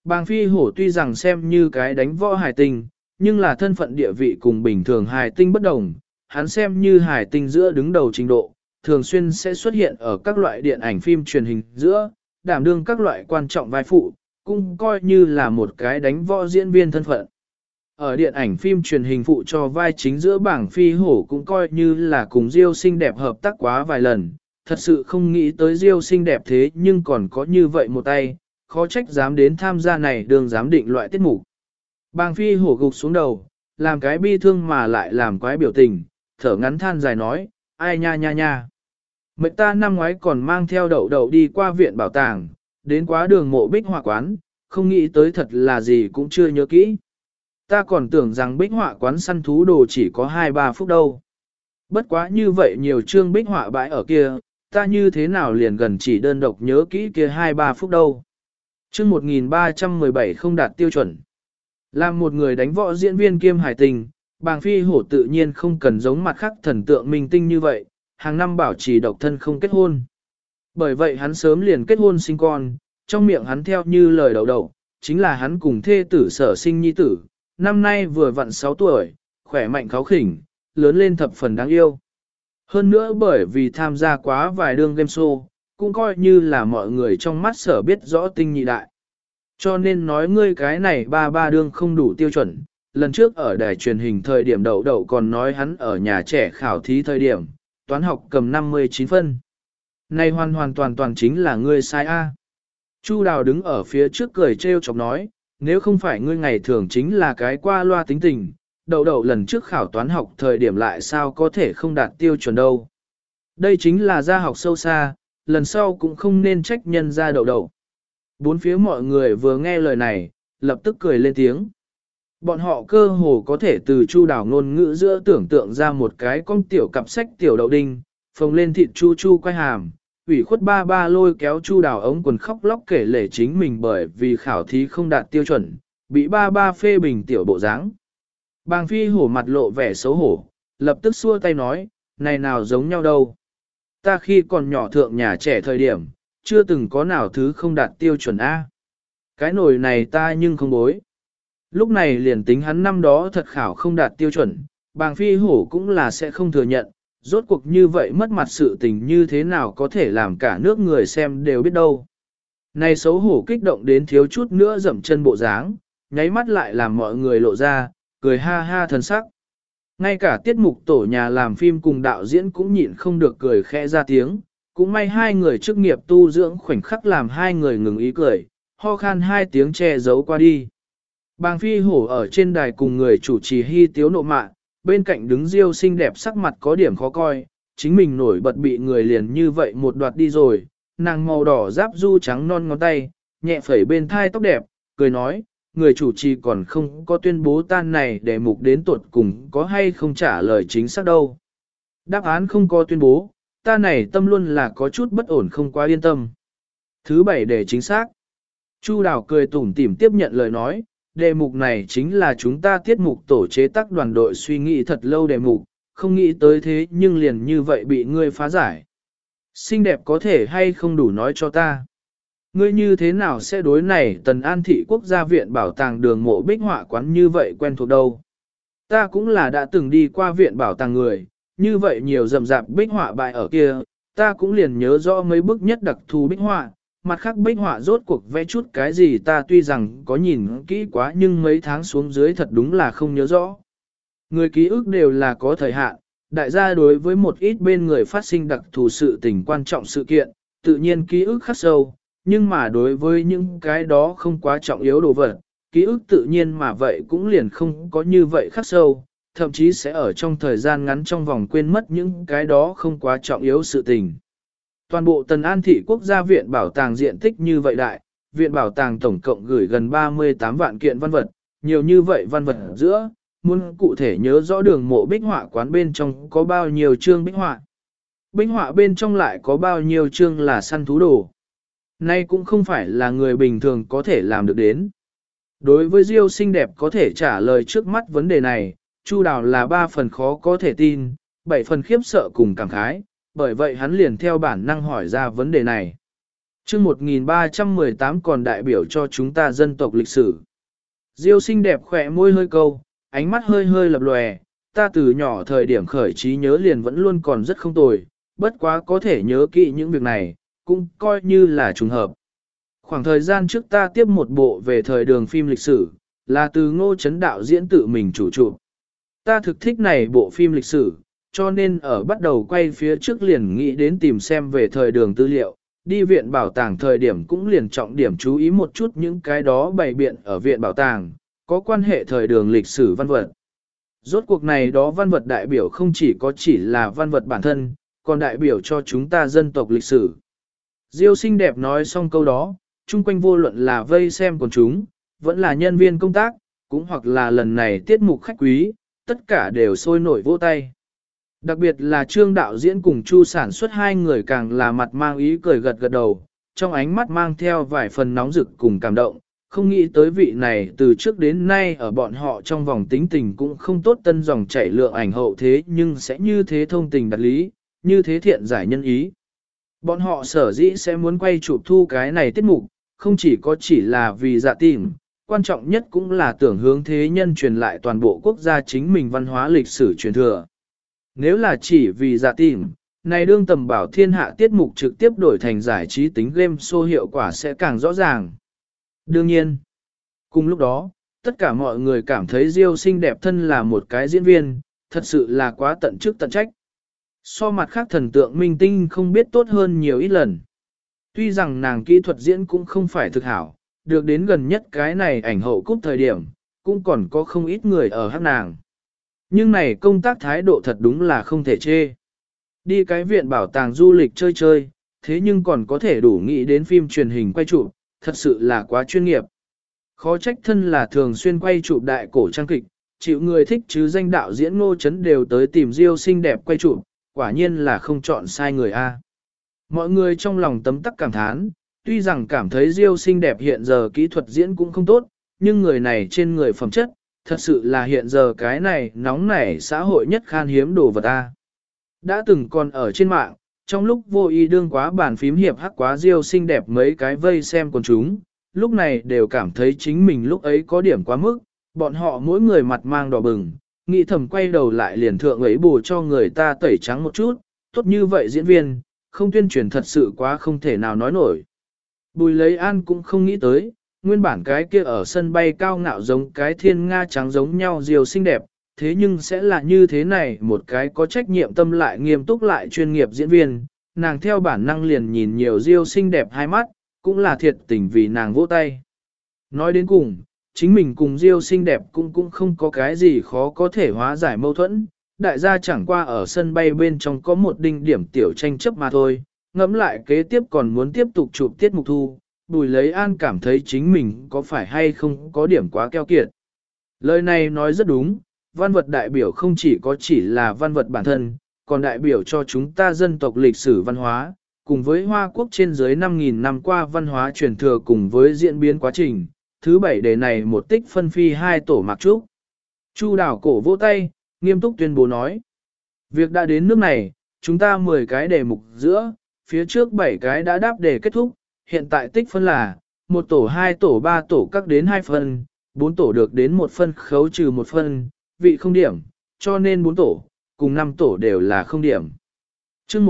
Bàng Phi Hổ tuy rằng xem như cái đánh võ hài tinh, nhưng là thân phận địa vị cùng bình thường hài tinh bất đồng, hắn xem như hài tinh giữa đứng đầu trình độ, thường xuyên sẽ xuất hiện ở các loại điện ảnh phim truyền hình giữa, đảm đương các loại quan trọng vai phụ, cũng coi như là một cái đánh võ diễn viên thân phận. Ở điện ảnh phim truyền hình phụ cho vai chính giữa Bàng Phi Hổ cũng coi như là cùng Diêu xinh đẹp hợp tác quá vài lần, thật sự không nghĩ tới Diêu xinh đẹp thế nhưng còn có như vậy một tay, khó trách dám đến tham gia này đường giám định loại tiết mục. Bàng Phi Hổ gục xuống đầu, làm cái bi thương mà lại làm quái biểu tình, thở ngắn than dài nói, ai nha nha nha. Mệnh ta năm ngoái còn mang theo đậu đậu đi qua viện bảo tàng, đến quá đường mộ bích họa quán, không nghĩ tới thật là gì cũng chưa nhớ kỹ. Ta còn tưởng rằng bích họa quán săn thú đồ chỉ có 2-3 phút đâu. Bất quá như vậy nhiều chương bích họa bãi ở kia, ta như thế nào liền gần chỉ đơn độc nhớ kỹ kia 2-3 phút đâu. Chương 1317 không đạt tiêu chuẩn. Làm một người đánh võ diễn viên kiêm hài tình, Bàng Phi Hổ tự nhiên không cần giống mặt khác thần tượng minh tinh như vậy, hàng năm bảo trì độc thân không kết hôn. Bởi vậy hắn sớm liền kết hôn sinh con, trong miệng hắn theo như lời đầu đầu, chính là hắn cùng thê tử sở sinh nhi tử, năm nay vừa vặn 6 tuổi, khỏe mạnh kháo khỉnh, lớn lên thập phần đáng yêu. Hơn nữa bởi vì tham gia quá vài đương game show, cũng coi như là mọi người trong mắt sở biết rõ tinh nhị đại. Cho nên nói ngươi cái này ba đương không đủ tiêu chuẩn, lần trước ở đài truyền hình thời điểm đậu đậu còn nói hắn ở nhà trẻ khảo thí thời điểm, toán học cầm 59 phân. Này hoàn toàn chính là ngươi sai a. Chu Đào đứng ở phía trước cười trêu chọc nói, nếu không phải ngươi ngày thường chính là cái qua loa tính tình, đậu đậu lần trước khảo toán học thời điểm lại sao có thể không đạt tiêu chuẩn đâu. Đây chính là gia học sâu xa, lần sau cũng không nên trách nhân ra đậu đậu. Bốn phía mọi người vừa nghe lời này, lập tức cười lên tiếng. Bọn họ cơ hồ có thể từ Chu Đào ngôn ngữ giữa tưởng tượng ra một cái con tiểu cặp sách tiểu đậu đinh, phồng lên thịt chu chu quay hàm, ủy khuất ba lôi kéo Chu Đào ống quần khóc lóc kể lể chính mình bởi vì khảo thí không đạt tiêu chuẩn, bị ba phê bình tiểu bộ dáng. Bàng Phi Hổ mặt lộ vẻ xấu hổ, lập tức xua tay nói, này nào giống nhau đâu. Ta khi còn nhỏ thượng nhà trẻ thời điểm, chưa từng có nào thứ không đạt tiêu chuẩn A. Cái nồi này ta nhưng không bối. Lúc này liền tính hắn năm đó thật khảo không đạt tiêu chuẩn, Bàng Phi Hổ cũng là sẽ không thừa nhận, rốt cuộc như vậy mất mặt sự tình như thế nào có thể làm cả nước người xem đều biết đâu. Này xấu hổ kích động đến thiếu chút nữa dậm chân bộ dáng, nháy mắt lại làm mọi người lộ ra, cười ha ha thần sắc. Ngay cả tiết mục tổ nhà làm phim cùng đạo diễn cũng nhịn không được cười khẽ ra tiếng, cũng may hai người chức nghiệp tu dưỡng khoảnh khắc làm hai người ngừng ý cười, ho khan hai tiếng che giấu qua đi. Bàng Phi Hổ ở trên đài cùng người chủ trì hy tiếu nộ mạ, bên cạnh đứng Diêu xinh đẹp sắc mặt có điểm khó coi, chính mình nổi bật bị người liền như vậy một đoạt đi rồi, nàng màu đỏ giáp du trắng non ngón tay, nhẹ phẩy bên thai tóc đẹp, cười nói, người chủ trì còn không có tuyên bố tan này để mục đến tuột cùng có hay không trả lời chính xác đâu. Đáp án không có tuyên bố, ta này tâm luôn là có chút bất ổn không quá yên tâm. Thứ 7 để chính xác. Chu Đào cười tủm tỉm tiếp nhận lời nói, đề mục này chính là chúng ta tiết mục tổ chế tác đoàn đội suy nghĩ thật lâu đề mục, không nghĩ tới thế nhưng liền như vậy bị ngươi phá giải. Xinh đẹp có thể hay không đủ nói cho ta. Ngươi như thế nào sẽ đối này Tần An Thị Quốc gia viện bảo tàng đường mộ bích họa quán như vậy quen thuộc đâu. Ta cũng là đã từng đi qua viện bảo tàng người, như vậy nhiều rầm rạp bích họa bại ở kia, ta cũng liền nhớ rõ mấy bức nhất đặc thù bích họa, mặt khác bích họa rốt cuộc vẽ chút cái gì ta tuy rằng có nhìn kỹ quá nhưng mấy tháng xuống dưới thật đúng là không nhớ rõ. Người ký ức đều là có thời hạn, đại gia đối với một ít bên người phát sinh đặc thù sự tình quan trọng sự kiện, tự nhiên ký ức khắc sâu, nhưng mà đối với những cái đó không quá trọng yếu đồ vật, ký ức tự nhiên mà vậy cũng liền không có như vậy khắc sâu, thậm chí sẽ ở trong thời gian ngắn trong vòng quên mất những cái đó không quá trọng yếu sự tình. Toàn bộ Tần An Thị Quốc gia viện bảo tàng diện tích như vậy đại, viện bảo tàng tổng cộng gửi gần 38 vạn kiện văn vật, nhiều như vậy văn vật giữa, muốn cụ thể nhớ rõ đường mộ bích họa quán bên trong có bao nhiêu chương bích họa. Bích họa bên trong lại có bao nhiêu chương là săn thú đồ. Nay cũng không phải là người bình thường có thể làm được đến. Đối với Diêu xinh đẹp có thể trả lời trước mắt vấn đề này, Chu Đào là 3 phần khó có thể tin, 7 phần khiếp sợ cùng cảm khái, bởi vậy hắn liền theo bản năng hỏi ra vấn đề này. chương 1318 còn đại biểu cho chúng ta dân tộc lịch sử. Diêu xinh đẹp khỏe môi hơi câu, ánh mắt hơi hơi lập lòe, ta từ nhỏ thời điểm khởi trí nhớ liền vẫn luôn còn rất không tồi, bất quá có thể nhớ kỹ những việc này, cũng coi như là trùng hợp. Khoảng thời gian trước ta tiếp một bộ về thời đường phim lịch sử, là từ Ngô Chấn đạo diễn tự mình chủ chụp. Ta thực thích này bộ phim lịch sử, cho nên ở bắt đầu quay phía trước liền nghĩ đến tìm xem về thời đường tư liệu, đi viện bảo tàng thời điểm cũng liền trọng điểm chú ý một chút những cái đó bày biện ở viện bảo tàng, có quan hệ thời đường lịch sử văn vật. Rốt cuộc này đó văn vật đại biểu không chỉ là văn vật bản thân, còn đại biểu cho chúng ta dân tộc lịch sử. Diêu xinh đẹp nói xong câu đó, chung quanh vô luận là vây xem của chúng, vẫn là nhân viên công tác, cũng hoặc là lần này tiết mục khách quý, tất cả đều sôi nổi vỗ tay. Đặc biệt là Trương đạo diễn cùng Chu sản xuất hai người càng là mặt mang ý cười gật gật đầu, trong ánh mắt mang theo vài phần nóng rực cùng cảm động, không nghĩ tới vị này từ trước đến nay ở bọn họ trong vòng tính tình cũng không tốt tân dòng chảy lượng ảnh hậu thế nhưng sẽ như thế thông tình đặt lý, như thế thiện giải nhân ý. Bọn họ sở dĩ sẽ muốn quay chụp thu cái này tiết mục, không chỉ là vì dạ tìm, quan trọng nhất cũng là tưởng hướng thế nhân truyền lại toàn bộ quốc gia chính mình văn hóa lịch sử truyền thừa. Nếu là chỉ vì dạ tìm, này đương tầm bảo thiên hạ tiết mục trực tiếp đổi thành giải trí tính game show hiệu quả sẽ càng rõ ràng. Đương nhiên, cùng lúc đó, tất cả mọi người cảm thấy Diêu xinh đẹp thân là một cái diễn viên, thật sự là quá tận chức tận trách. So mặt khác thần tượng minh tinh không biết tốt hơn nhiều ít lần. Tuy rằng nàng kỹ thuật diễn cũng không phải thực hảo, được đến gần nhất cái này ảnh hậu cúp thời điểm, cũng còn có không ít người ở hát nàng. Nhưng này công tác thái độ thật đúng là không thể chê. Đi cái viện bảo tàng du lịch chơi chơi, thế nhưng còn có thể đủ nghĩ đến phim truyền hình quay chụp, thật sự là quá chuyên nghiệp. Khó trách thân là thường xuyên quay chụp đại cổ trang kịch, chịu người thích chứ danh đạo diễn Ngô Chấn đều tới tìm Diêu xinh đẹp quay chụp, quả nhiên là không chọn sai người a. Mọi người trong lòng tấm tắc cảm thán, tuy rằng cảm thấy Diêu xinh đẹp hiện giờ kỹ thuật diễn cũng không tốt, nhưng người này trên người phẩm chất, thật sự là hiện giờ cái này nóng nảy xã hội nhất khan hiếm đồ vật a. Đã từng còn ở trên mạng, trong lúc vô ý đương quá bàn phím hiệp hắc quá Diêu xinh đẹp mấy cái vây xem con chúng, lúc này đều cảm thấy chính mình lúc ấy có điểm quá mức, bọn họ mỗi người mặt mang đỏ bừng, nghĩ thầm quay đầu lại liền thượng ấy bù cho người ta tẩy trắng một chút, tốt như vậy diễn viên, không tuyên truyền thật sự quá không thể nào nói nổi. Bùi Lấy An cũng không nghĩ tới, nguyên bản cái kia ở sân bay cao ngạo giống cái thiên nga trắng giống nhau Diêu xinh đẹp, thế nhưng sẽ là như thế này một cái có trách nhiệm tâm lại nghiêm túc lại chuyên nghiệp diễn viên, nàng theo bản năng liền nhìn nhiều Diêu xinh đẹp hai mắt, cũng là thiệt tình vì nàng vỗ tay. Nói đến cùng, chính mình cùng Diêu xinh đẹp cũng không có cái gì khó có thể hóa giải mâu thuẫn, đại gia chẳng qua ở sân bay bên trong có một đinh điểm tiểu tranh chấp mà thôi, ngẫm lại kế tiếp còn muốn tiếp tục chụp tiết mục thu, Bùi Lấy An cảm thấy chính mình có phải hay không có điểm quá keo kiệt. Lời này nói rất đúng, văn vật đại biểu không chỉ là văn vật bản thân, còn đại biểu cho chúng ta dân tộc lịch sử văn hóa, cùng với Hoa Quốc trên dưới 5.000 năm qua văn hóa truyền thừa cùng với diễn biến quá trình. Thứ bảy đề này một tích phân phi hai tổ mặc trúc. Chu đảo cổ vỗ tay, nghiêm túc tuyên bố nói. Việc đã đến nước này, chúng ta 10 cái đề mục giữa, phía trước 7 cái đã đáp đề kết thúc, hiện tại tích phân là, một tổ 2 tổ 3 tổ các đến 2 phân, 4 tổ được đến 1 phân khấu trừ 1 phân, vị không điểm, cho nên 4 tổ, cùng 5 tổ đều là không điểm. chương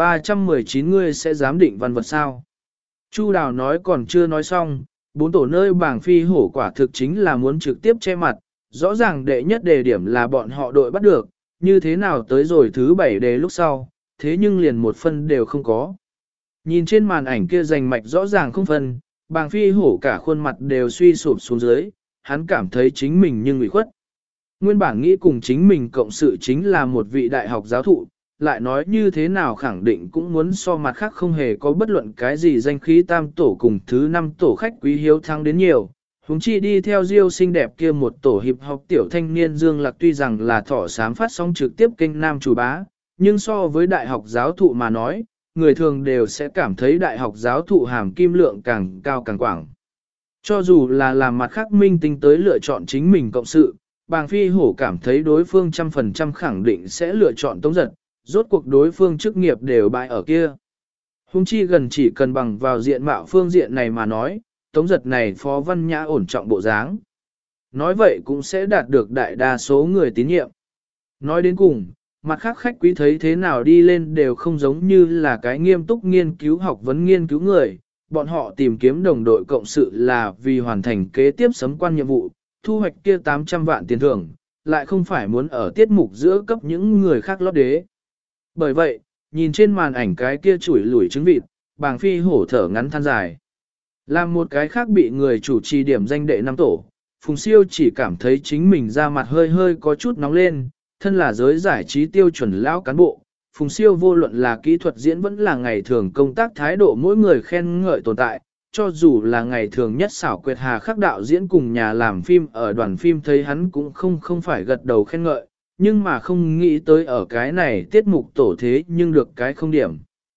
1319 ngươi sẽ giám định văn vật sao? Chu Đào nói còn chưa nói xong, 4 tổ nơi bảng phi hổ quả thực chính là muốn trực tiếp che mặt, rõ ràng đệ nhất đề điểm là bọn họ đội bắt được, như thế nào tới rồi thứ 7 đề lúc sau, thế nhưng liền 1 phân đều không có. Nhìn trên màn ảnh kia rành mạch rõ ràng không phân, bảng phi hổ cả khuôn mặt đều suy sụp xuống dưới, hắn cảm thấy chính mình nhưng ủy khuất. Nguyên bản nghĩ cùng chính mình cộng sự chính là một vị đại học giáo thụ, lại nói như thế nào khẳng định cũng muốn so mặt khác không hề có bất luận cái gì danh khí tam tổ cùng thứ 5 tổ khách quý hiếu thắng đến nhiều. Huống chi đi theo Diêu xinh đẹp kia một tổ hiệp học tiểu thanh niên Dương Lạc tuy rằng là thỏ sám phát sóng trực tiếp kênh nam chủ bá, nhưng so với đại học giáo thụ mà nói, người thường đều sẽ cảm thấy đại học giáo thụ hàm kim lượng càng cao càng quảng. Cho dù là làm mặt khác minh tinh tới lựa chọn chính mình cộng sự, Bàng Phi Hổ cảm thấy đối phương 100% khẳng định sẽ lựa chọn Tống Giật, rốt cuộc đối phương chức nghiệp đều bại ở kia. Hùng chi gần chỉ cần bằng vào diện mạo phương diện này mà nói, Tống Giật này Phó Văn Nhã ổn trọng bộ dáng. Nói vậy cũng sẽ đạt được đại đa số người tín nhiệm. Nói đến cùng, mặt khác khách quý thấy thế nào đi lên đều không giống như là cái nghiêm túc nghiên cứu học vấn nghiên cứu người. Bọn họ tìm kiếm đồng đội cộng sự là vì hoàn thành kế tiếp sấm quan nhiệm vụ, thu hoạch kia 800 vạn tiền thưởng, lại không phải muốn ở tiết mục giữa cấp những người khác lót đế. Bởi vậy, nhìn trên màn ảnh cái kia chủi lủi trứng vịt, bàng phi hổ thở ngắn than dài. Làm một cái khác bị người chủ trì điểm danh đệ năm tổ, Phùng Siêu chỉ cảm thấy chính mình da mặt hơi hơi có chút nóng lên, thân là giới giải trí tiêu chuẩn lão cán bộ. Phùng Siêu vô luận là kỹ thuật diễn vẫn là ngày thường công tác thái độ mỗi người khen ngợi tồn tại, cho dù là ngày thường nhất xảo quyệt hà khắc đạo diễn cùng nhà làm phim ở đoàn phim thấy hắn cũng không phải gật đầu khen ngợi, nhưng mà không nghĩ tới ở cái này tiết mục tổ thế nhưng được cái không điểm.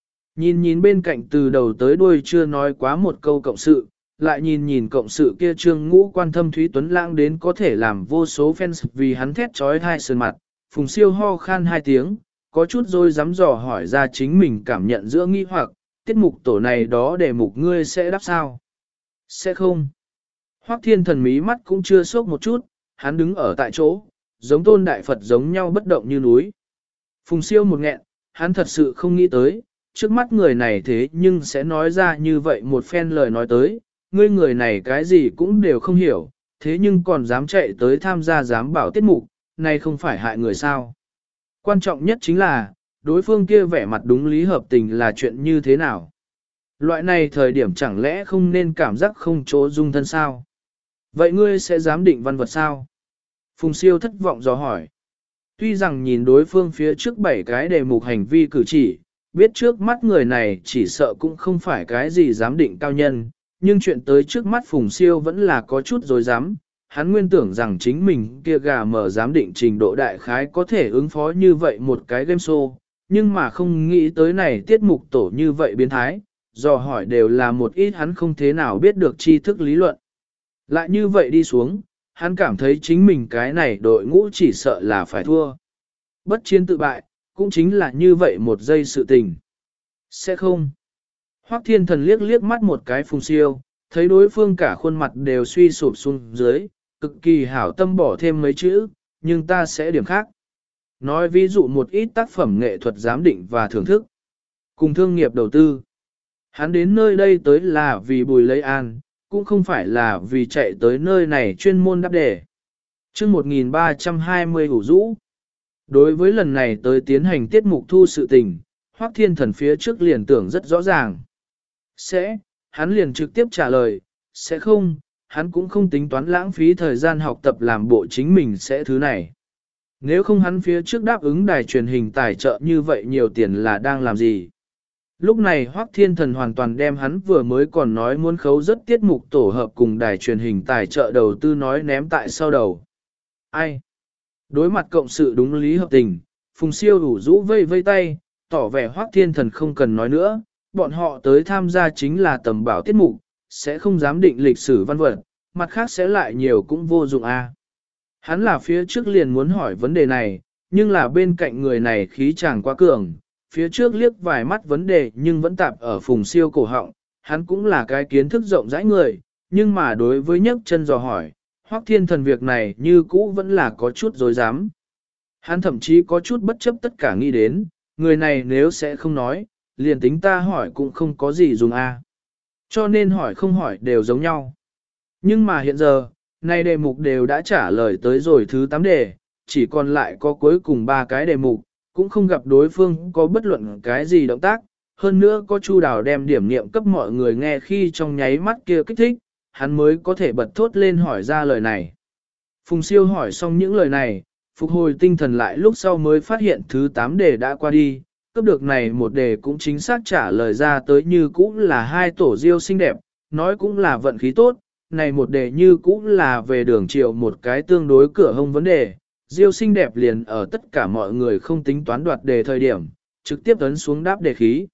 Nhìn bên cạnh từ đầu tới đuôi chưa nói quá một câu cộng sự, lại nhìn cộng sự kia trương ngũ quan thâm Thúy Tuấn Lãng đến có thể làm vô số fans vì hắn thét trói hai sơn mặt, Phùng Siêu ho khan hai tiếng, có chút rồi dám dò hỏi ra chính mình cảm nhận giữa nghi hoặc, tiết mục tổ này đó đề mục ngươi sẽ đáp sao? Sẽ không. Hoắc Thiên Thần mí mắt cũng chưa sốc một chút, hắn đứng ở tại chỗ, giống Tôn Đại Phật giống nhau bất động như núi. Phùng Siêu một nghẹn, hắn thật sự không nghĩ tới, trước mắt người này thế nhưng sẽ nói ra như vậy một phen lời nói tới, ngươi người này cái gì cũng đều không hiểu, thế nhưng còn dám chạy tới tham gia giám bảo tiết mục, này không phải hại người sao. Quan trọng nhất chính là, đối phương kia vẻ mặt đúng lý hợp tình là chuyện như thế nào. Loại này thời điểm chẳng lẽ không nên cảm giác không chỗ dung thân sao? Vậy ngươi sẽ giám định văn vật sao? Phùng Siêu thất vọng dò hỏi. Tuy rằng nhìn đối phương phía trước 7 cái đề mục hành vi cử chỉ, biết trước mắt người này chỉ sợ cũng không phải cái gì giám định cao nhân, nhưng chuyện tới trước mắt Phùng Siêu vẫn là có chút dối dám. Hắn nguyên tưởng rằng chính mình kia gà mở giám định trình độ đại khái có thể ứng phó như vậy một cái game show, nhưng mà không nghĩ tới này tiết mục tổ như vậy biến thái, dò hỏi đều là một ít hắn không thế nào biết được tri thức lý luận. Lại như vậy đi xuống, hắn cảm thấy chính mình cái này đội ngũ chỉ sợ là phải thua. Bất chiến tự bại, cũng chính là như vậy một giây sự tình. Sẽ không. Hoắc Thiên Thần liếc mắt một cái Phùng Siêu, thấy đối phương cả khuôn mặt đều suy sụp xuống dưới, cực kỳ hảo tâm bỏ thêm mấy chữ, nhưng ta sẽ điểm khác. Nói ví dụ một ít tác phẩm nghệ thuật giám định và thưởng thức. Cùng thương nghiệp đầu tư. Hắn đến nơi đây tới là vì Bùi Lấy An, cũng không phải là vì chạy tới nơi này chuyên môn đáp đề. Chương 1320 ủ rũ. Đối với lần này tới tiến hành tiết mục thu sự tình, Hoắc Thiên Thần phía trước liền tưởng rất rõ ràng. Sẽ, hắn liền trực tiếp trả lời, sẽ không, hắn cũng không tính toán lãng phí thời gian học tập làm bộ chính mình sẽ thứ này. Nếu không hắn phía trước đáp ứng đài truyền hình tài trợ như vậy nhiều tiền là đang làm gì? Lúc này Hoắc Thiên Thần hoàn toàn đem hắn vừa mới còn nói muốn khấu rất tiết mục tổ hợp cùng đài truyền hình tài trợ đầu tư nói ném tại sau đầu. Ai? Đối mặt cộng sự đúng lý hợp tình, Phùng Siêu đủ rũ vây tay, tỏ vẻ Hoắc Thiên Thần không cần nói nữa, bọn họ tới tham gia chính là tầm bảo tiết mục, sẽ không dám định lịch sử văn vật, mặt khác sẽ lại nhiều cũng vô dụng a. Hắn là phía trước liền muốn hỏi vấn đề này, nhưng là bên cạnh người này khí chàng quá cường, phía trước liếc vài mắt vấn đề nhưng vẫn tạp ở Phùng Siêu cổ họng, hắn cũng là cái kiến thức rộng rãi người, nhưng mà đối với nhấc chân dò hỏi, Hoắc Thiên Thần việc này như cũ vẫn là có chút dối dám. Hắn thậm chí có chút bất chấp tất cả nghĩ đến, người này nếu sẽ không nói, liền tính ta hỏi cũng không có gì dùng a. Cho nên hỏi không hỏi đều giống nhau. Nhưng mà hiện giờ, này đề mục đều đã trả lời tới rồi thứ 8 đề, chỉ còn lại có cuối cùng 3 cái đề mục, cũng không gặp đối phương có bất luận cái gì động tác, hơn nữa có Chu Đào đem điểm niệm cấp mọi người nghe khi trong nháy mắt kia kích thích, hắn mới có thể bật thốt lên hỏi ra lời này. Phùng Siêu hỏi xong những lời này, phục hồi tinh thần lại lúc sau mới phát hiện thứ 8 đề đã qua đi, cấp được này một đề cũng chính xác trả lời ra tới như cũ là 2 tổ diêu xinh đẹp, nói cũng là vận khí tốt, này một đề như cũ là về đường triệu một cái tương đối cửa hông vấn đề, diêu xinh đẹp liền ở tất cả mọi người không tính toán đoạt đề thời điểm, trực tiếp ấn xuống đáp đề khí.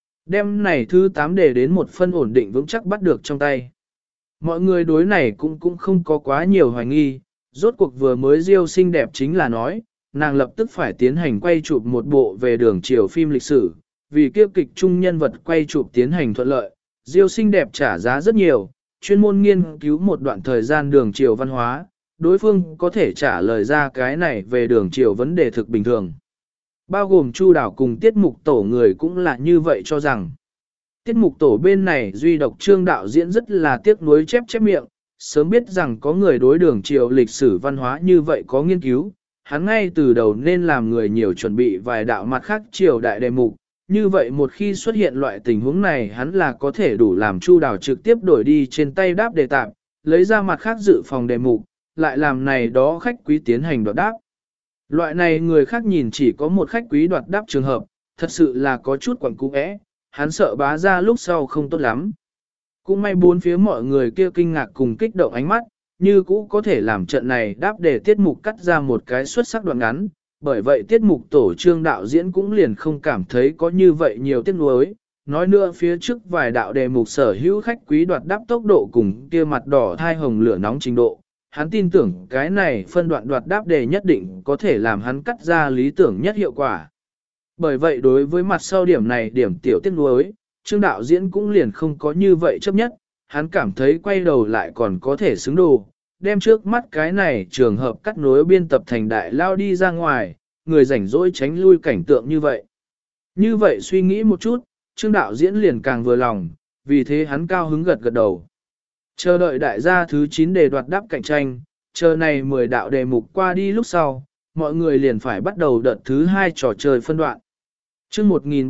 Đem này thứ 8 đề đến một phân ổn định vững chắc bắt được trong tay. Mọi người đối này cũng không có quá nhiều hoài nghi, rốt cuộc vừa mới diêu xinh đẹp chính là nói, nàng lập tức phải tiến hành quay chụp một bộ về đường chiều phim lịch sử, vì kia kịch trung nhân vật quay chụp tiến hành thuận lợi, Diêu xinh đẹp trả giá rất nhiều, chuyên môn nghiên cứu một đoạn thời gian đường triều văn hóa, đối phương có thể trả lời ra cái này về đường triều vấn đề thực bình thường. Bao gồm Chu Đảo cùng tiết mục tổ người cũng là như vậy cho rằng. Tiết mục tổ bên này duy độc Trương đạo diễn rất là tiếc nuối chép miệng, sớm biết rằng có người đối đường triều lịch sử văn hóa như vậy có nghiên cứu, hắn ngay từ đầu nên làm người nhiều chuẩn bị vài đạo mặt khác triều đại đề mục, như vậy một khi xuất hiện loại tình huống này hắn là có thể đủ làm Chu Đảo trực tiếp đổi đi trên tay đáp đề tạp, lấy ra mặt khác dự phòng đề mục, lại làm này đó khách quý tiến hành đoạt đáp. Loại này người khác nhìn chỉ có một khách quý đoạt đáp trường hợp, thật sự là có chút quẩn cú ẽ, hắn sợ bá ra lúc sau không tốt lắm. Cũng may bốn phía mọi người kia kinh ngạc cùng kích động ánh mắt, như cũ có thể làm trận này đáp để tiết mục cắt ra một cái xuất sắc đoạn ngắn, bởi vậy tiết mục tổ Trương đạo diễn cũng liền không cảm thấy có như vậy nhiều tiếc nuối. Nói nữa phía trước vài đạo đề mục sở hữu khách quý đoạt đáp tốc độ cùng kia mặt đỏ thai hồng lửa nóng trình độ, hắn tin tưởng cái này phân đoạn đoạt đáp đề nhất định có thể làm hắn cắt ra lý tưởng nhất hiệu quả. Bởi vậy đối với mặt sau điểm này điểm tiểu tiếc nuối, Trương đạo diễn cũng liền không có như vậy chấp nhất, hắn cảm thấy quay đầu lại còn có thể xứng đồ, đem trước mắt cái này trường hợp cắt nối biên tập thành đại lao đi ra ngoài, người rảnh rỗi tránh lui cảnh tượng như vậy. Như vậy suy nghĩ một chút, Trương đạo diễn liền càng vừa lòng, vì thế hắn cao hứng gật gật đầu. Chờ đợi đại gia thứ 9 đề đoạt đáp cạnh tranh, chờ này 10 đạo đề mục qua đi lúc sau, mọi người liền phải bắt đầu đợt thứ 2 trò chơi phân đoạn. Chương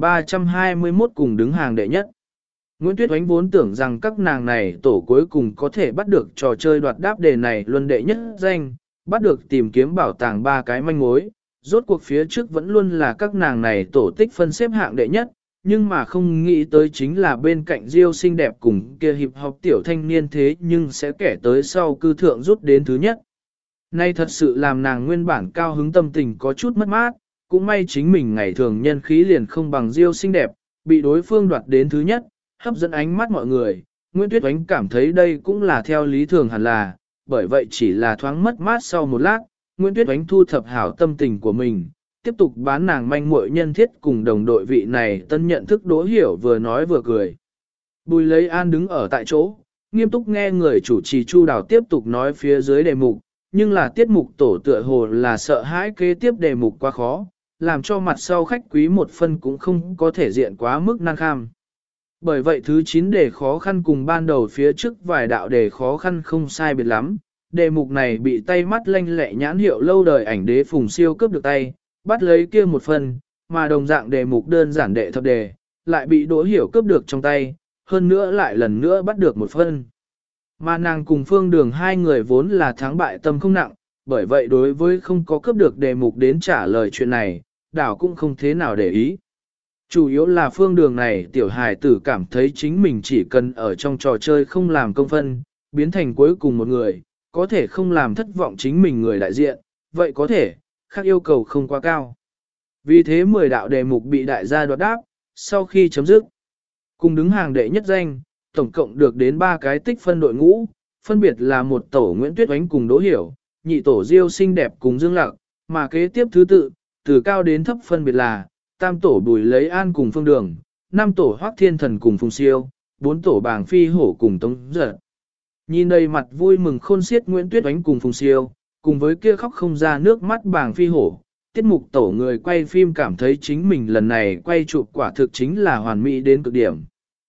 1321 cùng đứng hàng đệ nhất. Nguyễn Tuyết Oánh vốn tưởng rằng các nàng này tổ cuối cùng có thể bắt được trò chơi đoạt đáp đề này luân đệ nhất danh, bắt được tìm kiếm bảo tàng 3 cái manh mối, rốt cuộc phía trước vẫn luôn là các nàng này tổ tích phân xếp hạng đệ nhất, nhưng mà không nghĩ tới chính là bên cạnh Diêu xinh đẹp cùng kia hiệp học tiểu thanh niên thế nhưng sẽ kẻ tới sau cư thượng rút đến thứ nhất. Nay thật sự làm nàng nguyên bản cao hứng tâm tình có chút mất mát, cũng may chính mình ngày thường nhân khí liền không bằng Diêu xinh đẹp, bị đối phương đoạt đến thứ nhất, hấp dẫn ánh mắt mọi người. Nguyễn Tuyết Oánh cảm thấy đây cũng là theo lý thường hẳn là, bởi vậy chỉ là thoáng mất mát sau một lát, Nguyễn Tuyết Oánh thu thập hảo tâm tình của mình, tiếp tục bán nàng manh muội nhân thiết cùng đồng đội vị này tân nhận thức Đỗ Hiểu vừa nói vừa cười. Bùi Lấy An đứng ở tại chỗ, nghiêm túc nghe người chủ trì Chu Đào tiếp tục nói phía dưới đề mục, nhưng là tiết mục tổ tựa hồ là sợ hãi kế tiếp đề mục quá khó, làm cho mặt sau khách quý một phân cũng không có thể diện quá mức nan kham. Bởi vậy thứ 9 đề khó khăn cùng ban đầu phía trước vài đạo đề khó khăn không sai biệt lắm, đề mục này bị tay mắt lanh lẹ nhãn hiệu lâu đời ảnh đế Phùng Siêu cướp được tay, bắt lấy kia một phần, mà đồng dạng đề mục đơn giản đệ thập đề, lại bị Đỗ Hiểu cướp được trong tay, hơn nữa lại lần nữa bắt được một phân. Mà nàng cùng Phương Đường hai người vốn là thắng bại tâm không nặng, bởi vậy đối với không có cướp được đề mục đến trả lời chuyện này, đảo cũng không thế nào để ý. Chủ yếu là Phương Đường này tiểu hài tử cảm thấy chính mình chỉ cần ở trong trò chơi không làm công phân, biến thành cuối cùng một người, có thể không làm thất vọng chính mình người đại diện, vậy có thể, khác yêu cầu không quá cao. Vì thế 10 đạo đề mục bị đại gia đoạt đáp, sau khi chấm dứt, cùng đứng hàng đệ nhất danh, tổng cộng được đến 3 cái tích phân đội ngũ, phân biệt là một tổ Nguyễn Tuyết Oánh cùng Đỗ Hiểu, nhị tổ Diêu xinh đẹp cùng Dương Lạc, mà kế tiếp thứ tự, từ cao đến thấp phân biệt là, tam tổ Bùi Lấy An cùng Phương Đường, 5 tổ Hoắc Thiên Thần cùng Phùng Siêu, 4 tổ Bàng Phi Hổ cùng Tống Giật. Nhìn đầy mặt vui mừng khôn xiết Nguyễn Tuyết Oánh cùng Phùng Siêu, cùng với kia khóc không ra nước mắt Bàng Phi Hổ, tiết mục tổ người quay phim cảm thấy chính mình lần này quay chụp quả thực chính là hoàn mỹ đến cực điểm.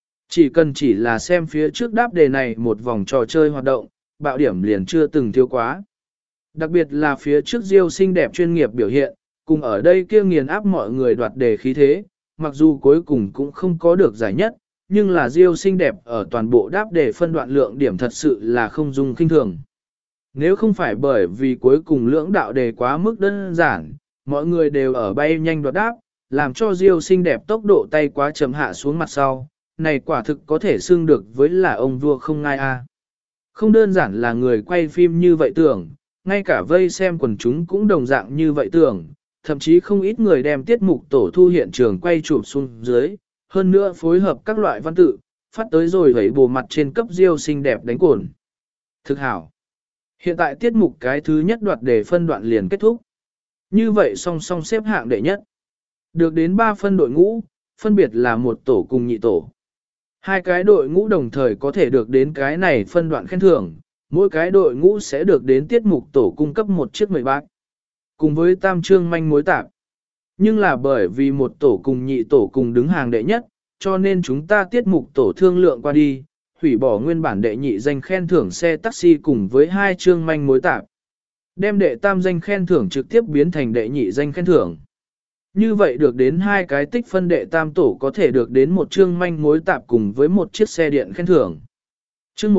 Chỉ là xem phía trước đáp đề này một vòng trò chơi hoạt động, bạo điểm liền chưa từng thiếu quá. Đặc biệt là phía trước Diêu xinh đẹp chuyên nghiệp biểu hiện, cùng ở đây kia nghiền áp mọi người đoạt đề khí thế, mặc dù cuối cùng cũng không có được giải nhất, nhưng là Diêu xinh đẹp ở toàn bộ đáp đề phân đoạn lượng điểm thật sự là không dung kinh thường. Nếu không phải bởi vì cuối cùng lưỡng đạo đề quá mức đơn giản, mọi người đều ở bay nhanh đoạt đáp, làm cho Diêu xinh đẹp tốc độ tay quá chậm hạ xuống mặt sau, này quả thực có thể xưng được với là ông vua không ngai a. Không đơn giản là người quay phim như vậy tưởng, ngay cả vây xem quần chúng cũng đồng dạng như vậy tưởng, thậm chí không ít người đem tiết mục tổ thu hiện trường quay chụp xuống dưới, hơn nữa phối hợp các loại văn tự, phát tới rồi vẩy bồ mặt trên cấp Diêu xinh đẹp đánh cồn. Thực hảo. Hiện tại tiết mục cái thứ nhất đoạt đề phân đoạn liền kết thúc. Như vậy song song xếp hạng đệ nhất. Được đến 3 phân đội ngũ, phân biệt là một tổ cùng nhị tổ. Hai cái đội ngũ đồng thời có thể được đến cái này phân đoạn khen thưởng, mỗi cái đội ngũ sẽ được đến tiết mục tổ cung cấp một chiếc 10 bác, cùng với tam trương manh mối tạp. Nhưng là bởi vì một tổ cùng nhị tổ cùng đứng hàng đệ nhất, cho nên chúng ta tiết mục tổ thương lượng qua đi, hủy bỏ nguyên bản đệ nhị danh khen thưởng xe taxi cùng với hai trương manh mối tạp. Đem đệ tam danh khen thưởng trực tiếp biến thành đệ nhị danh khen thưởng. Như vậy được đến hai cái tích phân đệ tam tổ có thể được đến một trương manh mối tạp cùng với một chiếc xe điện khen thưởng. Chương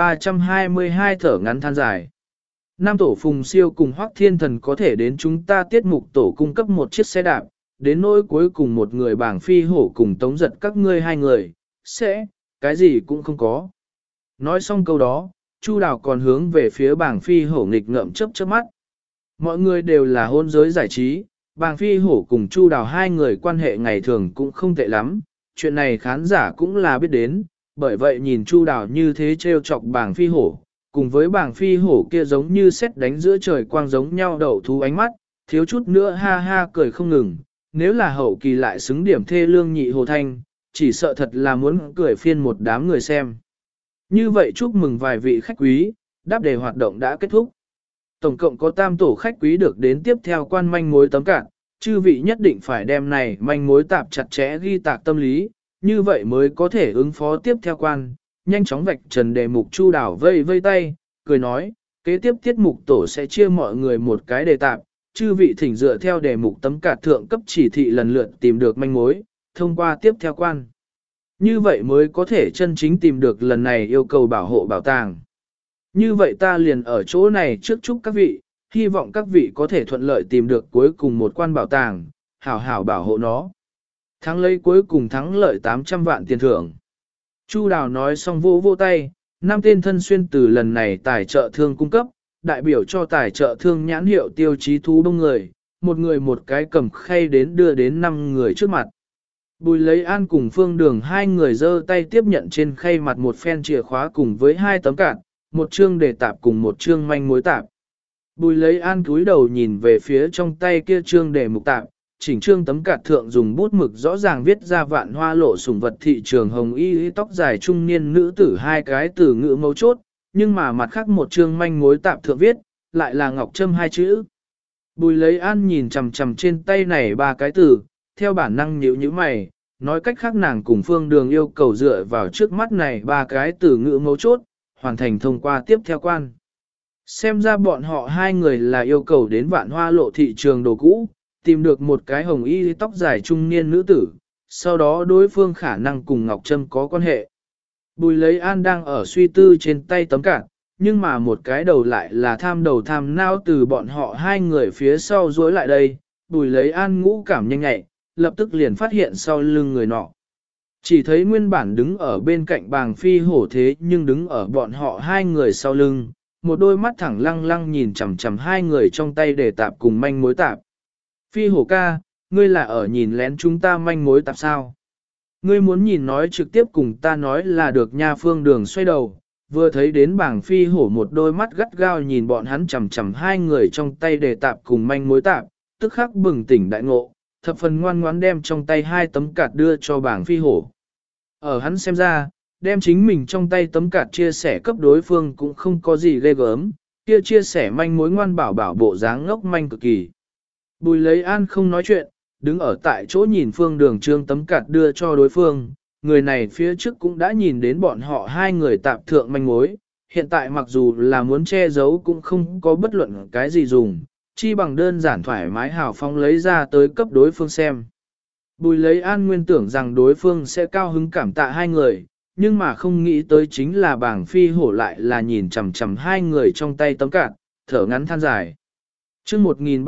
1322 thở ngắn than dài. Nam tổ Phùng Siêu cùng Hoắc Thiên Thần có thể đến chúng ta tiết mục tổ cung cấp một chiếc xe đạp, đến nỗi cuối cùng một người bảng phi hổ cùng tống giật các ngươi hai người, sẽ, cái gì cũng không có. Nói xong câu đó, Chu Đào còn hướng về phía bảng phi hổ nghịch ngợm chớp chớp mắt. Mọi người đều là hôn giới giải trí, bảng phi hổ cùng Chu Đào hai người quan hệ ngày thường cũng không tệ lắm, chuyện này khán giả cũng là biết đến, bởi vậy nhìn Chu Đào như thế trêu chọc bảng phi hổ, cùng với bảng phi hổ kia giống như sét đánh giữa trời quang giống nhau đậu thú ánh mắt, thiếu chút nữa ha ha cười không ngừng, nếu là hậu kỳ lại xứng điểm thê lương nhị hồ thanh, chỉ sợ thật là muốn cười phiên một đám người xem. Như vậy chúc mừng vài vị khách quý, đáp đề hoạt động đã kết thúc. Tổng cộng có tam tổ khách quý được đến tiếp theo quan manh mối tấm cạn, chư vị nhất định phải đem này manh mối tạp chặt chẽ ghi tạc tâm lý, như vậy mới có thể ứng phó tiếp theo quan. Nhanh chóng vạch trần đề mục Chu Đào vây vây tay, cười nói, kế tiếp tiết mục tổ sẽ chia mọi người một cái đề tạp, chư vị thỉnh dựa theo đề mục tấm cạt thượng cấp chỉ thị lần lượt tìm được manh mối, thông qua tiếp theo quan. Như vậy mới có thể chân chính tìm được lần này yêu cầu bảo hộ bảo tàng. Như vậy ta liền ở chỗ này trước chúc các vị, hy vọng các vị có thể thuận lợi tìm được cuối cùng một quan bảo tàng, hảo hảo bảo hộ nó. Thắng lấy cuối cùng thắng lợi 800 vạn tiền thưởng. Chu Đào nói xong vỗ vỗ tay, 5 tên thân xuyên từ lần này tài trợ thương cung cấp, đại biểu cho tài trợ thương nhãn hiệu tiêu chí thú đông người một cái cầm khay đến đưa đến 5 người trước mặt. Bùi lấy an cùng Phương Đường hai người giơ tay tiếp nhận trên khay mặt một phen chìa khóa cùng với hai tấm card, một chương đề tạp cùng một chương manh mối tạp. Bùi lấy an cúi đầu nhìn về phía trong tay kia chương đề mục tạp, chỉnh trương tấm cạt thượng dùng bút mực rõ ràng viết ra vạn hoa lộ sủng vật thị trường hồng y tóc dài trung niên nữ tử hai cái từ ngữ mấu chốt, nhưng mà mặt khác một chương manh mối tạp thượng viết, lại là ngọc trâm hai chữ. Bùi lấy an nhìn chằm chằm trên tay này ba cái từ, theo bản năng nhíu nhíu mày, nói cách khác nàng cùng Phương Đường yêu cầu dựa vào trước mắt này ba cái từ ngữ mấu chốt, hoàn thành thông qua tiếp theo quan. Xem ra bọn họ hai người là yêu cầu đến vạn hoa lộ thị trường đồ cũ, tìm được một cái hồng y tóc dài trung niên nữ tử, sau đó đối phương khả năng cùng Ngọc Trâm có quan hệ. Bùi lấy an đang ở suy tư trên tay tấm card, nhưng mà một cái đầu lại là tham đầu tham não từ bọn họ hai người phía sau dối lại đây, bùi lấy an ngũ cảm nhanh nhạy, lập tức liền phát hiện sau lưng người nọ. Chỉ thấy nguyên bản đứng ở bên cạnh bàng phi hổ thế nhưng đứng ở bọn họ hai người sau lưng, một đôi mắt thẳng lăng lăng nhìn chằm chằm hai người trong tay để tạp cùng manh mối tạp. Phi hổ ca, ngươi là ở nhìn lén chúng ta manh mối tạp sao? Ngươi muốn nhìn nói trực tiếp cùng ta nói là được nha. Phương Đường xoay đầu, vừa thấy đến bảng phi hổ một đôi mắt gắt gao nhìn bọn hắn chằm chằm hai người trong tay để tạp cùng manh mối tạp, tức khắc bừng tỉnh đại ngộ, thập phần ngoan ngoãn đem trong tay hai tấm cạt đưa cho bảng phi hổ. Ở hắn xem ra, đem chính mình trong tay tấm cạt chia sẻ cấp đối phương cũng không có gì ghê gớm, kia chia sẻ manh mối ngoan bảo bảo bộ dáng ngốc manh cực kỳ. Bùi lấy an không nói chuyện, đứng ở tại chỗ nhìn Phương Đường trương tấm cạt đưa cho đối phương, người này phía trước cũng đã nhìn đến bọn họ hai người tạp thượng manh mối, hiện tại mặc dù là muốn che giấu cũng không có bất luận cái gì dùng, chi bằng đơn giản thoải mái hào phóng lấy ra tới cấp đối phương xem. Bùi lấy an nguyên tưởng rằng đối phương sẽ cao hứng cảm tạ hai người, nhưng mà không nghĩ tới chính là bảng phi hổ lại là nhìn chằm chằm hai người trong tay tấm cạt, thở ngắn than dài. Chương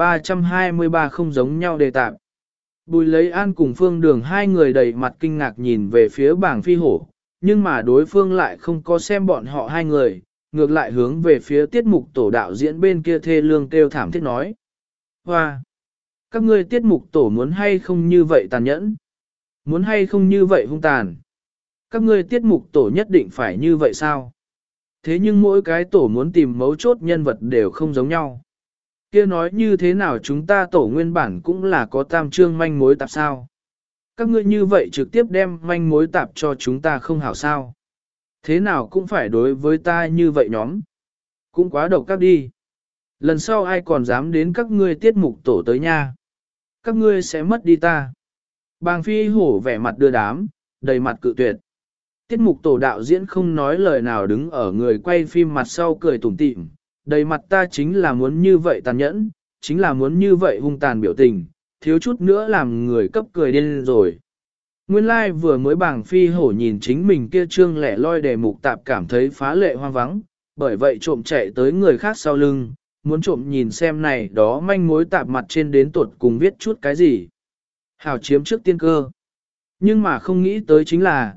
1323 không giống nhau đề tạp. Bùi lấy an cùng Phương Đường hai người đầy mặt kinh ngạc nhìn về phía bảng phi hổ, nhưng mà đối phương lại không có xem bọn họ hai người, ngược lại hướng về phía tiết mục tổ đạo diễn bên kia thê lương kêu thảm thiết nói. Hoa! Các ngươi tiết mục tổ muốn hay không như vậy tàn nhẫn? Muốn hay không như vậy hung tàn? Các ngươi tiết mục tổ nhất định phải như vậy sao? Thế nhưng mỗi cái tổ muốn tìm mấu chốt nhân vật đều không giống nhau. Kia nói như thế nào chúng ta tổ nguyên bản cũng là có tam trương manh mối tạp sao? Các ngươi như vậy trực tiếp đem manh mối tạp cho chúng ta không hảo sao. Thế nào cũng phải đối với ta như vậy nhóm. Cũng quá độc các đi. Lần sau ai còn dám đến các ngươi tiết mục tổ tới nha. Các ngươi sẽ mất đi ta. Bàng Phi Hổ vẻ mặt đưa đám, đầy mặt cự tuyệt. Tiết mục tổ đạo diễn không nói lời nào đứng ở người quay phim mặt sau cười tủm tỉm, đầy mặt ta chính là muốn như vậy tàn nhẫn, chính là muốn như vậy hung tàn biểu tình, thiếu chút nữa làm người cấp cười điên rồi. Nguyên lai like vừa mới Bàng Phi Hổ nhìn chính mình kia trương lẻ loi đề mục tạp cảm thấy phá lệ hoang vắng, bởi vậy trộm chạy tới người khác sau lưng, muốn trộm nhìn xem này đó manh mối tạp mặt trên đến tuột cùng viết chút cái gì. Hảo chiếm trước tiên cơ. Nhưng mà không nghĩ tới chính là,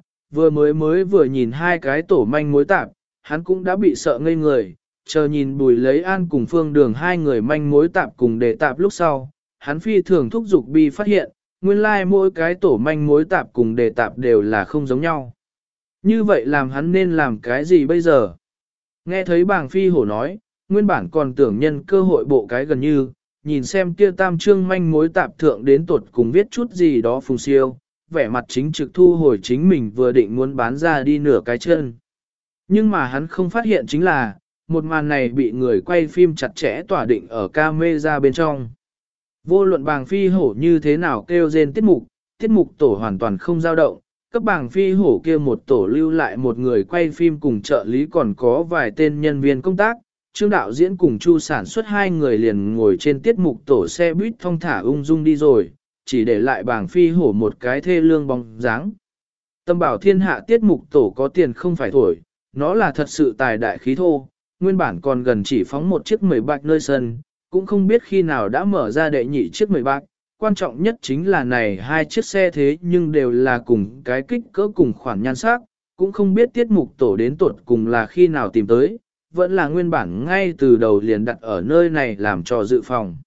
vừa nhìn hai cái tổ manh mối tạp, hắn cũng đã bị sợ ngây người, chờ nhìn Bùi Lấy An cùng Phương Đường hai người manh mối tạp cùng đề tạp lúc sau, hắn phi thường thúc giục bi phát hiện, nguyên lai like mỗi cái tổ manh mối tạp cùng đề tạp đều là không giống nhau. Như vậy làm hắn nên làm cái gì bây giờ? Nghe thấy Bàng Phi Hổ nói, nguyên bản còn tưởng nhân cơ hội bộ cái gần như, nhìn xem kia tam trương manh mối tạp thượng đến tuột cùng viết chút gì đó phùng siêu, vẻ mặt chính trực thu hồi chính mình vừa định muốn bán ra đi nửa cái chân. Nhưng mà hắn không phát hiện chính là, một màn này bị người quay phim chặt chẽ tỏa định ở camera bên trong. Vô luận Bàng Phi Hổ như thế nào kêu rên tiết mục tổ hoàn toàn không dao động, cấp Bàng Phi Hổ kia một tổ lưu lại một người quay phim cùng trợ lý còn có vài tên nhân viên công tác, Trương đạo diễn cùng Chu sản xuất hai người liền ngồi trên tiết mục tổ xe buýt thong thả ung dung đi rồi, chỉ để lại Bàng Phi Hổ một cái thê lương bóng dáng. Tâm bảo thiên hạ tiết mục tổ có tiền không phải thổi, nó là thật sự tài đại khí thô, nguyên bản còn gần chỉ phóng một chiếc 10 bạc nơi sân, cũng không biết khi nào đã mở ra đệ nhị chiếc 10 bạc. Quan trọng nhất chính là này hai chiếc xe thế nhưng đều là cùng cái kích cỡ cùng khoản nhan sắc, cũng không biết tiết mục tổ đến tuột cùng là khi nào tìm tới, vẫn là nguyên bản ngay từ đầu liền đặt ở nơi này làm trò dự phòng.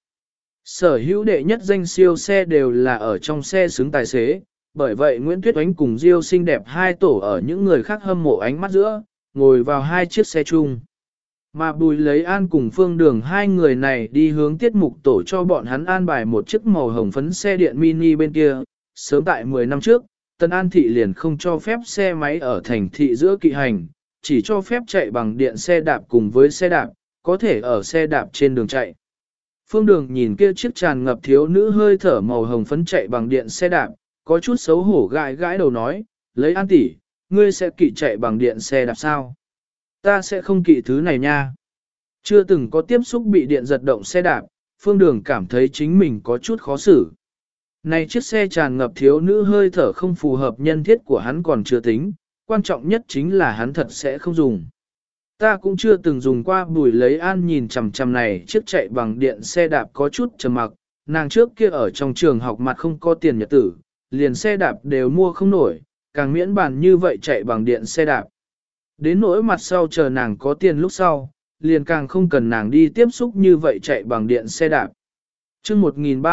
Sở hữu đệ nhất danh siêu xe đều là ở trong xe xứng tài xế, bởi vậy Nguyễn Tuyết Oánh cùng Diêu xinh đẹp hai tổ ở những người khác hâm mộ ánh mắt giữa, ngồi vào hai chiếc xe chung. Mà Bùi Lấy An cùng Phương Đường hai người này đi hướng tiết mục tổ cho bọn hắn an bài một chiếc màu hồng phấn xe điện mini bên kia. Sớm tại 10 năm trước, Tân An Thị liền không cho phép xe máy ở thành thị giữa kỵ hành, chỉ cho phép chạy bằng điện xe đạp cùng với xe đạp, có thể ở xe đạp trên đường chạy. Phương Đường nhìn kia chiếc tràn ngập thiếu nữ hơi thở màu hồng phấn chạy bằng điện xe đạp, có chút xấu hổ gãi gãi đầu nói, Lấy An tỷ, ngươi sẽ kỵ chạy bằng điện xe đạp sao? Ta sẽ không kỵ thứ này nha. Chưa từng có tiếp xúc bị điện giật động xe đạp, Phương Đường cảm thấy chính mình có chút khó xử. Này chiếc xe tràn ngập thiếu nữ hơi thở không phù hợp nhân thiết của hắn còn chưa tính, quan trọng nhất chính là hắn thật sẽ không dùng. Ta cũng chưa từng dùng qua. Bùi Lấy An nhìn chằm chằm này chiếc chạy bằng điện xe đạp có chút trầm mặc, nàng trước kia ở trong trường học mặt không có tiền nhật tử, liền xe đạp đều mua không nổi, càng miễn bàn như vậy chạy bằng điện xe đạp. Đến nỗi mặt sau chờ nàng có tiền lúc sau, liền càng không cần nàng đi tiếp xúc như vậy chạy bằng điện xe đạp. Chương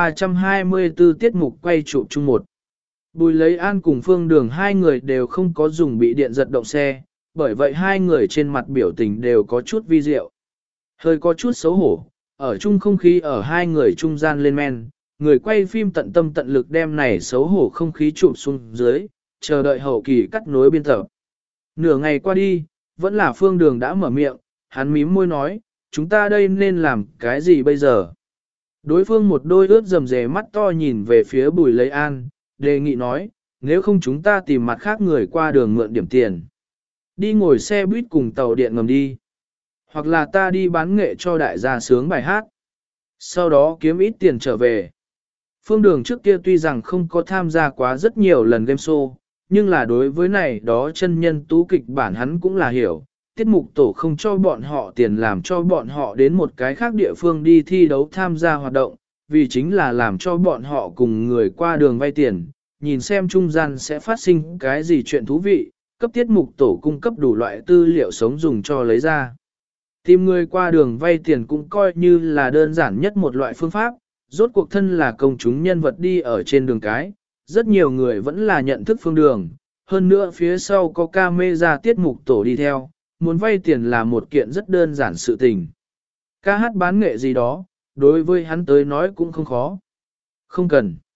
1324 tiết mục quay chụp chung một. Bùi Lấy An cùng Phương Đường hai người đều không có dùng bị điện giật động xe, bởi vậy hai người trên mặt biểu tình đều có chút vi diệu. Hơi có chút xấu hổ, ở chung không khí ở hai người trung gian lên men, người quay phim tận tâm tận lực đem này xấu hổ không khí chụp xuống dưới, chờ đợi hậu kỳ cắt nối biên tập. Nửa ngày qua đi, vẫn là Phương Đường đã mở miệng, hắn mím môi nói, chúng ta đây nên làm cái gì bây giờ? Đối phương một đôi ướt rầm rề mắt to nhìn về phía Bùi Lấy An, đề nghị nói, nếu không chúng ta tìm mặt khác người qua đường mượn điểm tiền. Đi ngồi xe buýt cùng tàu điện ngầm đi. Hoặc là ta đi bán nghệ cho đại gia sướng bài hát. Sau đó kiếm ít tiền trở về. Phương Đường trước kia tuy rằng không có tham gia quá rất nhiều lần game show, nhưng là đối với này đó chân nhân tú kịch bản hắn cũng là hiểu. Tiết mục tổ không cho bọn họ tiền làm cho bọn họ đến một cái khác địa phương đi thi đấu tham gia hoạt động, vì chính là làm cho bọn họ cùng người qua đường vay tiền, nhìn xem trung gian sẽ phát sinh cái gì chuyện thú vị, cấp tiết mục tổ cung cấp đủ loại tư liệu sống dùng cho lấy ra. Tìm người qua đường vay tiền cũng coi như là đơn giản nhất một loại phương pháp, rốt cuộc thân là công chúng nhân vật đi ở trên đường cái, rất nhiều người vẫn là nhận thức Phương Đường, hơn nữa phía sau có camera tiết mục tổ đi theo, muốn vay tiền là một kiện rất đơn giản sự tình. Ca hát bán nghệ gì đó, đối với hắn tới nói cũng không khó. Không cần.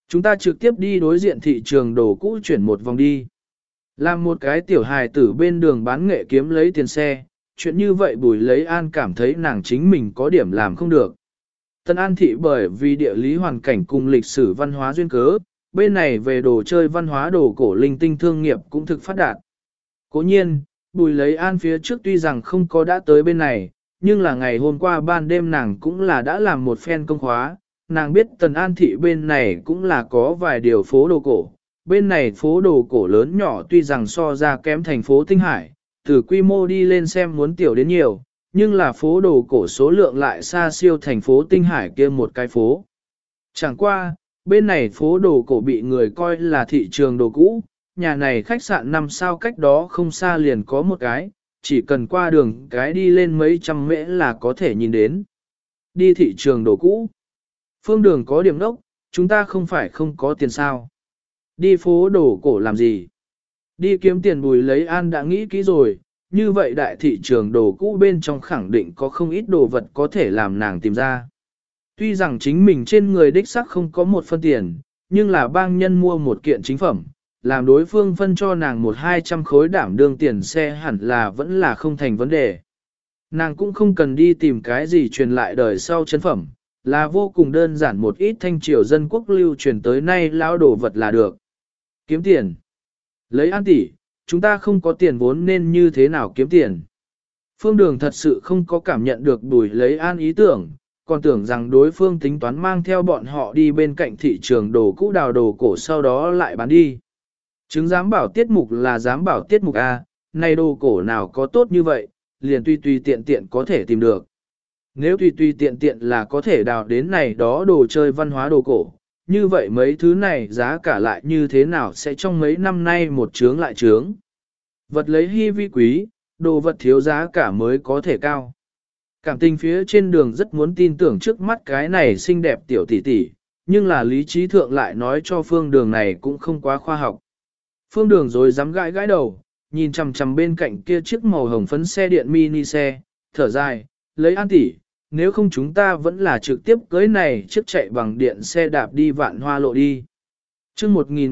Chúng ta trực tiếp đi đối diện thị trường đồ cũ chuyển một vòng đi. Làm một cái tiểu hài tử bên đường bán nghệ kiếm lấy tiền xe, chuyện như vậy Bùi Lấy An cảm thấy nàng chính mình có điểm làm không được. Tân An thị bởi vì địa lý hoàn cảnh cùng lịch sử văn hóa duyên cớ, bên này về đồ chơi văn hóa đồ cổ linh tinh thương nghiệp cũng thực phát đạt. Cố nhiên, Bùi Lấy An phía trước tuy rằng không có đã tới bên này, nhưng là ngày hôm qua ban đêm nàng cũng là đã làm một phen công khóa, nàng biết Tần An thị bên này cũng là có vài điều phố đồ cổ. Bên này phố đồ cổ lớn nhỏ tuy rằng so ra kém thành phố Tinh Hải, từ quy mô đi lên xem muốn tiểu đến nhiều, nhưng là phố đồ cổ số lượng lại xa siêu thành phố Tinh Hải kia một cái phố. Chẳng qua, bên này phố đồ cổ bị người coi là thị trường đồ cũ, nhà này khách sạn 5 sao cách đó không xa liền có một cái, chỉ cần qua đường cái đi lên mấy trăm mễ là có thể nhìn đến. Đi thị trường đồ cũ. Phương Đường có điểm đốc, chúng ta không phải không có tiền sao. Đi phố đồ cổ làm gì? Đi kiếm tiền. Bùi Lấy An đã nghĩ kỹ rồi, như vậy đại thị trường đồ cũ bên trong khẳng định có không ít đồ vật có thể làm nàng tìm ra. Tuy rằng chính mình trên người đích sắc không có một phân tiền, nhưng là bang nhân mua một kiện chính phẩm, làm đối phương phân cho nàng 100-200 khối đảm đương tiền xe hẳn là vẫn là không thành vấn đề. Nàng cũng không cần đi tìm cái gì truyền lại đời sau chân phẩm, là vô cùng đơn giản một ít thanh triều dân quốc lưu truyền tới nay lão đồ vật là được. Kiếm tiền. Lấy An tỷ, chúng ta không có tiền vốn nên như thế nào kiếm tiền. Phương Đường thật sự không có cảm nhận được Bùi Lấy An ý tưởng, còn tưởng rằng đối phương tính toán mang theo bọn họ đi bên cạnh thị trường đồ cũ đào đồ cổ sau đó lại bán đi. Chứng giám bảo tiết mục là giám bảo tiết mục A, này đồ cổ nào có tốt như vậy, liền tùy tùy tiện tiện có thể tìm được. Nếu tùy tùy tiện tiện là có thể đào đến này đó đồ chơi văn hóa đồ cổ, như vậy mấy thứ này giá cả lại như thế nào sẽ trong mấy năm nay một chướng lại chướng. Vật lấy hy vi quý, đồ vật thiếu giá cả mới có thể cao. Cảm tình phía trên đường rất muốn tin tưởng trước mắt cái này xinh đẹp tiểu tỷ tỷ, nhưng là lý trí thượng lại nói cho Phương Đường này cũng không quá khoa học. Phương Đường rồi dám gãi gãi đầu, nhìn chằm chằm bên cạnh kia chiếc màu hồng phấn xe điện mini xe, thở dài, Lấy An tỷ, nếu không chúng ta vẫn là trực tiếp cưới này chiếc chạy bằng điện xe đạp đi Vạn Hoa lộ đi. Chương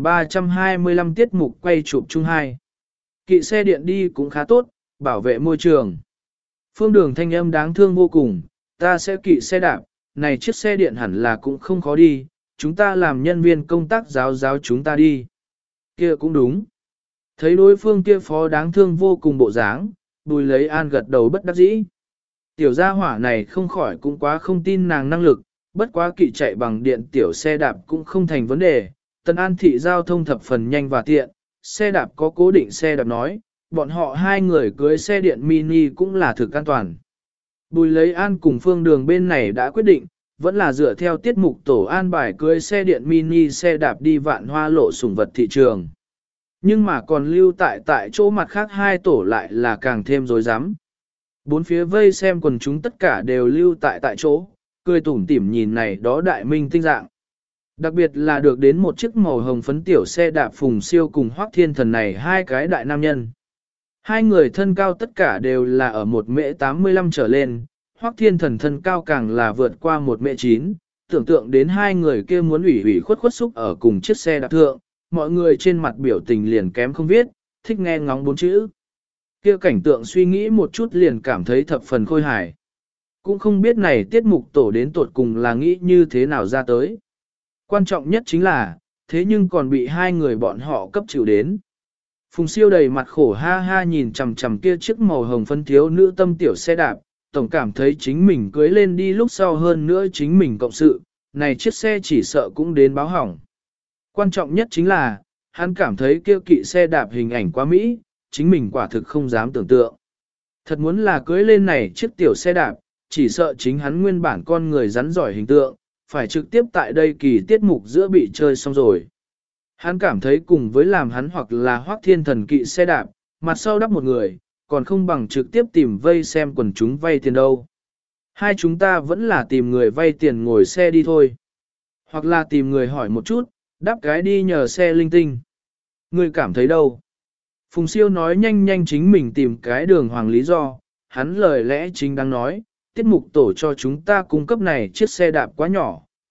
1325 tiết mục quay chụp chung 2. Kỵ xe điện đi cũng khá tốt, bảo vệ môi trường. Phương Đường thanh âm đáng thương vô cùng, ta sẽ kỵ xe đạp, này chiếc xe điện hẳn là cũng không khó đi, chúng ta làm nhân viên công tác giáo chúng ta đi. Kia cũng đúng. Thấy đối phương kia phó đáng thương vô cùng bộ dáng, Bùi Lấy An gật đầu bất đắc dĩ. Tiểu gia hỏa này không khỏi cũng quá không tin nàng năng lực, bất quá kỵ chạy bằng điện tiểu xe đạp cũng không thành vấn đề. Tân An thị giao thông thập phần nhanh và tiện, xe đạp có cố định xe đạp nói, bọn họ hai người cưới xe điện mini cũng là thực an toàn. Bùi Lấy An cùng Phương Đường bên này đã quyết định, vẫn là dựa theo tiết mục tổ an bài cưới xe điện mini xe đạp đi Vạn Hoa lộ sủng vật thị trường. Nhưng mà còn lưu tại chỗ mặt khác hai tổ lại là càng thêm rối rắm. Bốn phía vây xem quần chúng tất cả đều lưu tại chỗ, cười tủm tỉm nhìn này đó đại minh tinh dạng. Đặc biệt là được đến một chiếc màu hồng phấn tiểu xe đạp Phùng Siêu cùng Hoắc Thiên Thần này hai cái đại nam nhân. Hai người thân cao tất cả đều là ở 1m85 trở lên, Hoắc Thiên Thần thân cao càng là vượt qua 1m9, tưởng tượng đến hai người kia muốn ủy khuất xúc ở cùng chiếc xe đạp thượng, mọi người trên mặt biểu tình liền kém không viết, thích nghe ngóng bốn chữ. Kia cảnh tượng suy nghĩ một chút liền cảm thấy thập phần khôi hài. Cũng không biết này tiết mục tổ đến tột cùng là nghĩ như thế nào ra tới. Quan trọng nhất chính là, thế nhưng còn bị hai người bọn họ cấp chịu đến. Phùng Siêu đầy mặt khổ ha ha nhìn chằm chằm kia chiếc màu hồng phấn thiếu nữ tâm tiểu xe đạp, tổng cảm thấy chính mình cưới lên đi lúc sau hơn nữa chính mình cộng sự, này chiếc xe chỉ sợ cũng đến báo hỏng. Quan trọng nhất chính là, hắn cảm thấy kia kỵ xe đạp hình ảnh quá mỹ, chính mình quả thực không dám tưởng tượng. Thật muốn là cưới lên này chiếc tiểu xe đạp, chỉ sợ chính hắn nguyên bản con người rắn giỏi hình tượng, phải trực tiếp tại đây kỳ tiết mục giữa bị chơi xong rồi. Hắn cảm thấy cùng với làm hắn hoặc là Hoắc Thiên Thần kỵ xe đạp, mặt sau đắp một người, còn không bằng trực tiếp tìm vây xem quần chúng vay tiền đâu. Hai chúng ta vẫn là tìm người vay tiền ngồi xe đi thôi. Hoặc là tìm người hỏi một chút, đáp cái đi nhờ xe linh tinh. Người cảm thấy đâu? Phùng Siêu nói nhanh chính mình tìm cái đường hoàng lý do, hắn lời lẽ chính đang nói, tiết mục tổ cho chúng ta cung cấp này chiếc xe đạp quá nhỏ,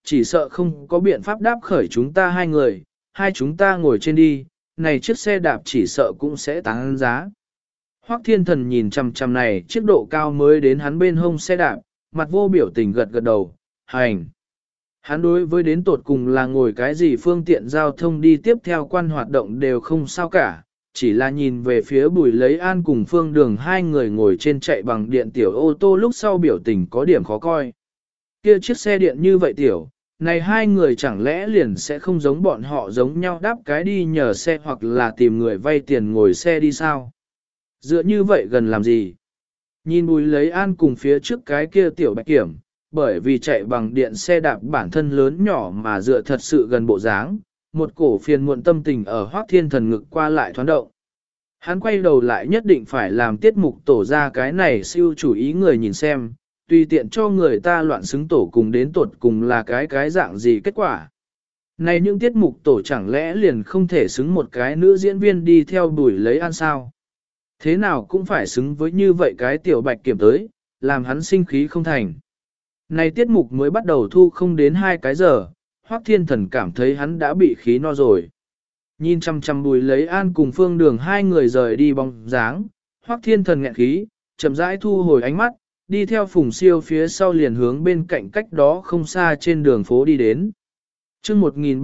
chỉ sợ không có biện pháp đáp khởi chúng ta hai người, hai chúng ta ngồi trên đi, này chiếc xe đạp chỉ sợ cũng sẽ tăng giá. Hoắc Thiên Thần nhìn chằm chằm này chiếc độ cao mới đến hắn bên hông xe đạp, mặt vô biểu tình gật gật đầu, hành. Hắn đối với đến tột cùng là ngồi cái gì phương tiện giao thông đi tiếp theo quan hoạt động đều không sao cả, chỉ là nhìn về phía Bùi Lấy An cùng Phương Đường hai người ngồi trên chạy bằng điện tiểu ô tô lúc sau biểu tình có điểm khó coi. Kia chiếc xe điện như vậy tiểu, này hai người chẳng lẽ liền sẽ không giống bọn họ giống nhau đáp cái đi nhờ xe hoặc là tìm người vay tiền ngồi xe đi sao? Dựa như vậy gần làm gì? Nhìn Bùi Lấy An cùng phía trước cái kia tiểu bạch kiểm, bởi vì chạy bằng điện xe đạp bản thân lớn nhỏ mà dựa thật sự gần bộ dáng, một cổ phiền muộn tâm tình ở Hoắc Thiên Thần ngực qua lại thoáng động. Hắn quay đầu lại nhất định phải làm tiết mục tổ ra cái này siêu chủ ý người nhìn xem, tùy tiện cho người ta loạn xứng tổ cùng đến tột cùng là cái dạng gì kết quả. Này những tiết mục tổ chẳng lẽ liền không thể xứng một cái nữ diễn viên đi theo Bùi Lấy An sao? Thế nào cũng phải xứng với như vậy cái tiểu bạch kiểm tới, làm hắn sinh khí không thành. Này tiết mục mới bắt đầu thu không đến 2 cái giờ, Hoắc Thiên Thần cảm thấy hắn đã bị khí no rồi. Nhìn chăm chăm Bùi Lấy An cùng Phương Đường hai người rời đi bóng dáng, Hoắc Thiên Thần nghẹn khí, chậm rãi thu hồi ánh mắt, đi theo Phùng Siêu phía sau liền hướng bên cạnh cách đó không xa trên đường phố đi đến. Chương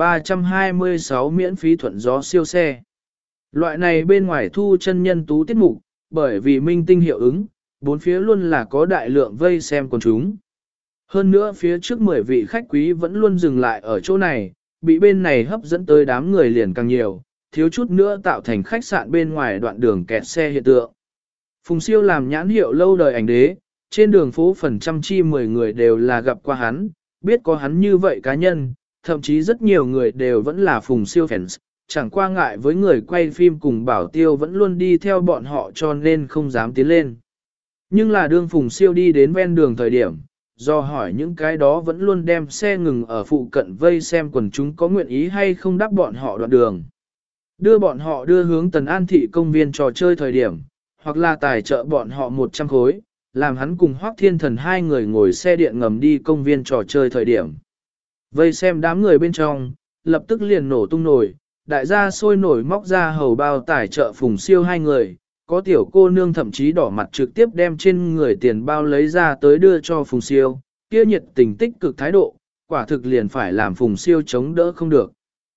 1326 miễn phí thuận gió siêu xe. Loại này bên ngoài thu chân nhân tú tiết mục, bởi vì minh tinh hiệu ứng, bốn phía luôn là có đại lượng vây xem quần chúng. Hơn nữa phía trước 10 vị khách quý vẫn luôn dừng lại ở chỗ này, bị bên này hấp dẫn tới đám người liền càng nhiều, thiếu chút nữa tạo thành khách sạn bên ngoài đoạn đường kẹt xe hiện tượng. Phùng Siêu làm nhãn hiệu lâu đời ảnh đế, trên đường phố phần trăm chi 10 người đều là gặp qua hắn, biết có hắn như vậy cá nhân, thậm chí rất nhiều người đều vẫn là Phùng Siêu fans, chẳng qua ngại với người quay phim cùng Bảo Tiêu vẫn luôn đi theo bọn họ cho nên không dám tiến lên. Nhưng là đương Phùng Siêu đi đến ven đường thời điểm, do hỏi những cái đó vẫn luôn đem xe ngừng ở phụ cận vây xem quần chúng có nguyện ý hay không đáp bọn họ đoạn đường. Đưa bọn họ đưa hướng Tần An Thị công viên trò chơi thời điểm, hoặc là tài trợ bọn họ 100 khối, làm hắn cùng Hoắc Thiên Thần hai người ngồi xe điện ngầm đi công viên trò chơi thời điểm. Vây xem đám người bên trong, lập tức liền nổ tung nổi, đại gia sôi nổi móc ra hầu bao tài trợ Phùng Siêu hai người, có tiểu cô nương thậm chí đỏ mặt trực tiếp đem trên người tiền bao lấy ra tới đưa cho Phùng Siêu, kia nhiệt tình tích cực thái độ, quả thực liền phải làm Phùng Siêu chống đỡ không được.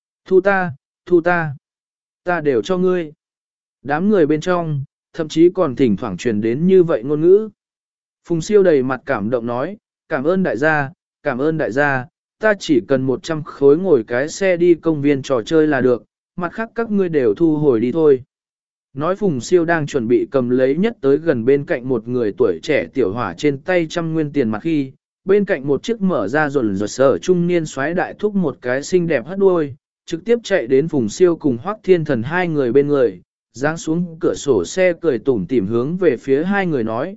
Thu ta, ta đều cho ngươi. Đám người bên trong, thậm chí còn thỉnh thoảng truyền đến như vậy ngôn ngữ. Phùng Siêu đầy mặt cảm động nói, cảm ơn đại gia, ta chỉ cần 100 khối ngồi cái xe đi công viên trò chơi là được, mặt khác các ngươi đều thu hồi đi thôi. Nói Phùng Siêu đang chuẩn bị cầm lấy nhất tới gần bên cạnh một người tuổi trẻ tiểu hỏa trên tay 100 nguyên tiền mặt khi, bên cạnh một chiếc mở ra rồn sở trung niên xoáy đại thúc một cái xinh đẹp hất đuôi, trực tiếp chạy đến Phùng Siêu cùng Hoắc Thiên Thần hai người bên người, giáng xuống cửa sổ xe cười tủm tỉm hướng về phía hai người nói,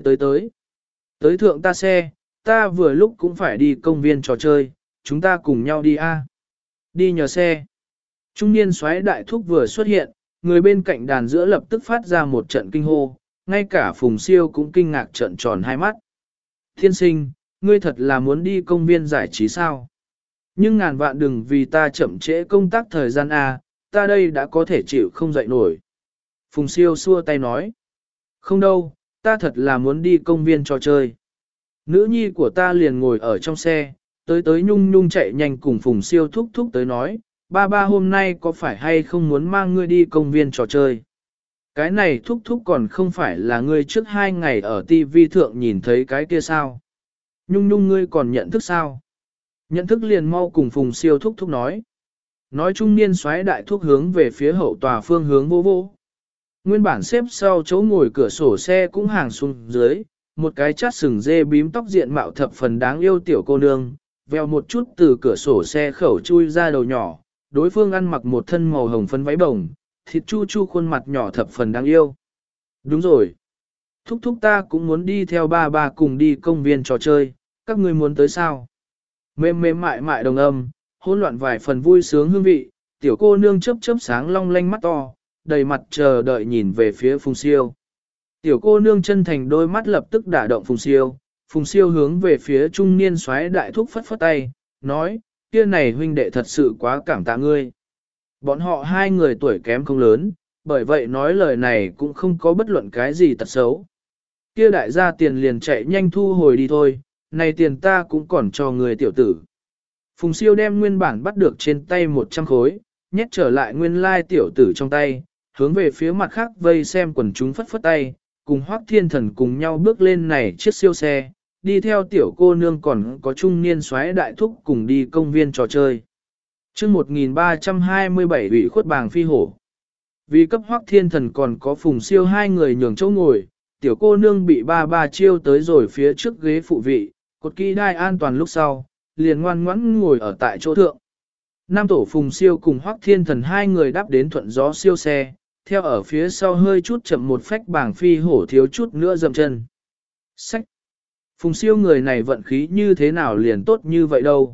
tới thượng ta xe, ta vừa lúc cũng phải đi công viên trò chơi, chúng ta cùng nhau đi a. Đi nhờ xe. Trung niên xoáy đại thúc vừa xuất hiện, người bên cạnh đàn giữa lập tức phát ra một trận kinh hô, ngay cả Phùng Siêu cũng kinh ngạc trợn tròn hai mắt. Thiên sinh, ngươi thật là muốn đi công viên giải trí sao? Nhưng ngàn vạn đừng vì ta chậm trễ công tác thời gian a, ta đây đã có thể chịu không dậy nổi. Phùng Siêu xua tay nói. Không đâu, ta thật là muốn đi công viên trò chơi. Nữ nhi của ta liền ngồi ở trong xe, tới nhung nhung chạy nhanh cùng Phùng Siêu thúc thúc tới nói, ba hôm nay có phải hay không muốn mang ngươi đi công viên trò chơi? Cái này thúc thúc còn không phải là ngươi trước 2 ngày ở TV thượng nhìn thấy cái kia sao? Nhung nhung ngươi còn nhận thức sao? Nhận thức liền mau cùng Phùng Siêu thúc thúc nói. Nói trung niên xoáy đại thúc hướng về phía hậu tòa phương hướng vô vô. Nguyên bản xếp sau chỗ ngồi cửa sổ xe cũng hàng xuống dưới, một cái chát sừng dê bím tóc diện mạo thập phần đáng yêu tiểu cô nương, veo một chút từ cửa sổ xe khẩu chui ra đầu nhỏ, đối phương ăn mặc một thân màu hồng phấn váy bồng, thịt chu chu khuôn mặt nhỏ thập phần đáng yêu. Đúng rồi. Thúc thúc ta cũng muốn đi theo ba cùng đi công viên trò chơi, các ngươi muốn tới sao? Mềm mềm mại mại đồng âm, hỗn loạn vài phần vui sướng hương vị, tiểu cô nương chớp chớp sáng long lanh mắt to, đầy mặt chờ đợi nhìn về phía Phùng Siêu. Tiểu cô nương chân thành đôi mắt lập tức đả động Phùng Siêu hướng về phía trung niên xoáy đại thúc phất phất tay, nói, kia này huynh đệ thật sự quá cảm tạ ngươi. Bọn họ hai người tuổi kém không lớn, bởi vậy nói lời này cũng không có bất luận cái gì tật xấu. Kia đại gia tiền liền chạy nhanh thu hồi đi thôi, này tiền ta cũng còn cho người tiểu tử. Phùng Siêu đem nguyên bản bắt được trên tay 100 khối, nhét trở lại nguyên lai tiểu tử trong tay, hướng về phía mặt khác vây xem quần chúng phất phất tay, cùng Hoắc Thiên Thần cùng nhau bước lên này chiếc siêu xe, đi theo tiểu cô nương còn có trung niên soái đại thúc cùng đi công viên trò chơi. Chương 1327 ủy khuất bàng phi hổ. Vì cấp Hoắc Thiên Thần còn có Phùng Siêu hai người nhường chỗ ngồi, tiểu cô nương bị ba chiêu tới rồi phía trước ghế phụ vị, cột kỹ đai an toàn lúc sau, liền ngoan ngoãn ngồi ở tại chỗ thượng. Nam tổ Phùng Siêu cùng Hoắc Thiên Thần hai người đáp đến thuận gió siêu xe, theo ở phía sau hơi chút chậm một phách bàng phi hổ thiếu chút nữa dậm chân. Sách! Phùng Siêu người này vận khí như thế nào liền tốt như vậy đâu.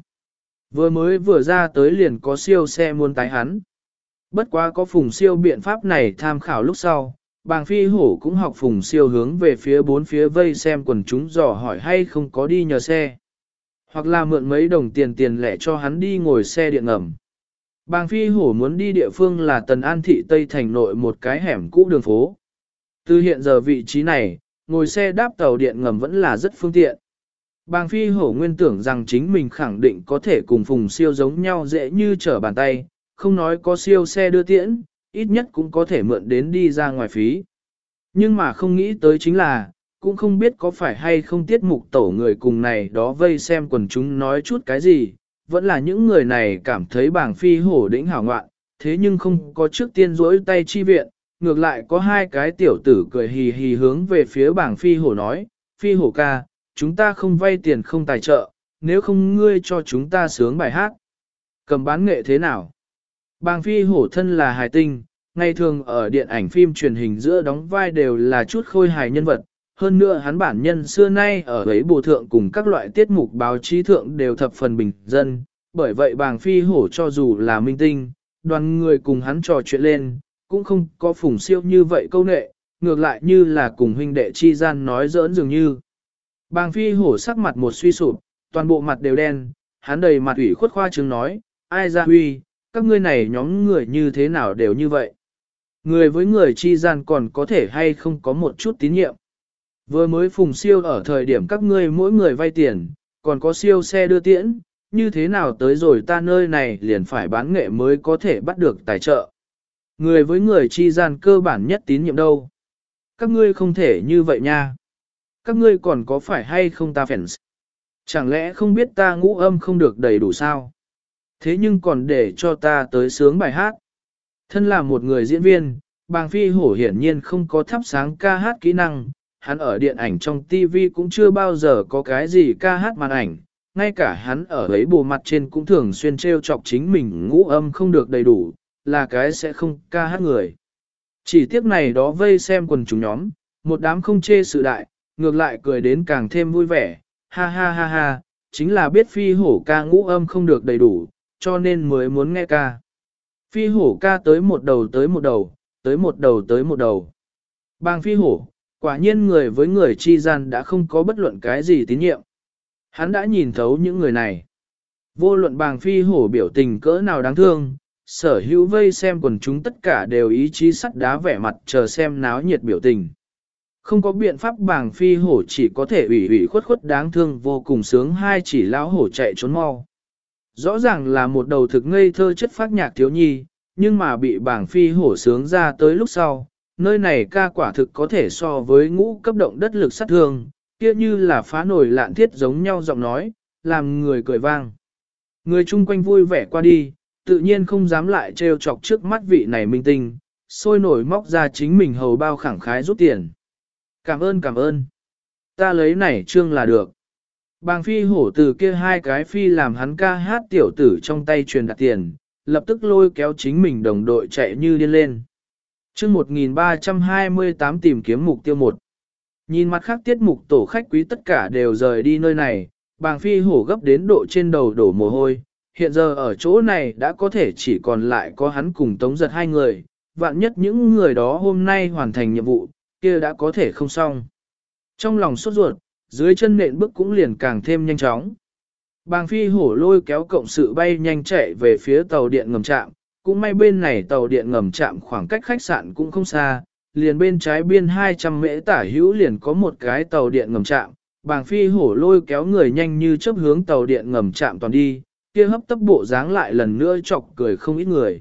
Vừa ra tới liền có siêu xe muốn tái hắn. Bất quá có Phùng Siêu biện pháp này tham khảo lúc sau, bàng phi hổ cũng học Phùng Siêu hướng về phía bốn phía vây xem quần chúng dò hỏi hay không có đi nhờ xe. Hoặc là mượn mấy đồng tiền lẻ cho hắn đi ngồi xe điện ngầm. Bàng phi hổ muốn đi địa phương là Tần An thị Tây Thành nội một cái hẻm cũ đường phố. Từ hiện giờ vị trí này, ngồi xe đáp tàu điện ngầm vẫn là rất phương tiện. Bàng phi hổ nguyên tưởng rằng chính mình khẳng định có thể cùng Phùng Siêu giống nhau dễ như trở bàn tay, không nói có siêu xe đưa tiễn, ít nhất cũng có thể mượn đến đi ra ngoài phí. Nhưng mà không nghĩ tới chính là, cũng không biết có phải hay không tiết mục tổ người cùng này đó vây xem quần chúng nói chút cái gì, vẫn là những người này cảm thấy bàng phi hổ đỉnh hảo ngoạn, thế nhưng không có trước tiên rỗi tay chi viện, ngược lại có hai cái tiểu tử cười hì hì hướng về phía bàng phi hổ nói, phi hổ ca, chúng ta không vay tiền không tài trợ, nếu không ngươi cho chúng ta sướng bài hát. Cầm bán nghệ thế nào? Bàng phi hổ thân là hài tinh, ngày thường ở điện ảnh phim truyền hình giữa đóng vai đều là chút khôi hài nhân vật, hơn nữa hắn bản nhân xưa nay ở ấy bộ thượng cùng các loại tiết mục báo chí thượng đều thập phần bình dân, bởi vậy bàng phi hổ cho dù là minh tinh, đoàn người cùng hắn trò chuyện lên, cũng không có Phùng Siêu như vậy câu nệ, ngược lại như là cùng huynh đệ chi gian nói giỡn dường như. Bàng phi hổ sắc mặt một suy sụp, toàn bộ mặt đều đen, hắn đầy mặt ủy khuất khoa trương nói, ai ra huy, các ngươi này nhóm người như thế nào đều như vậy. Người với người chi gian còn có thể hay không có một chút tín nhiệm. Vừa mới Phùng Siêu ở thời điểm các ngươi mỗi người vay tiền, còn có siêu xe đưa tiễn, như thế nào tới rồi ta nơi này liền phải bán nghệ mới có thể bắt được tài trợ. Người với người chi gian cơ bản nhất tín nhiệm đâu. Các ngươi không thể như vậy nha. Các ngươi còn có phải hay không ta fans? Chẳng lẽ không biết ta ngũ âm không được đầy đủ sao? Thế nhưng còn để cho ta tới sướng bài hát. Thân là một người diễn viên, bàng phi hổ hiển nhiên không có thắp sáng ca hát kỹ năng, hắn ở điện ảnh trong TV cũng chưa bao giờ có cái gì ca hát màn ảnh, ngay cả hắn ở ấy bộ mặt trên cũng thường xuyên trêu chọc chính mình ngũ âm không được đầy đủ, là cái sẽ không ca hát người. Chỉ tiếc này đó vây xem quần chúng nhóm, một đám không chê sự đại, ngược lại cười đến càng thêm vui vẻ, ha ha ha ha, chính là biết phi hổ ca ngũ âm không được đầy đủ, cho nên mới muốn nghe ca. Phi hổ ca tới một đầu tới một đầu, tới một đầu tới một đầu. Bàng phi hổ, quả nhiên người với người chi gian đã không có bất luận cái gì tín nhiệm. Hắn đã nhìn thấu những người này. Vô luận bàng phi hổ biểu tình cỡ nào đáng thương, sở hữu vây xem quần chúng tất cả đều ý chí sắt đá vẻ mặt chờ xem náo nhiệt biểu tình. Không có biện pháp bàng phi hổ chỉ có thể ủy ủy khuất khuất đáng thương vô cùng sướng hai chỉ lão hổ chạy trốn mau. Rõ ràng là một đầu thực ngây thơ chất phác nhạc thiếu nhi, nhưng mà bị bàng phi hổ sướng ra tới lúc sau, nơi này ca quả thực có thể so với ngũ cấp động đất lực sát thương, kia như là phá nổi lạn thiết giống nhau giọng nói, làm người cười vang. Người chung quanh vui vẻ qua đi, tự nhiên không dám lại trêu chọc trước mắt vị này minh tinh, sôi nổi móc ra chính mình hầu bao khẳng khái rút tiền. Cảm ơn. Ta lấy này trương là được. Bàng phi hổ từ kia hai cái phi làm hắn ca hát tiểu tử trong tay truyền đặt tiền, lập tức lôi kéo chính mình đồng đội chạy như điên lên. Chương 1328 tìm kiếm mục tiêu 1. Nhìn mặt khác tiết mục tổ khách quý tất cả đều rời đi nơi này, bàng phi hổ gấp đến độ trên đầu đổ mồ hôi. Hiện giờ ở chỗ này đã có thể chỉ còn lại có hắn cùng Tống Giật hai người, vạn nhất những người đó hôm nay hoàn thành nhiệm vụ, kia đã có thể không xong. Trong lòng sốt ruột, dưới chân nện bước cũng liền càng thêm nhanh chóng. Bàng phi hổ lôi kéo cộng sự bay nhanh chạy về phía tàu điện ngầm trạm, cũng may bên này tàu điện ngầm trạm khoảng cách khách sạn cũng không xa, liền bên trái biên 200 mễ tả hữu liền có một cái tàu điện ngầm trạm. Bàng phi hổ lôi kéo người nhanh như chớp hướng tàu điện ngầm trạm toàn đi, kia hấp tấp bộ dáng lại lần nữa chọc cười không ít người.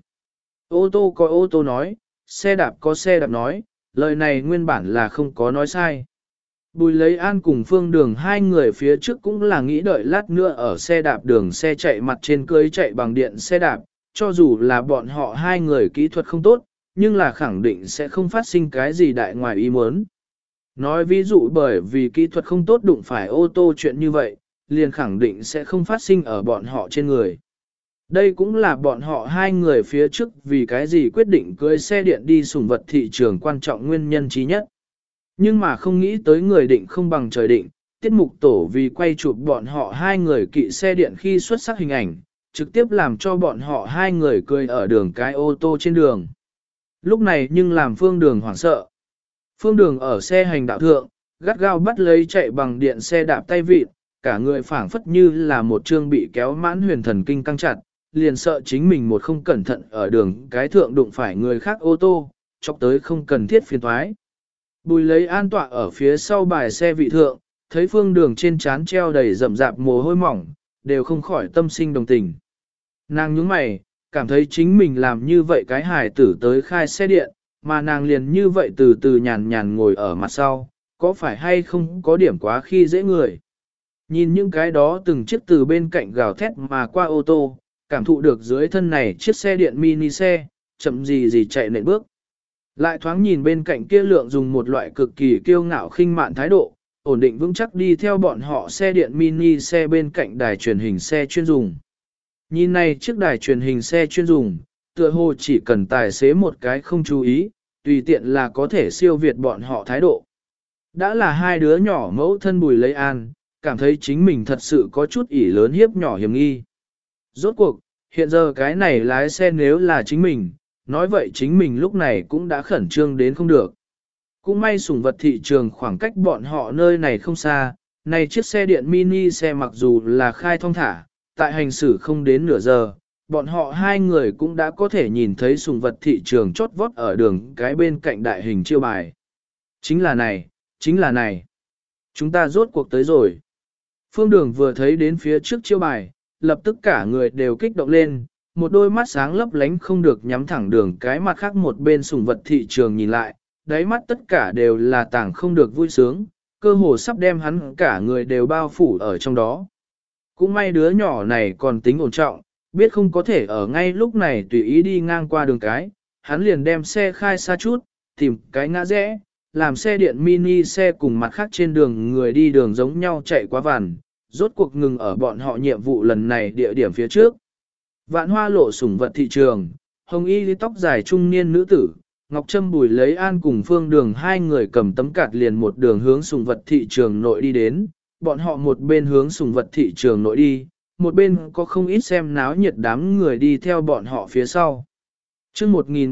Ô tô có ô tô nói, xe đạp có xe đạp nói, lời này nguyên bản là không có nói sai. Bùi lấy an cùng phương đường hai người phía trước cũng là nghĩ đợi lát nữa ở xe đạp đường xe chạy mặt trên cưới chạy bằng điện xe đạp, cho dù là bọn họ hai người kỹ thuật không tốt, nhưng là khẳng định sẽ không phát sinh cái gì đại ngoài ý muốn. Nói ví dụ bởi vì kỹ thuật không tốt đụng phải ô tô chuyện như vậy, liền khẳng định sẽ không phát sinh ở bọn họ trên người. Đây cũng là bọn họ hai người phía trước vì cái gì quyết định cưới xe điện đi sủng vật thị trường quan trọng nguyên nhân trí nhất. Nhưng mà không nghĩ tới người định không bằng trời định, tiết mục tổ vì quay chụp bọn họ hai người kỵ xe điện khi xuất sắc hình ảnh, trực tiếp làm cho bọn họ hai người cười ở đường cái ô tô trên đường. Lúc này nhưng làm phương đường hoảng sợ. Phương đường ở xe hành đạo thượng, gắt gao bắt lấy chạy bằng điện xe đạp tay vịt, cả người phảng phất như là một chương bị kéo mãn huyền thần kinh căng chặt, liền sợ chính mình một không cẩn thận ở đường cái thượng đụng phải người khác ô tô, chọc tới không cần thiết phiền toái. Bùi lấy an tọa ở phía sau bài xe vị thượng, thấy phương đường trên trán treo đầy rậm rạp mồ hôi mỏng, đều không khỏi tâm sinh đồng tình. Nàng nhướng mày, cảm thấy chính mình làm như vậy cái hài tử tới khai xe điện, mà nàng liền như vậy từ từ nhàn nhàn ngồi ở mặt sau, có phải hay không có điểm quá khi dễ người. Nhìn những cái đó từng chiếc từ bên cạnh gào thét mà qua ô tô, cảm thụ được dưới thân này chiếc xe điện mini xe, chậm gì chạy nện bước. Lại thoáng nhìn bên cạnh kia lượng dùng một loại cực kỳ kiêu ngạo khinh mạn thái độ, ổn định vững chắc đi theo bọn họ xe điện mini xe bên cạnh đài truyền hình xe chuyên dùng. Nhìn này chiếc đài truyền hình xe chuyên dùng, tựa hồ chỉ cần tài xế một cái không chú ý, tùy tiện là có thể siêu việt bọn họ thái độ. Đã là hai đứa nhỏ mẫu thân Bùi Lấy An, cảm thấy chính mình thật sự có chút ỷ lớn hiếp nhỏ hiểm nghi. Rốt cuộc, hiện giờ cái này lái xe nếu là chính mình, nói vậy chính mình lúc này cũng đã khẩn trương đến không được. Cũng may sủng vật thị trường khoảng cách bọn họ nơi này không xa, này chiếc xe điện mini xe mặc dù là khai thông thả, tại hành xử không đến nửa giờ, bọn họ hai người cũng đã có thể nhìn thấy sủng vật thị trường chót vót ở đường cái bên cạnh đại hình chiêu bài. Chính là này, chính là này. Chúng ta rốt cuộc tới rồi. Phương Đường vừa thấy đến phía trước chiêu bài, lập tức cả người đều kích động lên, một đôi mắt sáng lấp lánh không được nhắm thẳng đường cái mặt khác một bên sủng vật thị trường nhìn lại, đáy mắt tất cả đều là tảng không được vui sướng, cơ hồ sắp đem hắn cả người đều bao phủ ở trong đó. Cũng may đứa nhỏ này còn tính ổn trọng, biết không có thể ở ngay lúc này tùy ý đi ngang qua đường cái, hắn liền đem xe khai xa chút, tìm cái ngã rẽ, làm xe điện mini xe cùng mặt khác trên đường người đi đường giống nhau chạy quá vàn, rốt cuộc ngừng ở bọn họ nhiệm vụ lần này địa điểm phía trước. Vạn Hoa lộ sủng vật thị trường, hồng y tóc dài trung niên nữ tử, Ngọc Trâm Bùi Lấy An cùng Phương Đường hai người cầm tấm cạt liền một đường hướng sủng vật thị trường nội đi đến, bọn họ một bên hướng sủng vật thị trường nội đi, một bên có không ít xem náo nhiệt đám người đi theo bọn họ phía sau. Chương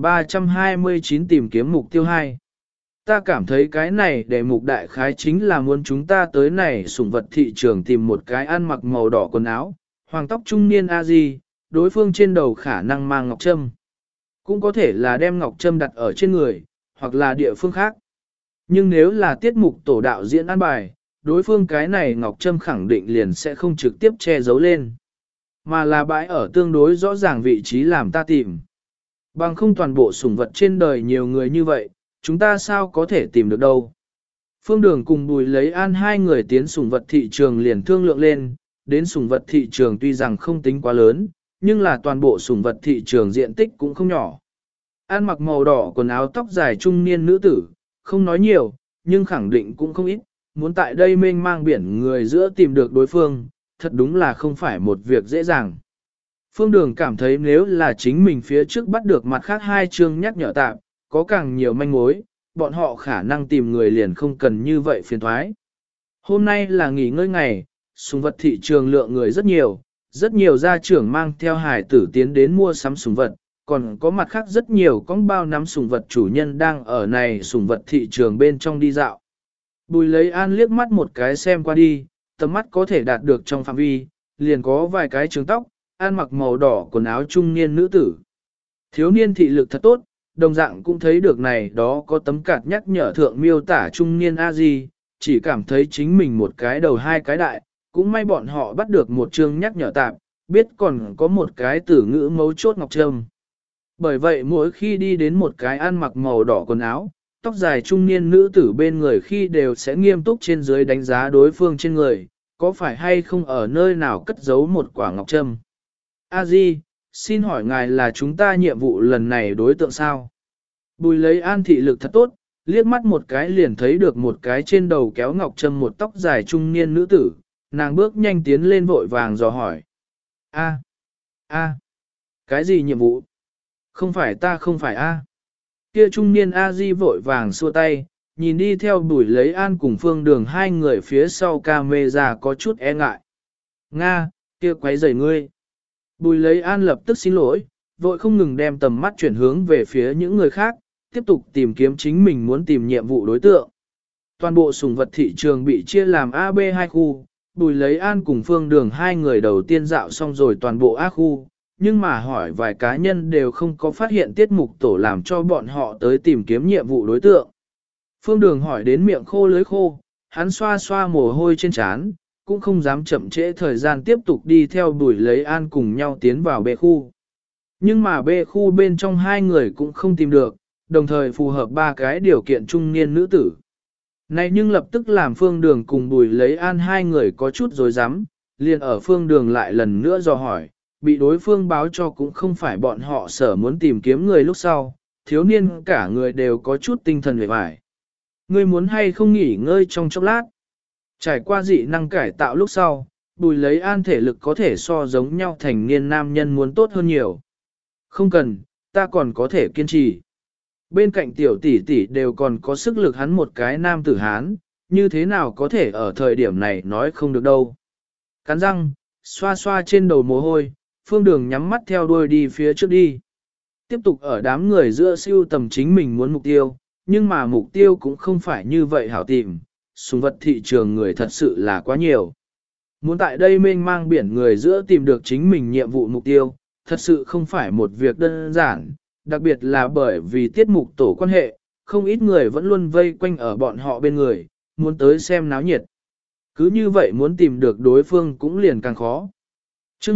1329 tìm kiếm mục tiêu 2. Ta cảm thấy cái này để mục đại khái chính là muốn chúng ta tới này sủng vật thị trường tìm một cái ăn mặc màu đỏ quần áo, hoàng tóc trung niên A-di, đối phương trên đầu khả năng mang ngọc trâm. Cũng có thể là đem ngọc trâm đặt ở trên người, hoặc là địa phương khác. Nhưng nếu là tiết mục tổ đạo diễn an bài, đối phương cái này ngọc trâm khẳng định liền sẽ không trực tiếp che giấu lên, mà là bãi ở tương đối rõ ràng vị trí làm ta tìm. Bằng không toàn bộ sủng vật trên đời nhiều người như vậy, chúng ta sao có thể tìm được đâu. Phương Đường cùng Bùi Lấy An hai người tiến sủng vật thị trường liền thương lượng lên, đến sủng vật thị trường tuy rằng không tính quá lớn, nhưng là toàn bộ sủng vật thị trường diện tích cũng không nhỏ. An mặc màu đỏ quần áo tóc dài trung niên nữ tử, không nói nhiều, nhưng khẳng định cũng không ít, muốn tại đây mênh mang biển người giữa tìm được đối phương, thật đúng là không phải một việc dễ dàng. Phương Đường cảm thấy nếu là chính mình phía trước bắt được mặt khác hai chương nhắc nhở tạm, có càng nhiều manh mối, bọn họ khả năng tìm người liền không cần như vậy phiền thoái. Hôm nay là nghỉ ngơi ngày, sủng vật thị trường lượng người rất nhiều gia trưởng mang theo hải tử tiến đến mua sắm sủng vật, còn có mặt khác rất nhiều con bao nắm sủng vật chủ nhân đang ở này sủng vật thị trường bên trong đi dạo. Bùi Lấy An liếc mắt một cái xem qua đi, tầm mắt có thể đạt được trong phạm vi, liền có vài cái trường tóc, ăn mặc màu đỏ quần áo trung niên nữ tử. Thiếu niên thị lực thật tốt, đồng dạng cũng thấy được này đó có tấm card nhắc nhở thượng miêu tả trung niên A-di, chỉ cảm thấy chính mình một cái đầu hai cái đại, cũng may bọn họ bắt được một chương nhắc nhở tạm, biết còn có một cái tử ngữ mấu chốt ngọc trâm. Bởi vậy mỗi khi đi đến một cái ăn mặc màu đỏ quần áo, tóc dài trung niên nữ tử bên người khi đều sẽ nghiêm túc trên dưới đánh giá đối phương trên người, có phải hay không ở nơi nào cất giấu một quả ngọc trâm. A-di, xin hỏi ngài là chúng ta nhiệm vụ lần này đối tượng sao? Bùi lấy an thị lực thật tốt, liếc mắt một cái liền thấy được một cái trên đầu kéo ngọc trâm một tóc dài trung niên nữ tử, nàng bước nhanh tiến lên vội vàng dò hỏi. A, cái gì nhiệm vụ? Không phải ta không phải A. Kia trung niên A-di vội vàng xua tay, nhìn đi theo Bùi lấy an cùng Phương Đường hai người phía sau camera có chút e ngại. Nga, kia quấy rầy ngươi. Bùi lấy an lập tức xin lỗi, vội không ngừng đem tầm mắt chuyển hướng về phía những người khác, tiếp tục tìm kiếm chính mình muốn tìm nhiệm vụ đối tượng. Toàn bộ sủng vật thị trường bị chia làm A, B hai khu, Bùi lấy an cùng Phương Đường hai người đầu tiên dạo xong rồi toàn bộ A khu, nhưng mà hỏi vài cá nhân đều không có phát hiện tiết mục tổ làm cho bọn họ tới tìm kiếm nhiệm vụ đối tượng. Phương Đường hỏi đến miệng khô lưới khô, hắn xoa xoa mồ hôi trên trán, cũng không dám chậm trễ thời gian tiếp tục đi theo Bùi lấy an cùng nhau tiến vào B khu. Nhưng mà B khu bên trong hai người cũng không tìm được, đồng thời phù hợp ba cái điều kiện trung niên nữ tử. Này nhưng lập tức làm Phương Đường cùng Bùi lấy an hai người có chút rối rắm, liền ở Phương Đường lại lần nữa dò hỏi, bị đối phương báo cho cũng không phải bọn họ sở muốn tìm kiếm người lúc sau, thiếu niên cả người đều có chút tinh thần vẻ vải. Ngươi muốn hay không nghỉ ngơi trong chốc lát? Trải qua dị năng cải tạo lúc sau, Bùi lấy an thể lực có thể so giống nhau thành niên nam nhân muốn tốt hơn nhiều. Không cần, ta còn có thể kiên trì. Bên cạnh tiểu tỷ tỷ đều còn có sức lực, hắn một cái nam tử hán, như thế nào có thể ở thời điểm này nói không được đâu. Cắn răng, xoa xoa trên đầu mồ hôi, Phương Đường nhắm mắt theo đuôi đi phía trước đi. Tiếp tục ở đám người giữa siêu tầm chính mình muốn mục tiêu, nhưng mà mục tiêu cũng không phải như vậy hảo tìm, sủng vật thị trường người thật sự là quá nhiều. Muốn tại đây mênh mang biển người giữa tìm được chính mình nhiệm vụ mục tiêu, thật sự không phải một việc đơn giản, đặc biệt là bởi vì tiết mục tổ quan hệ, không ít người vẫn luôn vây quanh ở bọn họ bên người, muốn tới xem náo nhiệt. Cứ như vậy muốn tìm được đối phương cũng liền càng khó. Trước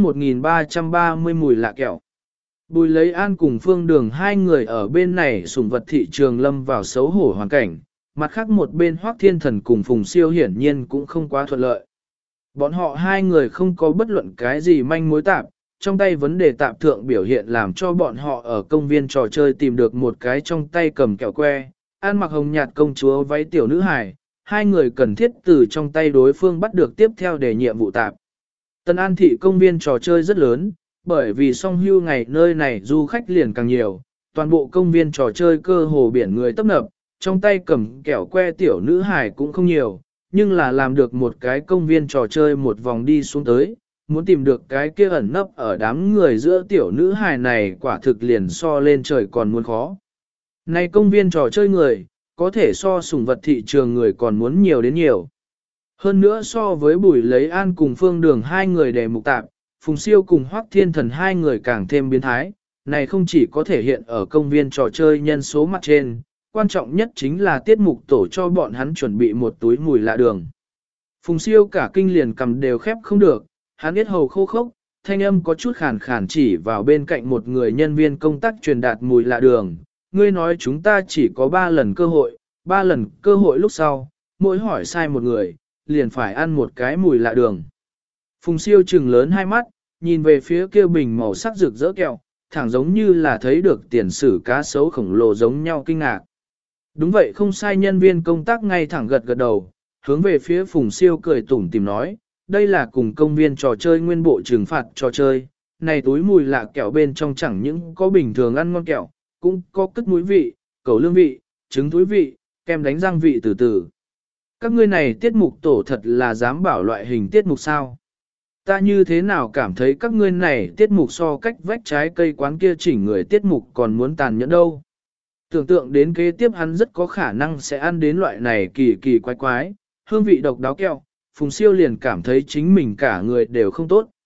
1330 mùi lạ kẹo. Bùi lấy an cùng Phương Đường hai người ở bên này sủng vật thị trường lâm vào xấu hổ hoàn cảnh, mặt khác một bên Hoắc Thiên Thần cùng Phùng Siêu hiển nhiên cũng không quá thuận lợi. Bọn họ hai người không có bất luận cái gì manh mối tạp, trong tay vấn đề tạp thượng biểu hiện làm cho bọn họ ở công viên trò chơi tìm được một cái trong tay cầm kẹo que, ăn mặc hồng nhạt công chúa váy tiểu nữ hài, hai người cần thiết từ trong tay đối phương bắt được tiếp theo để nhiệm vụ tạp. Tân An thị công viên trò chơi rất lớn, bởi vì song hưu ngày nơi này du khách liền càng nhiều, toàn bộ công viên trò chơi cơ hồ biển người tấp nập, trong tay cầm kẹo que tiểu nữ hài cũng không nhiều, nhưng là làm được một cái công viên trò chơi một vòng đi xuống tới, muốn tìm được cái kia ẩn nấp ở đám người giữa tiểu nữ hài này quả thực liền so lên trời còn muốn khó. Này công viên trò chơi người, có thể so sủng vật thị trường người còn muốn nhiều đến nhiều. Hơn nữa so với Bùi lấy an cùng Phương Đường hai người đề mục tạp, Phùng Siêu cùng Hoắc Thiên Thần hai người càng thêm biến thái, này không chỉ có thể hiện ở công viên trò chơi nhân số mặt trên, quan trọng nhất chính là tiết mục tổ cho bọn hắn chuẩn bị một túi mùi lạ đường. Phùng Siêu cả kinh liền cầm đều khép không được, hắn biết hầu khô khốc, thanh âm có chút khàn khàn chỉ vào bên cạnh một người nhân viên công tác truyền đạt mùi lạ đường. Ngươi nói chúng ta chỉ có 3 lần cơ hội, 3 lần cơ hội lúc sau, mỗi hỏi sai một người, liền phải ăn một cái mùi lạ đường. Phùng Siêu trừng lớn hai mắt, nhìn về phía kia bình màu sắc rực rỡ kẹo, thẳng giống như là thấy được tiền sử cá sấu khổng lồ giống nhau kinh ngạc. Đúng vậy, không sai, nhân viên công tác ngay thẳng gật gật đầu, hướng về phía Phùng Siêu cười tủm tìm nói, đây là cùng công viên trò chơi nguyên bộ trừng phạt trò chơi, này túi mùi lạ kẹo bên trong chẳng những có bình thường ăn ngon kẹo, cũng có cất muối vị, cẩu lương vị, trứng túi vị, kem đánh răng vị từ từ. Các ngươi này tiết mục tổ thật là dám bảo loại hình tiết mục sao? Ta như thế nào cảm thấy các ngươi này tiết mục so cách vách trái cây quán kia chỉnh người tiết mục còn muốn tàn nhẫn đâu. Tưởng tượng đến kế tiếp hắn rất có khả năng sẽ ăn đến loại này kỳ kỳ quái quái, hương vị độc đáo kẹo, Phùng Siêu liền cảm thấy chính mình cả người đều không tốt.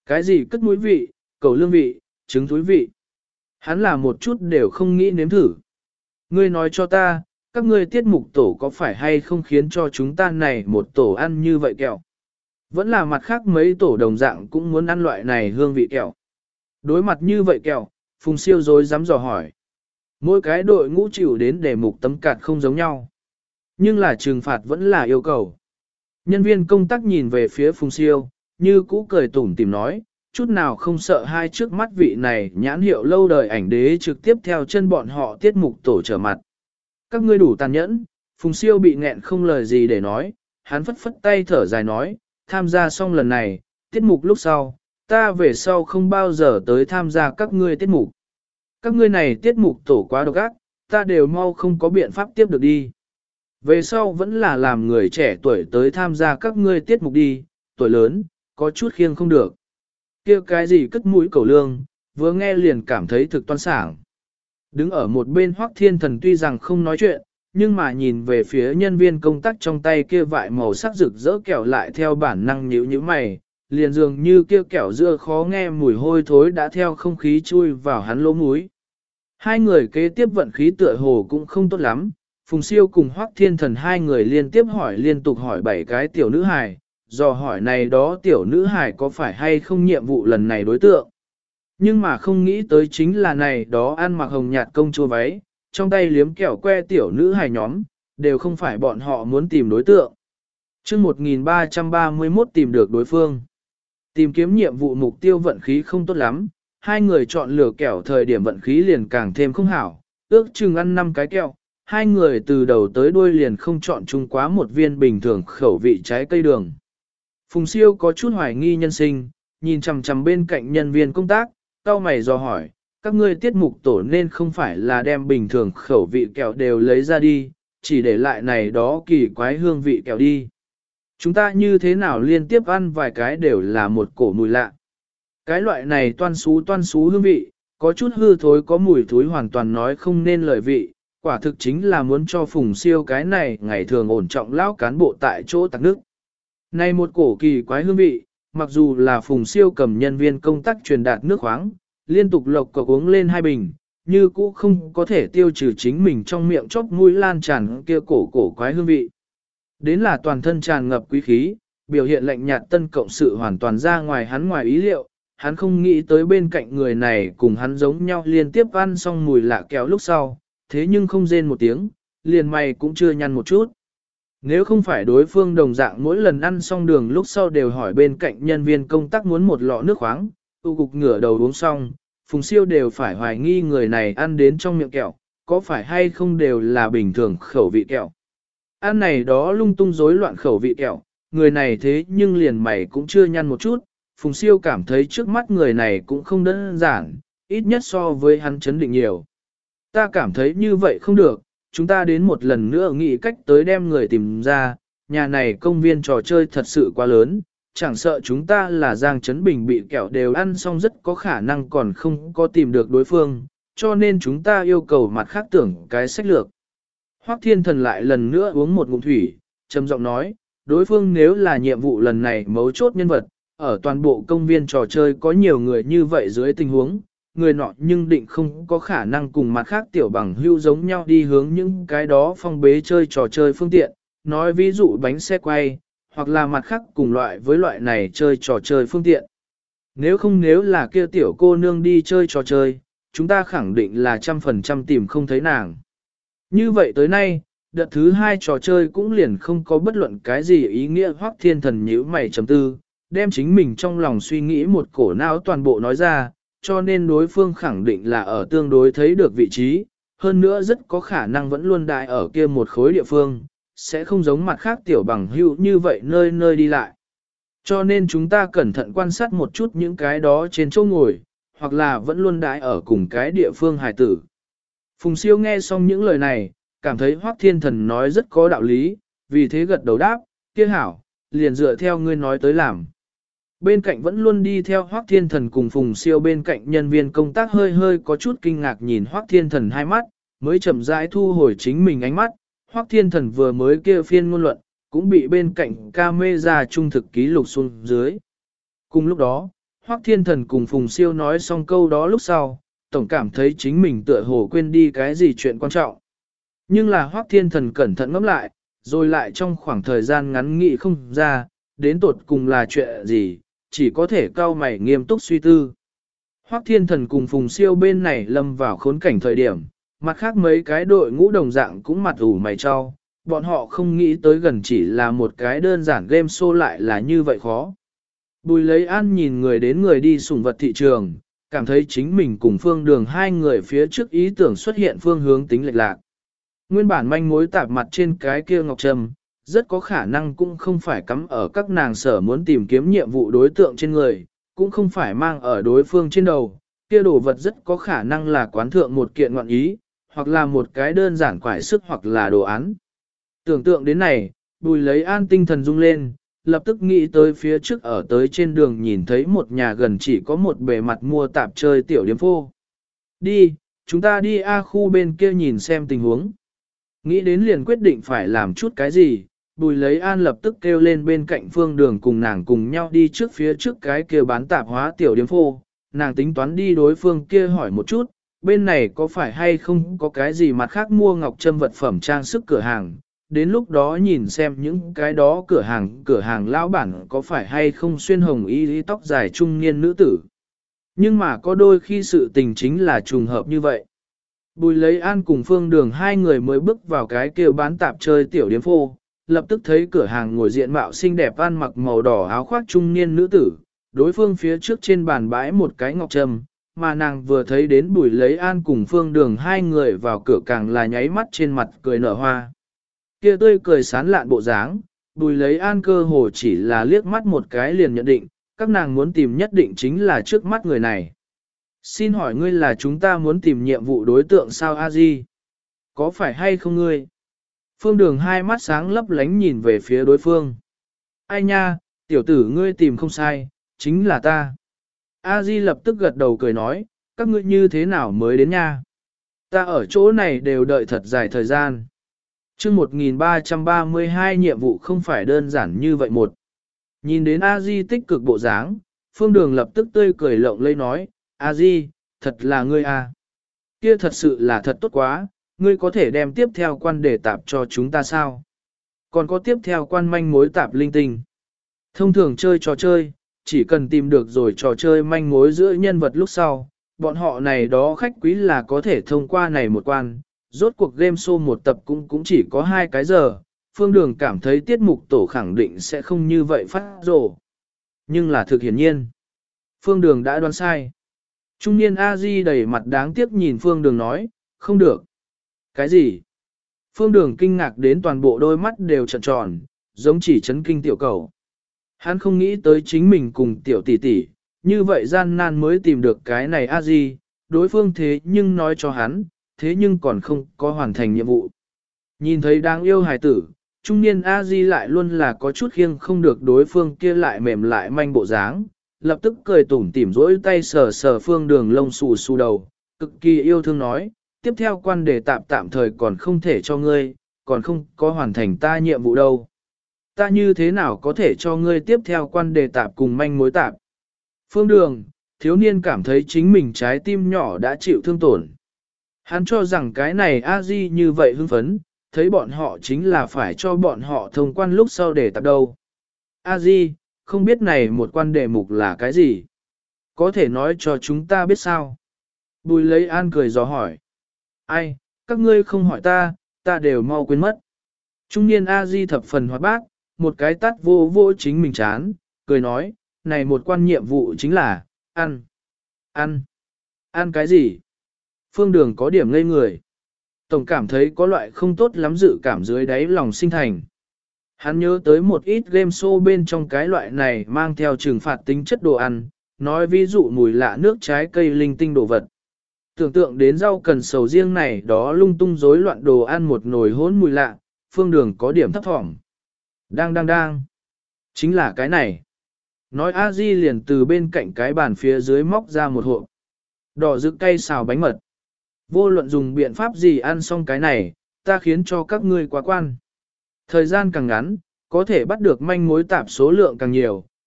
Cái gì cất mũi vị, cầu lương vị, trứng thúi vị. Hắn là một chút đều không nghĩ nếm thử. Ngươi nói cho ta, các ngươi tiết mục tổ có phải hay không khiến cho chúng ta này một tổ ăn như vậy kẹo? Vẫn là mặt khác mấy tổ đồng dạng cũng muốn ăn loại này hương vị kẹo. Đối mặt như vậy kẹo, Phùng Siêu dối dám dò hỏi. Mỗi cái đội ngũ chịu đến đề mục tấm cạt không giống nhau. Nhưng là trừng phạt vẫn là yêu cầu. Nhân viên công tác nhìn về phía Phùng Siêu, như cũ cười tủm tìm nói, chút nào không sợ hai trước mắt vị này nhãn hiệu lâu đời ảnh đế trực tiếp theo chân bọn họ tiết mục tổ trở mặt. Các ngươi đủ tàn nhẫn, Phùng Siêu bị nghẹn không lời gì để nói, hắn phất phất tay thở dài nói, tham gia xong lần này, tiết mục lúc sau, ta về sau không bao giờ tới tham gia các ngươi tiết mục. Các ngươi này tiết mục tổ quá độc ác, ta đều mau không có biện pháp tiếp được đi. Về sau vẫn là làm người trẻ tuổi tới tham gia các ngươi tiết mục đi, tuổi lớn, có chút khiêng không được. Kia cái gì cất mũi cầu lương, vừa nghe liền cảm thấy thực toan sảng. Đứng ở một bên Hoắc Thiên Thần tuy rằng không nói chuyện, nhưng mà nhìn về phía nhân viên công tác trong tay kia vại màu sắc rực rỡ kẹo lại theo bản năng nhíu nhíu mày, liền dường như kia kẹo dưa khó nghe mùi hôi thối đã theo không khí chui vào hắn lỗ mũi. Hai người kế tiếp vận khí tựa hồ cũng không tốt lắm, Phùng Siêu cùng Hoắc Thiên Thần hai người liên tục hỏi 7 cái tiểu nữ hài, dò hỏi này đó tiểu nữ hài có phải hay không nhiệm vụ lần này đối tượng. Nhưng mà không nghĩ tới chính là này đó ăn mặc hồng nhạt công chúa váy, trong tay liếm kẹo que tiểu nữ hài nhóm, đều không phải bọn họ muốn tìm đối tượng. chương 1331 tìm được đối phương. Tìm kiếm nhiệm vụ mục tiêu vận khí không tốt lắm, hai người chọn lựa kẹo thời điểm vận khí liền càng thêm không hảo, ước chừng ăn 5 cái kẹo, hai người từ đầu tới đuôi liền không chọn chung quá một viên bình thường khẩu vị trái cây đường. Phùng Siêu có chút hoài nghi nhân sinh, nhìn chằm chằm bên cạnh nhân viên công tác, cau mày dò hỏi, các ngươi tiết mục tổ nên không phải là đem bình thường khẩu vị kẹo đều lấy ra đi, chỉ để lại này đó kỳ quái hương vị kẹo đi. Chúng ta như thế nào liên tiếp ăn vài cái đều là một cổ mùi lạ. Cái loại này toan xú hương vị, có chút hư thối có mùi thối hoàn toàn nói không nên lời vị, quả thực chính là muốn cho Phùng Siêu cái này ngày thường ổn trọng lão cán bộ tại chỗ tạc nước. Này một cổ kỳ quái hương vị, mặc dù là Phùng Siêu cầm nhân viên công tác truyền đạt nước khoáng, liên tục lộc cộc uống lên 2 bình, như cũ không có thể tiêu trừ chính mình trong miệng chốc mũi lan tràn kia cổ quái hương vị. Đến là toàn thân tràn ngập quý khí, biểu hiện lạnh nhạt tân cộng sự hoàn toàn ra ngoài hắn ngoài ý liệu, hắn không nghĩ tới bên cạnh người này cùng hắn giống nhau liên tiếp ăn xong mùi lạ kéo lúc sau, thế nhưng không rên một tiếng, liền mày cũng chưa nhăn một chút. Nếu không phải đối phương đồng dạng mỗi lần ăn xong đường lúc sau đều hỏi bên cạnh nhân viên công tác muốn một lọ nước khoáng, tu cục ngửa đầu uống xong, Phùng Siêu đều phải hoài nghi người này ăn đến trong miệng kẹo, có phải hay không đều là bình thường khẩu vị kẹo. Ăn này đó lung tung rối loạn khẩu vị kẹo, người này thế nhưng liền mày cũng chưa nhăn một chút, Phùng Siêu cảm thấy trước mắt người này cũng không đơn giản, ít nhất so với hắn chấn định nhiều. Ta cảm thấy như vậy không được, chúng ta đến một lần nữa nghĩ cách tới đem người tìm ra, nhà này công viên trò chơi thật sự quá lớn, chẳng sợ chúng ta là Giang Trấn Bình bị kẹo đều ăn xong rất có khả năng còn không có tìm được đối phương, cho nên chúng ta yêu cầu mặt khác tưởng cái sách lược. Hoắc Thiên Thần lại lần nữa uống một ngụm thủy, trầm giọng nói, đối phương nếu là nhiệm vụ lần này mấu chốt nhân vật, ở toàn bộ công viên trò chơi có nhiều người như vậy dưới tình huống, người nọ nhưng định không có khả năng cùng mặt khác tiểu bằng hưu giống nhau đi hướng những cái đó phong bế chơi trò chơi phương tiện, nói ví dụ bánh xe quay, hoặc là mặt khác cùng loại với loại này chơi trò chơi phương tiện. Nếu là kia tiểu cô nương đi chơi trò chơi, chúng ta khẳng định là 100% tìm không thấy nàng. Như vậy tới nay, đợt thứ 2 trò chơi cũng liền không có bất luận cái gì ý nghĩa. Hoắc Thiên Thần nhíu mày trầm tư, đem chính mình trong lòng suy nghĩ một cổ não toàn bộ nói ra, cho nên đối phương khẳng định là ở tương đối thấy được vị trí, hơn nữa rất có khả năng vẫn luôn đại ở kia một khối địa phương, sẽ không giống mặt khác tiểu bằng hữu như vậy nơi nơi đi lại. Cho nên chúng ta cẩn thận quan sát một chút những cái đó trên chỗ ngồi, hoặc là vẫn luôn đại ở cùng cái địa phương hài tử. Phùng Siêu nghe xong những lời này, cảm thấy Hoắc Thiên Thần nói rất có đạo lý, vì thế gật đầu đáp, kia hảo, liền dựa theo ngươi nói tới làm. Bên cạnh vẫn luôn đi theo Hoắc Thiên Thần cùng Phùng Siêu bên cạnh nhân viên công tác hơi có chút kinh ngạc nhìn Hoắc Thiên Thần hai mắt, mới chậm rãi thu hồi chính mình ánh mắt. Hoắc Thiên Thần vừa mới kia phiên ngôn luận, cũng bị bên cạnh camera trung thực ký lục xuống dưới. Cùng lúc đó, Hoắc Thiên Thần cùng Phùng Siêu nói xong câu đó lúc sau, tổng cảm thấy chính mình tựa hồ quên đi cái gì chuyện quan trọng. Nhưng là Hoắc Thiên Thần cẩn thận ngẫm lại, rồi lại trong khoảng thời gian ngắn nghĩ không ra, đến tột cùng là chuyện gì, chỉ có thể cau mày nghiêm túc suy tư. Hoắc Thiên Thần cùng Phùng Siêu bên này lâm vào khốn cảnh thời điểm, mặt khác mấy cái đội ngũ đồng dạng cũng mặt ủ mày cho, bọn họ không nghĩ tới gần chỉ là một cái đơn giản game show lại là như vậy khó. Bùi Lấy An nhìn người đến người đi sủng vật thị trường, cảm thấy chính mình cùng Phương Đường hai người phía trước ý tưởng xuất hiện phương hướng tính lệch lạc. Nguyên bản manh mối tạp mặt trên cái kia ngọc trâm, rất có khả năng cũng không phải cắm ở các nàng sở muốn tìm kiếm nhiệm vụ đối tượng trên người, cũng không phải mang ở đối phương trên đầu, kia đồ vật rất có khả năng là quán thượng một kiện ngọn ý, hoặc là một cái đơn giản quải sức hoặc là đồ án. Tưởng tượng đến này, Bùi Lấy An tinh thần rung lên, lập tức nghĩ tới phía trước ở tới trên đường nhìn thấy một nhà gần chỉ có một bề mặt mua tạp chơi tiểu điếm phô. Đi, chúng ta đi A khu bên kia nhìn xem tình huống. Nghĩ đến liền quyết định phải làm chút cái gì, Bùi Lấy An lập tức kêu lên bên cạnh Phương Đường cùng nàng cùng nhau đi trước phía trước cái kia bán tạp hóa tiểu điếm phô. Nàng tính toán đi đối phương kia hỏi một chút, bên này có phải hay không có cái gì mặt khác mua ngọc trâm vật phẩm trang sức cửa hàng. Đến lúc đó nhìn xem những cái đó cửa hàng lão bản có phải hay không xuyên hồng y tóc dài trung niên nữ tử. Nhưng mà có đôi khi sự tình chính là trùng hợp như vậy. Bùi Lấy An cùng Phương Đường hai người mới bước vào cái kia bán tạp chơi tiểu điếm phô, lập tức thấy cửa hàng ngồi diện mạo xinh đẹp ăn mặc màu đỏ áo khoác trung niên nữ tử, đối phương phía trước trên bàn bãi một cái ngọc trâm, mà nàng vừa thấy đến Bùi Lấy An cùng Phương Đường hai người vào cửa càng là nháy mắt trên mặt cười nở hoa. Kia tươi cười sán lạn bộ dáng, Bùi Lấy An cơ hồ chỉ là liếc mắt một cái liền nhận định, các nàng muốn tìm nhất định chính là trước mắt người này. Xin hỏi ngươi là chúng ta muốn tìm nhiệm vụ đối tượng sao a di? Có phải hay không ngươi? Phương Đường hai mắt sáng lấp lánh nhìn về phía đối phương. Ai nha, tiểu tử ngươi tìm không sai, chính là ta. A di lập tức gật đầu cười nói, các ngươi như thế nào mới đến nha? Ta ở chỗ này đều đợi thật dài thời gian. Chương 1332 nhiệm vụ không phải đơn giản như vậy một. Nhìn đến A Di tích cực bộ dáng, Phương Đường lập tức tươi cười lộng lẫy nói, A Di, thật là ngươi à. Kia thật sự là thật tốt quá, ngươi có thể đem tiếp theo quan đề tạp cho chúng ta sao? Còn có tiếp theo quan manh mối tạp linh tinh. Thông thường chơi trò chơi, chỉ cần tìm được rồi trò chơi manh mối giữa nhân vật lúc sau, bọn họ này đó khách quý là có thể thông qua này một quan. Rốt cuộc game show một tập cũng chỉ có 2 cái giờ, Phương Đường cảm thấy tiết mục tổ khẳng định sẽ không như vậy phát rồ. Nhưng là thực hiển nhiên. Phương Đường đã đoán sai. Trung niên A-di đầy mặt đáng tiếc nhìn Phương Đường nói, không được. Cái gì? Phương Đường kinh ngạc đến toàn bộ đôi mắt đều trợn tròn, giống chỉ chấn kinh tiểu cầu. Hắn không nghĩ tới chính mình cùng tiểu tỷ tỷ, như vậy gian nan mới tìm được cái này A-di, đối phương thế nhưng nói cho hắn, thế nhưng còn không có hoàn thành nhiệm vụ. Nhìn thấy đáng yêu hài tử, trung niên A-di lại luôn là có chút khiêng không được đối phương kia lại mềm lại manh bộ dáng, lập tức cười tủm tỉm rỗi tay sờ sờ Phương Đường lông xù xù đầu, cực kỳ yêu thương nói, tiếp theo quan đề tạm thời còn không thể cho ngươi, còn không có hoàn thành ta nhiệm vụ đâu. Ta như thế nào có thể cho ngươi tiếp theo quan đề tạp cùng manh mối tạp? Phương Đường, thiếu niên cảm thấy chính mình trái tim nhỏ đã chịu thương tổn. Hắn cho rằng cái này A-di như vậy hưng phấn, thấy bọn họ chính là phải cho bọn họ thông quan lúc sau để tập đâu. A-di, không biết này một quan đề mục là cái gì? Có thể nói cho chúng ta biết sao? Bùi Lấy An cười gió hỏi. Ai, các ngươi không hỏi ta, ta đều mau quên mất. Trung niên A-di thập phần hoạt bát, một cái tắt vô vô chính mình chán, cười nói, này một quan nhiệm vụ chính là, ăn. Ăn cái gì? Phương Đường có điểm ngây người. Tổng cảm thấy có loại không tốt lắm dự cảm dưới đáy lòng sinh thành. Hắn nhớ tới một ít game show bên trong cái loại này mang theo trừng phạt tính chất đồ ăn, nói ví dụ mùi lạ nước trái cây linh tinh đồ vật. Tưởng tượng đến rau cần sầu riêng này đó lung tung rối loạn đồ ăn một nồi hỗn mùi lạ, Phương Đường có điểm thấp thỏm. Đang. Chính là cái này. Nói A-di liền từ bên cạnh cái bàn phía dưới móc ra một hộp. Đỏ rực cay xào bánh mật. Vô luận dùng biện pháp gì ăn xong cái này, ta khiến cho các ngươi quá quan. Thời gian càng ngắn, có thể bắt được manh mối tạp số lượng càng nhiều,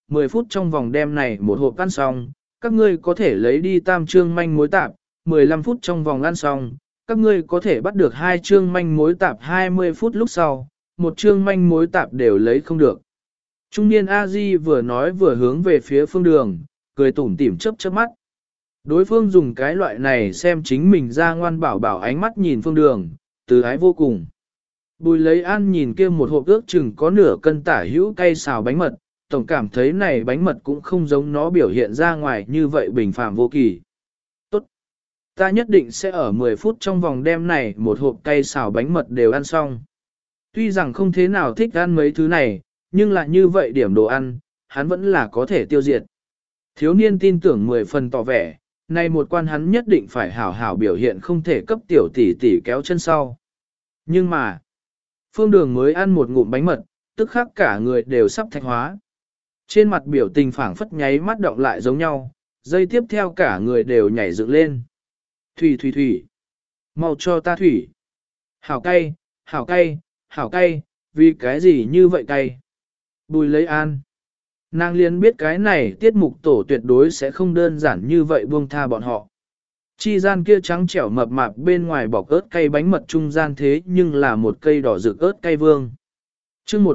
10 phút trong vòng đem này một hộp ăn xong, các ngươi có thể lấy đi tam trương manh mối tạp, 15 phút trong vòng ăn xong, các ngươi có thể bắt được 2 trương manh mối tạp 20 phút lúc sau, một trương manh mối tạp đều lấy không được. Trung niên A-di vừa nói vừa hướng về phía Phương Đường, cười tủm tỉm chớp chớp mắt. Đối phương dùng cái loại này xem chính mình ra ngoan bảo bảo ánh mắt nhìn Phương Đường, từ ái vô cùng. Bùi lấy an nhìn kia một hộp ước chừng có nửa cân tả hữu cay xào bánh mật, tổng cảm thấy này bánh mật cũng không giống nó biểu hiện ra ngoài như vậy bình phàm vô kỳ. Tốt! Ta nhất định sẽ ở 10 phút trong vòng đêm này một hộp cay xào bánh mật đều ăn xong. Tuy rằng không thế nào thích ăn mấy thứ này, nhưng là như vậy điểm đồ ăn, hắn vẫn là có thể tiêu diệt. Thiếu niên tin tưởng 10 phần tỏ vẻ, này một quan hắn nhất định phải hảo hảo biểu hiện không thể cấp tiểu tỷ tỷ kéo chân sau. Nhưng mà, Phương Đường mới ăn một ngụm bánh mật, tức khắc cả người đều sắp thạch hóa. Trên mặt biểu tình phảng phất nháy mắt động lại giống nhau, dây tiếp theo cả người đều nhảy dựng lên. Thủy thủy thủy, mau cho ta thủy. Hảo cay, hảo cay, hảo cay, vì cái gì như vậy cay? Bùi lấy an. Nàng liền biết cái này tiết mục tổ tuyệt đối sẽ không đơn giản như vậy buông tha bọn họ. Chi gian kia trắng trẻo mập mạp bên ngoài bọc ớt cay bánh mật trung gian thế nhưng là một cây đỏ rực ớt cay vương. Chương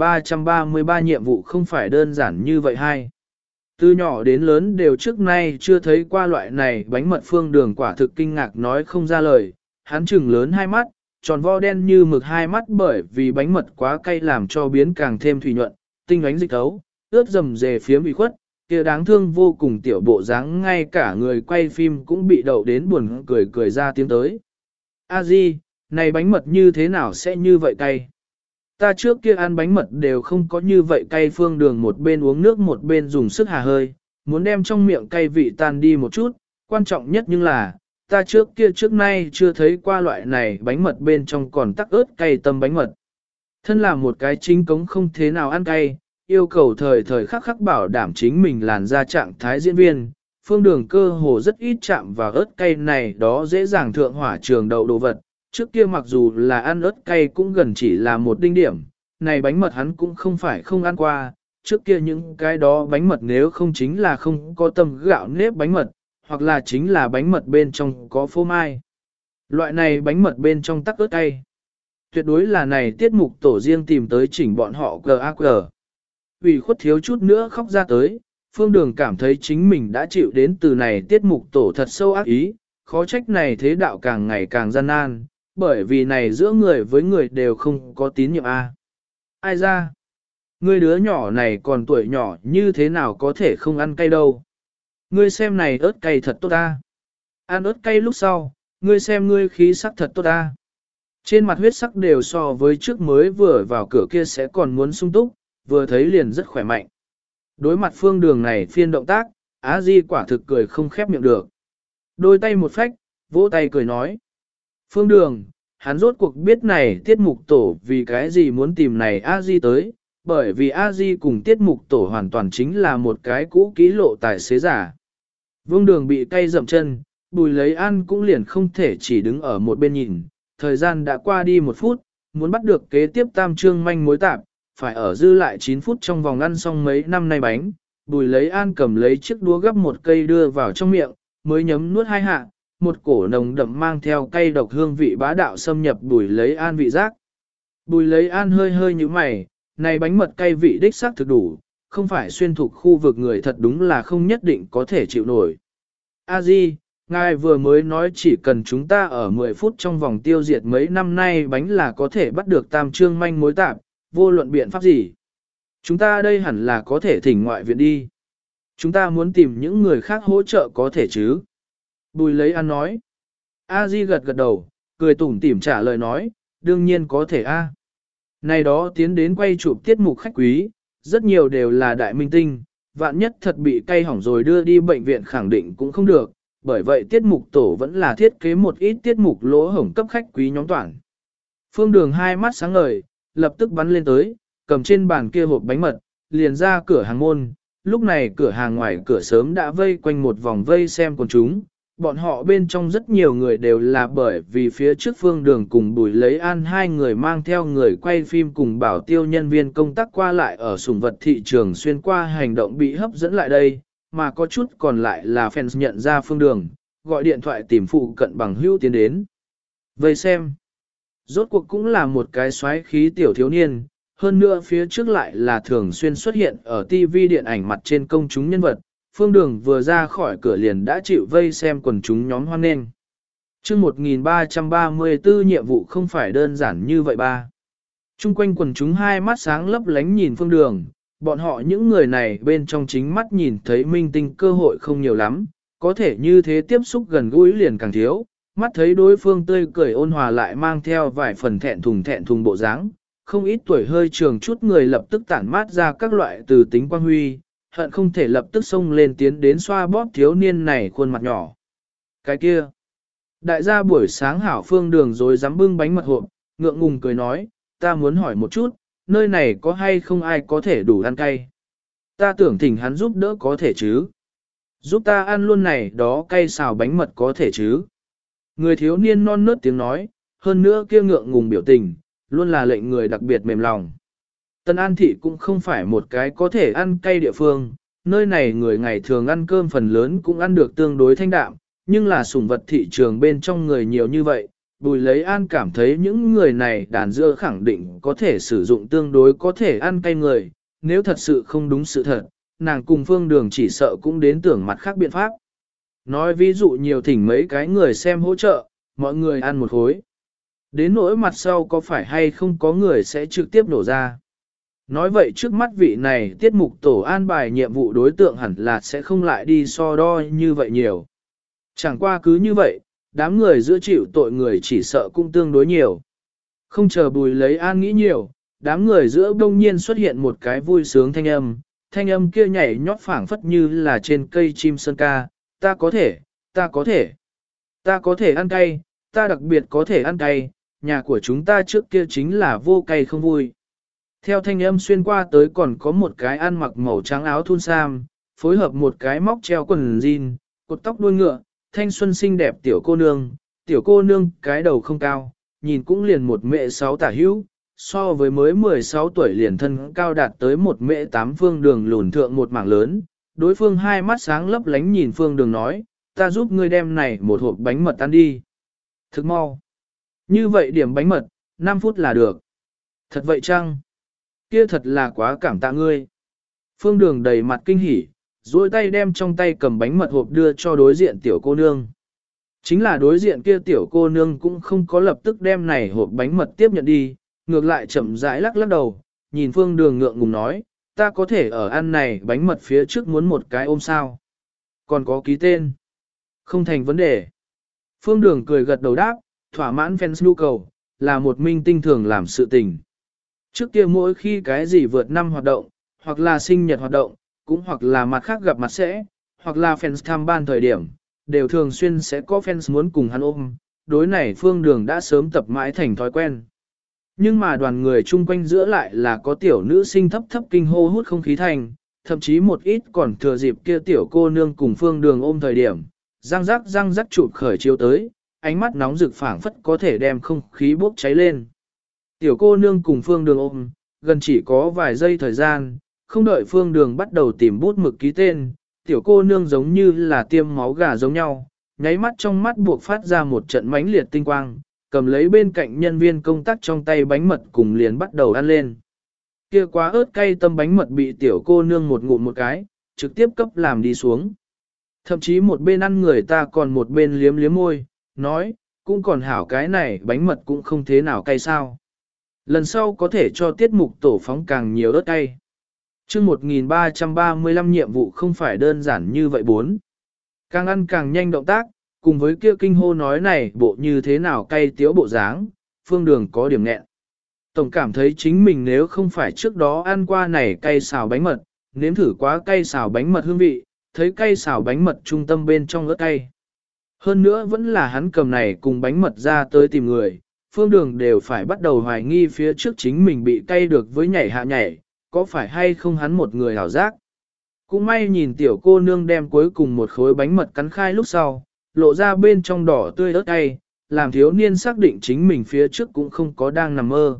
1333 nhiệm vụ không phải đơn giản như vậy hay. Từ nhỏ đến lớn đều trước nay chưa thấy qua loại này bánh mật Phương Đường quả thực kinh ngạc nói không ra lời, hắn trừng lớn hai mắt, tròn vo đen như mực hai mắt bởi vì bánh mật quá cay làm cho biến càng thêm thủy nhuận, tinh ánh dịch thấu, ướt dầm dề phía bị khuất, kia đáng thương vô cùng tiểu bộ dáng ngay cả người quay phim cũng bị đậu đến buồn cười cười ra tiếng tới. A Di, này bánh mật như thế nào sẽ như vậy cay? Ta trước kia ăn bánh mật đều không có như vậy cay. Phương Đường một bên uống nước một bên dùng sức hà hơi, muốn đem trong miệng cay vị tan đi một chút, quan trọng nhất nhưng là, ta trước kia trước nay chưa thấy qua loại này bánh mật bên trong còn tắc ớt cay tâm bánh mật. Thân là một cái chính cống không thế nào ăn cay, yêu cầu thời thời khắc khắc bảo đảm chính mình làn ra trạng thái diễn viên, Phương Đường cơ hồ rất ít chạm vào ớt cay này đó dễ dàng thượng hỏa trường đậu đồ vật. Trước kia mặc dù là ăn ớt cay cũng gần chỉ là một đinh điểm, này bánh mật hắn cũng không phải không ăn qua, trước kia những cái đó bánh mật nếu không chính là không có tâm gạo nếp bánh mật, hoặc là chính là bánh mật bên trong có phô mai. Loại này bánh mật bên trong tắc ớt cay. Tuyệt đối là này tiết mục tổ riêng tìm tới chỉnh bọn họ GAG. Ủy khuất thiếu chút nữa khóc ra tới, Phương Đường cảm thấy chính mình đã chịu đến từ này tiết mục tổ thật sâu ác ý, khó trách này thế đạo càng ngày càng gian nan, bởi vì này giữa người với người đều không có tín nhiệm a. Ai ra? Ngươi đứa nhỏ này còn tuổi nhỏ như thế nào có thể không ăn cay đâu? Ngươi xem này ớt cay thật tốt ta. Ăn ớt cay lúc sau, ngươi xem ngươi khí sắc thật tốt ta. Trên mặt huyết sắc đều so với trước mới vừa vào cửa kia sẽ còn muốn sung túc, vừa thấy liền rất khỏe mạnh. Đối mặt Phương Đường này phiên động tác, Á Di quả thực cười không khép miệng được. Đôi tay một phách, vỗ tay cười nói. Phương Đường, hắn rốt cuộc biết này tiết mục tổ vì cái gì muốn tìm này A Di tới, bởi vì A Di cùng tiết mục tổ hoàn toàn chính là một cái cũ kỹ lộ tài xế giả. Vương Đường bị cay dậm chân, Bùi lấy ăn cũng liền không thể chỉ đứng ở một bên nhìn, thời gian đã qua đi 1 phút, muốn bắt được kế tiếp tam trương manh mối tạp, phải ở dư lại 9 phút trong vòng ăn xong mấy năm nay bánh. Bùi lấy an cầm lấy chiếc đũa gắp một cây đưa vào trong miệng, mới nhấm nuốt 2 hạ, một cổ nồng đậm mang theo cay độc hương vị bá đạo xâm nhập Bùi lấy an vị giác. Bùi lấy an hơi hơi như mày, này bánh mật cay vị đích xác thực đủ, không phải xuyên thuộc khu vực người thật đúng là không nhất định có thể chịu nổi. A Di, ngài vừa mới nói chỉ cần chúng ta ở 10 phút trong vòng tiêu diệt mấy năm nay bánh là có thể bắt được tam trương manh mối tạp, vô luận biện pháp gì. Chúng ta đây hẳn là có thể thỉnh ngoại viện đi. Chúng ta muốn tìm những người khác hỗ trợ có thể chứ. Bùi lấy ăn nói. A Di gật gật đầu, cười tủm tỉm trả lời nói, đương nhiên có thể a. Này đó tiến đến quay chụp tiết mục khách quý, rất nhiều đều là đại minh tinh, vạn nhất thật bị cay hỏng rồi đưa đi bệnh viện khẳng định cũng không được, bởi vậy tiết mục tổ vẫn là thiết kế một ít tiết mục lỗ hổng cấp khách quý nhóm toàn. Phương Đường hai mắt sáng ngời, lập tức bắn lên tới, cầm trên bàn kia hộp bánh mật, liền ra cửa hàng môn, lúc này cửa hàng ngoài cửa sớm đã vây quanh một vòng vây xem quần chúng, Bọn họ bên trong rất nhiều người đều là bởi vì phía trước Phương Đường cùng Bùi Lấy An hai người mang theo người quay phim cùng bảo tiêu nhân viên công tác qua lại ở sủng vật thị trường xuyên qua hành động bị hấp dẫn lại đây, mà có chút còn lại là fans nhận ra Phương Đường, gọi điện thoại tìm phụ cận bằng hữu tiến đến. Vây xem, rốt cuộc cũng là một cái xoáy khí tiểu thiếu niên, hơn nữa phía trước lại là thường xuyên xuất hiện ở TV điện ảnh mặt trên công chúng nhân vật. Phương Đường vừa ra khỏi cửa liền đã chịu vây xem quần chúng nhóm hoan nghênh. Chương 1334 nhiệm vụ không phải đơn giản như vậy ba. Trung quanh quần chúng hai mắt sáng lấp lánh nhìn Phương Đường, bọn họ những người này bên trong chính mắt nhìn thấy minh tinh cơ hội không nhiều lắm, có thể như thế tiếp xúc gần gũi liền càng thiếu, mắt thấy đối phương tươi cười ôn hòa lại mang theo vài phần thẹn thùng bộ dáng, không ít tuổi hơi trường chút người lập tức tản mát ra các loại từ tính quang huy, hận không thể lập tức xông lên tiến đến xoa bóp thiếu niên này khuôn mặt nhỏ. Cái kia, đại gia buổi sáng hảo Phương Đường rồi dám bưng bánh mật hộp, ngượng ngùng cười nói, ta muốn hỏi một chút, nơi này có hay không ai có thể đủ ăn cay? Ta tưởng thỉnh hắn giúp đỡ có thể chứ? Giúp ta ăn luôn này đó cay xào bánh mật có thể chứ? Người thiếu niên non nớt tiếng nói, hơn nữa kia ngượng ngùng biểu tình, luôn là lệnh người đặc biệt mềm lòng. Tân An Thị cũng không phải một cái có thể ăn cay địa phương, nơi này người ngày thường ăn cơm phần lớn cũng ăn được tương đối thanh đạm, nhưng là sủng vật thị trường bên trong người nhiều như vậy, Bùi Lấy An cảm thấy những người này đàn dưa khẳng định có thể sử dụng tương đối có thể ăn cay người, nếu thật sự không đúng sự thật, nàng cùng Phương Đường chỉ sợ cũng đến tưởng mặt khác biện pháp. Nói ví dụ nhiều thỉnh mấy cái người xem hỗ trợ, mọi người ăn một khối. Đến nỗi mặt sau có phải hay không có người sẽ trực tiếp nổ ra. Nói vậy trước mắt vị này tiết mục tổ an bài nhiệm vụ đối tượng hẳn là sẽ không lại đi so đo như vậy nhiều. Chẳng qua cứ như vậy, đám người giữa chịu tội người chỉ sợ cũng tương đối nhiều. Không chờ Bùi Lấy An nghĩ nhiều, đám người giữa đông nhiên xuất hiện một cái vui sướng thanh âm kia nhảy nhót phảng phất như là trên cây chim sơn ca, ta có thể, ta có thể, ta có thể ăn cay, ta đặc biệt có thể ăn cay, nhà của chúng ta trước kia chính là vô cay không vui. Theo thanh âm xuyên qua tới còn có một cái ăn mặc màu trắng áo thun sam, phối hợp một cái móc treo quần jean, cột tóc đuôi ngựa, thanh xuân xinh đẹp tiểu cô nương cái đầu không cao, nhìn cũng liền một mệ 6 tả hữu, so với mới 16 tuổi liền thân cao đạt tới một mệ 8 Phương Đường lùn thượng một mảng lớn, đối phương hai mắt sáng lấp lánh nhìn Phương Đường nói, ta giúp ngươi đem này một hộp bánh mật ăn đi. Thức mau. Như vậy điểm bánh mật, 5 phút là được. Thật vậy chăng? Kia thật là quá cảm tạ ngươi. Phương Đường đầy mặt kinh hỉ, duỗi tay đem trong tay cầm bánh mật hộp đưa cho đối diện tiểu cô nương. Chính là đối diện kia tiểu cô nương cũng không có lập tức đem này hộp bánh mật tiếp nhận đi, ngược lại chậm rãi lắc lắc đầu, nhìn Phương Đường ngượng ngùng nói, ta có thể ở ăn này bánh mật phía trước muốn một cái ôm sao. Còn có ký tên. Không thành vấn đề. Phương Đường cười gật đầu đáp, thỏa mãn fans nhu cầu, là một minh tinh thường làm sự tình. Trước kia mỗi khi cái gì vượt năm hoạt động, hoặc là sinh nhật hoạt động, cũng hoặc là mặt khác gặp mặt sẽ, hoặc là fans tham ban thời điểm, đều thường xuyên sẽ có fans muốn cùng hắn ôm, đối này Phương Đường đã sớm tập mãi thành thói quen. Nhưng mà đoàn người chung quanh giữa lại là có tiểu nữ sinh thấp thấp kinh hô hút không khí thành, thậm chí một ít còn thừa dịp kia tiểu cô nương cùng Phương Đường ôm thời điểm, răng rắc chụp khởi chiếu tới, ánh mắt nóng rực phảng phất có thể đem không khí bốc cháy lên. Tiểu cô nương cùng Phương Đường ôm, gần chỉ có vài giây thời gian, không đợi Phương Đường bắt đầu tìm bút mực ký tên, tiểu cô nương giống như là tiêm máu gà giống nhau, nháy mắt trong mắt buộc phát ra một trận mãnh liệt tinh quang, cầm lấy bên cạnh nhân viên công tác trong tay bánh mật cùng liền bắt đầu ăn lên. Kia quá ớt cay tâm bánh mật bị tiểu cô nương một ngụm một cái, trực tiếp cấp làm đi xuống. Thậm chí một bên ăn người ta còn một bên liếm liếm môi, nói, cũng còn hảo cái này bánh mật cũng không thế nào cay sao. Lần sau có thể cho tiết mục tổ phóng càng nhiều ớt cay. Chương 1335 nhiệm vụ không phải đơn giản như vậy bốn. Càng ăn càng nhanh động tác, cùng với kia kinh hô nói này bộ như thế nào cay tiếu bộ dáng, Phương Đường có điểm nghẹn. Tổng cảm thấy chính mình nếu không phải trước đó ăn qua này cay xào bánh mật, nếm thử quá cay xào bánh mật hương vị, thấy cay xào bánh mật trung tâm bên trong ớt cay. Hơn nữa vẫn là hắn cầm này cùng bánh mật ra tới tìm người, Phương Đường đều phải bắt đầu hoài nghi phía trước chính mình bị cay được với nhảy hạ nhảy, có phải hay không hắn một người hảo giác. Cũng may nhìn tiểu cô nương đem cuối cùng một khối bánh mật cắn khai lúc sau, lộ ra bên trong đỏ tươi ớt cay, làm thiếu niên xác định chính mình phía trước cũng không có đang nằm mơ.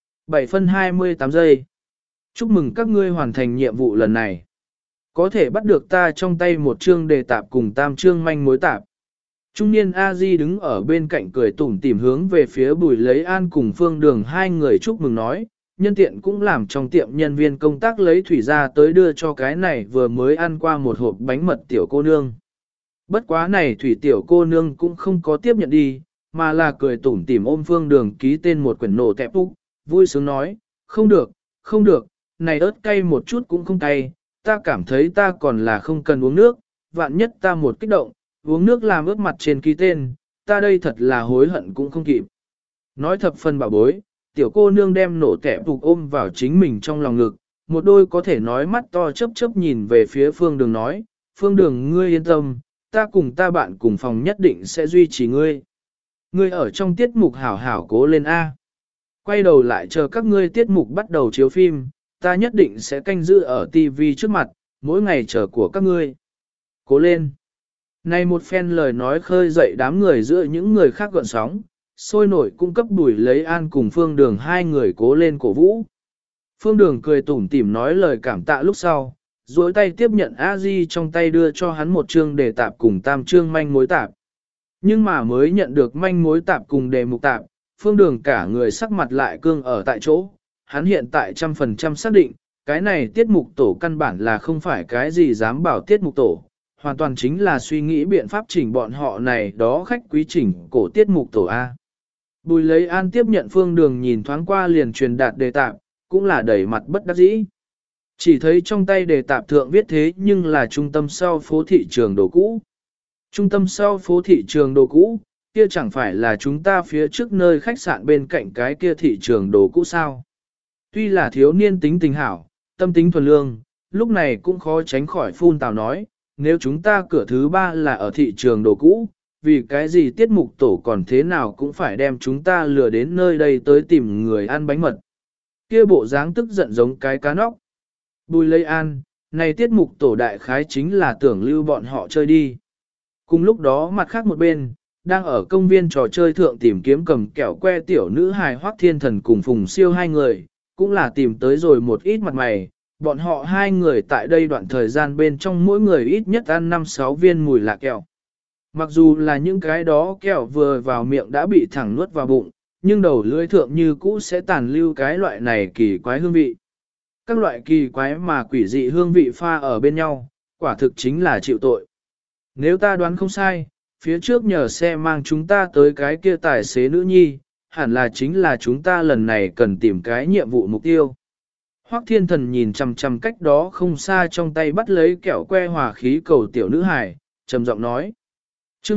7 phân 28 giây. Chúc mừng các ngươi hoàn thành nhiệm vụ lần này. Có thể bắt được ta trong tay một chương đề tạp cùng tam chương manh mối tạp. Trung niên A-di đứng ở bên cạnh cười tủm tỉm hướng về phía Bùi Lấy An cùng Phương Đường hai người chúc mừng nói, nhân tiện cũng làm trong tiệm nhân viên công tác lấy thủy ra tới đưa cho cái này vừa mới ăn qua một hộp bánh mật tiểu cô nương. Bất quá này thủy tiểu cô nương cũng không có tiếp nhận đi, mà là cười tủm tỉm ôm Phương Đường ký tên một quyển nổ tẹp úc, vui sướng nói, không được, không được, này ớt cay một chút cũng không cay, ta cảm thấy ta còn là không cần uống nước, vạn nhất ta một kích động, uống nước làm ướt mặt trên ký tên, ta đây thật là hối hận cũng không kịp. Nói thập phần bảo bối, tiểu cô nương đem nổ tẹp phục ôm vào chính mình trong lòng ngực, một đôi có thể nói mắt to chớp chớp nhìn về phía Phương Đường nói, Phương Đường ngươi yên tâm, ta cùng ta bạn cùng phòng nhất định sẽ duy trì ngươi. Ngươi ở trong tiết mục hảo hảo cố lên A. Quay đầu lại chờ các ngươi tiết mục bắt đầu chiếu phim, ta nhất định sẽ canh giữ ở TV trước mặt, mỗi ngày chờ của các ngươi. Cố lên. Này một phen lời nói khơi dậy đám người giữa những người khác gợn sóng, sôi nổi cung cấp Bùi Lấy An cùng Phương Đường hai người cố lên cổ vũ. Phương Đường cười tủm tỉm nói lời cảm tạ lúc sau, duỗi tay tiếp nhận A-di trong tay đưa cho hắn một chương đề tạp cùng tam chương manh mối tạp. Nhưng mà mới nhận được manh mối tạp cùng đề mục tạp, Phương Đường cả người sắc mặt lại cương ở tại chỗ, hắn hiện tại 100% xác định, cái này tiết mục tổ căn bản là không phải cái gì dám bảo tiết mục tổ, hoàn toàn chính là suy nghĩ biện pháp chỉnh bọn họ này đó khách quý chỉnh cổ tiết mục tổ A. Bùi Lấy An tiếp nhận Phương Đường nhìn thoáng qua liền truyền đạt đề tạp, cũng là đẩy mặt bất đắc dĩ. Chỉ thấy trong tay đề tạp thượng viết thế nhưng là trung tâm sau phố thị trường đồ cũ. Trung tâm sau phố thị trường đồ cũ, kia chẳng phải là chúng ta phía trước nơi khách sạn bên cạnh cái kia thị trường đồ cũ sao. Tuy là thiếu niên tính tình hảo, tâm tính thuần lương, lúc này cũng khó tránh khỏi phun tào nói, nếu chúng ta cửa thứ ba là ở thị trường đồ cũ, vì cái gì tiết mục tổ còn thế nào cũng phải đem chúng ta lừa đến nơi đây tới tìm người ăn bánh mật. Kia bộ dáng tức giận giống cái cá nóc. Bùi Lấy An, này tiết mục tổ đại khái chính là tưởng lưu bọn họ chơi đi. Cùng lúc đó mặt khác một bên, đang ở công viên trò chơi thượng tìm kiếm cầm kẹo que tiểu nữ hài Hoắc Thiên Thần cùng Phùng Siêu hai người, cũng là tìm tới rồi một ít mặt mày. Bọn họ hai người tại đây đoạn thời gian bên trong mỗi người ít nhất ăn 5-6 viên mùi lạ kẹo. Mặc dù là những cái đó kẹo vừa vào miệng đã bị thẳng nuốt vào bụng, nhưng đầu lưỡi thượng như cũ sẽ tàn lưu cái loại này kỳ quái hương vị. Các loại kỳ quái mà quỷ dị hương vị pha ở bên nhau, quả thực chính là chịu tội. Nếu ta đoán không sai, phía trước nhờ xe mang chúng ta tới cái kia tài xế nữ nhi, hẳn là chính là chúng ta lần này cần tìm cái nhiệm vụ mục tiêu. Hoắc Thiên Thần nhìn chằm chằm cách đó không xa trong tay bắt lấy kẹo que hòa khí cầu tiểu nữ hài, trầm giọng nói. Chương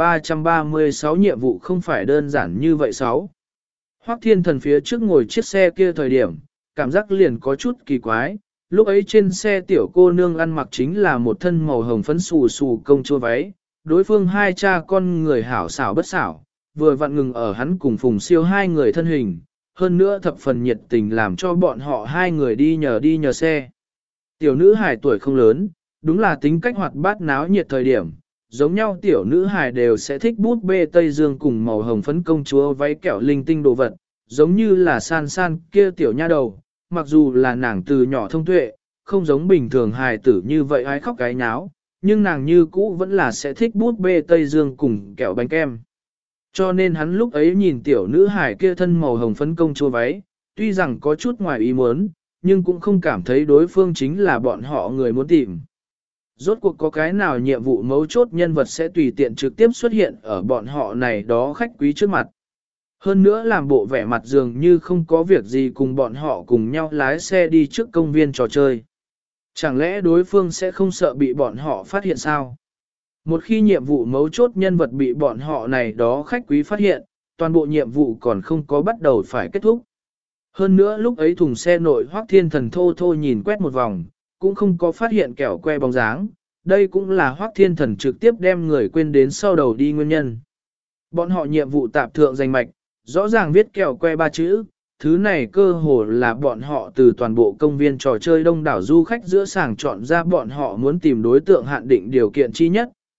1336 nhiệm vụ không phải đơn giản như vậy sáu. Hoắc Thiên Thần phía trước ngồi chiếc xe kia thời điểm, cảm giác liền có chút kỳ quái, lúc ấy trên xe tiểu cô nương ăn mặc chính là một thân màu hồng phấn xù xù công chúa váy, đối phương hai cha con người hảo xảo bất xảo, vừa vặn ngừng ở hắn cùng Phùng Siêu hai người thân hình, hơn nữa thập phần nhiệt tình làm cho bọn họ hai người đi nhờ xe. Tiểu nữ hài tuổi không lớn, đúng là tính cách hoạt bát náo nhiệt thời điểm, giống nhau tiểu nữ hài đều sẽ thích bút bê Tây Dương cùng màu hồng phấn công chúa váy kẹo linh tinh đồ vật, giống như là san san kia tiểu nha đầu, mặc dù là nàng từ nhỏ thông tuệ, không giống bình thường hài tử như vậy ai khóc cái nháo, nhưng nàng như cũ vẫn là sẽ thích bút bê Tây Dương cùng kẹo bánh kem. Cho nên hắn lúc ấy nhìn tiểu nữ hài kia thân màu hồng phấn công chúa váy, tuy rằng có chút ngoài ý muốn, nhưng cũng không cảm thấy đối phương chính là bọn họ người muốn tìm. Rốt cuộc có cái nào nhiệm vụ mấu chốt nhân vật sẽ tùy tiện trực tiếp xuất hiện ở bọn họ này đó khách quý trước mặt. Hơn nữa làm bộ vẻ mặt dường như không có việc gì cùng bọn họ cùng nhau lái xe đi trước công viên trò chơi. Chẳng lẽ đối phương sẽ không sợ bị bọn họ phát hiện sao? Một khi nhiệm vụ mấu chốt nhân vật bị bọn họ này đó khách quý phát hiện, toàn bộ nhiệm vụ còn không có bắt đầu phải kết thúc. Hơn nữa lúc ấy thùng xe nội Hoắc Thiên Thần thô thô nhìn quét một vòng, cũng không có phát hiện kẹo que bóng dáng. Đây cũng là Hoắc Thiên Thần trực tiếp đem người quên đến sau đầu đi nguyên nhân. Bọn họ nhiệm vụ tạp thượng danh mạch, rõ ràng viết kẹo que 3 chữ, thứ này cơ hồ là bọn họ từ toàn bộ công viên trò chơi đông đảo du khách giữa sàng chọn ra bọn họ muốn tìm đối tượng hạn định điều kiện chi nhất,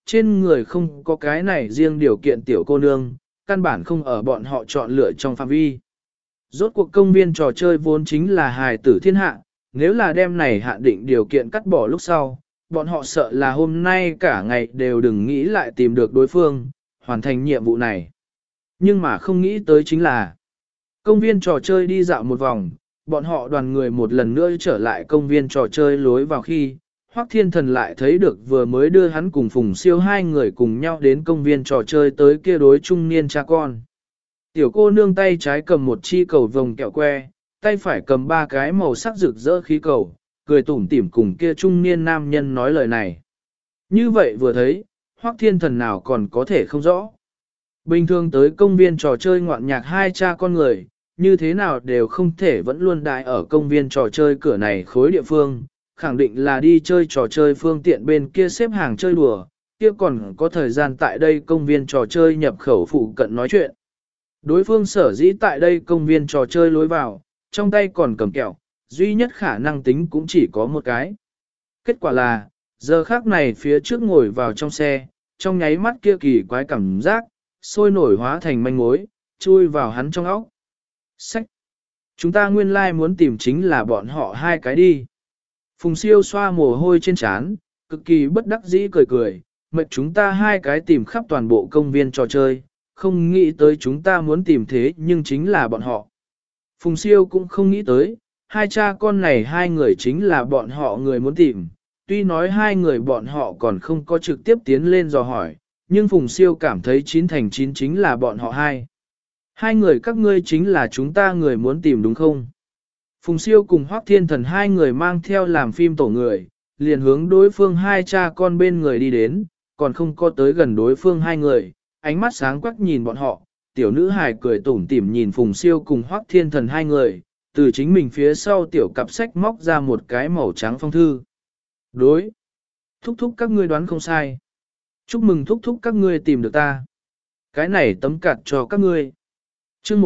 trên người không có cái này riêng điều kiện tiểu cô nương, căn bản không ở bọn họ chọn lựa trong phạm vi. Rốt cuộc công viên trò chơi vốn chính là hài tử thiên hạ, nếu là đem này hạn định điều kiện cắt bỏ lúc sau, bọn họ sợ là hôm nay cả ngày đều đừng nghĩ lại tìm được đối phương, hoàn thành nhiệm vụ này. Nhưng mà không nghĩ tới chính là, công viên trò chơi đi dạo một vòng, bọn họ đoàn người một lần nữa trở lại công viên trò chơi lối vào khi, Hoắc Thiên Thần lại thấy được vừa mới đưa hắn cùng Phùng Siêu hai người cùng nhau đến công viên trò chơi tới kia đối trung niên cha con. Tiểu cô nương tay trái cầm một chi cầu vồng kẹo que, tay phải cầm ba cái màu sắc rực rỡ khí cầu, cười tủm tỉm cùng kia trung niên nam nhân nói lời này. Như vậy vừa thấy, Hoắc Thiên Thần nào còn có thể không rõ. Bình thường tới công viên trò chơi ngoạn nhạc hai cha con người, như thế nào đều không thể vẫn luôn đại ở công viên trò chơi cửa này khối địa phương, khẳng định là đi chơi trò chơi phương tiện bên kia xếp hàng chơi đùa, kia còn có thời gian tại đây công viên trò chơi nhập khẩu phụ cận nói chuyện. Đối phương sở dĩ tại đây công viên trò chơi lối vào, trong tay còn cầm kẹo, duy nhất khả năng tính cũng chỉ có một cái. Kết quả là, giờ khác này phía trước ngồi vào trong xe, trong nháy mắt kia kỳ quái cảm giác, sôi nổi hóa thành manh mối, chui vào hắn trong óc. Sách! Chúng ta nguyên lai muốn tìm chính là bọn họ hai cái đi. Phùng Siêu xoa mồ hôi trên trán, cực kỳ bất đắc dĩ cười cười, mệt chúng ta hai cái tìm khắp toàn bộ công viên trò chơi, không nghĩ tới chúng ta muốn tìm thế nhưng chính là bọn họ. Phùng Siêu cũng không nghĩ tới, hai cha con này hai người chính là bọn họ người muốn tìm, tuy nói hai người bọn họ còn không có trực tiếp tiến lên dò hỏi, nhưng Phùng Siêu cảm thấy 9 thành 9 chính là bọn họ hai. Hai người các ngươi chính là chúng ta người muốn tìm đúng không? Phùng Siêu cùng Hoắc Thiên Thần hai người mang theo làm phim tổ người, liền hướng đối phương hai cha con bên người đi đến, còn không có tới gần đối phương hai người, ánh mắt sáng quắc nhìn bọn họ, tiểu nữ hài cười tủm tỉm nhìn Phùng Siêu cùng Hoắc Thiên Thần hai người, từ chính mình phía sau tiểu cặp sách móc ra một cái màu trắng phong thư. Đối! Thúc thúc các ngươi đoán không sai. Chúc mừng thúc thúc các ngươi tìm được ta. Cái này tấm cạt cho các ngươi. Chương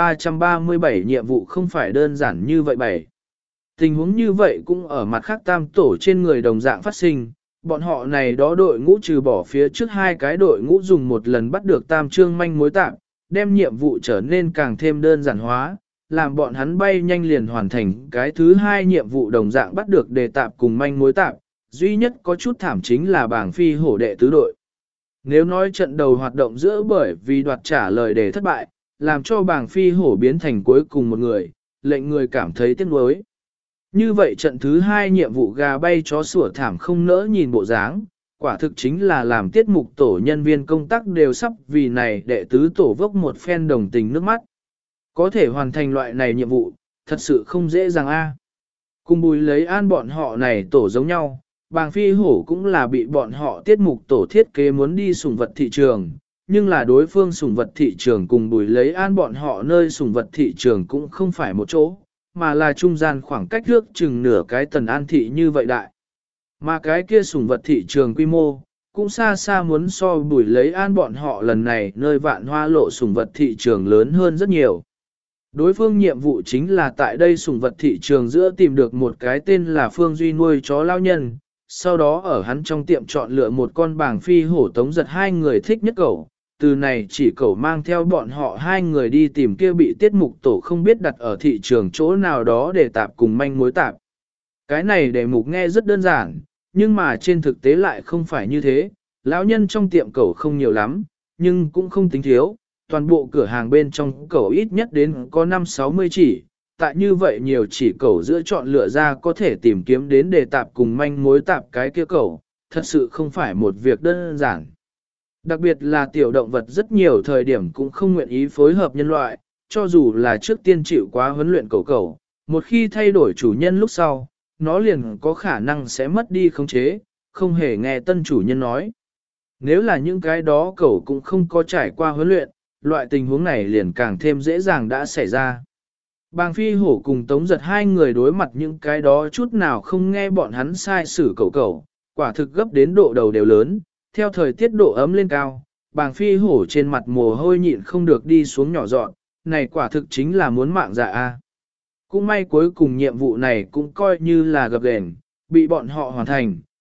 1337 nhiệm vụ không phải đơn giản như vậy bảy. Tình huống như vậy cũng ở mặt khác tam tổ trên người đồng dạng phát sinh, bọn họ này đó đội ngũ trừ bỏ phía trước hai cái đội ngũ dùng một lần bắt được tam trương manh mối tạm, đem nhiệm vụ trở nên càng thêm đơn giản hóa, làm bọn hắn bay nhanh liền hoàn thành cái thứ hai nhiệm vụ đồng dạng bắt được đề tạp cùng manh mối tạm, duy nhất có chút thảm chính là bảng phi hổ đệ tứ đội. Nếu nói trận đầu hoạt động giữa bởi vì đoạt trả lời đề thất bại, làm cho bảng phi hổ biến thành cuối cùng một người, lệnh người cảm thấy tiếc nuối. Như vậy trận thứ hai nhiệm vụ gà bay chó sủa thảm không nỡ nhìn bộ dáng, quả thực chính là làm tiết mục tổ nhân viên công tác đều sắp vì này đệ tứ tổ vốc một phen đồng tình nước mắt. Có thể hoàn thành loại này nhiệm vụ, thật sự không dễ dàng a. Cùng Bùi Lấy An bọn họ này tổ giống nhau, bàng phi hổ cũng là bị bọn họ tiết mục tổ thiết kế muốn đi sủng vật thị trường, nhưng là đối phương sủng vật thị trường cùng Bùi Lấy An bọn họ nơi sủng vật thị trường cũng không phải một chỗ, mà là trung gian khoảng cách trước chừng nửa cái Tần An thị như vậy đại. Mà cái kia sủng vật thị trường quy mô, cũng xa xa muốn so Bùi Lấy An bọn họ lần này nơi Vạn Hoa lộ sủng vật thị trường lớn hơn rất nhiều. Đối phương nhiệm vụ chính là tại đây sủng vật thị trường giữa tìm được một cái tên là Phương Duy nuôi chó lao nhân, sau đó ở hắn trong tiệm chọn lựa một con bàng phi hổ tống giật hai người thích nhất cậu, từ này chỉ cậu mang theo bọn họ hai người đi tìm kia bị tiết mục tổ không biết đặt ở thị trường chỗ nào đó để tạp cùng manh mối tạp. Cái này đề mục nghe rất đơn giản, nhưng mà trên thực tế lại không phải như thế, lão nhân trong tiệm cậu không nhiều lắm, nhưng cũng không tính thiếu, toàn bộ cửa hàng bên trong cậu ít nhất đến có 5-60 chỉ, tại như vậy nhiều chỉ cậu giữa chọn lựa ra có thể tìm kiếm đến đề tạp cùng manh mối tạp cái kia cậu, thật sự không phải một việc đơn giản. Đặc biệt là tiểu động vật rất nhiều thời điểm cũng không nguyện ý phối hợp nhân loại, cho dù là trước tiên chịu quá huấn luyện cậu, một khi thay đổi chủ nhân lúc sau, nó liền có khả năng sẽ mất đi khống chế, không hề nghe tân chủ nhân nói. Nếu là những cái đó cậu cũng không có trải qua huấn luyện, loại tình huống này liền càng thêm dễ dàng đã xảy ra. Bàng phi hổ cùng tống giật hai người đối mặt những cái đó chút nào không nghe bọn hắn sai xử cậu, quả thực gấp đến độ đầu đều lớn, theo thời tiết độ ấm lên cao, bàng phi hổ trên mặt mồ hôi nhịn không được đi xuống nhỏ dọn, này quả thực chính là muốn mạng dạ a. Cũng may cuối cùng nhiệm vụ này cũng coi như là gập ghềnh, bị bọn họ hoàn thành,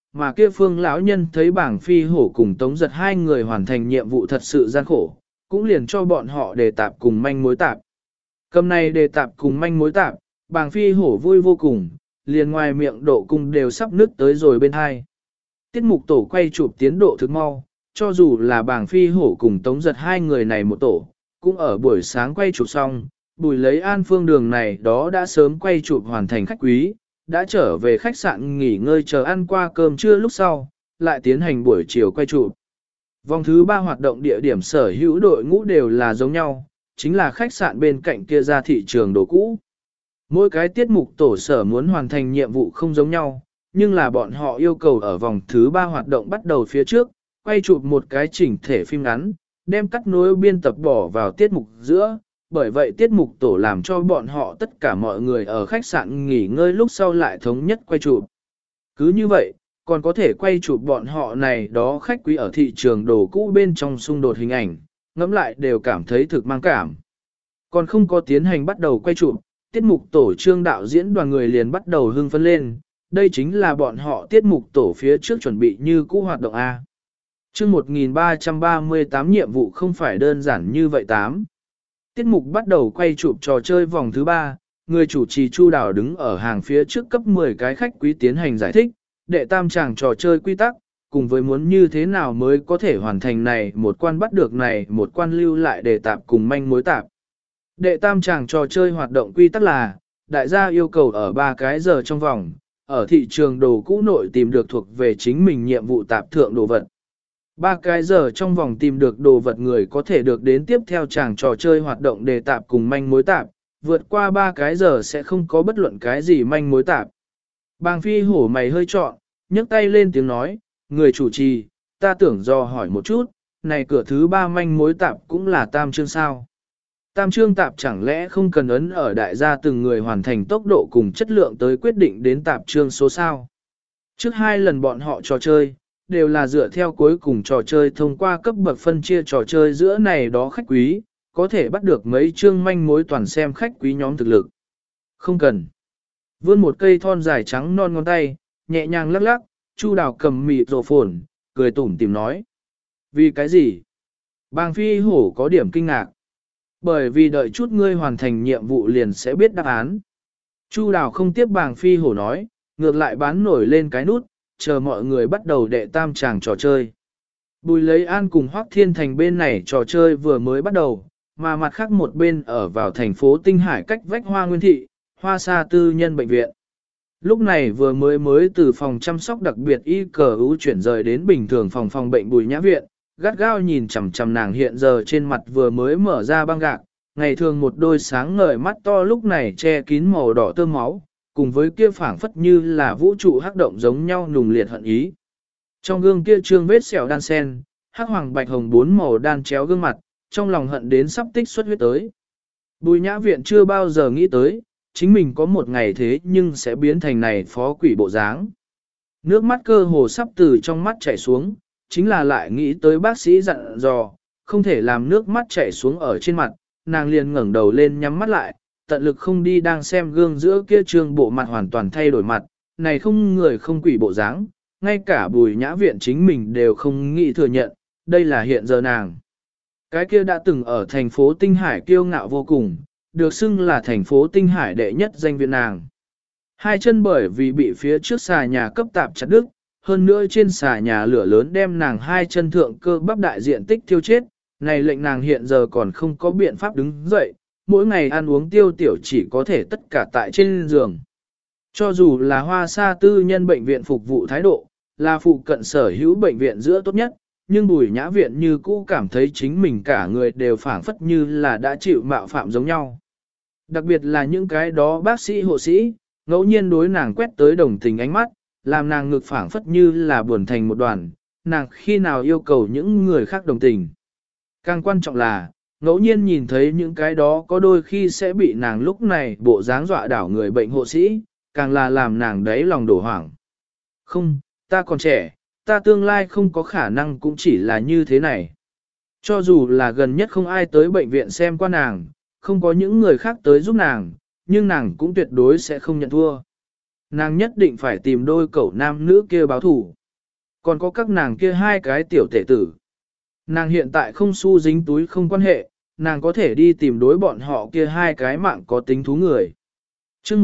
mà kia phương lão nhân thấy bảng phi hổ cùng tống giật hai người hoàn thành nhiệm vụ thật sự gian khổ, cũng liền cho bọn họ đề tạp cùng manh mối tạp. Cầm này đề tạp cùng manh mối tạp, bảng phi hổ vui vô cùng, liền ngoài miệng độ cung đều sắp nứt tới rồi bên hai. Tiết mục tổ quay chụp tiến độ thực mau, cho dù là bảng phi hổ cùng tống giật hai người này một tổ, cũng ở buổi sáng quay chụp xong, Bùi lấy An Phương đường này đó đã sớm quay chụp hoàn thành khách quý, đã trở về khách sạn nghỉ ngơi chờ ăn qua cơm trưa lúc sau, lại tiến hành buổi chiều quay chụp. Vòng thứ 3 hoạt động địa điểm sở hữu đội ngũ đều là giống nhau, chính là khách sạn bên cạnh kia ra thị trường đồ cũ. Mỗi cái tiết mục tổ sở muốn hoàn thành nhiệm vụ không giống nhau, nhưng là bọn họ yêu cầu ở vòng thứ 3 hoạt động bắt đầu phía trước, quay chụp một cái chỉnh thể phim ngắn, đem cắt nối biên tập bỏ vào tiết mục giữa. Bởi vậy tiết mục tổ làm cho bọn họ tất cả mọi người ở khách sạn nghỉ ngơi lúc sau lại thống nhất quay chụp. Cứ như vậy, còn có thể quay chụp bọn họ này đó khách quý ở thị trường đồ cũ bên trong xung đột hình ảnh, ngẫm lại đều cảm thấy thực mang cảm. Còn không có tiến hành bắt đầu quay chụp, tiết mục tổ trương đạo diễn đoàn người liền bắt đầu hưng phấn lên, đây chính là bọn họ tiết mục tổ phía trước chuẩn bị như cũ hoạt động A. Chương 1338 nhiệm vụ không phải đơn giản như vậy 8. Tiết mục bắt đầu quay chụp trò chơi vòng thứ 3, người chủ trì Chu Đào đứng ở hàng phía trước cấp 10 cái khách quý tiến hành giải thích, đệ tam tràng trò chơi quy tắc, cùng với muốn như thế nào mới có thể hoàn thành này một quan bắt được này một quan lưu lại để tạp cùng manh mối tạp. Đệ tam tràng trò chơi hoạt động quy tắc là, đại gia yêu cầu ở 3 cái giờ trong vòng, ở thị trường đồ cũ nội tìm được thuộc về chính mình nhiệm vụ tạp thượng đồ vật. 3 cái giờ trong vòng tìm được đồ vật người có thể được đến tiếp theo chàng trò chơi hoạt động đề tạp cùng manh mối tạp, vượt qua 3 cái giờ sẽ không có bất luận cái gì manh mối tạp. Bàng phi hổ mày hơi trọn, nhấc tay lên tiếng nói, người chủ trì, ta tưởng do hỏi một chút, này cửa thứ 3 manh mối tạp cũng là tam chương sao. Tam chương tạp chẳng lẽ không cần ấn ở đại gia từng người hoàn thành tốc độ cùng chất lượng tới quyết định đến tạp chương số sao. Trước 2 lần bọn họ trò chơi, đều là dựa theo cuối cùng trò chơi thông qua cấp bậc phân chia trò chơi giữa này đó khách quý, có thể bắt được mấy chương manh mối toàn xem khách quý nhóm thực lực. Không cần. Vươn một cây thon dài trắng non ngón tay, nhẹ nhàng lắc lắc, Chu Đào cầm mịt rổ phồn, cười tủm tìm nói. Vì cái gì? Bàng phi hổ có điểm kinh ngạc. Bởi vì đợi chút ngươi hoàn thành nhiệm vụ liền sẽ biết đáp án. Chu Đào không tiếp bàng phi hổ nói, ngược lại bán nổi lên cái nút, chờ mọi người bắt đầu đệ tam tràng trò chơi. Bùi lấy An cùng Hoắc Thiên Thành bên này trò chơi vừa mới bắt đầu, mà mặt khác một bên ở vào thành phố Tinh Hải cách vách Hoa Nguyên Thị, Hoa Sa tư nhân bệnh viện. Lúc này vừa mới từ phòng chăm sóc đặc biệt y cờ ưu chuyển rời đến bình thường phòng bệnh Bùi Nhã Viện, gắt gao nhìn chằm chằm nàng hiện giờ trên mặt vừa mới mở ra băng gạc, ngày thường một đôi sáng ngời mắt to lúc này che kín màu đỏ tơ máu, cùng với kia phảng phất như là vũ trụ hắc động giống nhau nùng liệt hận ý. Trong gương kia trương vết sẹo đan sen, hắc hoàng bạch hồng 4 màu đan chéo gương mặt, trong lòng hận đến sắp tích xuất huyết tới. Bùi Nhã Viện chưa bao giờ nghĩ tới, chính mình có một ngày thế nhưng sẽ biến thành này phó quỷ bộ dáng. Nước mắt cơ hồ sắp từ trong mắt chảy xuống, chính là lại nghĩ tới bác sĩ dặn dò, không thể làm nước mắt chảy xuống ở trên mặt, nàng liền ngẩng đầu lên nhắm mắt lại, tận lực không đi đang xem gương giữa kia trương bộ mặt hoàn toàn thay đổi mặt, này không người không quỷ bộ dáng, ngay cả Bùi Nhã Viện chính mình đều không nghĩ thừa nhận, đây là hiện giờ nàng. Cái kia đã từng ở thành phố Tinh Hải kiêu ngạo vô cùng, được xưng là thành phố Tinh Hải đệ nhất danh viện nàng. Hai chân bởi vì bị phía trước xà nhà cấp tạp chặt đứt, hơn nữa trên xà nhà lửa lớn đem nàng hai chân thượng cơ bắp đại diện tích thiêu chết, này lệnh nàng hiện giờ còn không có biện pháp đứng dậy, mỗi ngày ăn uống tiêu tiểu chỉ có thể tất cả tại trên giường. Cho dù là Hoa Sa tư nhân bệnh viện phục vụ thái độ, là phụ cận sở hữu bệnh viện giữa tốt nhất, nhưng Bùi Nhã Viện như cũ cảm thấy chính mình cả người đều phảng phất như là đã chịu mạo phạm giống nhau. Đặc biệt là những cái đó bác sĩ hộ sĩ, ngẫu nhiên đối nàng quét tới đồng tình ánh mắt, làm nàng ngực phảng phất như là buồn thành một đoàn, nàng khi nào yêu cầu những người khác đồng tình. Càng quan trọng là, ngẫu nhiên nhìn thấy những cái đó có đôi khi sẽ bị nàng lúc này bộ dáng dọa đảo người bệnh hộ sĩ, càng là làm nàng đáy lòng đổ hoảng. Không, ta còn trẻ, ta tương lai không có khả năng cũng chỉ là như thế này. Cho dù là gần nhất không ai tới bệnh viện xem qua nàng, không có những người khác tới giúp nàng, nhưng nàng cũng tuyệt đối sẽ không nhận thua. Nàng nhất định phải tìm đôi cẩu nam nữ kia báo thủ. Còn có các nàng kia hai cái tiểu tể tử. Nàng hiện tại không xu dính túi không quan hệ, nàng có thể đi tìm đối bọn họ kia hai cái mạng có tính thú người. chương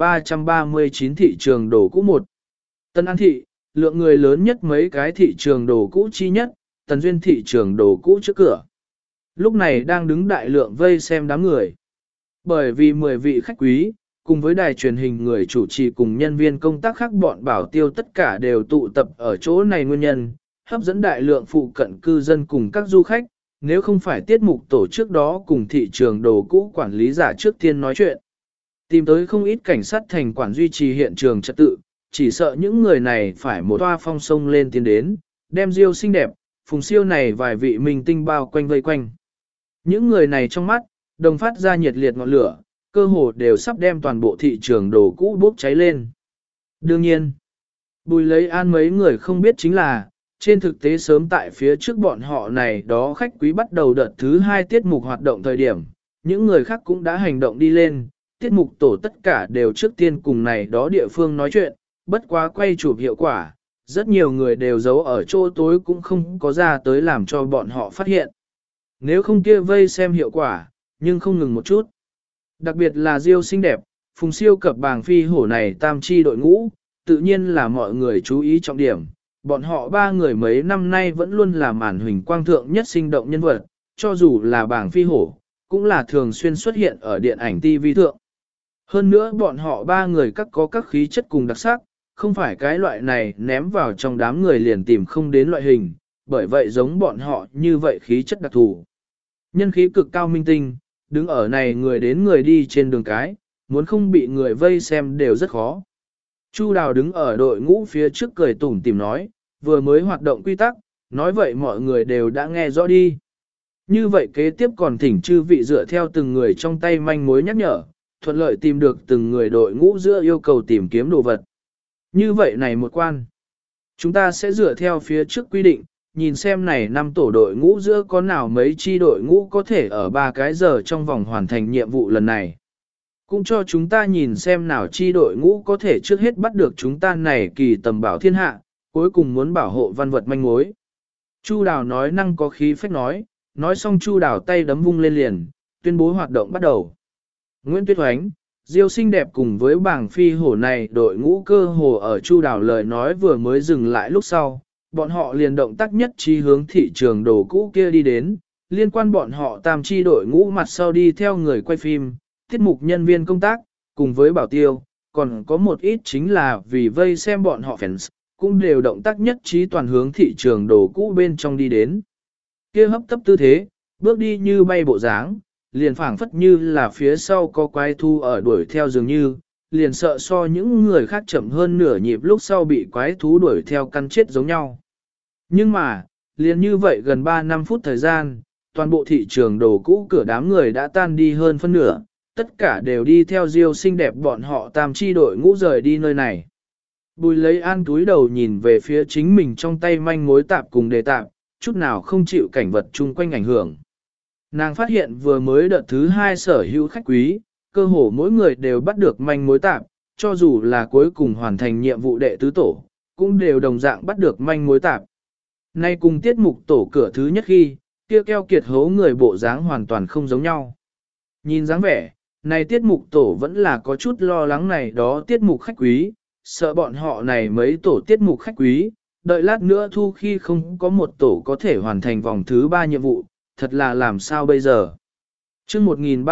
1339 thị trường đồ cũ 1. Tân An thị, lượng người lớn nhất mấy cái thị trường đồ cũ chi nhất, Tần Duyên thị trường đồ cũ trước cửa. Lúc này đang đứng đại lượng vây xem đám người. Bởi vì 10 vị khách quý, cùng với đài truyền hình người chủ trì cùng nhân viên công tác khác bọn bảo tiêu tất cả đều tụ tập ở chỗ này nguyên nhân, hấp dẫn đại lượng phụ cận cư dân cùng các du khách, nếu không phải tiết mục tổ chức đó cùng thị trường đồ cũ quản lý giả trước tiên nói chuyện. Tìm tới không ít cảnh sát thành quản duy trì hiện trường trật tự, chỉ sợ những người này phải một toa phong sông lên tiến đến, đem Diêu xinh đẹp, Phùng Siêu này vài vị minh tinh bao quanh vây quanh. Những người này trong mắt, đồng phát ra nhiệt liệt ngọn lửa, cơ hồ đều sắp đem toàn bộ thị trường đồ cũ bốc cháy lên. Đương nhiên, Bùi Lấy An mấy người không biết chính là, trên thực tế sớm tại phía trước bọn họ này đó khách quý bắt đầu đợt thứ 2 tiết mục hoạt động thời điểm, những người khác cũng đã hành động đi lên, tiết mục tổ tất cả đều trước tiên cùng này đó địa phương nói chuyện, bất quá quay chụp hiệu quả, rất nhiều người đều giấu ở chỗ tối cũng không có ra tới làm cho bọn họ phát hiện. Nếu không kia vây xem hiệu quả, nhưng không ngừng một chút. Đặc biệt là Diêu xinh đẹp, Phùng Siêu cập bàng phi hổ này tam chi đội ngũ, tự nhiên là mọi người chú ý trọng điểm. Bọn họ ba người mấy năm nay vẫn luôn là màn huỳnh quang thượng nhất sinh động nhân vật, cho dù là bàng phi hổ, cũng là thường xuyên xuất hiện ở điện ảnh TV thượng. Hơn nữa bọn họ ba người các có các khí chất cùng đặc sắc, không phải cái loại này ném vào trong đám người liền tìm không đến loại hình, bởi vậy giống bọn họ như vậy khí chất đặc thù. Nhân khí cực cao minh tinh, đứng ở này người đến người đi trên đường cái, muốn không bị người vây xem đều rất khó. Chu Đào đứng ở đội ngũ phía trước cười tủm tỉm nói, vừa mới hoạt động quy tắc, nói vậy mọi người đều đã nghe rõ đi. Như vậy kế tiếp còn thỉnh chư vị dựa theo từng người trong tay manh mối nhắc nhở, thuận lợi tìm được từng người đội ngũ giữa yêu cầu tìm kiếm đồ vật. Như vậy này một quan. Chúng ta sẽ dựa theo phía trước quy định, nhìn xem này năm tổ đội ngũ giữa có nào mấy chi đội ngũ có thể ở 3 cái giờ trong vòng hoàn thành nhiệm vụ lần này. Cũng cho chúng ta nhìn xem nào chi đội ngũ có thể trước hết bắt được chúng ta này kỳ tầm bảo thiên hạ, cuối cùng muốn bảo hộ văn vật manh mối. Chu Đào nói năng có khí phách nói xong Chu Đào tay đấm vung lên liền, tuyên bố hoạt động bắt đầu. Nguyễn Tuyết Oánh, Diêu xinh đẹp cùng với bảng phi hổ này đội ngũ cơ hồ ở Chu Đào lời nói vừa mới dừng lại lúc sau, bọn họ liền động tác nhất trí hướng thị trường đồ cũ kia đi đến, liên quan bọn họ tam chi đội ngũ mặt sau đi theo người quay phim, tiết mục nhân viên công tác, cùng với bảo tiêu, còn có một ít chính là vì vây xem bọn họ fans, cũng đều động tác nhất trí toàn hướng thị trường đồ cũ bên trong đi đến. Kia hấp tấp tư thế, bước đi như bay bộ dáng, liền phảng phất như là phía sau có quái thu ở đuổi theo dường như, liền sợ so những người khác chậm hơn nửa nhịp lúc sau bị quái thú đuổi theo căn chết giống nhau. Nhưng mà, liền như vậy gần 3-5 phút thời gian, toàn bộ thị trường đồ cũ cửa đám người đã tan đi hơn phân nửa, tất cả đều đi theo Diêu xinh đẹp bọn họ tam chi đội ngũ rời đi nơi này. Bùi Lấy An túi đầu nhìn về phía chính mình trong tay manh mối tạp cùng đề tạp, chút nào không chịu cảnh vật chung quanh ảnh hưởng. Nàng phát hiện vừa mới đợt thứ 2 sở hữu khách quý, cơ hồ mỗi người đều bắt được manh mối tạp, cho dù là cuối cùng hoàn thành nhiệm vụ đệ tứ tổ, cũng đều đồng dạng bắt được manh mối tạp. Nay cùng tiết mục tổ cửa thứ nhất khi, kia keo kiệt hố người bộ dáng hoàn toàn không giống nhau. Nhìn dáng vẻ, này tiết mục tổ vẫn là có chút lo lắng này đó tiết mục khách quý, sợ bọn họ này mấy tổ tiết mục khách quý, đợi lát nữa thu khi không có một tổ có thể hoàn thành vòng thứ 3 nhiệm vụ, thật là làm sao bây giờ. chương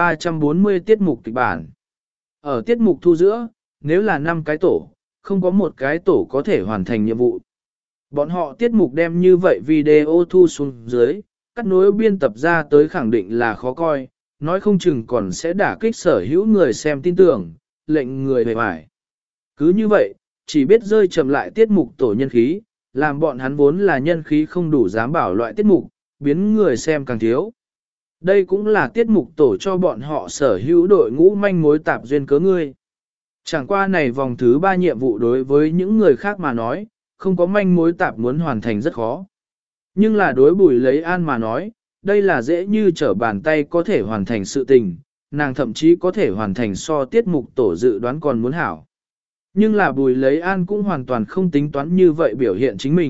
1340 tiết mục kịch bản. Ở tiết mục thu giữa, nếu là 5 cái tổ, không có một cái tổ có thể hoàn thành nhiệm vụ. Bọn họ tiết mục đem như vậy video thu xuống dưới, cắt nối biên tập ra tới khẳng định là khó coi, nói không chừng còn sẽ đả kích sở hữu người xem tin tưởng, lệnh người hề hoài. Cứ như vậy, chỉ biết rơi chậm lại tiết mục tổ nhân khí, làm bọn hắn vốn là nhân khí không đủ dám bảo loại tiết mục, biến người xem càng thiếu. Đây cũng là tiết mục tổ cho bọn họ sở hữu đội ngũ manh mối tạp duyên cớ ngươi. Chẳng qua này vòng thứ 3 nhiệm vụ đối với những người khác mà nói, không có manh mối tạp muốn hoàn thành rất khó. Nhưng là đối Bùi Lấy An mà nói, đây là dễ như trở bàn tay có thể hoàn thành sự tình, nàng thậm chí có thể hoàn thành so tiết mục tổ dự đoán còn muốn hảo. Nhưng là Bùi Lấy An cũng hoàn toàn không tính toán như vậy biểu hiện chính mình,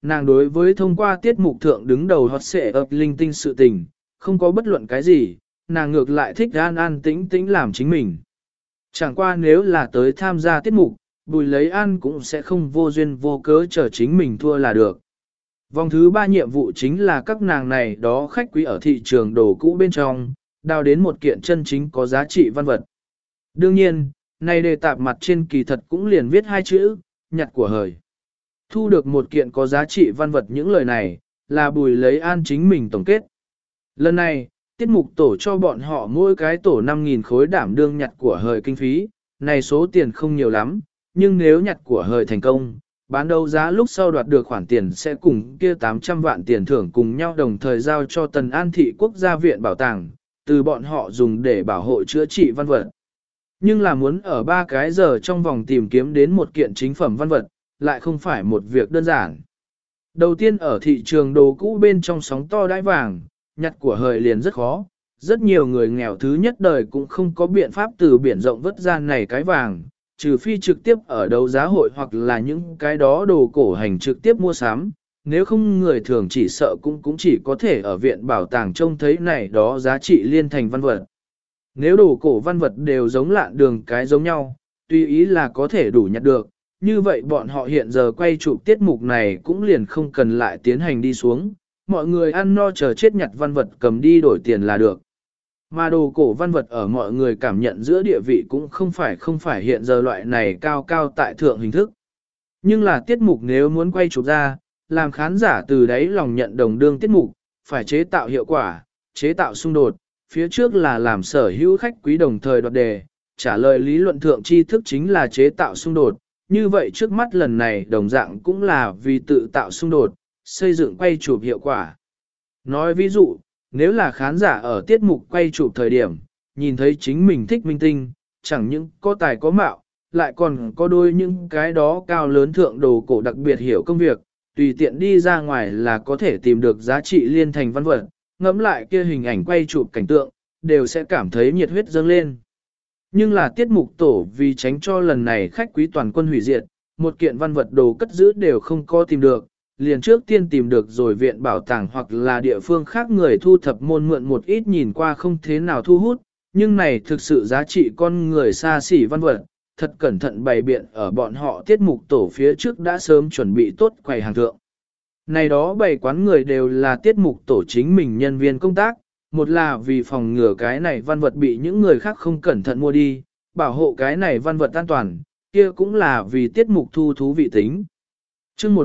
Nàng đối với thông qua tiết mục thượng đứng đầu hot xệ ập linh tinh sự tình, không có bất luận cái gì, nàng ngược lại thích an an tĩnh tĩnh làm chính mình. Chẳng qua nếu là tới tham gia tiết mục, Bùi Lấy An cũng sẽ không vô duyên vô cớ chờ chính mình thua là được. Vòng thứ 3 nhiệm vụ chính là các nàng này đó khách quý ở thị trường đồ cũ bên trong, đào đến một kiện chân chính có giá trị văn vật. Đương nhiên, này đề tạp mặt trên kỳ thật cũng liền viết hai chữ, nhặt của hời. Thu được một kiện có giá trị văn vật, những lời này, là Bùi Lấy An chính mình tổng kết. Lần này, tiết mục tổ cho bọn họ mỗi cái tổ 5.000 khối đảm đương nhặt của hời kinh phí, này số tiền không nhiều lắm, nhưng nếu nhặt của hời thành công, bán đấu giá lúc sau đoạt được khoản tiền sẽ cùng kia 800 vạn tiền thưởng cùng nhau đồng thời giao cho Tần An Thị Quốc gia viện bảo tàng, từ bọn họ dùng để bảo hộ chữa trị văn vật. Nhưng là muốn ở 3 cái giờ trong vòng tìm kiếm đến một kiện chính phẩm văn vật, lại không phải một việc đơn giản. Đầu tiên ở thị trường đồ cũ bên trong sóng to đáy vàng, nhặt của hời liền rất khó, rất nhiều người nghèo thứ nhất đời cũng không có biện pháp từ biển rộng vớt ra này cái vàng, trừ phi trực tiếp ở đấu giá hội hoặc là những cái đó đồ cổ hành trực tiếp mua sắm, nếu không người thường chỉ sợ cũng chỉ có thể ở viện bảo tàng trông thấy này đó giá trị liên thành văn vật. Nếu đồ cổ văn vật đều giống lạn đường cái giống nhau, tùy ý là có thể đủ nhặt được, như vậy bọn họ hiện giờ quay chụp tiết mục này cũng liền không cần lại tiến hành đi xuống, mọi người ăn no chờ chết nhặt văn vật cầm đi đổi tiền là được. Mà đồ cổ văn vật ở mọi người cảm nhận giữa địa vị cũng không phải hiện giờ loại này cao cao tại thượng hình thức. Nhưng là tiết mục nếu muốn quay chụp ra, làm khán giả từ đấy lòng nhận đồng đương tiết mục, phải chế tạo hiệu quả, chế tạo xung đột, phía trước là làm sở hữu khách quý đồng thời đoạt đề, trả lời lý luận thượng tri thức chính là chế tạo xung đột, như vậy trước mắt lần này đồng dạng cũng là vì tự tạo xung đột, xây dựng quay chụp hiệu quả. Nói ví dụ, nếu là khán giả ở tiết mục quay chụp thời điểm, nhìn thấy chính mình thích minh tinh, chẳng những có tài có mạo, lại còn có đôi những cái đó cao lớn thượng đồ cổ đặc biệt hiểu công việc, tùy tiện đi ra ngoài là có thể tìm được giá trị liên thành văn vật, ngẫm lại kia hình ảnh quay chụp cảnh tượng, đều sẽ cảm thấy nhiệt huyết dâng lên. Nhưng là tiết mục tổ vì tránh cho lần này khách quý toàn quân hủy diệt, một kiện văn vật đồ cất giữ đều không có tìm được, liền trước tiên tìm được rồi viện bảo tàng hoặc là địa phương khác người thu thập môn mượn một ít nhìn qua không thế nào thu hút, nhưng này thực sự giá trị con người xa xỉ văn vật, thật cẩn thận bày biện ở bọn họ tiết mục tổ phía trước đã sớm chuẩn bị tốt quầy hàng thượng. Này đó bày quán người đều là tiết mục tổ chính mình nhân viên công tác, một là vì phòng ngừa cái này văn vật bị những người khác không cẩn thận mua đi, bảo hộ cái này văn vật an toàn, kia cũng là vì tiết mục thu thú vị tính. Chương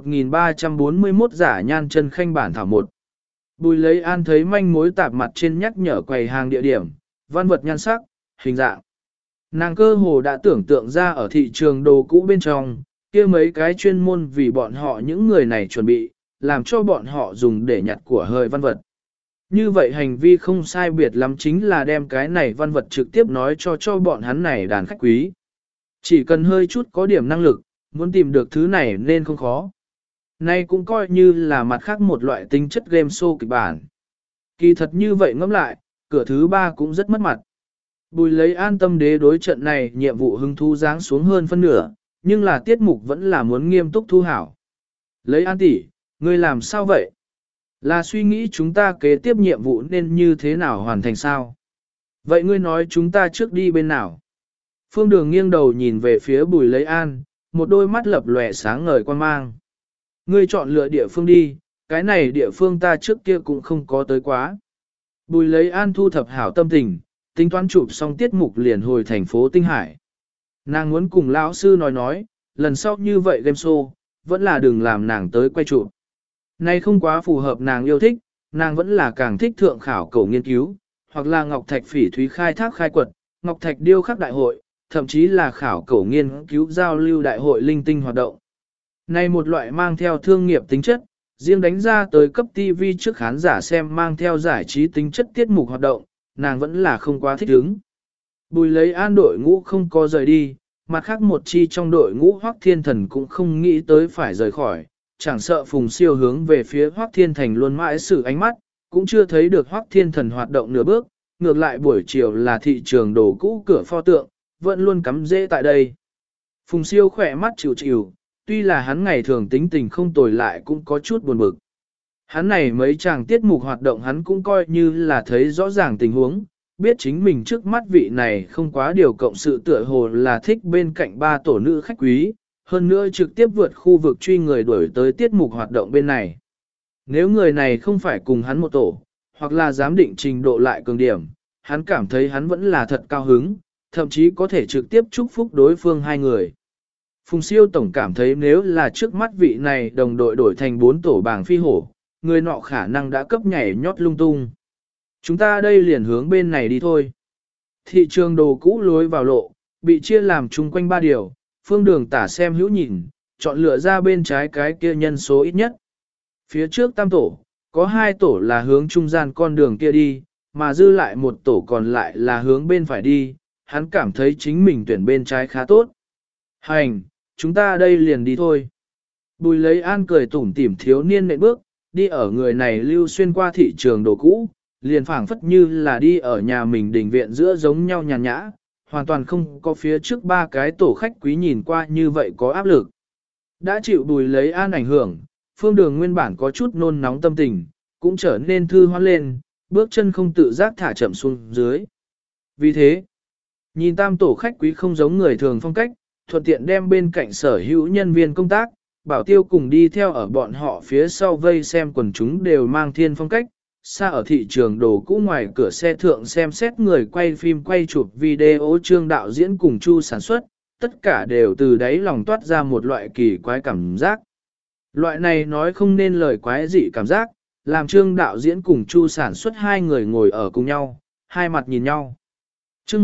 1341 giả nhan chân khanh bản thảo 1. Bùi Lấy An thấy manh mối tạp mặt trên nhắc nhở quầy hàng địa điểm, văn vật nhan sắc, hình dạng. Nàng cơ hồ đã tưởng tượng ra ở thị trường đồ cũ bên trong, kia mấy cái chuyên môn vì bọn họ những người này chuẩn bị, làm cho bọn họ dùng để nhặt của hời văn vật. Như vậy hành vi không sai biệt lắm chính là đem cái này văn vật trực tiếp nói cho bọn hắn này đàn khách quý. Chỉ cần hơi chút có điểm năng lực, muốn tìm được thứ này nên không khó. Nay cũng coi như là mặt khác một loại tính chất game show kịch bản. Kỳ thật như vậy ngẫm lại, cửa thứ 3 cũng rất mất mặt. Bùi Lấy An tâm đế đối trận này nhiệm vụ hứng thú giáng xuống hơn phân nửa, nhưng là tiết mục vẫn là muốn nghiêm túc thu hảo. Lấy An tỷ, ngươi làm sao vậy? Là suy nghĩ chúng ta kế tiếp nhiệm vụ nên như thế nào hoàn thành sao? Vậy ngươi nói chúng ta trước đi bên nào? Phương Đường nghiêng đầu nhìn về phía Bùi Lấy An, một đôi mắt lập lòe sáng ngời quan mang. Ngươi chọn lựa địa phương đi, cái này địa phương ta trước kia cũng không có tới quá. Bùi Lấy An thu thập hảo tâm tình, tính toán chụp xong tiết mục liền hồi thành phố Tinh Hải. Nàng muốn cùng lão sư nói, lần sau như vậy game show, vẫn là đừng làm nàng tới quay chụp. Nay không quá phù hợp nàng yêu thích, nàng vẫn là càng thích thượng khảo cổ nghiên cứu, hoặc là ngọc thạch phỉ thúy khai thác khai quật, ngọc thạch điêu khắc đại hội, thậm chí là khảo cổ nghiên cứu giao lưu đại hội linh tinh hoạt động. Này một loại mang theo thương nghiệp tính chất, riêng đánh ra tới cấp TV trước khán giả xem mang theo giải trí tính chất tiết mục hoạt động, nàng vẫn là không quá thích ứng. Bùi Lấy An đội ngũ không có rời đi, mặt khác một chi trong đội ngũ Hoắc Thiên Thần cũng không nghĩ tới phải rời khỏi, chẳng sợ Phùng Siêu hướng về phía Hoắc Thiên Thành luôn mãi sử ánh mắt, cũng chưa thấy được Hoắc Thiên Thần hoạt động nửa bước, ngược lại buổi chiều là thị trường đồ cũ cửa pho tượng, vẫn luôn cắm rễ tại đây. Phùng Siêu khỏe mắt chịu chịu, Tuy là hắn ngày thường tính tình không tồi lại cũng có chút buồn bực. Hắn này mấy chàng tiết mục hoạt động hắn cũng coi như là thấy rõ ràng tình huống, biết chính mình trước mắt vị này không quá điều cộng sự tựa hồ là thích bên cạnh ba tổ nữ khách quý, hơn nữa trực tiếp vượt khu vực truy người đuổi tới tiết mục hoạt động bên này. Nếu người này không phải cùng hắn một tổ, hoặc là giám định trình độ lại cường điểm, hắn cảm thấy hắn vẫn là thật cao hứng, thậm chí có thể trực tiếp chúc phúc đối phương hai người. Phùng Siêu tổng cảm thấy nếu là trước mắt vị này đồng đội đổi thành 4 tổ bảng phi hổ, người nọ khả năng đã cấp nhảy nhót lung tung. Chúng ta đây liền hướng bên này đi thôi. Thị trường đồ cũ lối vào lộ, bị chia làm chung quanh 3 điều, phương đường tả xem hữu nhìn, chọn lựa ra bên trái cái kia nhân số ít nhất. Phía trước tam tổ, có 2 tổ là hướng trung gian con đường kia đi, mà dư lại một tổ còn lại là hướng bên phải đi, hắn cảm thấy chính mình tuyển bên trái khá tốt. Hành, chúng ta đây liền đi thôi. Bùi lấy an cười tủm tỉm thiếu niên nện bước, đi ở người này lưu xuyên qua thị trường đồ cũ, liền phảng phất như là đi ở nhà mình đình viện giữa giống nhau nhàn nhã, hoàn toàn không có phía trước 3 cái tổ khách quý nhìn qua như vậy có áp lực. Đã chịu bùi lấy an ảnh hưởng, phương đường nguyên bản có chút nôn nóng tâm tình, cũng trở nên thư hoan lên, bước chân không tự giác thả chậm xuống dưới. Vì thế, nhìn tam tổ khách quý không giống người thường phong cách, thuận tiện đem bên cạnh sở hữu nhân viên công tác, bảo tiêu cùng đi theo ở bọn họ phía sau vây xem quần chúng đều mang thiên phong cách, xa ở thị trường đồ cũ ngoài cửa xe thượng xem xét người quay phim quay chụp video trương đạo diễn cùng chu sản xuất, tất cả đều từ đáy lòng toát ra một loại kỳ quái cảm giác. Loại này nói không nên lời quái dị cảm giác, làm trương đạo diễn cùng chu sản xuất hai người ngồi ở cùng nhau, hai mặt nhìn nhau. Chương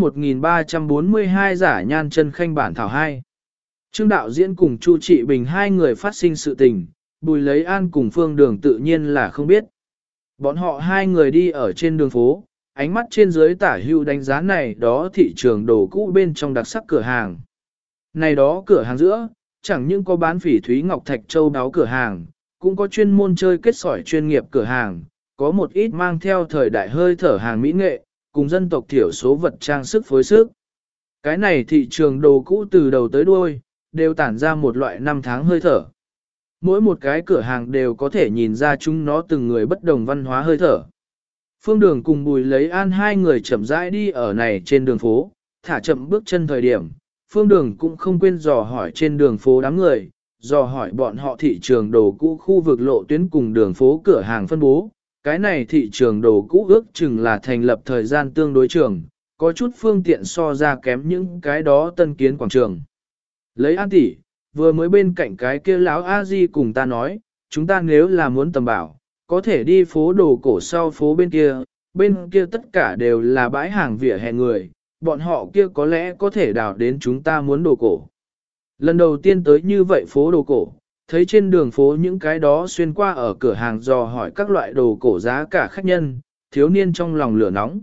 1342 giả nhan chân khanh bản thảo 2. Trương đạo diễn cùng Chu Trị Bình hai người phát sinh sự tình, Bùi Lấy An cùng Phương Đường tự nhiên là không biết. Bọn họ hai người đi ở trên đường phố, ánh mắt trên dưới tả hữu đánh giá này đó thị trường đồ cũ bên trong đặc sắc cửa hàng. Này đó cửa hàng giữa, chẳng những có bán phỉ thúy ngọc thạch châu đáo cửa hàng, cũng có chuyên môn chơi kết sỏi chuyên nghiệp cửa hàng, có một ít mang theo thời đại hơi thở hàng mỹ nghệ, cùng dân tộc thiểu số vật trang sức phối sức. Cái này thị trường đồ cũ từ đầu tới đuôi, đều tản ra một loại năm tháng hơi thở. Mỗi một cái cửa hàng đều có thể nhìn ra chúng nó từng người bất đồng văn hóa hơi thở. Phương Đường cùng Bùi Lấy An hai người chậm rãi đi ở này trên đường phố, thả chậm bước chân thời điểm. Phương Đường cũng không quên dò hỏi trên đường phố đám người, dò hỏi bọn họ thị trường đồ cũ khu vực lộ tuyến cùng đường phố cửa hàng phân bố. Cái này thị trường đồ cũ ước chừng là thành lập thời gian tương đối trường, có chút phương tiện so ra kém những cái đó tân kiến quảng trường. Lấy An tỷ, vừa mới bên cạnh cái kia lão A Di cùng ta nói, chúng ta nếu là muốn tầm bảo, có thể đi phố đồ cổ sau phố bên kia tất cả đều là bãi hàng vỉa hè người, bọn họ kia có lẽ có thể đào đến chúng ta muốn đồ cổ. Lần đầu tiên tới như vậy phố đồ cổ, thấy trên đường phố những cái đó xuyên qua ở cửa hàng dò hỏi các loại đồ cổ giá cả khách nhân, thiếu niên trong lòng lửa nóng.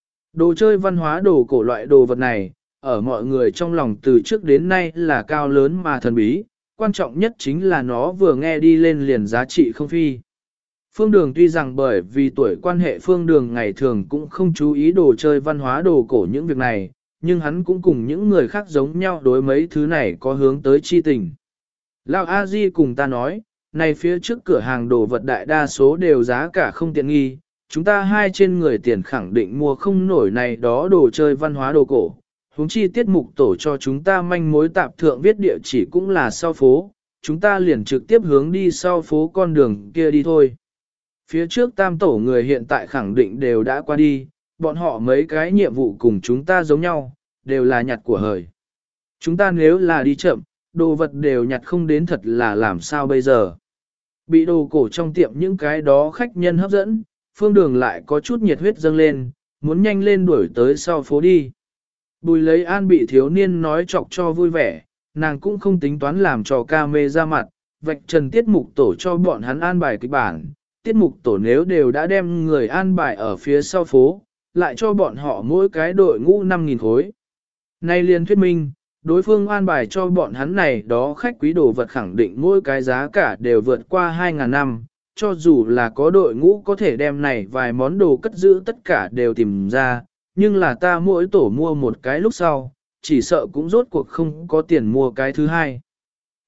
Đồ chơi văn hóa đồ cổ loại đồ vật này, ở mọi người trong lòng từ trước đến nay là cao lớn mà thần bí, quan trọng nhất chính là nó vừa nghe đi lên liền giá trị không phi. Phương Đường tuy rằng bởi vì tuổi quan hệ Phương Đường ngày thường cũng không chú ý đồ chơi văn hóa đồ cổ những việc này, nhưng hắn cũng cùng những người khác giống nhau đối mấy thứ này có hướng tới chi tình. Lão A Di cùng ta nói, này phía trước cửa hàng đồ vật đại đa số đều giá cả không tiện nghi, chúng ta hai trên người tiền khẳng định mua không nổi này đó đồ chơi văn hóa đồ cổ. Huống chi tiết mục tổ cho chúng ta manh mối tạp thượng viết địa chỉ cũng là sau phố, chúng ta liền trực tiếp hướng đi sau phố con đường kia đi thôi. Phía trước tam tổ người hiện tại khẳng định đều đã qua đi, bọn họ mấy cái nhiệm vụ cùng chúng ta giống nhau, đều là nhặt của hời. Chúng ta nếu là đi chậm, đồ vật đều nhặt không đến thật là làm sao bây giờ. Bị đồ cổ trong tiệm những cái đó khách nhân hấp dẫn, Phương Đường lại có chút nhiệt huyết dâng lên, muốn nhanh lên đuổi tới sau phố đi. Bùi Lấy An bị thiếu niên nói chọc cho vui vẻ, nàng cũng không tính toán làm trò ca mê ra mặt, vạch trần tiết mục tổ cho bọn hắn an bài kịch bản. Tiết mục tổ nếu đều đã đem người an bài ở phía sau phố, lại cho bọn họ mỗi cái đội ngũ 5.000 khối. Nay liền thuyết minh, đối phương an bài cho bọn hắn này đó khách quý đồ vật khẳng định mỗi cái giá cả đều vượt qua 2.000 năm, cho dù là có đội ngũ có thể đem này vài món đồ cất giữ tất cả đều tìm ra, nhưng là ta mỗi tổ mua một cái lúc sau, chỉ sợ cũng rốt cuộc không có tiền mua cái thứ hai.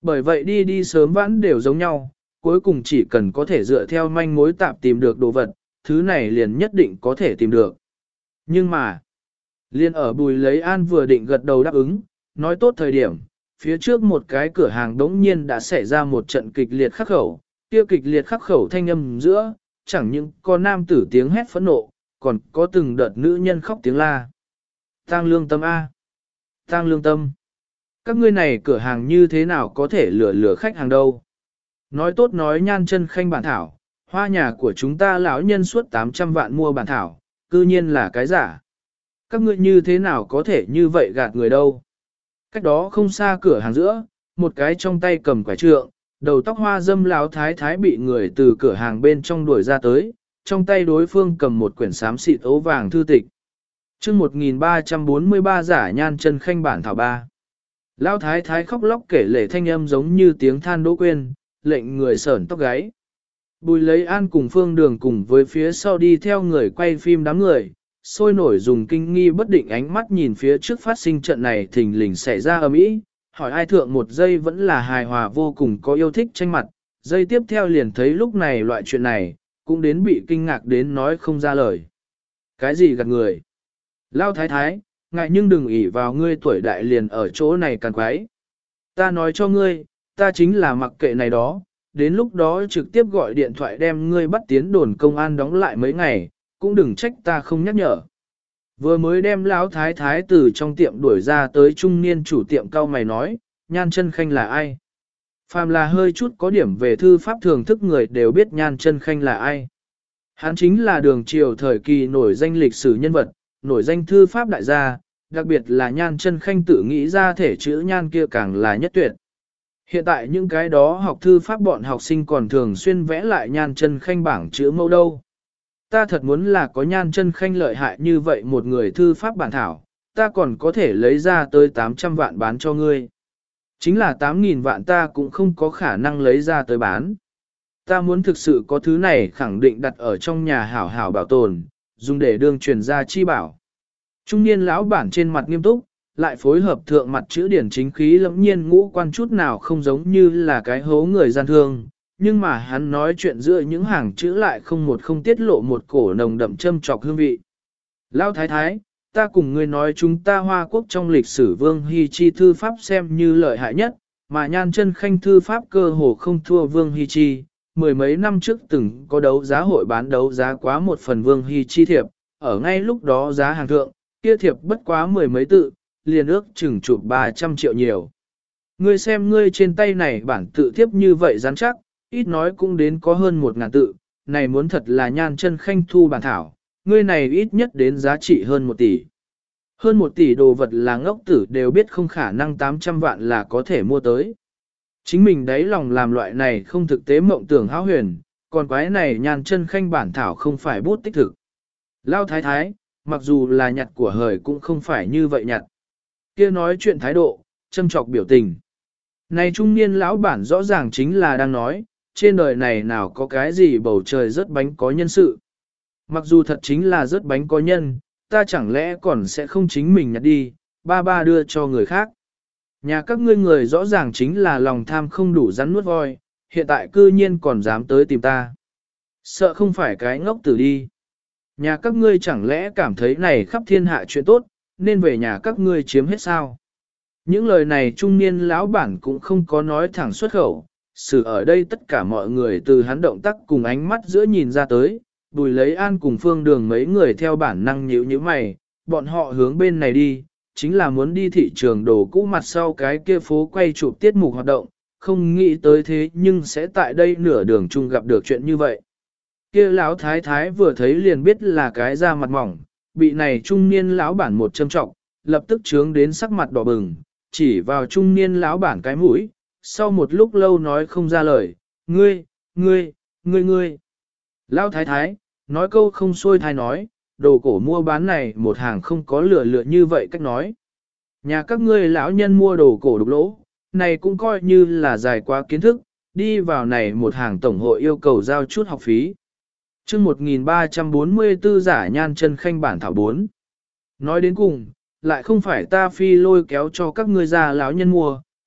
Bởi vậy đi đi sớm vãn đều giống nhau, cuối cùng chỉ cần có thể dựa theo manh mối tạp tìm được đồ vật, thứ này liền nhất định có thể tìm được. Nhưng mà, liên ở Bùi Lấy An vừa định gật đầu đáp ứng, nói tốt thời điểm, phía trước một cái cửa hàng đống nhiên đã xảy ra một trận kịch liệt khắc khẩu, kia kịch liệt khắc khẩu thanh âm giữa, chẳng những có nam tử tiếng hét phẫn nộ, còn có từng đợt nữ nhân khóc tiếng la. Tang lương tâm A. Tang lương tâm. Các ngươi này cửa hàng như thế nào có thể lừa khách hàng đâu. Nói tốt nói nhan chân khanh bản thảo, hoa nhà của chúng ta lão nhân suốt 800 vạn mua bản thảo, cư nhiên là cái giả. Các ngươi như thế nào có thể như vậy gạt người đâu. Cách đó không xa cửa hàng giữa, một cái trong tay cầm quả trượng, đầu tóc hoa dâm lão thái thái bị người từ cửa hàng bên trong đuổi ra tới, trong tay đối phương cầm một quyển xám xịt ố vàng thư tịch. Chương 1343 giả nhan chân khanh bản thảo 3. Lão thái thái khóc lóc kể lể thanh âm giống như tiếng than đỗ quên, lệnh người sởn tóc gáy. Bùi Lấy An cùng Phương Đường cùng với phía sau đi theo người quay phim đám người, sôi nổi dùng kinh nghi bất định ánh mắt nhìn phía trước phát sinh trận này thình lình xảy ra ầm ĩ, hỏi ai thượng một giây vẫn là hài hòa vô cùng có yêu thích tranh mặt, giây tiếp theo liền thấy lúc này loại chuyện này, cũng đến bị kinh ngạc đến nói không ra lời. Cái gì gạt người? Lao thái thái, ngại nhưng đừng ỷ vào ngươi tuổi đại liền ở chỗ này càng quái. Ta nói cho ngươi, ta chính là mặc kệ này đó, đến lúc đó trực tiếp gọi điện thoại đem ngươi bắt tiến đồn công an đóng lại mấy ngày, cũng đừng trách ta không nhắc nhở. Vừa mới đem lão thái thái từ trong tiệm đuổi ra tới trung niên chủ tiệm cao mày nói, nhan chân khanh là ai? Phàm là hơi chút có điểm về thư pháp thường thức người đều biết nhan chân khanh là ai. Hắn chính là đường triều thời kỳ nổi danh lịch sử nhân vật, nổi danh thư pháp đại gia, đặc biệt là nhan chân khanh tự nghĩ ra thể chữ nhan kia càng là nhất tuyệt. Hiện tại những cái đó học thư pháp bọn học sinh còn thường xuyên vẽ lại nhan chân khanh bảng chữ mẫu đâu. Ta thật muốn là có nhan chân khanh lợi hại như vậy một người thư pháp bản thảo, ta còn có thể lấy ra tới 800 vạn bán cho ngươi. Chính là 8.000 vạn ta cũng không có khả năng lấy ra tới bán. Ta muốn thực sự có thứ này khẳng định đặt ở trong nhà hảo hảo bảo tồn, dùng để đương truyền gia chi bảo. Trung niên lão bản trên mặt nghiêm túc, lại phối hợp thượng mặt chữ điển chính khí lẫm nhiên ngũ quan chút nào không giống như là cái hố người gian thương, nhưng mà hắn nói chuyện giữa những hàng chữ lại không tiết lộ một cổ nồng đậm châm trọc hương vị. Lão thái thái, ta cùng ngươi nói chúng ta Hoa Quốc trong lịch sử Vương Hy Chi thư pháp xem như lợi hại nhất, mà nhan chân khanh thư pháp cơ hồ không thua Vương Hy Chi. Mười mấy năm trước từng có đấu giá hội bán đấu giá quá một phần Vương Hy Chi thiệp, ở ngay lúc đó giá hàng thượng, kia thiệp bất quá mười mấy tự, liền ước chừng chụp 300 triệu nhiều. Ngươi xem ngươi trên tay này bản tự thiếp như vậy rắn chắc, ít nói cũng đến có hơn 1.000 tự, này muốn thật là nhan chân khanh thu bản thảo, ngươi này ít nhất đến giá trị hơn 1 tỷ. Hơn 1 tỷ đồ vật là ngốc tử đều biết không khả năng 800 vạn là có thể mua tới. Chính mình đấy lòng làm loại này không thực tế mộng tưởng hão huyền, còn quái này nhan chân khanh bản thảo không phải bút tích thực. Lao thái thái, mặc dù là nhặt của hời cũng không phải như vậy nhặt. Kia nói chuyện thái độ, châm trọc biểu tình. Này trung niên lão bản rõ ràng chính là đang nói, trên đời này nào có cái gì bầu trời rớt bánh có nhân sự. Mặc dù thật chính là rớt bánh có nhân, ta chẳng lẽ còn sẽ không chính mình nhặt đi, ba đưa cho người khác. Nhà các ngươi người rõ ràng chính là lòng tham không đủ rắn nuốt voi, hiện tại cư nhiên còn dám tới tìm ta. Sợ không phải cái ngốc tử đi. Nhà các ngươi chẳng lẽ cảm thấy này khắp thiên hạ chuyện tốt, nên về nhà các ngươi chiếm hết sao? Những lời này trung niên lão bản cũng không có nói thẳng xuất khẩu, xử ở đây tất cả mọi người từ hắn động tác cùng ánh mắt giữa nhìn ra tới, Bùi Lấy An cùng Phương Đường mấy người theo bản năng nhíu như mày, bọn họ hướng bên này đi, chính là muốn đi thị trường đồ cũ mặt sau cái kia phố quay chụp tiết mục hoạt động, không nghĩ tới thế nhưng sẽ tại đây nửa đường chung gặp được chuyện như vậy. Kia lão thái thái vừa thấy liền biết là cái da mặt mỏng, bị này trung niên lão bản một châm trọng, lập tức trướng đến sắc mặt đỏ bừng, chỉ vào trung niên lão bản cái mũi, sau một lúc lâu nói không ra lời, ngươi. Lão thái thái, nói câu không xuôi thai nói, đồ cổ mua bán này một hàng không có lựa như vậy cách nói. Nhà các ngươi lão nhân mua đồ cổ đục lỗ, này cũng coi như là dài quá kiến thức, đi vào này một hàng tổng hội yêu cầu giao chút học phí. Chương 1344 giả nhan chân khanh bản thảo 4. Nói đến cùng, lại không phải ta phi lôi kéo cho các ngươi già lão nhân mua,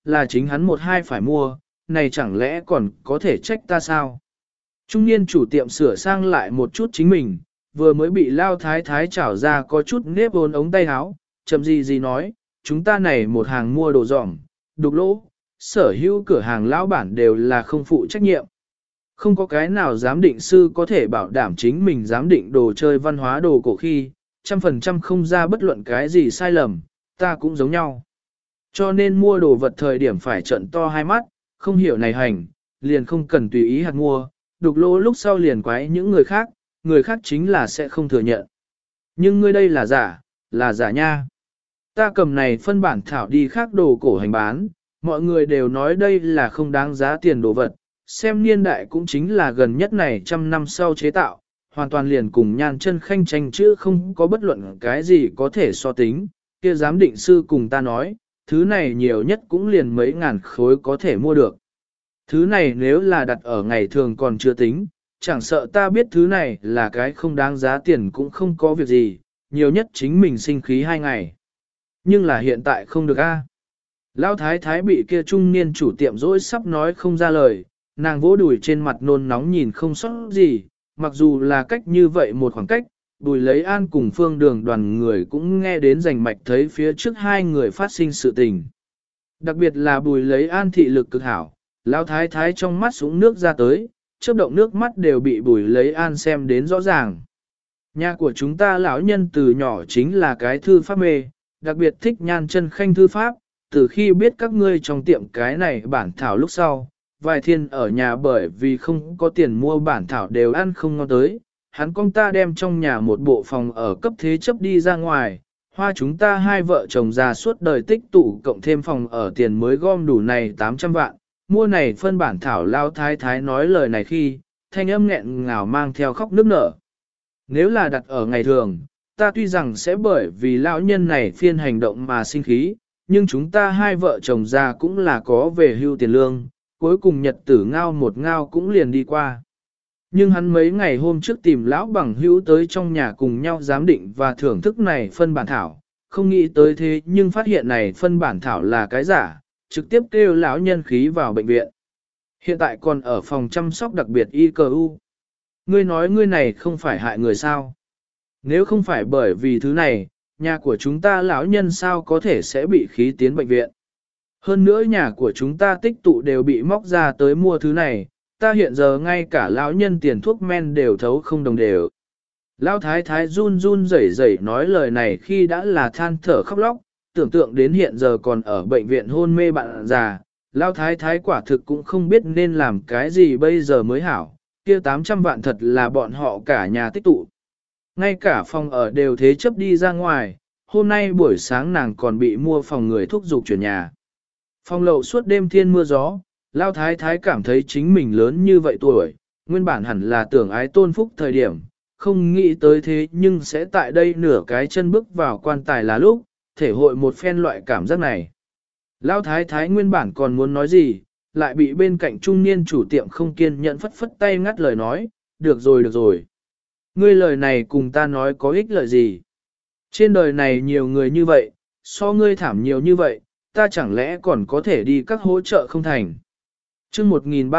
là chính hắn một hai phải mua, này chẳng lẽ còn có thể trách ta sao? Trung niên chủ tiệm sửa sang lại một chút chính mình, vừa mới bị lao thái thái chảo ra có chút nếp ôn ống tay áo, chậm gì nói, chúng ta này một hàng mua đồ dỏm, đục lỗ, sở hữu cửa hàng lão bản đều là không phụ trách nhiệm. Không có cái nào giám định sư có thể bảo đảm chính mình giám định đồ chơi văn hóa đồ cổ khi, 100% không ra bất luận cái gì sai lầm, ta cũng giống nhau. Cho nên mua đồ vật thời điểm phải trận to hai mắt, không hiểu này hành, liền không cần tùy ý hạt mua, đục lỗ lúc sau liền quái những người khác chính là sẽ không thừa nhận. Nhưng ngươi đây là giả nha. Ta cầm này phân bản thảo đi khác đồ cổ hành bán, mọi người đều nói đây là không đáng giá tiền đồ vật, xem niên đại cũng chính là gần nhất này 100 năm sau chế tạo, hoàn toàn liền cùng Nhan Chân Khanh tranh chứ không có bất luận cái gì có thể so tính, kia giám định sư cùng ta nói, thứ này nhiều nhất cũng liền mấy ngàn khối có thể mua được. Thứ này nếu là đặt ở ngày thường còn chưa tính, chẳng sợ ta biết thứ này là cái không đáng giá tiền cũng không có việc gì, nhiều nhất chính mình sinh khí 2 ngày. Nhưng là hiện tại không được a. Lão thái thái bị kia trung niên chủ tiệm dỗi sắp nói không ra lời, nàng vỗ đùi trên mặt nôn nóng nhìn không sót gì, mặc dù là cách như vậy một khoảng cách, Bùi Lấy An cùng Phương Đường đoàn người cũng nghe đến rành mạch thấy phía trước hai người phát sinh sự tình. Đặc biệt là Bùi Lấy An thị lực cực hảo, lão thái thái trong mắt súng nước ra tới, chớp động nước mắt đều bị Bùi Lấy An xem đến rõ ràng. Nhà của chúng ta lão nhân từ nhỏ chính là cái thư pháp mê, đặc biệt thích Nhan Chân Khanh thư pháp, từ khi biết các ngươi trong tiệm cái này bản thảo lúc sau, vài thiên ở nhà bởi vì không có tiền mua bản thảo đều ăn không ngon tới, hắn con ta đem trong nhà một bộ phòng ở cấp thế chấp đi ra ngoài, hoa chúng ta hai vợ chồng già suốt đời tích tụ cộng thêm phòng ở tiền mới gom đủ này 800 vạn, mua này phân bản thảo lao thái thái nói lời này khi, thanh âm nghẹn ngào mang theo khóc nức nở. Nếu là đặt ở ngày thường, ta tuy rằng sẽ bởi vì lão nhân này phiên hành động mà sinh khí, nhưng chúng ta hai vợ chồng già cũng là có về hưu tiền lương, cuối cùng nhật tử ngao một ngao cũng liền đi qua. Nhưng hắn mấy ngày hôm trước tìm lão bằng hữu tới trong nhà cùng nhau giám định và thưởng thức này phân bản thảo, không nghĩ tới thế nhưng phát hiện này phân bản thảo là cái giả, trực tiếp kêu lão nhân khí vào bệnh viện. Hiện tại còn ở phòng chăm sóc đặc biệt ICU. Ngươi nói ngươi này không phải hại người sao? Nếu không phải bởi vì thứ này, nhà của chúng ta lão nhân sao có thể sẽ bị khí tiến bệnh viện. Hơn nữa nhà của chúng ta tích tụ đều bị móc ra tới mua thứ này, ta hiện giờ ngay cả lão nhân tiền thuốc men đều thấu không đồng đều. Lão thái thái run run rẩy rẩy nói lời này khi đã là than thở khóc lóc, tưởng tượng đến hiện giờ còn ở bệnh viện hôn mê bạn già, lão thái thái quả thực cũng không biết nên làm cái gì bây giờ mới hảo, kia 800 vạn thật là bọn họ cả nhà tích tụ. Ngay cả phòng ở đều thế chấp đi ra ngoài, hôm nay buổi sáng nàng còn bị mua phòng người thúc giục chuyển nhà. Phòng lậu suốt đêm thiên mưa gió, Lao Thái Thái cảm thấy chính mình lớn như vậy tuổi, nguyên bản hẳn là tưởng ái tôn phúc thời điểm, không nghĩ tới thế nhưng sẽ tại đây nửa cái chân bước vào quan tài là lúc, thể hội một phen loại cảm giác này. Lao Thái Thái nguyên bản còn muốn nói gì, lại bị bên cạnh trung niên chủ tiệm không kiên nhẫn phất phất tay ngắt lời nói, được rồi. Ngươi lời này cùng ta nói có ích lợi gì? Trên đời này nhiều người như vậy, so ngươi thảm nhiều như vậy, ta chẳng lẽ còn có thể đi các hỗ trợ không thành? Chương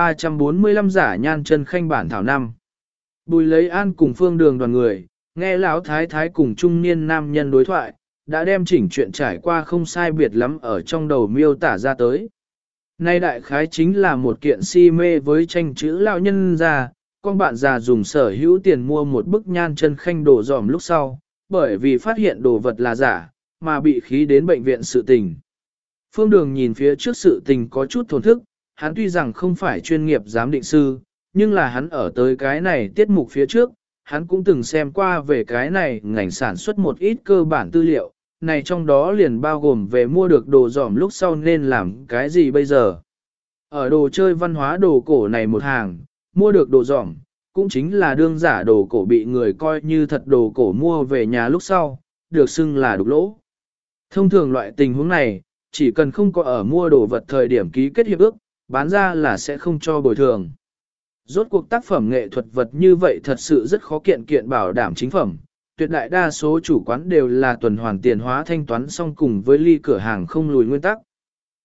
1345 giả Nhan Chân Khanh bản thảo năm. Bùi Lấy An cùng Phương Đường đoàn người, nghe lão thái thái cùng trung niên nam nhân đối thoại, đã đem chỉnh chuyện trải qua không sai biệt lắm ở trong đầu miêu tả ra tới. Nay đại khái chính là một kiện si mê với tranh chữ lão nhân già, con bạn già dùng sở hữu tiền mua một bức Nhan Chân Khanh đồ dòm lúc sau, bởi vì phát hiện đồ vật là giả, mà bị khí đến bệnh viện sự tình. Phương Đường nhìn phía trước sự tình có chút thổn thức, hắn tuy rằng không phải chuyên nghiệp giám định sư, nhưng là hắn ở tới cái này tiết mục phía trước, hắn cũng từng xem qua về cái này ngành sản xuất một ít cơ bản tư liệu, này trong đó liền bao gồm về mua được đồ dỏm lúc sau nên làm cái gì bây giờ. Ở đồ chơi văn hóa đồ cổ này một hàng, mua được đồ dỏm, cũng chính là đương giả đồ cổ bị người coi như thật đồ cổ mua về nhà lúc sau, được xưng là đục lỗ. Thông thường loại tình huống này, chỉ cần không có ở mua đồ vật thời điểm ký kết hiệp ước, bán ra là sẽ không cho bồi thường. Rốt cuộc tác phẩm nghệ thuật vật như vậy thật sự rất khó kiện bảo đảm chính phẩm, tuyệt đại đa số chủ quán đều là tuần hoàn tiền hóa thanh toán xong cùng với ly cửa hàng không lùi nguyên tắc.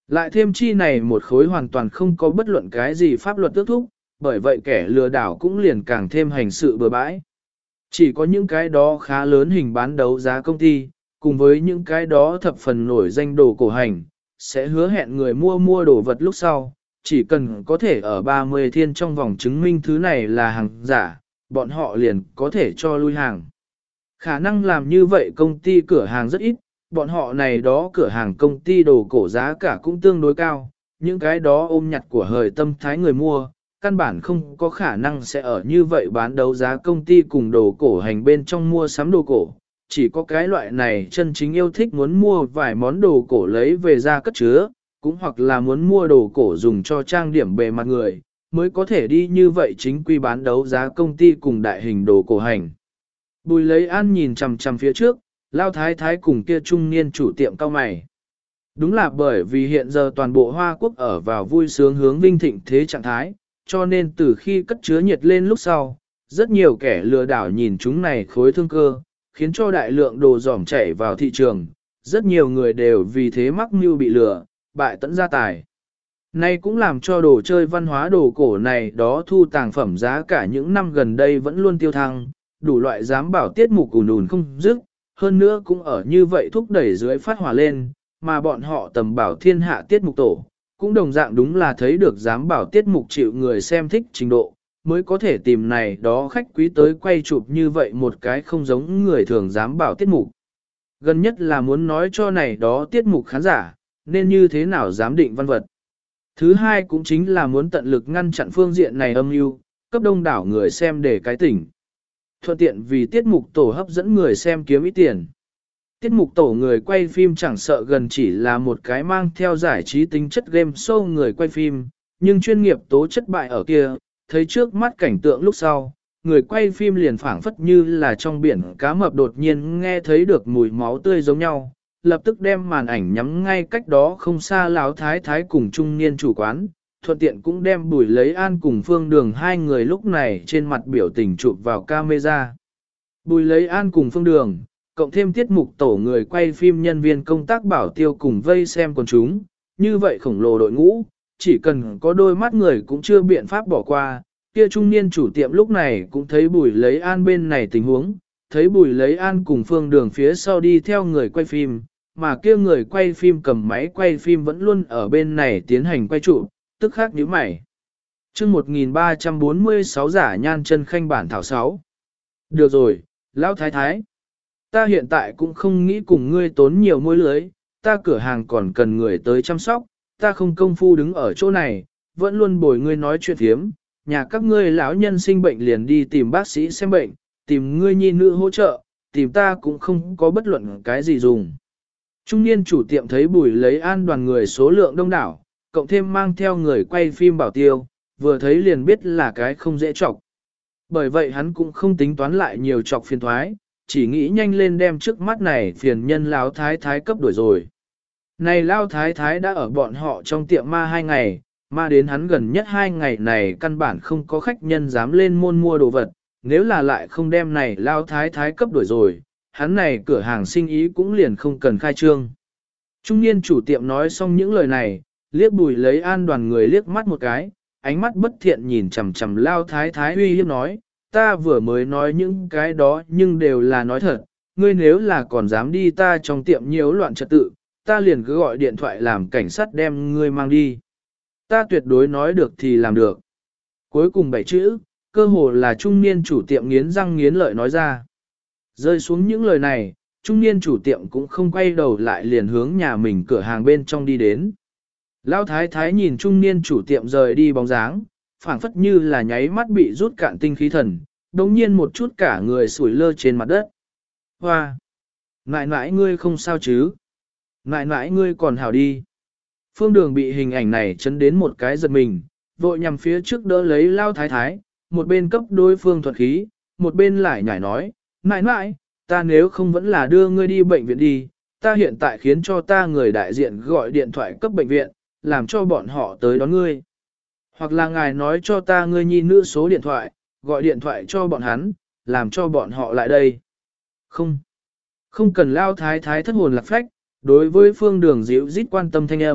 Lại thêm chi này một khối hoàn toàn không có bất luận cái gì pháp luật ước thúc, bởi vậy kẻ lừa đảo cũng liền càng thêm hành sự bừa bãi. Chỉ có những cái đó khá lớn hình bán đấu giá công ty, cùng với những cái đó thập phần nổi danh đồ cổ hành, sẽ hứa hẹn người mua đồ vật lúc sau, chỉ cần có thể ở 30 thiên trong vòng chứng minh thứ này là hàng giả, bọn họ liền có thể cho lui hàng. Khả năng làm như vậy công ty cửa hàng rất ít, bọn họ này đó cửa hàng công ty đồ cổ giá cả cũng tương đối cao, những cái đó ôm nhặt của hời tâm thái người mua, căn bản không có khả năng sẽ ở như vậy bán đấu giá công ty cùng đồ cổ hành bên trong mua sắm đồ cổ. Chỉ có cái loại này chân chính yêu thích muốn mua vài món đồ cổ lấy về ra cất chứa, cũng hoặc là muốn mua đồ cổ dùng cho trang điểm bề mặt người, mới có thể đi như vậy chính quy bán đấu giá công ty cùng đại hình đồ cổ hành. Bùi lấy an nhìn chằm chằm phía trước, lao thái thái cùng kia trung niên chủ tiệm cao mày. Đúng là bởi vì hiện giờ toàn bộ Hoa Quốc ở vào vui sướng hướng vinh thịnh thế trạng thái, cho nên từ khi cất chứa nhiệt lên lúc sau, rất nhiều kẻ lừa đảo nhìn chúng này khối thương cơ, khiến cho đại lượng đồ dỏm chảy vào thị trường, rất nhiều người đều vì thế mắc mưu bị lừa, bại tẫn gia tài. Này cũng làm cho đồ chơi văn hóa đồ cổ này đó thu tàng phẩm giá cả những năm gần đây vẫn luôn tiêu thăng, đủ loại giám bảo tiết mục ùn ùn không dứt, hơn nữa cũng ở như vậy thúc đẩy dưới phát hỏa lên, mà bọn họ tầm bảo thiên hạ tiết mục tổ, cũng đồng dạng đúng là thấy được giám bảo tiết mục chịu người xem thích trình độ, mới có thể tìm này đó khách quý tới quay chụp như vậy một cái không giống người thường giám bảo tiết mục. Gần nhất là muốn nói cho này đó tiết mục khán giả, nên như thế nào giám định văn vật. Thứ hai cũng chính là muốn tận lực ngăn chặn phương diện này âm mưu, cấp đông đảo người xem để cái tỉnh. Thuận tiện vì tiết mục tổ hấp dẫn người xem kiếm ít tiền. Tiết mục tổ người quay phim chẳng sợ gần chỉ là một cái mang theo giải trí tính chất game show người quay phim, nhưng chuyên nghiệp tố chất bại ở kia, thấy trước mắt cảnh tượng lúc sau, người quay phim liền phảng phất như là trong biển cá mập đột nhiên nghe thấy được mùi máu tươi giống nhau, lập tức đem màn ảnh nhắm ngay cách đó không xa Lão thái thái cùng trung niên chủ quán, thuận tiện cũng đem Bùi Lấy An cùng Phương Đường hai người lúc này trên mặt biểu tình chụp vào camera. Bùi Lấy An cùng Phương Đường, cộng thêm tiết mục tổ người quay phim nhân viên công tác bảo tiêu cùng vây xem quần chúng, như vậy khổng lồ đội ngũ, chỉ cần có đôi mắt người cũng chưa biện pháp bỏ qua. Kia trung niên chủ tiệm lúc này cũng thấy Bùi Lấy An bên này tình huống, thấy Bùi Lấy An cùng Phương Đường phía sau đi theo người quay phim, mà kia người quay phim cầm máy quay phim vẫn luôn ở bên này tiến hành quay trụ, tức khác nhíu mày. Chương 1346 giả nhan chân khanh bản thảo 6. Được rồi, lão thái thái. Ta hiện tại cũng không nghĩ cùng ngươi tốn nhiều môi lưới, ta cửa hàng còn cần người tới chăm sóc, ta không công phu đứng ở chỗ này, vẫn luôn bồi ngươi nói chuyện thiếm, nhà các ngươi lão nhân sinh bệnh liền đi tìm bác sĩ xem bệnh, tìm ngươi nhi nữ hỗ trợ, tìm ta cũng không có bất luận cái gì dùng. Trung niên chủ tiệm thấy Bùi Lấy An đoàn người số lượng đông đảo, cộng thêm mang theo người quay phim bảo tiêu, vừa thấy liền biết là cái không dễ chọc. Bởi vậy hắn cũng không tính toán lại nhiều chọc phiền thoái, chỉ nghĩ nhanh lên đem trước mắt này phiền nhân lão thái thái cấp đuổi rồi. Này lão thái thái đã ở bọn họ trong tiệm ma 2 ngày, ma đến hắn gần nhất 2 ngày này căn bản không có khách nhân dám lên môn mua đồ vật, nếu là lại không đem này lão thái thái cấp đuổi rồi, hắn này cửa hàng sinh ý cũng liền không cần khai trương. Trung niên chủ tiệm nói xong những lời này, liếc Bùi Lấy An đoàn người liếc mắt một cái, ánh mắt bất thiện nhìn chằm chằm lao thái thái uy hiếp nói, ta vừa mới nói những cái đó nhưng đều là nói thật, ngươi nếu là còn dám đi ta trong tiệm nhiễu loạn trật tự, ta liền cứ gọi điện thoại làm cảnh sát đem ngươi mang đi. Ta tuyệt đối nói được thì làm được. Cuối cùng 7 chữ, cơ hồ là trung niên chủ tiệm nghiến răng nghiến lợi nói ra. Rơi xuống những lời này, trung niên chủ tiệm cũng không quay đầu lại liền hướng nhà mình cửa hàng bên trong đi đến. Lão thái thái nhìn trung niên chủ tiệm rời đi bóng dáng, phảng phất như là nháy mắt bị rút cạn tinh khí thần, đồng nhiên một chút cả người sủi lơ trên mặt đất. Hoa! Nại nãi ngươi không sao chứ? Nại nãi ngươi còn hảo đi. Phương Đường bị hình ảnh này chấn đến một cái giật mình, vội nhằm phía trước đỡ lấy Lão thái thái, một bên cấp đối phương thuật khí, một bên lại nhảy nói, nại nãi, ta nếu không vẫn là đưa ngươi đi bệnh viện đi, ta hiện tại khiến cho ta người đại diện gọi điện thoại cấp bệnh viện, làm cho bọn họ tới đón ngươi. Hoặc là ngài nói cho ta ngươi nhi nữ số điện thoại, gọi điện thoại cho bọn hắn, làm cho bọn họ lại đây. Không. Không cần lao thái thái thất hồn lạc phách, đối với Phương Đường dịu rít quan tâm thanh âm,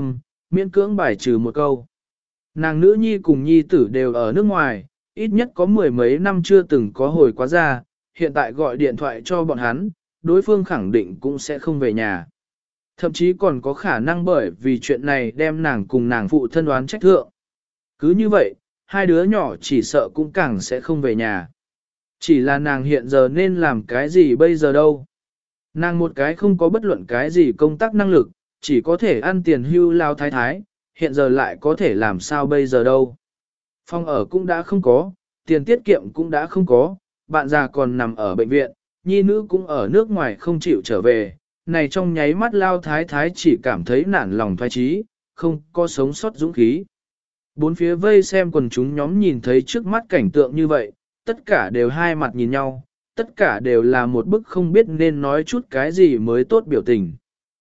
miễn cưỡng bài trừ một câu. Nàng nữ nhi cùng nhi tử đều ở nước ngoài, ít nhất có mười mấy năm chưa từng có hồi quá ra, hiện tại gọi điện thoại cho bọn hắn, đối phương khẳng định cũng sẽ không về nhà. Thậm chí còn có khả năng bởi vì chuyện này đem nàng cùng nàng phụ thân đoán trách thượng. Cứ như vậy, hai đứa nhỏ chỉ sợ cũng càng sẽ không về nhà. Chỉ là nàng hiện giờ nên làm cái gì bây giờ đâu. Nàng một cái không có bất luận cái gì công tác năng lực, chỉ có thể ăn tiền hưu lao thái thái, hiện giờ lại có thể làm sao bây giờ đâu. Phòng ở cũng đã không có, tiền tiết kiệm cũng đã không có, bạn già còn nằm ở bệnh viện, nhi nữ cũng ở nước ngoài không chịu trở về. Này trong nháy mắt lao thái thái chỉ cảm thấy nản lòng thoái trí, không có sống sót dũng khí. Bốn phía vây xem quần chúng nhóm nhìn thấy trước mắt cảnh tượng như vậy, tất cả đều hai mặt nhìn nhau, tất cả đều là một bức không biết nên nói chút cái gì mới tốt biểu tình.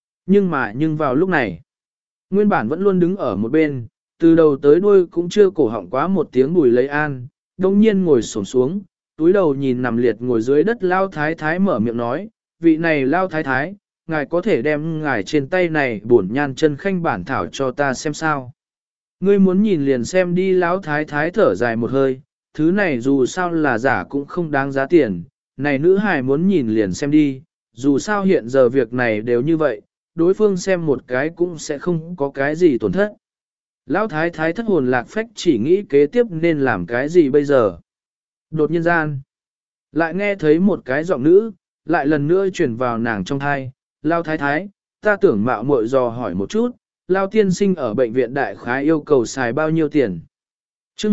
Nhưng vào lúc này, nguyên bản vẫn luôn đứng ở một bên, từ đầu tới đuôi cũng chưa cổ họng quá một tiếng Bùi Lấy An, đông nhiên ngồi xổm xuống, túi đầu nhìn nằm liệt ngồi dưới đất lao thái thái mở miệng nói, vị này lao thái thái, ngài có thể đem ngài trên tay này bổn nhan chân khanh bản thảo cho ta xem sao. Ngươi muốn nhìn liền xem đi lão thái thái thở dài một hơi, thứ này dù sao là giả cũng không đáng giá tiền, này nữ hài muốn nhìn liền xem đi, dù sao hiện giờ việc này đều như vậy, đối phương xem một cái cũng sẽ không có cái gì tổn thất. Lão thái thái thất hồn lạc phách chỉ nghĩ kế tiếp nên làm cái gì bây giờ. Đột nhiên gian, lại nghe thấy một cái giọng nữ, lại lần nữa chuyển vào nàng trong thai, Lão thái thái, ta tưởng mạo muội dò hỏi một chút, Lão tiên sinh ở bệnh viện đại khái yêu cầu xài bao nhiêu tiền. Chương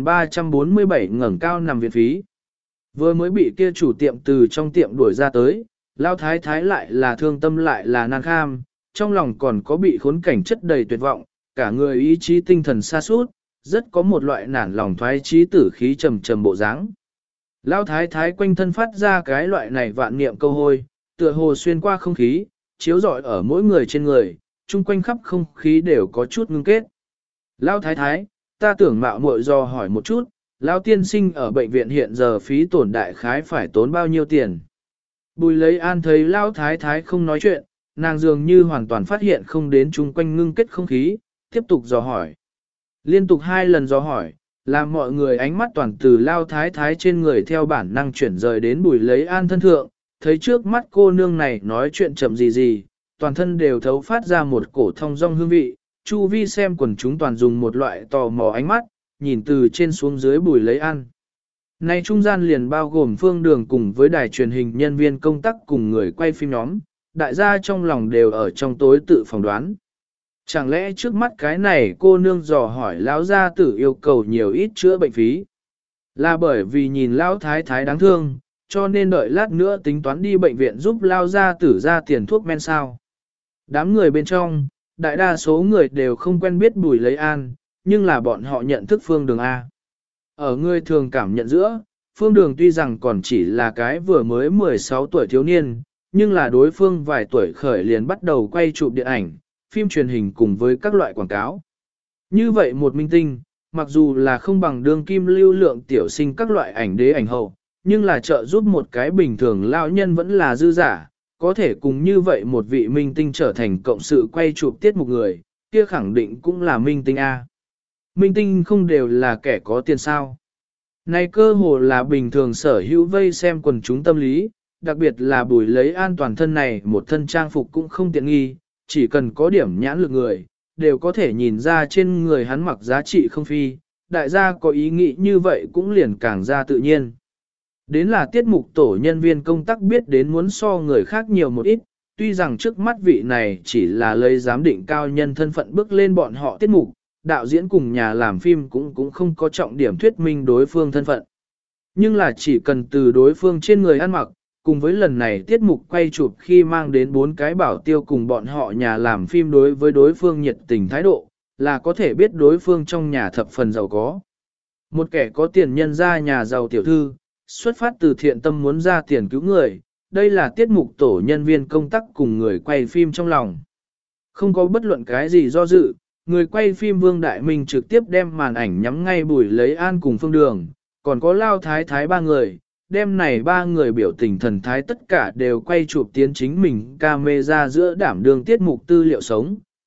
1347 ngẩng cao nằm viện phí. Vừa mới bị kia chủ tiệm từ trong tiệm đuổi ra tới, Lão thái thái lại là thương tâm lại là nan kham, trong lòng còn có bị khốn cảnh chất đầy tuyệt vọng, cả người ý chí tinh thần sa sút, rất có một loại nản lòng thoái chí tử khí trầm trầm bộ dáng. Lão thái thái quanh thân phát ra cái loại này vạn niệm câu hôi, tựa hồ xuyên qua không khí, chiếu rọi ở mỗi người trên người, chung quanh khắp không khí đều có chút ngưng kết. Lão thái thái, ta tưởng mạo muội do hỏi một chút, Lão tiên sinh ở bệnh viện hiện giờ phí tổn đại khái phải tốn bao nhiêu tiền? Bùi Lấy An thấy Lão thái thái không nói chuyện, nàng dường như hoàn toàn phát hiện không đến chung quanh ngưng kết không khí, tiếp tục dò hỏi. Liên tục 2 lần dò hỏi, làm mọi người ánh mắt toàn từ Lão thái thái trên người theo bản năng chuyển rời đến Bùi Lấy An thân thượng, thấy trước mắt cô nương này nói chuyện chậm gì, toàn thân đều thấu phát ra một cổ thông dong hương vị, chu vi xem quần chúng toàn dùng một loại tò mò ánh mắt, nhìn từ trên xuống dưới Bùi Lấy An. Này trung gian liền bao gồm Phương Đường cùng với đài truyền hình nhân viên công tác cùng người quay phim nhóm, đại gia trong lòng đều ở trong tối tự phỏng đoán. Chẳng lẽ trước mắt cái này cô nương dò hỏi lão gia tử yêu cầu nhiều ít chữa bệnh phí? Là bởi vì nhìn lão thái thái đáng thương, cho nên đợi lát nữa tính toán đi bệnh viện giúp lão gia tử ra tiền thuốc men sao? Đám người bên trong, đại đa số người đều không quen biết Bùi Lấy An, nhưng là bọn họ nhận thức Phương Đường A. Ở người thường cảm nhận giữa, Phương Đường tuy rằng còn chỉ là cái vừa mới 16 tuổi thiếu niên, nhưng là đối phương vài tuổi khởi liền bắt đầu quay chụp điện ảnh, phim truyền hình cùng với các loại quảng cáo. Như vậy một minh tinh, mặc dù là không bằng đương kim lưu lượng tiểu sinh các loại ảnh đế ảnh hậu, nhưng là trợ giúp một cái bình thường lão nhân vẫn là dư giả, có thể cùng như vậy một vị minh tinh trở thành cộng sự quay chụp tiết mục người, kia khẳng định cũng là minh tinh A. Minh tinh không đều là kẻ có tiền sao. Này cơ hồ là bình thường sở hữu vây xem quần chúng tâm lý, đặc biệt là Bùi Lấy An toàn thân này một thân trang phục cũng không tiện nghi, chỉ cần có điểm nhãn lực người, đều có thể nhìn ra trên người hắn mặc giá trị không phi, đại gia có ý nghĩ như vậy cũng liền càng ra tự nhiên. Đến là tiết mục tổ nhân viên công tác biết đến muốn so người khác nhiều một ít, tuy rằng trước mắt vị này chỉ là lấy giám định cao nhân thân phận bước lên bọn họ tiết mục, đạo diễn cùng nhà làm phim cũng không có trọng điểm thuyết minh đối phương thân phận. Nhưng là chỉ cần từ đối phương trên người ăn mặc, cùng với lần này tiết mục quay chụp khi mang đến 4 cái bảo tiêu cùng bọn họ nhà làm phim đối với đối phương nhiệt tình thái độ, là có thể biết đối phương trong nhà thập phần giàu có. Một kẻ có tiền nhân ra nhà giàu tiểu thư, xuất phát từ thiện tâm muốn ra tiền cứu người, đây là tiết mục tổ nhân viên công tác cùng người quay phim trong lòng. Không có bất luận cái gì do dự, người quay phim Vương Đại Minh trực tiếp đem màn ảnh nhắm ngay Bùi Lấy An cùng Phương Đường, còn có Lao Thái Thái 3 người, đem này 3 người biểu tình thần thái tất cả đều quay chụp tiến chính mình camera giữa đảm đương tiết mục tư liệu sống,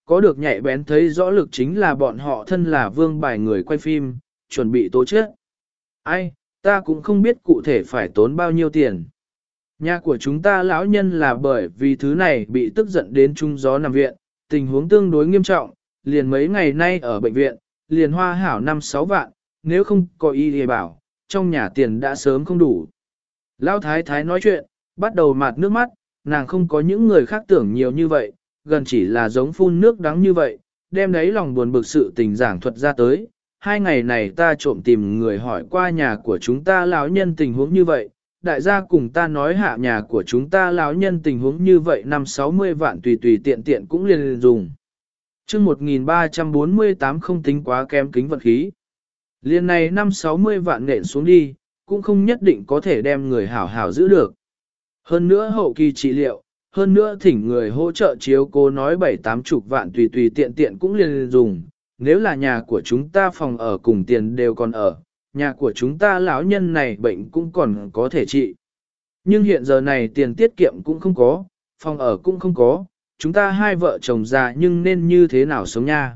Có được nhạy bén thấy rõ lực chính là bọn họ thân là vương bài người quay phim, chuẩn bị tố chết. Ai, ta cũng không biết cụ thể phải tốn bao nhiêu tiền. Nhà của chúng ta lão nhân là bởi vì thứ này bị tức giận đến trung gió nằm viện, tình huống tương đối nghiêm trọng, liền mấy ngày nay ở bệnh viện, liền hoa hảo 5-6 vạn, nếu không có y thì bảo, trong nhà tiền đã sớm không đủ. Lão thái thái nói chuyện, bắt đầu mạt nước mắt, nàng không có những người khác tưởng nhiều như vậy, gần chỉ là giống phun nước đắng như vậy, đem đấy lòng buồn bực sự tình giảng thuật ra tới. 2 ngày này ta trộm tìm người hỏi qua nhà của chúng ta lão nhân tình huống như vậy, đại gia cùng ta nói hạ nhà của chúng ta lão nhân tình huống như vậy 5-60 vạn tùy tùy tiện tiện cũng liền dùng. Chương 1348 không tính quá kém kính vận khí. Liên này 5-60 vạn nện xuống đi, cũng không nhất định có thể đem người hảo hảo giữ được. Hơn nữa hậu kỳ trị liệu, hơn nữa thỉnh người hỗ trợ chiếu cố nói 7-80 vạn tùy tùy tiện tiện cũng liền dùng. Nếu là nhà của chúng ta phòng ở cùng tiền đều còn ở, nhà của chúng ta lão nhân này bệnh cũng còn có thể trị. Nhưng hiện giờ này tiền tiết kiệm cũng không có, phòng ở cũng không có, chúng ta hai vợ chồng già nhưng nên như thế nào sống nha.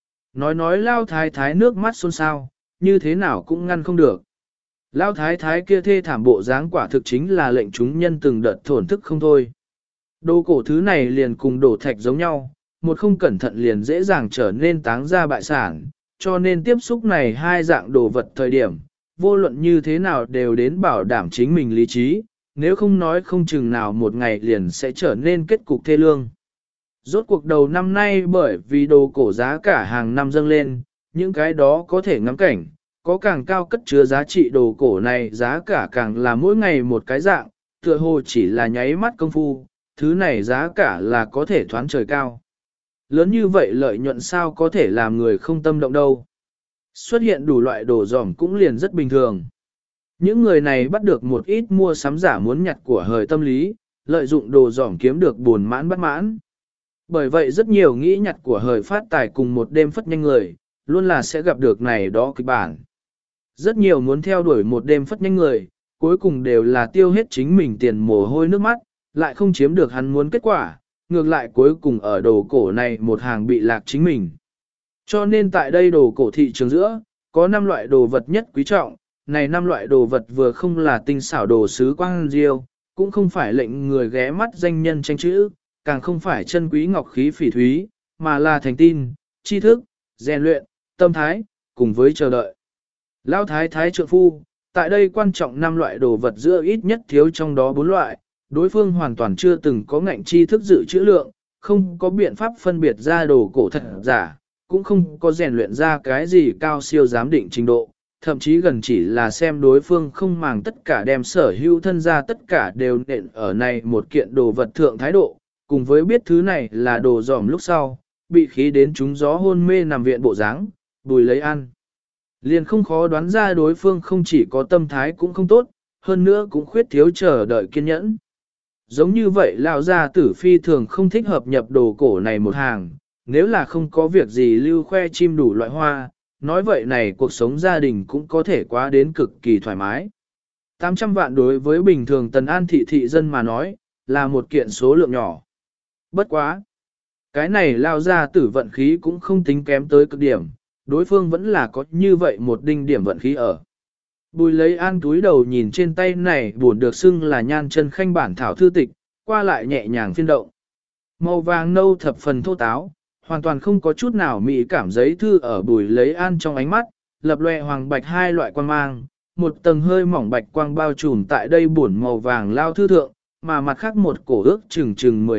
Nói lao thái thái nước mắt xôn xao, như thế nào cũng ngăn không được. Lao thái thái kia thê thảm bộ dáng quả thực chính là lệnh chúng nhân từng đợt thổn thức không thôi. Đồ cổ thứ này liền cùng đổ thạch giống nhau, một không cẩn thận liền dễ dàng trở nên táng ra bại sản, cho nên tiếp xúc này hai dạng đồ vật thời điểm, vô luận như thế nào đều đến bảo đảm chính mình lý trí, nếu không nói không chừng nào một ngày liền sẽ trở nên kết cục thê lương. Rốt cuộc đầu năm nay bởi vì đồ cổ giá cả hàng năm dâng lên, những cái đó có thể ngắm cảnh, có càng cao cất chứa giá trị đồ cổ này giá cả càng là mỗi ngày một cái dạng, tựa hồ chỉ là nháy mắt công phu, thứ này giá cả là có thể thoáng trời cao. Lớn như vậy lợi nhuận sao có thể làm người không tâm động đâu. Xuất hiện đủ loại đồ giỏm cũng liền rất bình thường. Những người này bắt được một ít mua sắm giả muốn nhặt của hời tâm lý, lợi dụng đồ giỏm kiếm được buồn mãn bất mãn. Bởi vậy rất nhiều nghĩ nhặt của hời phát tài cùng một đêm phất nhanh người, luôn là sẽ gặp được này đó kịch bản. Rất nhiều muốn theo đuổi một đêm phất nhanh người, cuối cùng đều là tiêu hết chính mình tiền mồ hôi nước mắt, lại không chiếm được hắn muốn kết quả, ngược lại cuối cùng ở đồ cổ này một hàng bị lạc chính mình. Cho nên tại đây đồ cổ thị trường giữa, có 5 loại đồ vật nhất quý trọng, này 5 loại đồ vật vừa không là tinh xảo đồ sứ quang diêu, cũng không phải lệnh người ghé mắt danh nhân tranh chữ, càng không phải chân quý ngọc khí phỉ thúy, mà là thành tin, tri thức, rèn luyện, tâm thái, cùng với chờ đợi. Lão thái thái trượng phu, tại đây quan trọng 5 loại đồ vật giữa ít nhất thiếu trong đó 4 loại, đối phương hoàn toàn chưa từng có ngạnh tri thức dự trữ lượng, không có biện pháp phân biệt ra đồ cổ thật giả, cũng không có rèn luyện ra cái gì cao siêu giám định trình độ, thậm chí gần chỉ là xem đối phương không màng tất cả đem sở hữu thân ra tất cả đều nện ở này một kiện đồ vật thượng thái độ, cùng với biết thứ này là đồ giỏm lúc sau, bị khí đến trúng gió hôn mê nằm viện bộ dáng, bùi lấy ăn. Liền không khó đoán ra đối phương không chỉ có tâm thái cũng không tốt, hơn nữa cũng khuyết thiếu chờ đợi kiên nhẫn. Giống như vậy lão gia tử phi thường không thích hợp nhập đồ cổ này một hàng, nếu là không có việc gì lưu khoe chim đủ loại hoa, nói vậy này cuộc sống gia đình cũng có thể quá đến cực kỳ thoải mái. 800 vạn đối với bình thường Tần An thị thị dân mà nói, là một kiện số lượng nhỏ. Bất quá. Cái này lao ra tử vận khí cũng không tính kém tới cực điểm, đối phương vẫn là có như vậy một đinh điểm vận khí ở. Bùi lấy an túi đầu nhìn trên tay này buồn được xưng là nhan chân khanh bản thảo thư tịch, qua lại nhẹ nhàng phiên động. Màu vàng nâu thập phần thô táo, hoàn toàn không có chút nào mỹ cảm giấy thư ở bùi lấy an trong ánh mắt, lập lòe hoàng bạch hai loại quang mang, một tầng hơi mỏng bạch quang bao trùm tại đây buồn màu vàng lao thư thượng, mà mặt khác một cổ ước chừng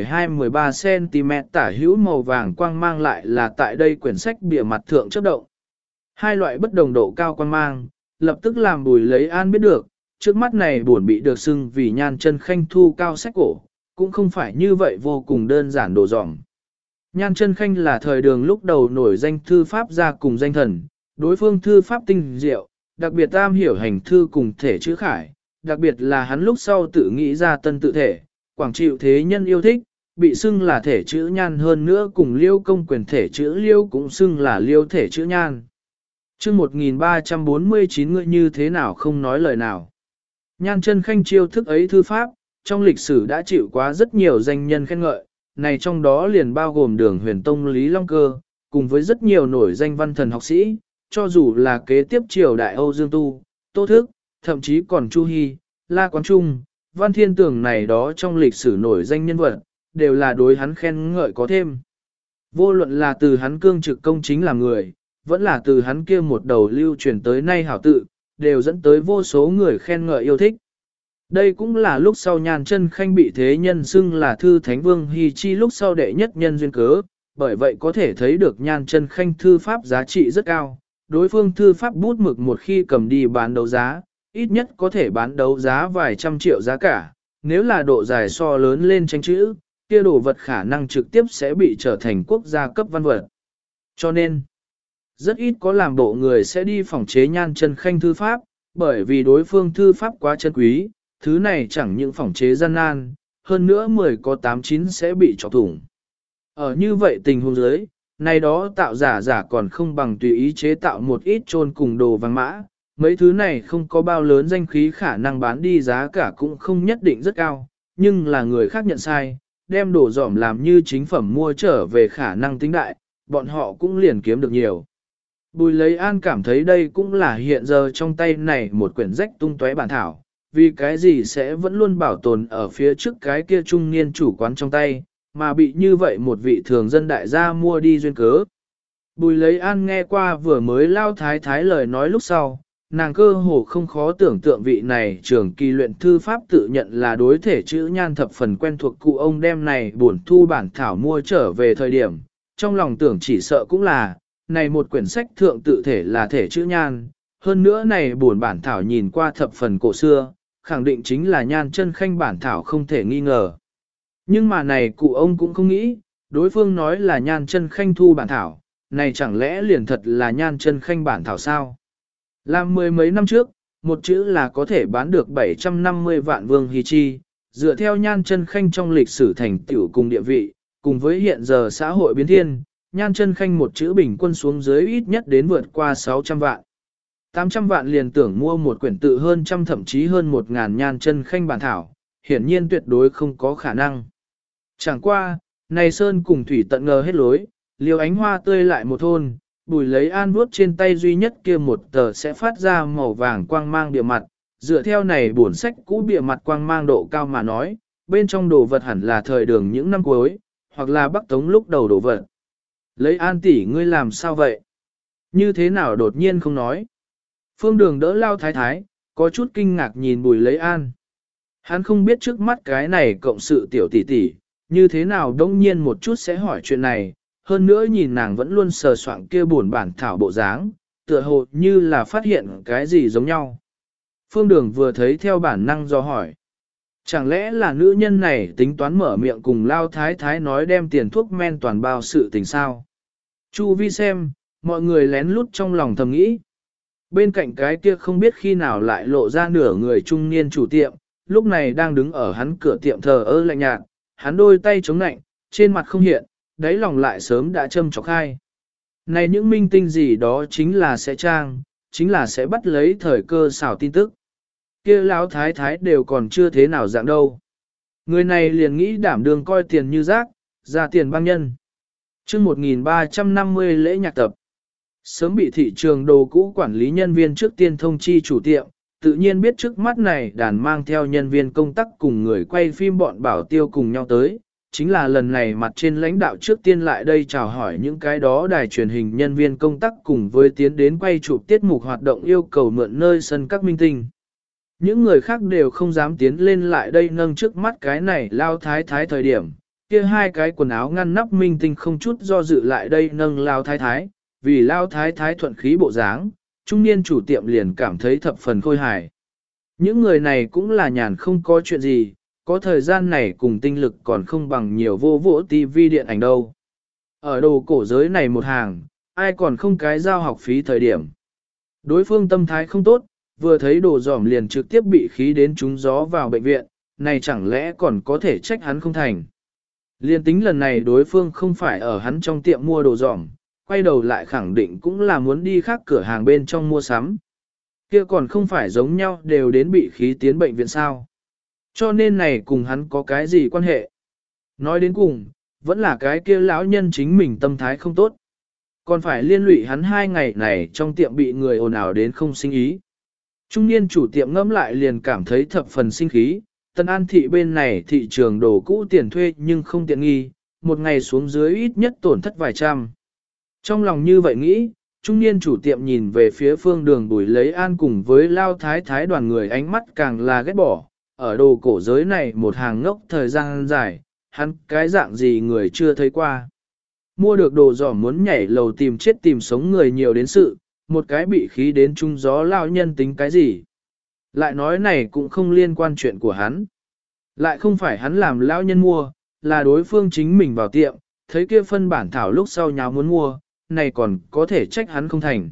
12-13cm tả hữu màu vàng quang mang lại là tại đây quyển sách bìa mặt thượng chớp động. Hai loại bất đồng độ cao quang mang, lập tức làm bùi lấy an biết được, trước mắt này buồn bị được xưng vì nhan chân khanh thu cao sách cổ, cũng không phải như vậy vô cùng đơn giản đồ dỏng. Nhan chân khanh là thời đường lúc đầu nổi danh thư pháp gia cùng danh thần, đối phương thư pháp tinh diệu, đặc biệt am hiểu hành thư cùng thể chữ khải, đặc biệt là hắn lúc sau tự nghĩ ra tân tự thể, quảng chịu thế nhân yêu thích, bị xưng là thể chữ nhan hơn nữa cùng liêu công quyền thể chữ liêu cũng xưng là liêu thể chữ nhan. Chương 1349 người như thế nào không nói lời nào. Nhan chân khanh chiêu thức ấy thư pháp, trong lịch sử đã chịu quá rất nhiều danh nhân khen ngợi, này trong đó liền bao gồm Đường Huyền Tông Lý Long Cơ, cùng với rất nhiều nổi danh văn thần học sĩ, cho dù là kế tiếp triều đại Âu Dương Tu, Tô Thức, thậm chí còn Chu Hy, La Quán Trung, Văn Thiên Tường này đó trong lịch sử nổi danh nhân vật, đều là đối hắn khen ngợi có thêm. Vô luận là từ hắn cương trực công chính làm người, vẫn là từ hắn kia một đầu lưu truyền tới nay hảo tự, đều dẫn tới vô số người khen ngợi yêu thích. Đây cũng là lúc sau Nhan Chân Khanh bị thế nhân xưng là thư thánh vương Hy Chi lúc sau đệ nhất nhân duyên cớ, bởi vậy có thể thấy được Nhan Chân Khanh thư pháp giá trị rất cao. Đối phương thư pháp bút mực một khi cầm đi bán đấu giá, ít nhất có thể bán đấu giá vài trăm triệu giá cả, nếu là độ dài so lớn lên tranh chữ, kia đồ vật khả năng trực tiếp sẽ bị trở thành quốc gia cấp văn vật. Cho nên, rất ít có làm bộ người sẽ đi phỏng chế Nhan Chân Khanh thư pháp, bởi vì đối phương thư pháp quá chân quý, thứ này chẳng những phỏng chế gian nan, hơn nữa 10 có 8-9 sẽ bị chọc thủng. Ở như vậy tình huống dưới, này đó tạo giả còn không bằng tùy ý chế tạo một ít trôn cùng đồ vàng mã, mấy thứ này không có bao lớn danh khí khả năng bán đi giá cả cũng không nhất định rất cao, nhưng là người khác nhận sai, đem đồ dỏm làm như chính phẩm mua trở về khả năng tính đại, bọn họ cũng liền kiếm được nhiều. Bùi Lấy An cảm thấy đây cũng là hiện giờ trong tay này một quyển rách tung tóe bản thảo, vì cái gì sẽ vẫn luôn bảo tồn ở phía trước cái kia trung niên chủ quán trong tay, mà bị như vậy một vị thường dân đại gia mua đi duyên cớ. Bùi Lấy An nghe qua vừa mới lao thái thái lời nói lúc sau, nàng cơ hồ không khó tưởng tượng vị này trưởng kỳ luyện thư pháp tự nhận là đối thể chữ Nhan thập phần quen thuộc cụ ông đem này bổn thu bản thảo mua trở về thời điểm, trong lòng tưởng chỉ sợ cũng là, này một quyển sách thượng tự thể là thể chữ Nhan, hơn nữa này bổn bản thảo nhìn qua thập phần cổ xưa, khẳng định chính là Nhan Chân Khanh bản thảo không thể nghi ngờ. Nhưng mà này cụ ông cũng không nghĩ, đối phương nói là Nhan Chân Khanh thu bản thảo, này chẳng lẽ liền thật là Nhan Chân Khanh bản thảo sao? Làm mười mấy năm trước, một chữ là có thể bán được 750 vạn vương hy chi, dựa theo Nhan Chân Khanh trong lịch sử thành tựu cùng địa vị, cùng với hiện giờ xã hội biến thiên, Nhan Chân Khanh một chữ bình quân xuống dưới ít nhất đến vượt qua 600 vạn. 800 vạn liền tưởng mua một quyển tự hơn trăm thậm chí hơn 1.000 Nhan Chân Khanh bản thảo, hiển nhiên tuyệt đối không có khả năng. Chẳng qua, này Sơn cùng Thủy tận ngờ hết lối, liều ánh hoa tươi lại một thôn, Bùi Lấy An vuốt trên tay duy nhất kia một tờ sẽ phát ra màu vàng quang mang bìa mặt, dựa theo này bổn sách cũ bìa mặt quang mang độ cao mà nói, bên trong đồ vật hẳn là thời Đường những năm cuối, hoặc là Bắc Tống lúc đầu đồ vật. Lấy An tỷ ngươi làm sao vậy? Như thế nào đột nhiên không nói? Phương Đường đỡ lao thái thái, có chút kinh ngạc nhìn Bùi Lấy An. Hắn không biết trước mắt cái này cộng sự tiểu tỷ tỷ, như thế nào đông nhiên một chút sẽ hỏi chuyện này, hơn nữa nhìn nàng vẫn luôn sờ soạng kia buồn bản thảo bộ dáng, tựa hồ như là phát hiện cái gì giống nhau. Phương Đường vừa thấy theo bản năng do hỏi. Chẳng lẽ là nữ nhân này tính toán mở miệng cùng lao thái thái nói đem tiền thuốc men toàn bao sự tình sao? Chu vi xem, mọi người lén lút trong lòng thầm nghĩ. Bên cạnh cái kia không biết khi nào lại lộ ra nửa người trung niên chủ tiệm, lúc này đang đứng ở hắn cửa tiệm thờ ơ lạnh nhạt, hắn đôi tay chống nạnh, trên mặt không hiện, đáy lòng lại sớm đã châm chọc khai. Này những minh tinh gì đó chính là sẽ trang, chính là sẽ bắt lấy thời cơ xảo tin tức. Kia lão thái thái đều còn chưa thế nào dạng đâu. Người này liền nghĩ đảm đương coi tiền như rác, ra tiền băng nhân. Chương 1350 lễ nhạc tập. Sớm bị thị trường đồ cũ quản lý nhân viên trước tiên thông chi chủ tiệm, tự nhiên biết trước mắt này đàn mang theo nhân viên công tác cùng người quay phim bọn bảo tiêu cùng nhau tới. Chính là lần này mặt trên lãnh đạo trước tiên lại đây chào hỏi những cái đó đài truyền hình nhân viên công tác cùng với tiến đến quay chụp tiết mục hoạt động yêu cầu mượn nơi sân các minh tinh. Những người khác đều không dám tiến lên lại đây nâng trước mắt cái này lao thái thái thời điểm, kia hai cái quần áo ngăn nắp minh tinh không chút do dự lại đây nâng lao thái thái, vì lao thái thái thuận khí bộ dáng, trung niên chủ tiệm liền cảm thấy thập phần khôi hài. Những người này cũng là nhàn không có chuyện gì, có thời gian này cùng tinh lực còn không bằng nhiều vô vỗ tivi điện ảnh đâu. Ở đồ cổ giới này một hàng, ai còn không cái giao học phí thời điểm. Đối phương tâm thái không tốt, vừa thấy đồ giỏm liền trực tiếp bị khí đến trúng gió vào bệnh viện, này chẳng lẽ còn có thể trách hắn không thành. Liên tính lần này đối phương không phải ở hắn trong tiệm mua đồ giỏm, quay đầu lại khẳng định cũng là muốn đi khác cửa hàng bên trong mua sắm. Kia còn không phải giống nhau đều đến bị khí tiến bệnh viện sao. Cho nên này cùng hắn có cái gì quan hệ? Nói đến cùng, Vẫn là cái kia lão nhân chính mình tâm thái không tốt. Còn phải liên lụy hắn 2 ngày này trong tiệm bị người ồn ào đến không sinh ý. Trung niên chủ tiệm ngẫm lại liền cảm thấy thập phần sinh khí, Tân An thị bên này thị trường đồ cũ tiền thuê nhưng không tiện nghi, một ngày xuống dưới ít nhất tổn thất vài trăm. Trong lòng như vậy nghĩ, trung niên chủ tiệm nhìn về phía phương đường Bùi Lấy An cùng với lao thái thái đoàn người ánh mắt càng là ghét bỏ, ở đồ cổ giới này một hàng ngốc thời gian dài, hắn cái dạng gì người chưa thấy qua. Mua được đồ giỏ muốn nhảy lầu tìm chết tìm sống người nhiều đến sự, một cái bị khí đến trung gió lao nhân tính cái gì. Lại nói này cũng không liên quan chuyện của hắn. Lại không phải hắn làm lao nhân mua, là đối phương chính mình vào tiệm, thấy kia phân bản thảo lúc sau nháo muốn mua, này còn có thể trách hắn không thành.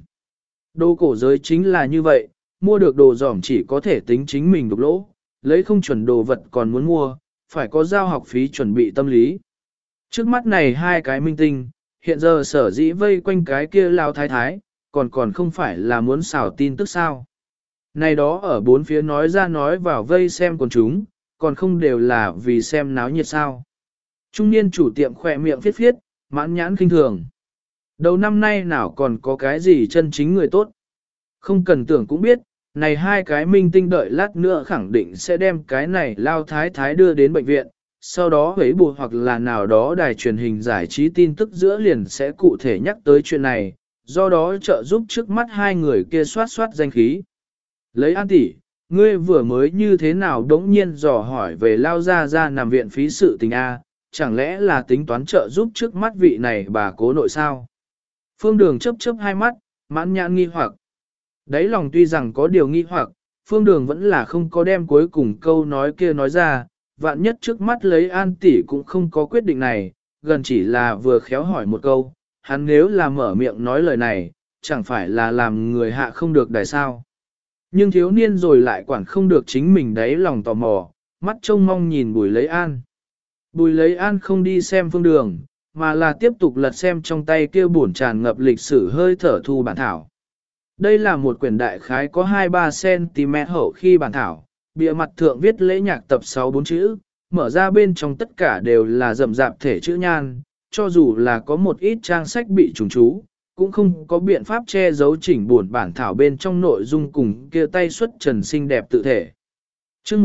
Đồ cổ giới chính là như vậy, mua được đồ giỏm chỉ có thể tính chính mình đục lỗ, lấy không chuẩn đồ vật còn muốn mua, phải có giao học phí chuẩn bị tâm lý. Trước mắt này hai cái minh tinh, hiện giờ sở dĩ vây quanh cái kia lao thái thái, còn không phải là muốn xảo tin tức sao. Này đó ở bốn phía nói ra nói vào vây xem con chúng, còn không đều là vì xem náo nhiệt sao. Trung niên chủ tiệm khỏe miệng phiết phiết, mãn nhãn kinh thường. Đầu năm nay nào còn có cái gì chân chính người tốt. Không cần tưởng cũng biết, này hai cái minh tinh đợi lát nữa khẳng định sẽ đem cái này lao thái thái đưa đến bệnh viện, sau đó hấy bù hoặc là nào đó đài truyền hình giải trí tin tức giữa liền sẽ cụ thể nhắc tới chuyện này, do đó trợ giúp trước mắt hai người kia soát danh khí. Lấy An tỷ, ngươi vừa mới như thế nào đống nhiên dò hỏi về lao ra nằm viện phí sự tình A, chẳng lẽ là tính toán trợ giúp trước mắt vị này bà cố nội sao? Phương Đường chớp hai mắt, mãn nhãn nghi hoặc. Đấy lòng tuy rằng có điều nghi hoặc, Phương Đường vẫn là không có đem cuối cùng câu nói kia nói ra, vạn nhất trước mắt lấy An tỷ cũng không có quyết định này, gần chỉ là vừa khéo hỏi một câu, hắn nếu là mở miệng nói lời này, chẳng phải là làm người hạ không được đài sao. Nhưng thiếu niên rồi lại quản không được chính mình đấy lòng tò mò, mắt trông mong nhìn Bùi Lấy An. Bùi Lấy An không đi xem Phương Đường, mà là tiếp tục lật xem trong tay kia bổn tràn ngập lịch sử hơi thở thu bản thảo. Đây là một quyển đại khái có 2-3 cm hậu khi bản thảo, bìa mặt thượng viết lễ nhạc tập 6-4 chữ, mở ra bên trong tất cả đều là rậm rạp thể chữ nhan, cho dù là có một ít trang sách bị trùng chú, cũng không có biện pháp che giấu chỉnh buồn bản thảo bên trong nội dung cùng kia tay xuất trần xinh đẹp tự thể. Chương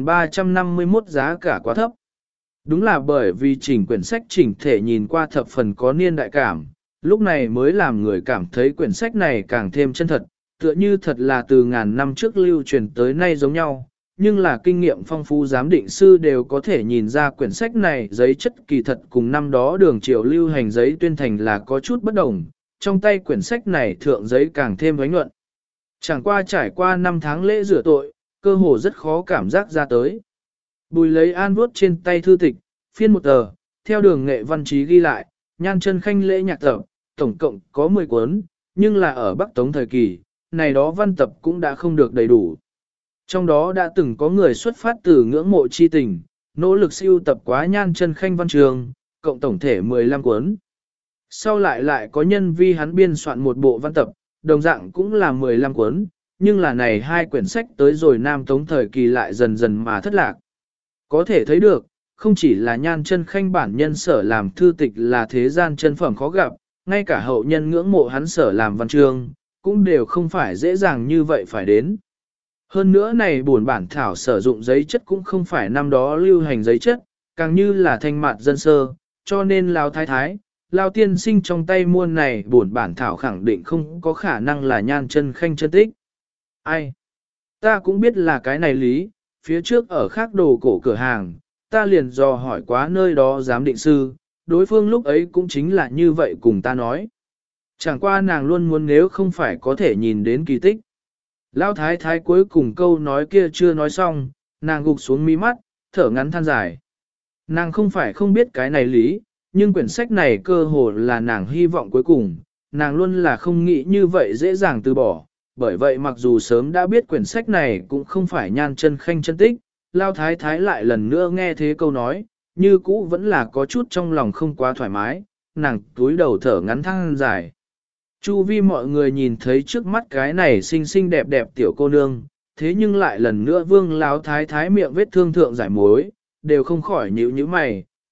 1351 giá cả quá thấp. Đúng là bởi vì chỉnh quyển sách chỉnh thể nhìn qua thập phần có niên đại cảm, lúc này mới làm người cảm thấy quyển sách này càng thêm chân thật, tựa như thật là từ ngàn năm trước lưu truyền tới nay giống nhau, nhưng là kinh nghiệm phong phú giám định sư đều có thể nhìn ra quyển sách này giấy chất kỳ thật cùng năm đó đường triều lưu hành giấy tuyên thành là có chút bất đồng, trong tay quyển sách này thượng giấy càng thêm ánh nhuận. Chẳng qua trải qua 5 tháng lễ rửa tội, cơ hồ rất khó cảm giác ra tới. Bùi Lấy An vuốt trên tay thư tịch, phiên một tờ, theo đường nghệ văn trí ghi lại, Nhan Chân Khanh lễ nhạc tập, tổng cộng có 10 cuốn, nhưng là ở Bắc Tống thời kỳ, này đó văn tập cũng đã không được đầy đủ. Trong đó đã từng có người xuất phát từ ngưỡng mộ chi tình, nỗ lực siêu tập quá Nhan Chân Khanh văn trường, cộng tổng thể 15 cuốn. Sau lại có nhân vi hắn biên soạn một bộ văn tập, đồng dạng cũng là 15 cuốn, nhưng là này hai quyển sách tới rồi Nam Tống thời kỳ lại dần dần mà thất lạc. Có thể thấy được, không chỉ là Nhan Chân Khanh bản nhân sở làm thư tịch là thế gian chân phẩm khó gặp, ngay cả hậu nhân ngưỡng mộ hắn sở làm văn chương, cũng đều không phải dễ dàng như vậy phải đến. Hơn nữa này buồn bản thảo sử dụng giấy chất cũng không phải năm đó lưu hành giấy chất, càng như là thanh mạt dân sơ, cho nên Lao Thái Thái, Lao Tiên Sinh trong tay muôn này buồn bản thảo khẳng định không có khả năng là Nhan Chân Khanh chân tích. Ai? Ta cũng biết là cái này lý, phía trước ở khác đồ cổ cửa hàng, ta liền dò hỏi quá nơi đó giám định sư, đối phương lúc ấy cũng chính là như vậy cùng ta nói. Chẳng qua nàng luôn muốn nếu không phải có thể nhìn đến kỳ tích. Lão thái thái cuối cùng câu nói kia chưa nói xong, nàng gục xuống mí mắt, thở ngắn than dài. Nàng không phải không biết cái này lý, nhưng quyển sách này cơ hồ là nàng hy vọng cuối cùng, nàng luôn là không nghĩ như vậy dễ dàng từ bỏ. Bởi vậy mặc dù sớm đã biết quyển sách này cũng không phải Nhan Chân Khanh chân tích, Lao Thái Thái lại lần nữa nghe thế câu nói, như cũ vẫn là có chút trong lòng không quá thoải mái, nàng túi đầu thở ngắn than dài. Chu vi mọi người nhìn thấy trước mắt cái này xinh xinh đẹp đẹp tiểu cô nương, thế nhưng lại lần nữa Vương Lão Thái Thái miệng vết thương thượng giải mối, đều không khỏi nhíu nhíu mày,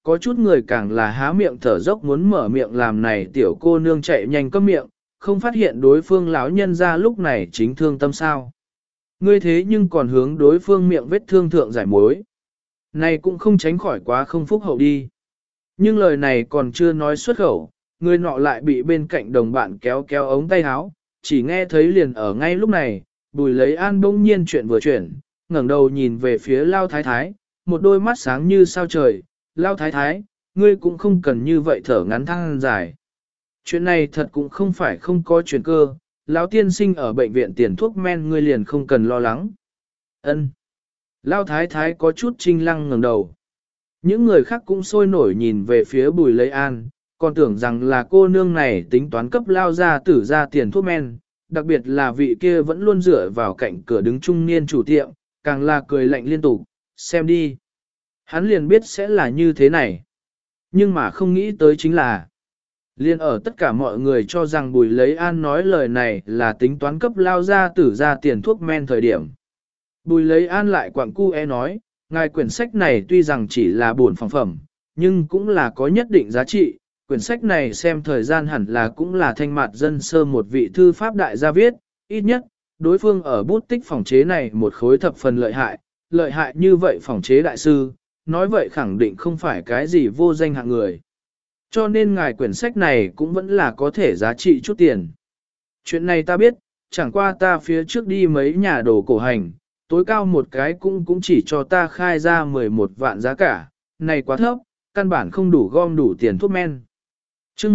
có chút người càng là há miệng thở dốc muốn mở miệng làm này tiểu cô nương chạy nhanh cấm miệng, không phát hiện đối phương lão nhân ra lúc này chính thương tâm sao. Ngươi thế nhưng còn hướng đối phương miệng vết thương thượng giải mối. Này cũng không tránh khỏi quá không phúc hậu đi. Nhưng lời này còn chưa nói xuất khẩu, người nọ lại bị bên cạnh đồng bạn kéo kéo ống tay áo, chỉ nghe thấy liền ở ngay lúc này, Bùi Lấy An bỗng nhiên chuyện vừa chuyển, ngẩng đầu nhìn về phía Lao Thái Thái, một đôi mắt sáng như sao trời, Lao Thái Thái, ngươi cũng không cần như vậy thở ngắn thăng dài. Chuyện này thật cũng không phải không có chuyện cơ, Lão tiên sinh ở bệnh viện tiền thuốc men ngươi liền không cần lo lắng. Ân. Lao Thái Thái có chút trinh lăng ngẩng đầu. Những người khác cũng sôi nổi nhìn về phía Bùi Lấy An, còn tưởng rằng là cô nương này tính toán cấp Lao ra tử ra tiền thuốc men, đặc biệt là vị kia vẫn luôn dựa vào cạnh cửa đứng trung niên chủ tiệm, càng là cười lạnh liên tục, xem đi. Hắn liền biết sẽ là như thế này. Nhưng mà không nghĩ tới chính là, liền ở tất cả mọi người cho rằng Bùi Lấy An nói lời này là tính toán cấp Lao ra tử ra tiền thuốc men thời điểm. Bùi Lấy An lại quặng cu nói, ngài quyển sách này tuy rằng chỉ là buồn phòng phẩm, nhưng cũng là có nhất định giá trị. Quyển sách này xem thời gian hẳn là cũng là thanh mặt dân sơ một vị thư pháp đại gia viết, ít nhất, đối phương ở bút tích phòng chế này một khối thập phần lợi hại như vậy phòng chế đại sư, nói vậy khẳng định không phải cái gì vô danh hạng người. Cho nên ngài quyển sách này cũng vẫn là có thể giá trị chút tiền. Chuyện này ta biết, chẳng qua ta phía trước đi mấy nhà đồ cổ hành, tối cao một cái cũng chỉ cho ta khai ra 11 vạn giá cả, này quá thấp, căn bản không đủ gom đủ tiền thuốc men. Chương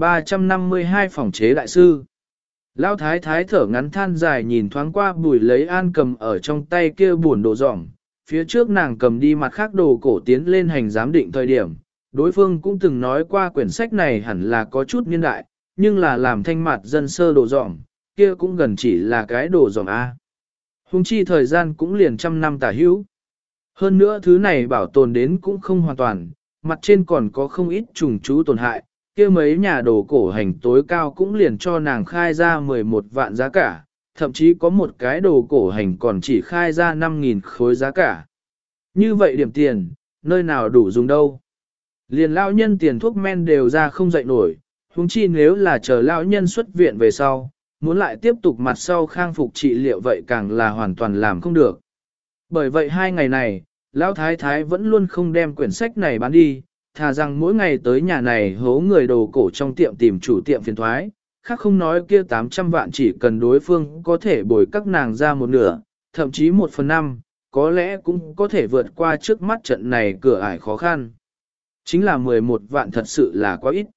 1352 phòng chế đại sư. Lão thái thái thở ngắn than dài nhìn thoáng qua Bùi Lấy An cầm ở trong tay kia buồn đồ dỏng, phía trước nàng cầm đi mặt khác đồ cổ tiến lên hành giám định thời điểm. Đối phương cũng từng nói qua quyển sách này hẳn là có chút niên đại, nhưng là làm thanh mặt dân sơ đồ dỏng, kia cũng gần chỉ là cái đồ dỏng A. Hùng chi thời gian cũng liền trăm năm tả hữu. Hơn nữa thứ này bảo tồn đến cũng không hoàn toàn, mặt trên còn có không ít trùng chú tổn hại, kia mấy nhà đồ cổ hành tối cao cũng liền cho nàng khai ra 11 vạn giá cả, thậm chí có một cái đồ cổ hành còn chỉ khai ra 5.000 khối giá cả. Như vậy điểm tiền, nơi nào đủ dùng đâu. Liền lão nhân tiền thuốc men đều ra không dậy nổi, huống chi nếu là chờ lão nhân xuất viện về sau, muốn lại tiếp tục mặt sau khang phục trị liệu vậy càng là hoàn toàn làm không được. Bởi vậy 2 ngày này, lão thái thái vẫn luôn không đem quyển sách này bán đi, thà rằng mỗi ngày tới nhà này hố người đồ cổ trong tiệm tìm chủ tiệm phiền thoái, khác không nói kia 800 vạn chỉ cần đối phương có thể bồi các nàng ra một nửa, thậm chí 1/5, có lẽ cũng có thể vượt qua trước mắt trận này cửa ải khó khăn. Chính là 11 vạn thật sự là quá ít.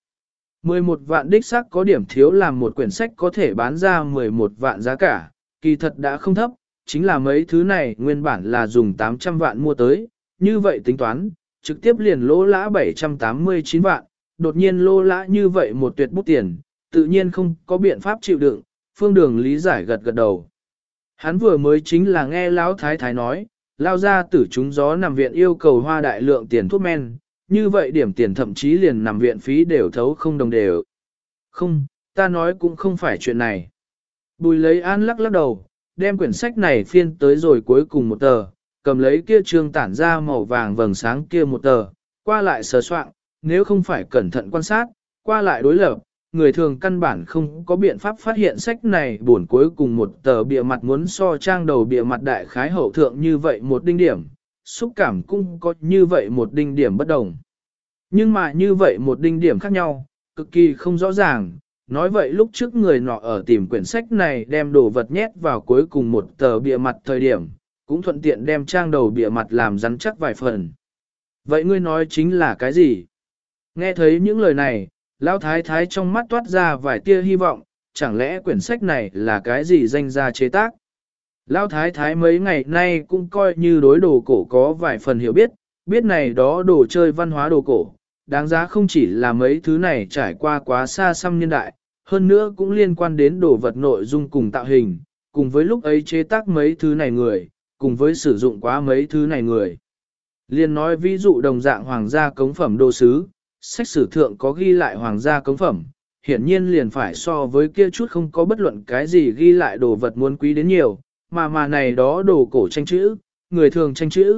11 vạn đích xác có điểm thiếu làm một quyển sách có thể bán ra 11 vạn giá cả, kỳ thật đã không thấp, chính là mấy thứ này nguyên bản là dùng 800 vạn mua tới, như vậy tính toán, trực tiếp liền lỗ lã 789 vạn, đột nhiên lỗ lã như vậy một tuyệt bút tiền, tự nhiên không có biện pháp chịu đựng, Phương Đường lý giải gật gật đầu. Hắn vừa mới chính là nghe Lão Thái Thái nói, lao ra tử chúng gió nằm viện yêu cầu hoa đại lượng tiền thuốc men, như vậy điểm tiền thậm chí liền nằm viện phí đều thấu không đồng đều. Không, ta nói cũng không phải chuyện này. Bùi Lấy An lắc lắc đầu, đem quyển sách này phiên tới rồi cuối cùng một tờ, cầm lấy kia trương tản ra màu vàng vầng sáng kia một tờ, qua lại sờ soạn, nếu không phải cẩn thận quan sát, qua lại đối lập, người thường căn bản không có biện pháp phát hiện sách này buồn cuối cùng một tờ bìa mặt muốn so trang đầu bìa mặt đại khái hậu thượng như vậy một đinh điểm, xúc cảm cũng có như vậy một đinh điểm bất đồng. Nhưng mà như vậy một đinh điểm khác nhau, cực kỳ không rõ ràng, nói vậy lúc trước người nọ ở tìm quyển sách này đem đồ vật nhét vào cuối cùng một tờ bìa mặt thời điểm, cũng thuận tiện đem trang đầu bìa mặt làm rắn chắc vài phần. Vậy ngươi nói chính là cái gì? Nghe thấy những lời này, Lão Thái Thái trong mắt toát ra vài tia hy vọng, chẳng lẽ quyển sách này là cái gì danh gia chế tác? Lão Thái Thái mấy ngày nay cũng coi như đối đồ cổ có vài phần hiểu biết, biết này đó đồ chơi văn hóa đồ cổ, đáng giá không chỉ là mấy thứ này trải qua quá xa xăm niên đại, hơn nữa cũng liên quan đến đồ vật nội dung cùng tạo hình, cùng với lúc ấy chế tác mấy thứ này người, cùng với sử dụng quá mấy thứ này người. Liên nói ví dụ đồng dạng hoàng gia cống phẩm đồ sứ, sách sử thượng có ghi lại hoàng gia cống phẩm, hiển nhiên liền phải so với kia chút không có bất luận cái gì ghi lại đồ vật muốn quý đến nhiều, mà này đó đồ cổ tranh chữ, người thường tranh chữ,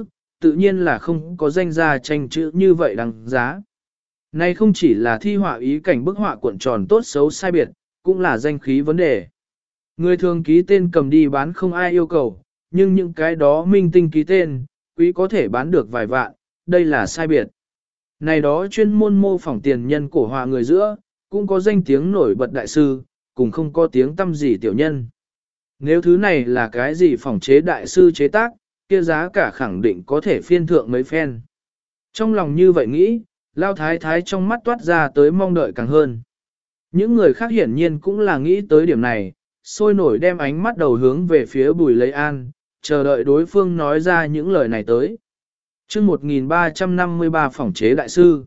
tự nhiên là không có danh gia tranh chữ như vậy đăng giá. Này không chỉ là thi họa ý cảnh bức họa cuộn tròn tốt xấu sai biệt, cũng là danh khí vấn đề. Người thường ký tên cầm đi bán không ai yêu cầu, nhưng những cái đó minh tinh ký tên, quý có thể bán được vài vạn, đây là sai biệt. Này đó chuyên môn mô phỏng tiền nhân cổ họa người giữa, cũng có danh tiếng nổi bật đại sư, cũng không có tiếng tâm gì tiểu nhân. Nếu thứ này là cái gì phỏng chế đại sư chế tác, kia giá cả khẳng định có thể phiên thượng mấy phen. Trong lòng như vậy nghĩ, Lao Thái Thái trong mắt toát ra tới mong đợi càng hơn. Những người khác hiển nhiên cũng là nghĩ tới điểm này, sôi nổi đem ánh mắt đầu hướng về phía Bùi Lấy An, chờ đợi đối phương nói ra những lời này tới. chương 1353 phỏng chế đại sư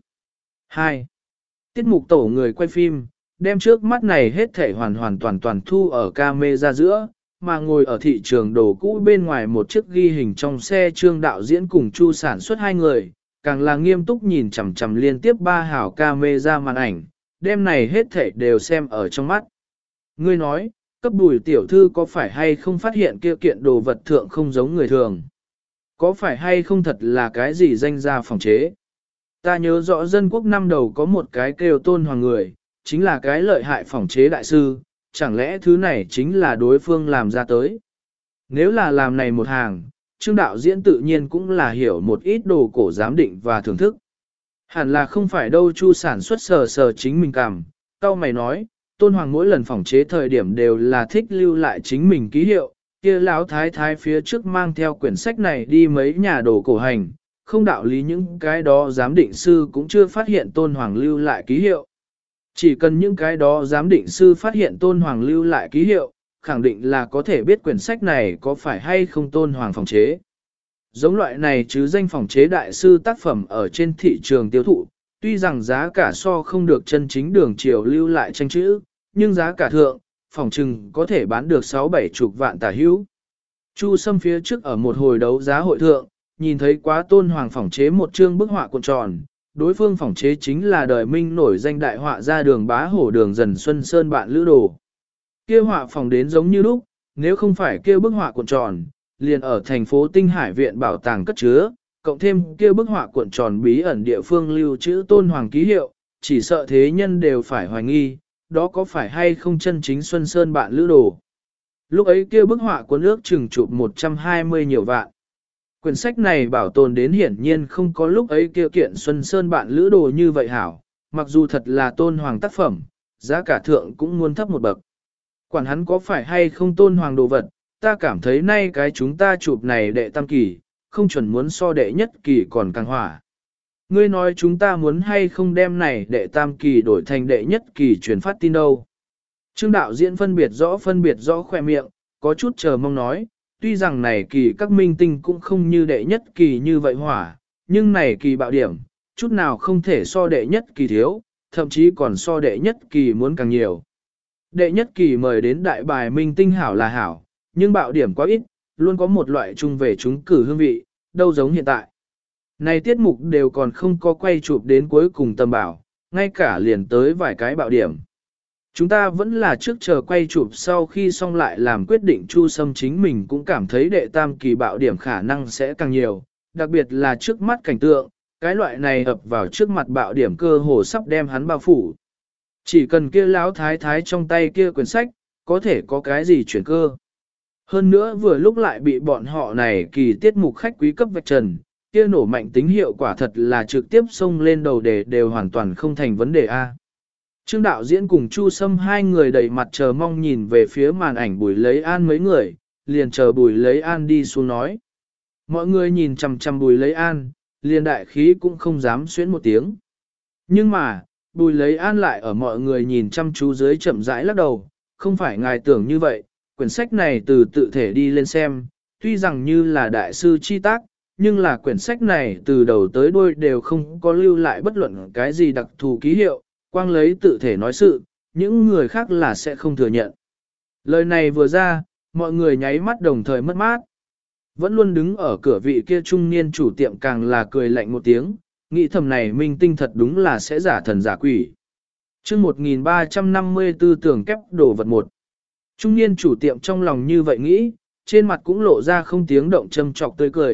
2. Tiết mục tổ người quay phim, đem trước mắt này hết thể hoàn toàn thu ở camera giữa, mà ngồi ở thị trường đồ cũ bên ngoài một chiếc ghi hình trong xe Trương đạo diễn cùng Chu sản xuất hai người, càng là nghiêm túc nhìn chằm chằm liên tiếp ba hảo camera màn ảnh, đem này hết thể đều xem ở trong mắt. Ngươi nói, cấp Bùi tiểu thư có phải hay không phát hiện kia kiện đồ vật thượng không giống người thường? Có phải hay không thật là cái gì danh gia phòng chế? Ta nhớ rõ dân quốc năm đầu có một cái kêu Tôn Hoàng người, chính là cái lợi hại phòng chế đại sư, chẳng lẽ thứ này chính là đối phương làm ra tới? Nếu là làm này một hàng, Trương đạo diễn tự nhiên cũng là hiểu một ít đồ cổ giám định và thưởng thức. Hẳn là không phải đâu. Chu sản xuất sờ chính mình cảm, cao mày nói, Tôn Hoàng mỗi lần phòng chế thời điểm đều là thích lưu lại chính mình ký hiệu, kia lão thái thái phía trước mang theo quyển sách này đi mấy nhà đồ cổ hành, không đạo lý những cái đó giám định sư cũng chưa phát hiện Tôn Hoàng lưu lại ký hiệu. Chỉ cần những cái đó giám định sư phát hiện Tôn Hoàng lưu lại ký hiệu, khẳng định là có thể biết quyển sách này có phải hay không Tôn Hoàng phòng chế. Giống loại này chứ danh phòng chế đại sư tác phẩm ở trên thị trường tiêu thụ, tuy rằng giá cả so không được chân chính đường chiều lưu lại tranh chữ, nhưng giá cả thượng, phòng trừng có thể bán được 6-7 chục vạn tả hữu. Chu Sâm phía trước ở một hồi đấu giá hội thượng, nhìn thấy quá Tôn Hoàng phòng chế một chương bức họa cuộn tròn, đối phương phòng chế chính là đời Minh nổi danh đại họa ra Đường Bá Hổ Đường Dần Xuân Sơn bạn lữ đồ. Kia họa phòng đến giống như lúc, nếu không phải kia bức họa cuộn tròn, liền ở thành phố Tinh Hải viện bảo tàng cất chứa, cộng thêm kia bức họa cuộn tròn bí ẩn địa phương lưu trữ Tôn Hoàng ký hiệu, chỉ sợ thế nhân đều phải hoài nghi, đó có phải hay không chân chính Xuân Sơn bạn lữ đồ. Lúc ấy kia bức họa cuốn ước chừng chụp 120 nhiều vạn. Quyển sách này bảo tồn đến hiển nhiên không có lúc ấy kia kiện Xuân Sơn bạn lữ đồ như vậy hảo, mặc dù thật là Tôn Hoàng tác phẩm, giá cả thượng cũng muốn thấp một bậc. Quản hắn có phải hay không Tôn Hoàng đồ vật, ta cảm thấy nay cái chúng ta chụp này đệ tam kỳ, không chuẩn muốn so đệ nhất kỳ còn càng hỏa. Ngươi nói chúng ta muốn hay không đem này đệ tam kỳ đổi thành đệ nhất kỳ truyền phát tin đâu. Trương đạo diễn phân biệt rõ khoe miệng, có chút chờ mong nói, tuy rằng này kỳ các minh tinh cũng không như đệ nhất kỳ như vậy hỏa, nhưng này kỳ bạo điểm, chút nào không thể so đệ nhất kỳ thiếu, thậm chí còn so đệ nhất kỳ muốn càng nhiều. Đệ nhất kỳ mời đến đại bài minh tinh hảo là hảo, nhưng bạo điểm quá ít, luôn có một loại chung về chúng cử hương vị, đâu giống hiện tại. Này tiết mục đều còn không có quay chụp đến cuối cùng tầm bảo, ngay cả liền tới vài cái bạo điểm. Chúng ta vẫn là trước chờ quay chụp sau khi xong lại làm quyết định. Chu Sâm chính mình cũng cảm thấy đệ tam kỳ bạo điểm khả năng sẽ càng nhiều, đặc biệt là trước mắt cảnh tượng, cái loại này ập vào trước mặt bạo điểm cơ hồ sắp đem hắn bao phủ. Chỉ cần kia lão thái thái trong tay kia quyển sách, có thể có cái gì chuyển cơ. Hơn nữa vừa lúc lại bị bọn họ này kỳ tiết mục khách quý cấp vạch trần, kia nổ mạnh tính hiệu quả thật là trực tiếp xông lên đầu đề đều hoàn toàn không thành vấn đề A. Trương đạo diễn cùng Chu Sâm hai người đầy mặt chờ mong nhìn về phía màn ảnh Bùi Lấy An mấy người, liền chờ Bùi Lấy An đi xuống nói. Mọi người nhìn chằm chằm Bùi Lấy An, liền đại khí cũng không dám xuyến một tiếng. Nhưng mà, Bùi Lấy An lại ở mọi người nhìn chăm chú dưới chậm rãi lắc đầu, không phải ngài tưởng như vậy, quyển sách này từ tự thể đi lên xem, tuy rằng như là đại sư chi tác, nhưng là quyển sách này từ đầu tới đuôi đều không có lưu lại bất luận cái gì đặc thù ký hiệu, quang lấy tự thể nói sự, những người khác là sẽ không thừa nhận. Lời này vừa ra, mọi người nháy mắt đồng thời mất mát. Vẫn luôn đứng ở cửa vị kia trung niên chủ tiệm càng là cười lạnh một tiếng, nghĩ thầm này minh tinh thật đúng là sẽ giả thần giả quỷ. chương 1354 tưởng kép đồ vật một. Trung niên chủ tiệm trong lòng như vậy nghĩ, trên mặt cũng lộ ra không tiếng động châm trọc tươi cười,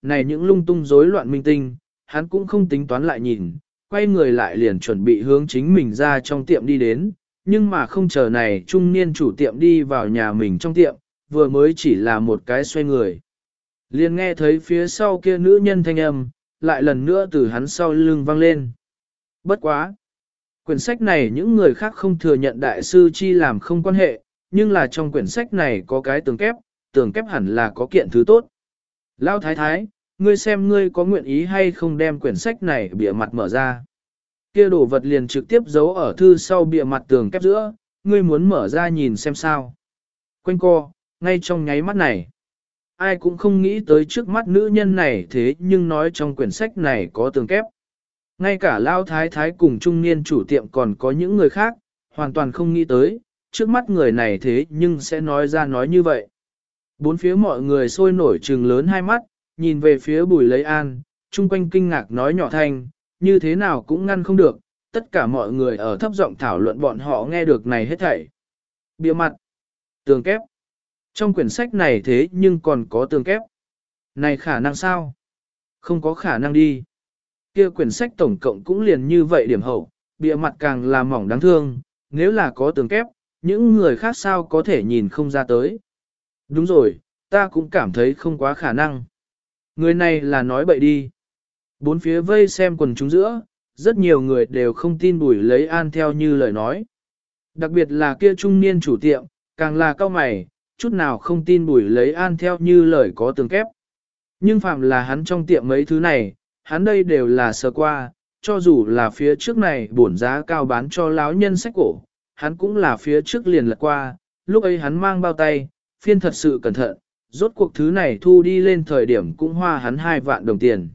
này những lung tung rối loạn minh tinh, hắn cũng không tính toán lại nhìn, quay người lại liền chuẩn bị hướng chính mình ra trong tiệm đi đến, nhưng mà không chờ này trung niên chủ tiệm đi vào nhà mình trong tiệm, vừa mới chỉ là một cái xoay người. Liền nghe thấy phía sau kia nữ nhân thanh âm, lại lần nữa từ hắn sau lưng vang lên. Bất quá! Quyển sách này những người khác không thừa nhận đại sư chi làm không quan hệ, nhưng là trong quyển sách này có cái tường kép hẳn là có kiện thứ tốt. Lão thái thái, ngươi xem ngươi có nguyện ý hay không đem quyển sách này bìa mặt mở ra. Kia đồ vật liền trực tiếp giấu ở thư sau bìa mặt tường kép giữa, ngươi muốn mở ra nhìn xem sao. Quanh co, ngay trong nháy mắt này. Ai cũng không nghĩ tới trước mắt nữ nhân này thế nhưng nói trong quyển sách này có tường kép. Ngay cả Lão thái thái cùng trung niên chủ tiệm còn có những người khác, hoàn toàn không nghĩ tới, trước mắt người này thế nhưng sẽ nói ra nói như vậy. Bốn phía mọi người sôi nổi trừng lớn hai mắt, nhìn về phía Bùi Lấy An, chung quanh kinh ngạc nói nhỏ thanh, như thế nào cũng ngăn không được, tất cả mọi người ở thấp giọng thảo luận bọn họ nghe được này hết thảy. Bìa mặt, tường kép. Trong quyển sách này thế nhưng còn có tường kép. Này khả năng sao? Không có khả năng đi. Kia quyển sách tổng cộng cũng liền như vậy điểm hậu, bìa mặt càng là mỏng đáng thương, nếu là có tường kép, những người khác sao có thể nhìn không ra tới. Đúng rồi, ta cũng cảm thấy không quá khả năng. Người này là nói bậy đi. Bốn phía vây xem quần chúng giữa, rất nhiều người đều không tin Bùi Lấy An theo như lời nói. Đặc biệt là kia trung niên chủ tiệm, càng là cao mày, chút nào không tin Bùi Lấy An theo như lời có tường kép. Nhưng phạm là hắn trong tiệm mấy thứ này, hắn đây đều là sơ qua, cho dù là phía trước này bổn giá cao bán cho lão nhân sách cổ, hắn cũng là phía trước liền lật qua, lúc ấy hắn mang bao tay, phiên thật sự cẩn thận, rốt cuộc thứ này thu đi lên thời điểm cũng hoa hắn 2 vạn đồng tiền.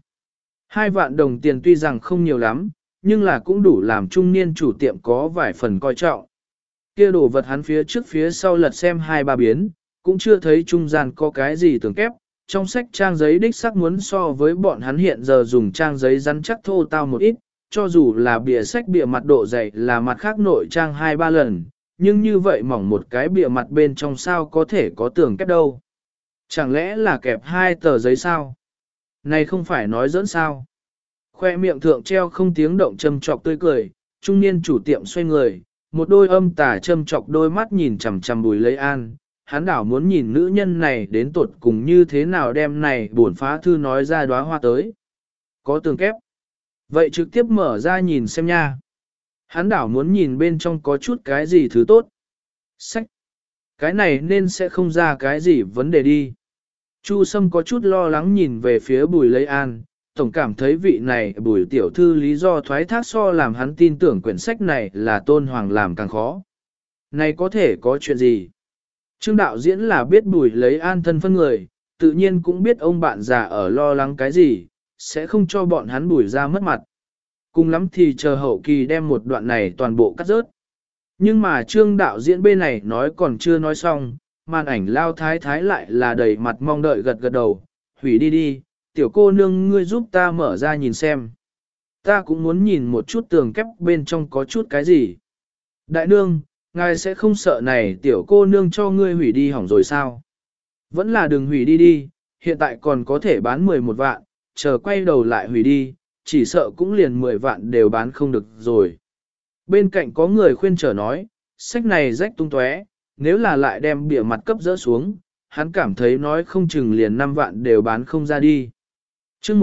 2 vạn đồng tiền tuy rằng không nhiều lắm, nhưng là cũng đủ làm trung niên chủ tiệm có vài phần coi trọng. Kia đồ vật hắn phía trước phía sau lật xem 2-3 biến, cũng chưa thấy trung gian có cái gì tường kép, trong sách trang giấy đích sắc muốn so với bọn hắn hiện giờ dùng trang giấy rắn chắc thô tao một ít, cho dù là bìa sách bìa mặt độ dày là mặt khác nội trang 2-3 lần, nhưng như vậy mỏng một cái bìa mặt bên trong sao có thể có tường kép đâu. Chẳng lẽ là kẹp 2 tờ giấy sao? Này không phải nói giỡn sao? Khoe miệng thượng treo không tiếng động châm chọc tươi cười, trung niên chủ tiệm xoay người, một đôi âm tà châm chọc đôi mắt nhìn chằm chằm Bùi Lấy An, hắn đảo muốn nhìn nữ nhân này đến tột cùng như thế nào đem này buồn phá thư nói ra đóa hoa tới. Có tường kép. Vậy trực tiếp mở ra nhìn xem nha. Hắn đảo muốn nhìn bên trong có chút cái gì thứ tốt. Sách. Cái này nên sẽ không ra cái gì vấn đề đi. Chu Sâm có chút lo lắng nhìn về phía Bùi Lấy An, tổng cảm thấy vị này Bùi tiểu thư lý do thoái thác so làm hắn tin tưởng quyển sách này là Tôn Hoàng làm càng khó. Này có thể có chuyện gì? Trương đạo diễn là biết Bùi Lấy An thân phân người, tự nhiên cũng biết ông bạn già ở lo lắng cái gì, sẽ không cho bọn hắn Bùi ra mất mặt. Cùng lắm thì chờ hậu kỳ đem một đoạn này toàn bộ cắt rớt. Nhưng mà Trương đạo diễn bên này nói còn chưa nói xong, màn ảnh lao thái thái lại là đầy mặt mong đợi gật gật đầu, hủy đi đi, tiểu cô nương ngươi giúp ta mở ra nhìn xem. Ta cũng muốn nhìn một chút tường kép bên trong có chút cái gì. Đại nương, ngài sẽ không sợ này tiểu cô nương cho ngươi hủy đi hỏng rồi sao? Vẫn là đừng hủy đi đi, hiện tại còn có thể bán 11 vạn, chờ quay đầu lại hủy đi, chỉ sợ cũng liền 10 vạn đều bán không được rồi. Bên cạnh có người khuyên trở nói, sách này rách tung tóe, nếu là lại đem bìa mặt cấp dỡ xuống, hắn cảm thấy nói không chừng liền 5 vạn đều bán không ra đi. chương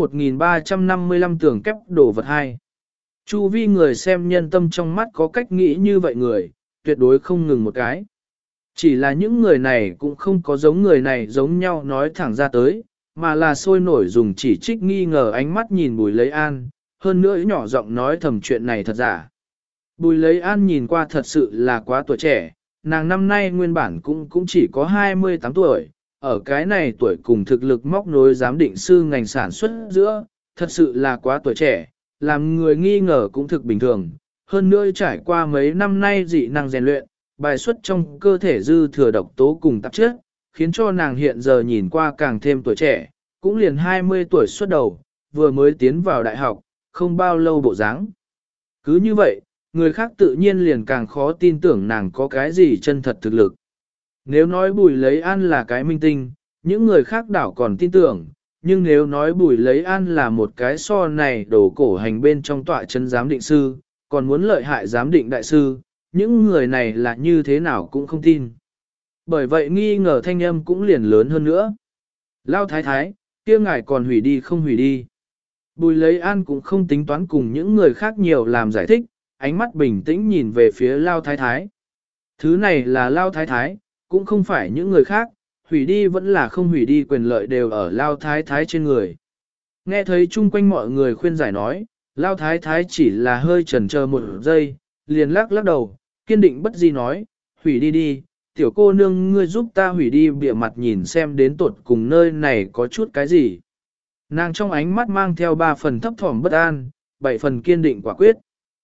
1355 tường kép đồ vật 2. Chu vi người xem nhân tâm trong mắt có cách nghĩ như vậy người, tuyệt đối không ngừng một cái. Chỉ là những người này cũng không có giống người này giống nhau nói thẳng ra tới, mà là sôi nổi dùng chỉ trích nghi ngờ ánh mắt nhìn Bùi Lấy An, hơn nữa nhỏ giọng nói thầm chuyện này thật giả. Bùi Lấy An nhìn qua thật sự là quá tuổi trẻ, nàng năm nay nguyên bản cũng chỉ có 28 tuổi, ở cái này tuổi cùng thực lực móc nối giám định sư ngành sản xuất giữa, thật sự là quá tuổi trẻ, làm người nghi ngờ cũng thực bình thường. Hơn nữa trải qua mấy năm nay dị năng rèn luyện, bài xuất trong cơ thể dư thừa độc tố cùng tạp chất, khiến cho nàng hiện giờ nhìn qua càng thêm tuổi trẻ, cũng liền 20 tuổi xuất đầu, vừa mới tiến vào đại học, không bao lâu bộ dáng. Cứ như vậy, người khác tự nhiên liền càng khó tin tưởng nàng có cái gì chân thật thực lực. Nếu nói Bùi Lấy An là cái minh tinh, những người khác đảo còn tin tưởng, nhưng nếu nói Bùi Lấy An là một cái so này đổ cổ hành bên trong tọa chân giám định sư, còn muốn lợi hại giám định đại sư, những người này là như thế nào cũng không tin. Bởi vậy nghi ngờ thanh âm cũng liền lớn hơn nữa. Lao thái thái, kia ngài còn hủy đi không hủy đi. Bùi Lấy An cũng không tính toán cùng những người khác nhiều làm giải thích, ánh mắt bình tĩnh nhìn về phía Lao thái thái. Thứ này là Lao thái thái, cũng không phải những người khác, hủy đi vẫn là không hủy đi quyền lợi đều ở Lao thái thái trên người. Nghe thấy chung quanh mọi người khuyên giải nói, Lao thái thái chỉ là hơi chần chờ một giây, liền lắc lắc đầu, kiên định bất di nói, hủy đi đi, tiểu cô nương ngươi giúp ta hủy đi bịa mặt nhìn xem đến tột cùng nơi này có chút cái gì. Nàng trong ánh mắt mang theo 3 phần thấp thỏm bất an, 7 phần kiên định quả quyết.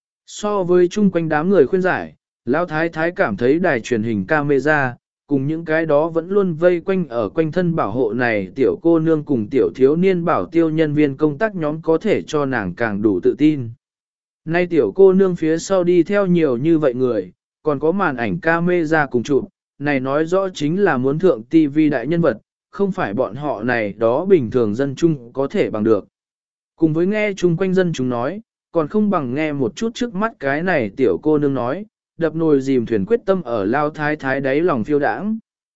So với chung quanh đám người khuyên giải, Lão thái thái cảm thấy đài truyền hình camera, cùng những cái đó vẫn luôn vây quanh ở quanh thân bảo hộ này tiểu cô nương cùng tiểu thiếu niên bảo tiêu nhân viên công tác nhóm có thể cho nàng càng đủ tự tin. Nay tiểu cô nương phía sau đi theo nhiều như vậy người, còn có màn ảnh camera cùng chụp, này nói rõ chính là muốn thượng TV đại nhân vật, không phải bọn họ này đó bình thường dân chung có thể bằng được. Cùng với nghe chung quanh dân chúng nói, còn không bằng nghe một chút trước mắt cái này tiểu cô nương nói, đập nồi dìm thuyền quyết tâm ở Lao thái thái đáy lòng phiêu đãng.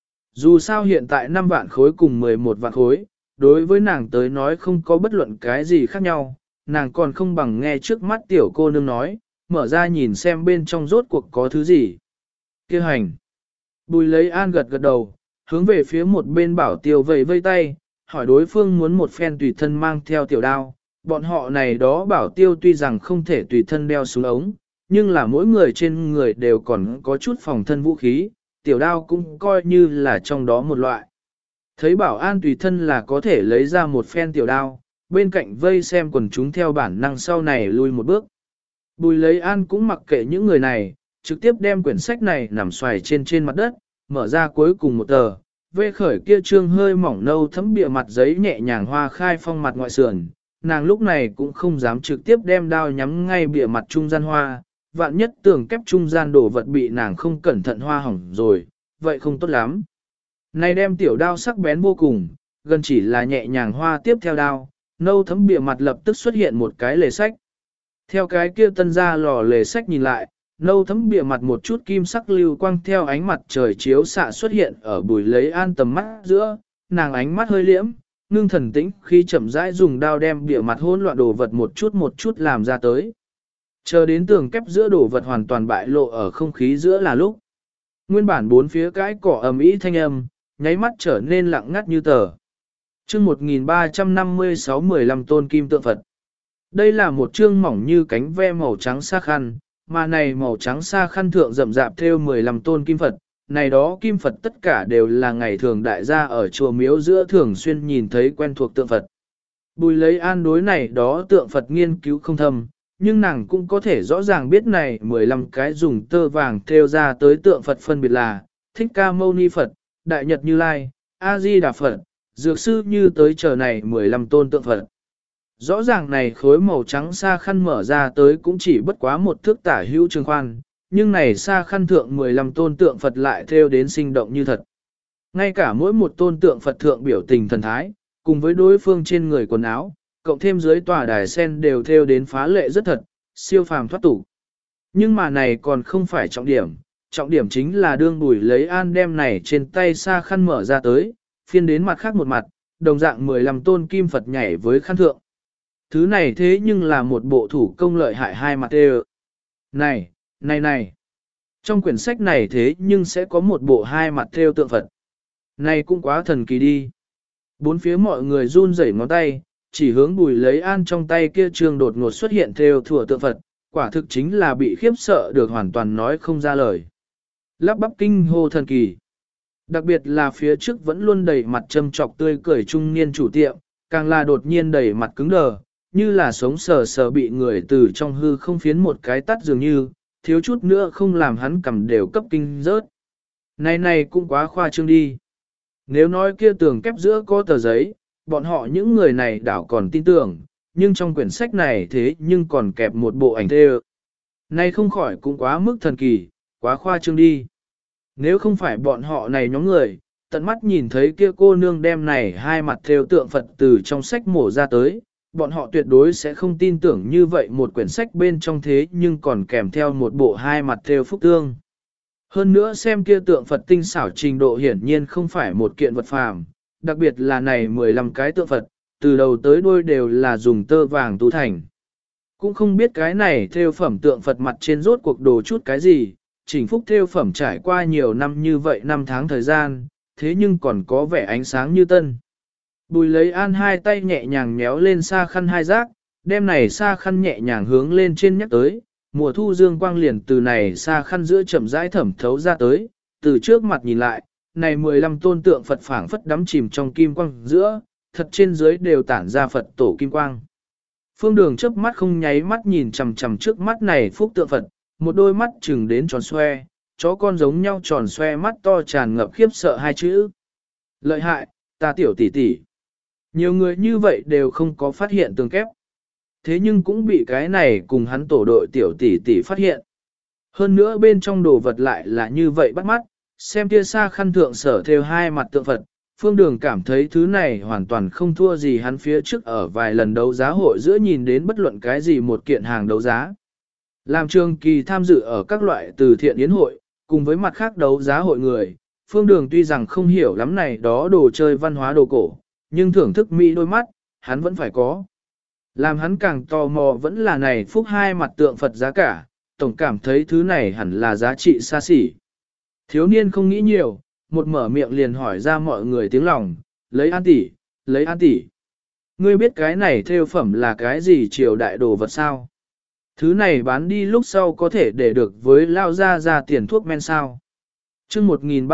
Dù sao hiện tại 5 vạn khối cùng 11 vạn khối, đối với nàng tới nói không có bất luận cái gì khác nhau, nàng còn không bằng nghe trước mắt tiểu cô nương nói, mở ra nhìn xem bên trong rốt cuộc có thứ gì. Kêu hành. Bùi Lấy An gật gật đầu, hướng về phía một bên bảo tiêu vẫy vây tay, hỏi đối phương muốn một phen tùy thân mang theo tiểu đao. Bọn họ này đó bảo tiêu tuy rằng không thể tùy thân đeo súng ống, nhưng là mỗi người trên người đều còn có chút phòng thân vũ khí, tiểu đao cũng coi như là trong đó một loại. Thấy bảo an tùy thân là có thể lấy ra một phen tiểu đao, bên cạnh vây xem quần chúng theo bản năng sau này lui một bước. Bùi Lấy An cũng mặc kệ những người này, trực tiếp đem quyển sách này nằm xoài trên mặt đất, mở ra cuối cùng một tờ, vê khởi kia trương hơi mỏng nâu thấm bìa mặt giấy nhẹ nhàng hoa khai phong mặt ngoại sườn, nàng lúc này cũng không dám trực tiếp đem đao nhắm ngay bìa mặt trung gian hoa, vạn nhất tưởng kép trung gian đổ vật bị nàng không cẩn thận hoa hỏng rồi, vậy không tốt lắm. Này đem tiểu đao sắc bén vô cùng, gần chỉ là nhẹ nhàng hoa tiếp theo đao, nâu thấm bìa mặt lập tức xuất hiện một cái lề sách. Theo cái kia tân ra lò lề sách nhìn lại, nâu thấm bìa mặt một chút kim sắc lưu quang theo ánh mặt trời chiếu xạ xuất hiện ở Bùi Lấy An tầm mắt giữa, nàng ánh mắt hơi liễm, ngưng thần tĩnh khi chậm rãi dùng đao đem bìa mặt hỗn loạn đồ vật một chút làm ra tới. Chờ đến tường kép giữa đồ vật hoàn toàn bại lộ ở không khí giữa là lúc. Nguyên bản bốn phía cái cỏ ầm ĩ thanh âm, nháy mắt trở nên lặng ngắt như tờ. Chương 1356 15 tôn kim tượng Phật. Đây là một chương mỏng như cánh ve màu trắng sa khăn, mà này màu trắng sa khăn thượng rậm rạp theo 15 tôn kim Phật. Này đó kim Phật tất cả đều là ngày thường đại gia ở chùa miếu giữa thường xuyên nhìn thấy quen thuộc tượng Phật. Bùi Lấy An đối này đó tượng Phật nghiên cứu không thâm, nhưng nàng cũng có thể rõ ràng biết này 15 cái dùng tơ vàng thêu ra tới tượng Phật phân biệt là Thích Ca Mâu Ni Phật, Đại Nhật Như Lai, A Di Đà Phật, Dược Sư Như tới chờ này 15 tôn tượng Phật. Rõ ràng này khối màu trắng sa khăn mở ra tới cũng chỉ bất quá một thước tả hữu trường khoan, nhưng này sa khăn thượng 15 tôn tượng Phật lại thêu đến sinh động như thật. Ngay cả mỗi một tôn tượng Phật thượng biểu tình thần thái, cùng với đối phương trên người quần áo, cộng thêm dưới tòa đài sen đều thêu đến phá lệ rất thật, siêu phàm thoát tục. Nhưng mà này còn không phải trọng điểm chính là đương Bùi Lấy An đem này trên tay sa khăn mở ra tới, phiên đến mặt khác một mặt, đồng dạng 15 tôn kim Phật nhảy với khăn thượng. Thứ này thế nhưng là một bộ thủ công lợi hại hai mặt đều. Này! Trong quyển sách này thế nhưng sẽ có một bộ hai mặt theo tượng Phật. Này cũng quá thần kỳ đi. Bốn phía mọi người run rẩy ngón tay, chỉ hướng Bùi Lấy An trong tay kia trương đột ngột xuất hiện theo thủa tượng Phật, quả thực chính là bị khiếp sợ được hoàn toàn nói không ra lời. Lắp bắp kinh hô thần kỳ. Đặc biệt là phía trước vẫn luôn đầy mặt châm trọc tươi cười trung niên chủ tiệm, càng là đột nhiên đầy mặt cứng đờ, như là sống sờ bị người từ trong hư không phiến một cái tắt dường như, thiếu chút nữa không làm hắn cầm đều cấp kinh rớt. Này cũng quá khoa trương đi. Nếu nói kia tường kép giữa có tờ giấy, bọn họ những người này đảo còn tin tưởng, nhưng trong quyển sách này thế nhưng còn kẹp một bộ ảnh thêu. Này không khỏi cũng quá mức thần kỳ, quá khoa trương đi. Nếu không phải bọn họ này nhóm người, tận mắt nhìn thấy kia cô nương đem này hai mặt thêu tượng Phật từ trong sách mổ ra tới, bọn họ tuyệt đối sẽ không tin tưởng như vậy một quyển sách bên trong thế nhưng còn kèm theo một bộ hai mặt thêu phúc tương. Hơn nữa xem kia tượng Phật tinh xảo trình độ hiển nhiên không phải một kiện vật phàm, đặc biệt là này 15 cái tượng Phật, từ đầu tới đuôi đều là dùng tơ vàng tu thành. Cũng không biết cái này thêu phẩm tượng Phật mặt trên rốt cuộc đồ chút cái gì, chỉnh phúc thêu phẩm trải qua nhiều năm như vậy 5 tháng thời gian, thế nhưng còn có vẻ ánh sáng như tân. Bùi lấy an hai tay nhẹ nhàng méo lên xa khăn hai giác, đem này xa khăn nhẹ nhàng hướng lên trên nhắc tới, mùa thu dương quang liền từ này xa khăn giữa chậm rãi thẩm thấu ra tới, từ trước mặt nhìn lại, này 15 tôn tượng Phật phảng phất đắm chìm trong kim quang giữa, thật trên dưới đều tản ra Phật tổ kim quang. Phương Đường chớp mắt không nháy mắt nhìn chằm chằm trước mắt này phúc tượng Phật, một đôi mắt chừng đến tròn xoe, chó con giống nhau tròn xoe mắt to tràn ngập khiếp sợ hai chữ. Lợi hại, ta tiểu tỷ tỷ. Nhiều người như vậy đều không có phát hiện tường kép. Thế nhưng cũng bị cái này cùng hắn tổ đội tiểu tỷ tỷ phát hiện. Hơn nữa bên trong đồ vật lại là như vậy bắt mắt, xem kia xa khăn thượng sở theo hai mặt tượng Phật. Phương Đường cảm thấy thứ này hoàn toàn không thua gì hắn phía trước ở vài lần đấu giá hội giữa nhìn đến bất luận cái gì một kiện hàng đấu giá. Làm trường kỳ tham dự ở các loại từ thiện yến hội, cùng với mặt khác đấu giá hội người, Phương Đường tuy rằng không hiểu lắm này đó đồ chơi văn hóa đồ cổ, nhưng thưởng thức mỹ đôi mắt, hắn vẫn phải có. Làm hắn càng tò mò vẫn là này phúc hai mặt tượng Phật giá cả, tổng cảm thấy thứ này hẳn là giá trị xa xỉ. Thiếu niên không nghĩ nhiều, một mở miệng liền hỏi ra mọi người tiếng lòng, lấy an tỷ, lấy an tỷ. Ngươi biết cái này theo phẩm là cái gì triều đại đồ vật sao? Thứ này bán đi lúc sau có thể để được với lao ra tiền thuốc men sao? chương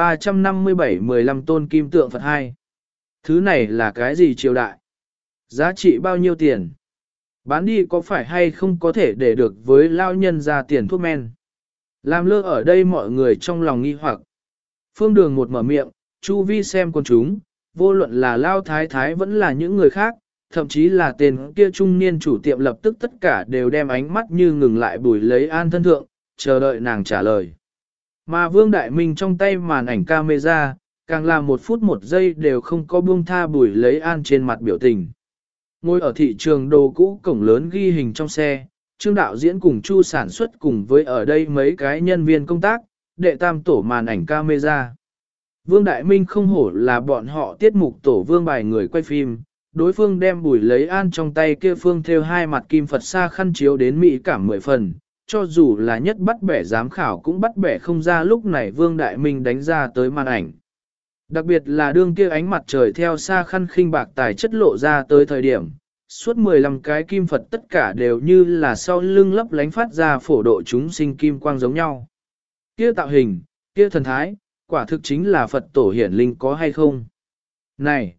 1357 15 tôn kim tượng Phật 2. Thứ này là cái gì triều đại? Giá trị bao nhiêu tiền? Bán đi có phải hay không có thể để được với lao nhân ra tiền thuốc men? Làm lơ ở đây mọi người trong lòng nghi hoặc. Phương Đường một mở miệng, chu vi xem con chúng, vô luận là lao thái thái vẫn là những người khác, thậm chí là tên kia trung niên chủ tiệm lập tức tất cả đều đem ánh mắt như ngừng lại Bùi lấy an thân thượng, chờ đợi nàng trả lời. Mà Vương Đại Minh trong tay màn ảnh camera, càng là 1 phút 1 giây đều không có buông tha Bùi lấy an trên mặt biểu tình. Ngồi ở thị trường đồ cũ cổng lớn ghi hình trong xe, Trương đạo diễn cùng Chu sản xuất cùng với ở đây mấy cái nhân viên công tác, đệ tam tổ màn ảnh camera. Vương Đại Minh không hổ là bọn họ tiết mục tổ vương bài người quay phim, đối phương đem Bùi lấy an trong tay kia phương theo hai mặt kim Phật xa khăn chiếu đến mỹ cảm 10 phần, cho dù là nhất bắt bẻ giám khảo cũng bắt bẻ không ra lúc này Vương Đại Minh đánh ra tới màn ảnh. Đặc biệt là đương kia ánh mặt trời theo xa khăn khinh bạc tài chất lộ ra tới thời điểm, suốt 15 cái kim Phật tất cả đều như là sau lưng lấp lánh phát ra phổ độ chúng sinh kim quang giống nhau. Kia tạo hình, kia thần thái, quả thực chính là Phật tổ hiển linh có hay không? Này,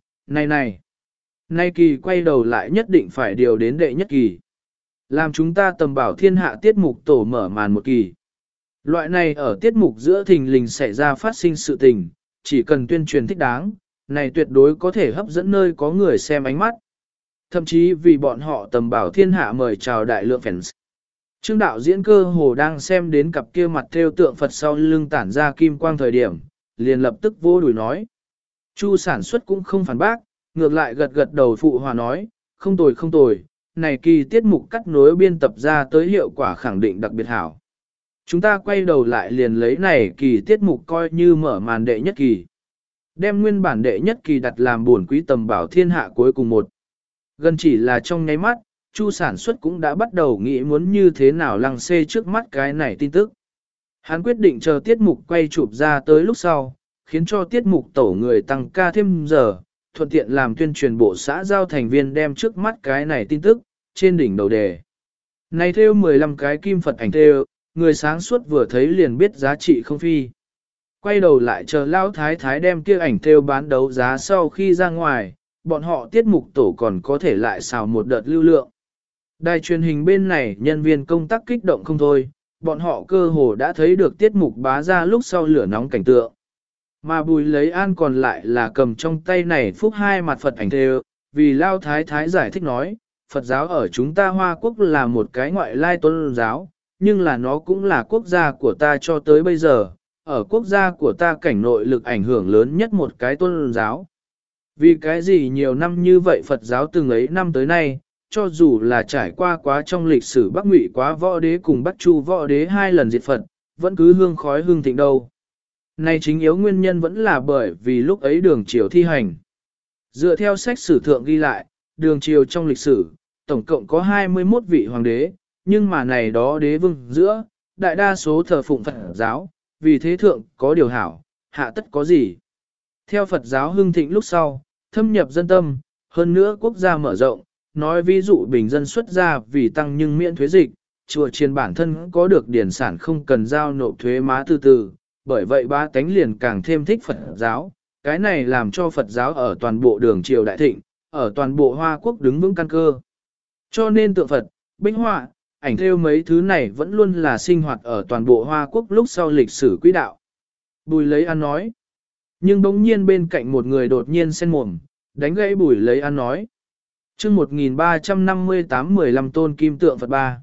nay kỳ quay đầu lại nhất định phải điều đến đệ nhất kỳ. Làm chúng ta tầm bảo thiên hạ tiết mục tổ mở màn một kỳ. Loại này ở tiết mục giữa thình lình xảy ra phát sinh sự tình, chỉ cần tuyên truyền thích đáng, này tuyệt đối có thể hấp dẫn nơi có người xem ánh mắt. Thậm chí vì bọn họ tầm bảo thiên hạ mời chào đại lượng fans. Trương đạo diễn cơ hồ đang xem đến cặp kia mặt theo tượng Phật sau lưng tản ra kim quang thời điểm, liền lập tức vô đùi nói. Chu sản xuất cũng không phản bác, ngược lại gật gật đầu phụ hòa nói, không tồi, này kỳ tiết mục cắt nối biên tập ra tới hiệu quả khẳng định đặc biệt hảo. Chúng ta quay đầu lại liền lấy này kỳ tiết mục coi như mở màn đệ nhất kỳ. Đem nguyên bản đệ nhất kỳ đặt làm buồn quý tầm bảo thiên hạ cuối cùng một. Gần chỉ là trong nháy mắt, Chu sản xuất cũng đã bắt đầu nghĩ muốn như thế nào lăng xê trước mắt cái này tin tức. Hắn quyết định chờ tiết mục quay chụp ra tới lúc sau, khiến cho tiết mục tổ người tăng ca thêm giờ, thuận tiện làm tuyên truyền bộ xã giao thành viên đem trước mắt cái này tin tức, trên đỉnh đầu đề. Này theo 15 cái kim Phật ảnh theo, người sáng suốt vừa thấy liền biết giá trị không phi. Quay đầu lại chờ Lão Thái Thái đem kia ảnh theo bán đấu giá sau khi ra ngoài, bọn họ tiết mục tổ còn có thể lại xào một đợt lưu lượng. Đài truyền hình bên này nhân viên công tác kích động không thôi, bọn họ cơ hồ đã thấy được tiết mục bá ra lúc sau lửa nóng cảnh tượng. Mà Bùi lấy an còn lại là cầm trong tay này phúc hai mặt Phật ảnh thêu, vì Lao Thái Thái giải thích nói, Phật giáo ở chúng ta Hoa Quốc là một cái ngoại lai tôn giáo, nhưng là nó cũng là quốc gia của ta cho tới bây giờ, ở quốc gia của ta cảnh nội lực ảnh hưởng lớn nhất một cái tôn giáo. Vì cái gì nhiều năm như vậy Phật giáo từng ấy năm tới nay, cho dù là trải qua quá trong lịch sử Bắc Ngụy quá võ đế cùng Bắc Chu võ đế 2 lần diệt Phật, vẫn cứ hương khói hương thịnh đâu. Này chính yếu nguyên nhân vẫn là bởi vì lúc ấy đường triều thi hành. Dựa theo sách sử thượng ghi lại, đường triều trong lịch sử, tổng cộng có 21 vị hoàng đế, nhưng mà này đó đế vương giữa, đại đa số thờ phụng Phật giáo, vì thế thượng có điều hảo, hạ tất có gì. Theo Phật giáo hưng thịnh lúc sau, thâm nhập dân tâm, hơn nữa quốc gia mở rộng, nói ví dụ bình dân xuất gia vì tăng nhưng miễn thuế dịch, chùa chiền bản thân có được điển sản không cần giao nộp thuế má từ từ, bởi vậy ba tánh liền càng thêm thích Phật giáo, cái này làm cho Phật giáo ở toàn bộ đường triều đại thịnh, ở toàn bộ Hoa Quốc đứng vững căn cơ. Cho nên tượng Phật, bích họa, ảnh thêu mấy thứ này vẫn luôn là sinh hoạt ở toàn bộ Hoa Quốc lúc sau lịch sử quỹ đạo. Bùi Lấy An nói. Nhưng bỗng nhiên bên cạnh một người đột nhiên sen mồm, đánh gãy Bùi Lấy An nói. chương 1358-15 tôn kim tượng Phật 3.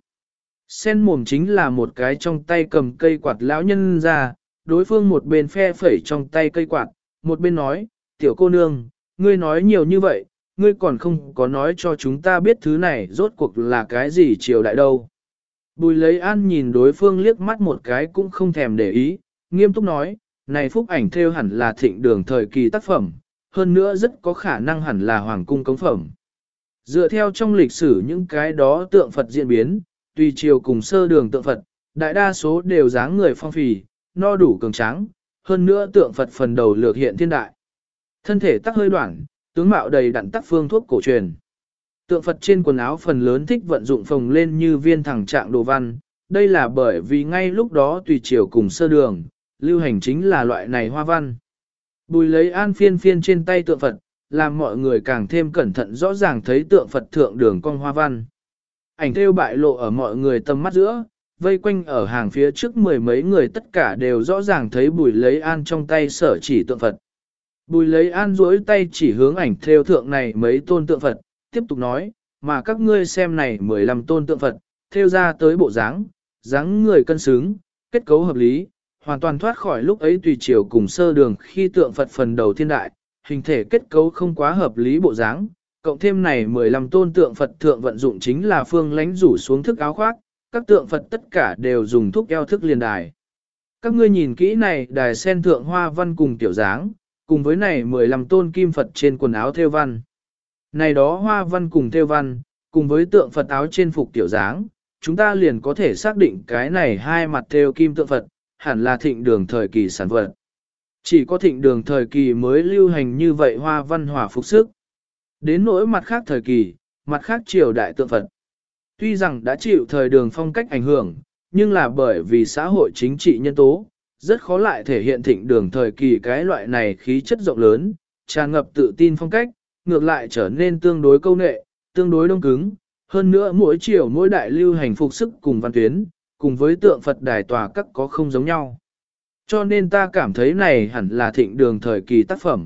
Sen mồm chính là một cái trong tay cầm cây quạt lão nhân ra, đối phương một bên phe phẩy trong tay cây quạt, một bên nói, tiểu cô nương, ngươi nói nhiều như vậy, ngươi còn không có nói cho chúng ta biết thứ này rốt cuộc là cái gì triều đại đâu. Bùi Lấy An nhìn đối phương liếc mắt một cái cũng không thèm để ý, nghiêm túc nói, này phúc ảnh theo hẳn là thịnh đường thời kỳ tác phẩm, hơn nữa rất có khả năng hẳn là hoàng cung cống phẩm. Dựa theo trong lịch sử những cái đó tượng Phật diễn biến, tùy triều cùng sơ đường tượng Phật, đại đa số đều dáng người phong phì, no đủ cường tráng, hơn nữa tượng Phật phần đầu lược hiện thiên đại. Thân thể tắc hơi đoạn, tướng mạo đầy đặn tắc phương thuốc cổ truyền. Tượng Phật trên quần áo phần lớn thích vận dụng phồng lên như viên thẳng trạng đồ văn, đây là bởi vì ngay lúc đó tùy triều cùng sơ đường, lưu hành chính là loại này hoa văn. Bùi Lấy An phiên phiên trên tay tượng Phật, làm mọi người càng thêm cẩn thận rõ ràng thấy tượng Phật thượng đường cong hoa văn. Ảnh thêu bại lộ ở mọi người tầm mắt giữa, vây quanh ở hàng phía trước mười mấy người tất cả đều rõ ràng thấy Bùi Lấy An trong tay sở chỉ tượng Phật. Bùi Lấy An duỗi tay chỉ hướng ảnh thêu thượng này mấy tôn tượng Phật, tiếp tục nói, mà các ngươi xem này 15 tôn tượng Phật, thêu ra tới bộ dáng người cân xứng, kết cấu hợp lý, hoàn toàn thoát khỏi lúc ấy tùy chiều cùng sơ đường khi tượng Phật phần đầu thiên đại, hình thể kết cấu không quá hợp lý bộ dáng, cộng thêm này 15 tôn tượng Phật thượng vận dụng chính là phương lánh rủ xuống thức áo khoác, các tượng Phật tất cả đều dùng thúc eo thức liền đài. Các ngươi nhìn kỹ này đài sen thượng hoa văn cùng tiểu dáng, cùng với này 15 tôn kim Phật trên quần áo thêu văn. Này đó hoa văn cùng thêu văn, cùng với tượng Phật áo trên phục tiểu dáng, chúng ta liền có thể xác định cái này hai mặt thêu kim tượng Phật, hẳn là thịnh đường thời kỳ sản vật. Chỉ có thịnh đường thời kỳ mới lưu hành như vậy hoa văn hòa phục sức. Đến nỗi mặt khác thời kỳ, mặt khác triều đại tượng Phật. Tuy rằng đã chịu thời đường phong cách ảnh hưởng, nhưng là bởi vì xã hội chính trị nhân tố, rất khó lại thể hiện thịnh đường thời kỳ cái loại này khí chất rộng lớn, tràn ngập tự tin phong cách, ngược lại trở nên tương đối câu nệ, tương đối đông cứng. Hơn nữa mỗi triều mỗi đại lưu hành phục sức cùng văn tuyến, cùng với tượng Phật đài tòa các có không giống nhau. Cho nên ta cảm thấy này hẳn là thịnh đường thời kỳ tác phẩm.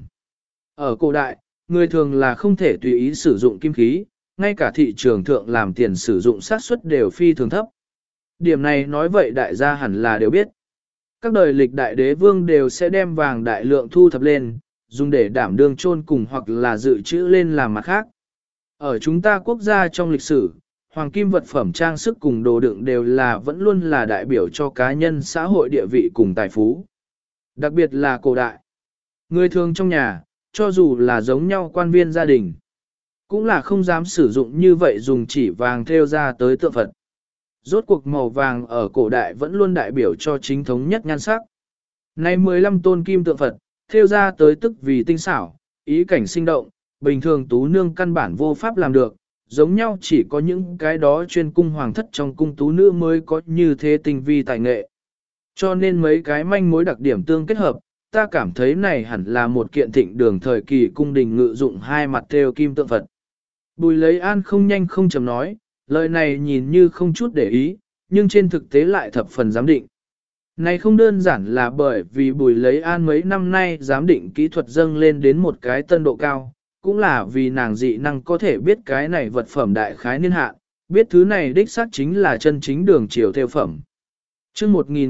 Ở cổ đại, người thường là không thể tùy ý sử dụng kim khí, ngay cả thị trường thượng làm tiền sử dụng xác suất đều phi thường thấp. Điểm này nói vậy đại gia hẳn là đều biết. Các đời lịch đại đế vương đều sẽ đem vàng đại lượng thu thập lên, dùng để đảm đương chôn cùng hoặc là dự trữ lên làm mặt khác. Ở chúng ta quốc gia trong lịch sử, hoàng kim vật phẩm trang sức cùng đồ đựng đều là vẫn luôn là đại biểu cho cá nhân xã hội địa vị cùng tài phú. Đặc biệt là cổ đại. Người thường trong nhà, cho dù là giống nhau quan viên gia đình, cũng là không dám sử dụng như vậy dùng chỉ vàng thêu ra tới tượng Phật. Rốt cuộc màu vàng ở cổ đại vẫn luôn đại biểu cho chính thống nhất nhan sắc. Nay 15 tôn kim tượng Phật, thêu ra tới tức vì tinh xảo, ý cảnh sinh động, bình thường tú nương căn bản vô pháp làm được, giống nhau chỉ có những cái đó chuyên cung hoàng thất trong cung tú nữ mới có như thế tinh vi tài nghệ. Cho nên mấy cái manh mối đặc điểm tương kết hợp, ta cảm thấy này hẳn là một kiện thịnh đường thời kỳ cung đình ngự dụng hai mặt thêu kim tượng Phật. Bùi Lấy An không nhanh không chậm nói, lời này nhìn như không chút để ý, nhưng trên thực tế lại thập phần giám định. Này không đơn giản là bởi vì Bùi Lấy An mấy năm nay giám định kỹ thuật dâng lên đến một cái tân độ cao, cũng là vì nàng dị năng có thể biết cái này vật phẩm đại khái niên hạn, biết thứ này đích xác chính là chân chính đường chiều theo phẩm. chương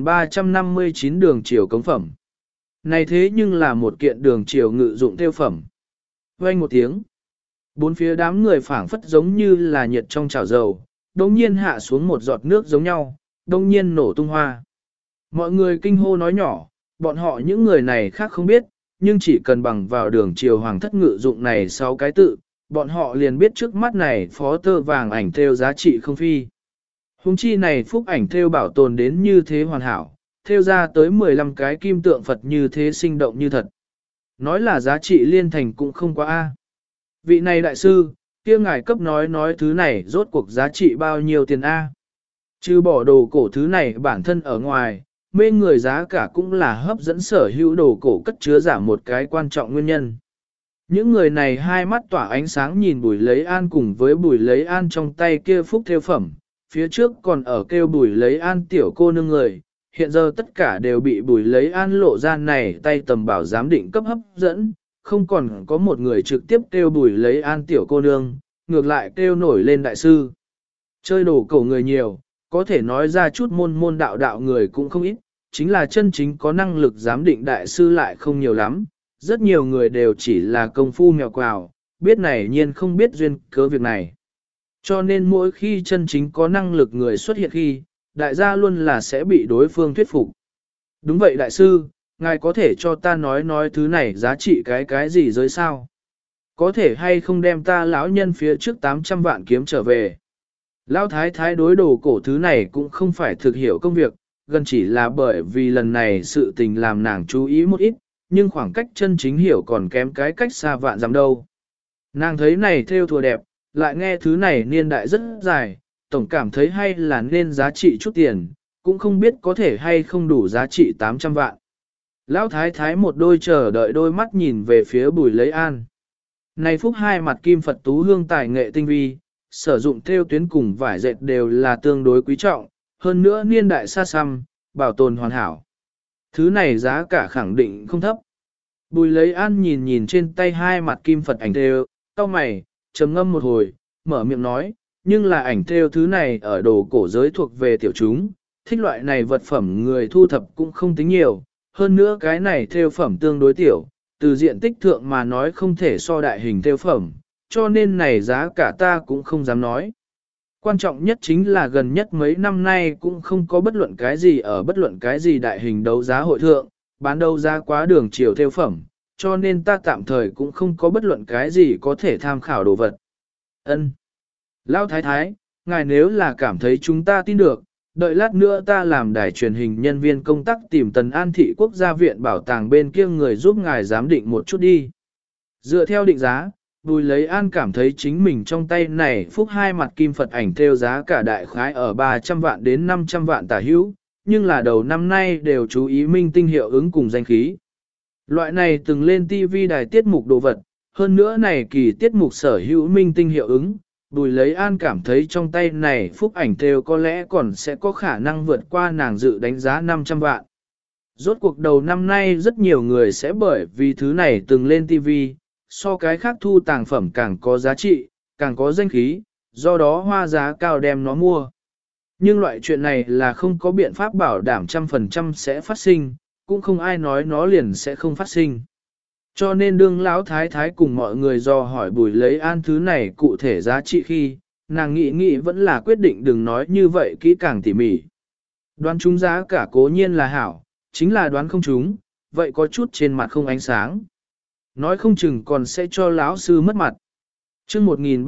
1359 đường chiều cống phẩm. Này thế nhưng là một kiện đường chiều ngự dụng tiêu phẩm. Vang một tiếng. Bốn phía đám người phảng phất giống như là nhiệt trong chảo dầu, đồng nhiên hạ xuống một giọt nước giống nhau, đồng nhiên nổ tung hoa. Mọi người kinh hô nói nhỏ, bọn họ những người này khác không biết, nhưng chỉ cần bằng vào đường chiều hoàng thất ngự dụng này 6 cái tự, bọn họ liền biết trước mắt này phó tơ vàng ảnh theo giá trị không phi. Hùng chi này phúc ảnh theo bảo tồn đến như thế hoàn hảo, theo ra tới 15 cái kim tượng Phật như thế sinh động như thật. Nói là giá trị liên thành cũng không quá a. Vị này đại sư, kia ngài cấp nói thứ này rốt cuộc giá trị bao nhiêu tiền a? Chứ bỏ đồ cổ thứ này bản thân ở ngoài, mê người giá cả cũng là hấp dẫn sở hữu đồ cổ cất chứa giả một cái quan trọng nguyên nhân. Những người này hai mắt tỏa ánh sáng nhìn Bùi Lấy An cùng với Bùi Lấy An trong tay kia phúc theo phẩm, phía trước còn ở kêu Bùi Lấy An tiểu cô nương người, hiện giờ tất cả đều bị Bùi Lấy An lộ ra này tay tầm bảo giám định cấp hấp dẫn, không còn có một người trực tiếp kêu Bùi Lấy An tiểu cô nương, ngược lại kêu nổi lên đại sư. Chơi đồ cổ người nhiều, có thể nói ra chút môn đạo người cũng không ít, chính là chân chính có năng lực giám định đại sư lại không nhiều lắm, rất nhiều người đều chỉ là công phu mèo quào, biết này nhiên không biết duyên cớ việc này. Cho nên mỗi khi chân chính có năng lực người xuất hiện khi, đại gia luôn là sẽ bị đối phương thuyết phục. Đúng vậy đại sư, ngài có thể cho ta nói thứ này giá trị cái gì giới sao? Có thể hay không đem ta lão nhân phía trước 800 vạn kiếm trở về? Lão thái thái đối đồ cổ thứ này cũng không phải thực hiểu công việc, gần chỉ là bởi vì lần này sự tình làm nàng chú ý một ít, nhưng khoảng cách chân chính hiểu còn kém cái cách xa vạn dặm đâu. Nàng thấy này theo thùa đẹp, lại nghe thứ này niên đại rất dài, tổng cảm thấy hay là nên giá trị chút tiền, cũng không biết có thể hay không đủ giá trị 800 vạn. Lão thái thái một đôi chờ đợi đôi mắt nhìn về phía Bùi Lấy An. Này phúc hai mặt kim Phật tú hương tài nghệ tinh vi, sử dụng theo tuyến cùng vải dệt đều là tương đối quý trọng, hơn nữa niên đại xa xăm, bảo tồn hoàn hảo. Thứ này giá cả khẳng định không thấp. Bùi Lấy An nhìn trên tay hai mặt kim Phật ảnh thêu, cau mày, trầm ngâm một hồi, mở miệng nói, nhưng là ảnh thêu thứ này ở đồ cổ giới thuộc về tiểu chúng, thích loại này vật phẩm người thu thập cũng không tính nhiều, hơn nữa cái này thêu phẩm tương đối tiểu, từ diện tích thượng mà nói không thể so đại hình thêu phẩm, cho nên này giá cả ta cũng không dám nói. Quan trọng nhất chính là gần nhất mấy năm nay cũng không có bất luận cái gì ở bất luận cái gì đại hình đấu giá hội thượng, bán đấu giá quá đường chiều thêu phẩm, cho nên ta tạm thời cũng không có bất luận cái gì có thể tham khảo đồ vật. Ân, Lão thái thái, ngài nếu là cảm thấy chúng ta tin được, đợi lát nữa ta làm đài truyền hình nhân viên công tác tìm Tần An Thị Quốc gia viện bảo tàng bên kia người giúp ngài giám định một chút đi. Dựa theo định giá, Bùi Lấy An cảm thấy chính mình trong tay này phúc hai mặt kim Phật ảnh theo giá cả đại khái ở 300 vạn đến 500 vạn tả hữu, nhưng là đầu năm nay đều chú ý minh tinh hiệu ứng cùng danh khí. Loại này từng lên TV đài tiết mục đồ vật, hơn nữa này kỳ tiết mục sở hữu minh tinh hiệu ứng, Bùi Lấy An cảm thấy trong tay này phúc ảnh theo có lẽ còn sẽ có khả năng vượt qua nàng dự đánh giá 500 vạn. Rốt cuộc đầu năm nay rất nhiều người sẽ bởi vì thứ này từng lên TV, so cái khác thu tàng phẩm càng có giá trị, càng có danh khí, do đó hoa giá cao đem nó mua. Nhưng loại chuyện này là không có biện pháp bảo đảm 100% sẽ phát sinh, cũng không ai nói nó liền sẽ không phát sinh. Cho nên đương lão thái thái cùng mọi người do hỏi Bùi Lấy An thứ này cụ thể giá trị khi, nàng nghĩ vẫn là quyết định đừng nói như vậy kỹ càng tỉ mỉ. Đoán chúng giá cả cố nhiên là hảo, chính là đoán không chúng, vậy có chút trên mặt không ánh sáng. Nói không chừng còn sẽ cho lão sư mất mặt. chương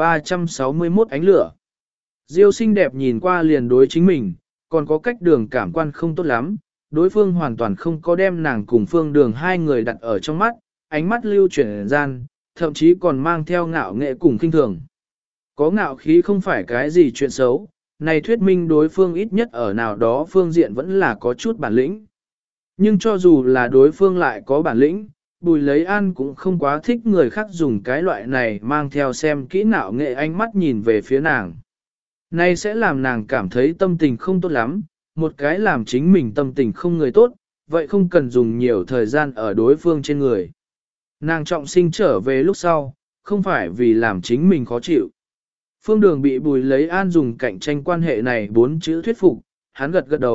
1361 ánh lửa. Diêu xinh đẹp nhìn qua liền đối chính mình, còn có cách đường cảm quan không tốt lắm, đối phương hoàn toàn không có đem nàng cùng Phương Đường hai người đặt ở trong mắt, ánh mắt lưu chuyển gian, thậm chí còn mang theo ngạo nghệ cùng kinh thường. Có ngạo khí không phải cái gì chuyện xấu, này thuyết minh đối phương ít nhất ở nào đó phương diện vẫn là có chút bản lĩnh. Nhưng cho dù là đối phương lại có bản lĩnh, Bùi Lấy An cũng không quá thích người khác dùng cái loại này mang theo xem kỹ ngạo nghệ ánh mắt nhìn về phía nàng. Này sẽ làm nàng cảm thấy tâm tình không tốt lắm, một cái làm chính mình tâm tình không người tốt, vậy không cần dùng nhiều thời gian ở đối phương trên người. Nàng trọng sinh trở về lúc sau, không phải vì làm chính mình khó chịu. Phương Đường bị Bùi Lấy An dùng cạnh tranh quan hệ này 4 chữ thuyết phục, hắn gật gật đầu,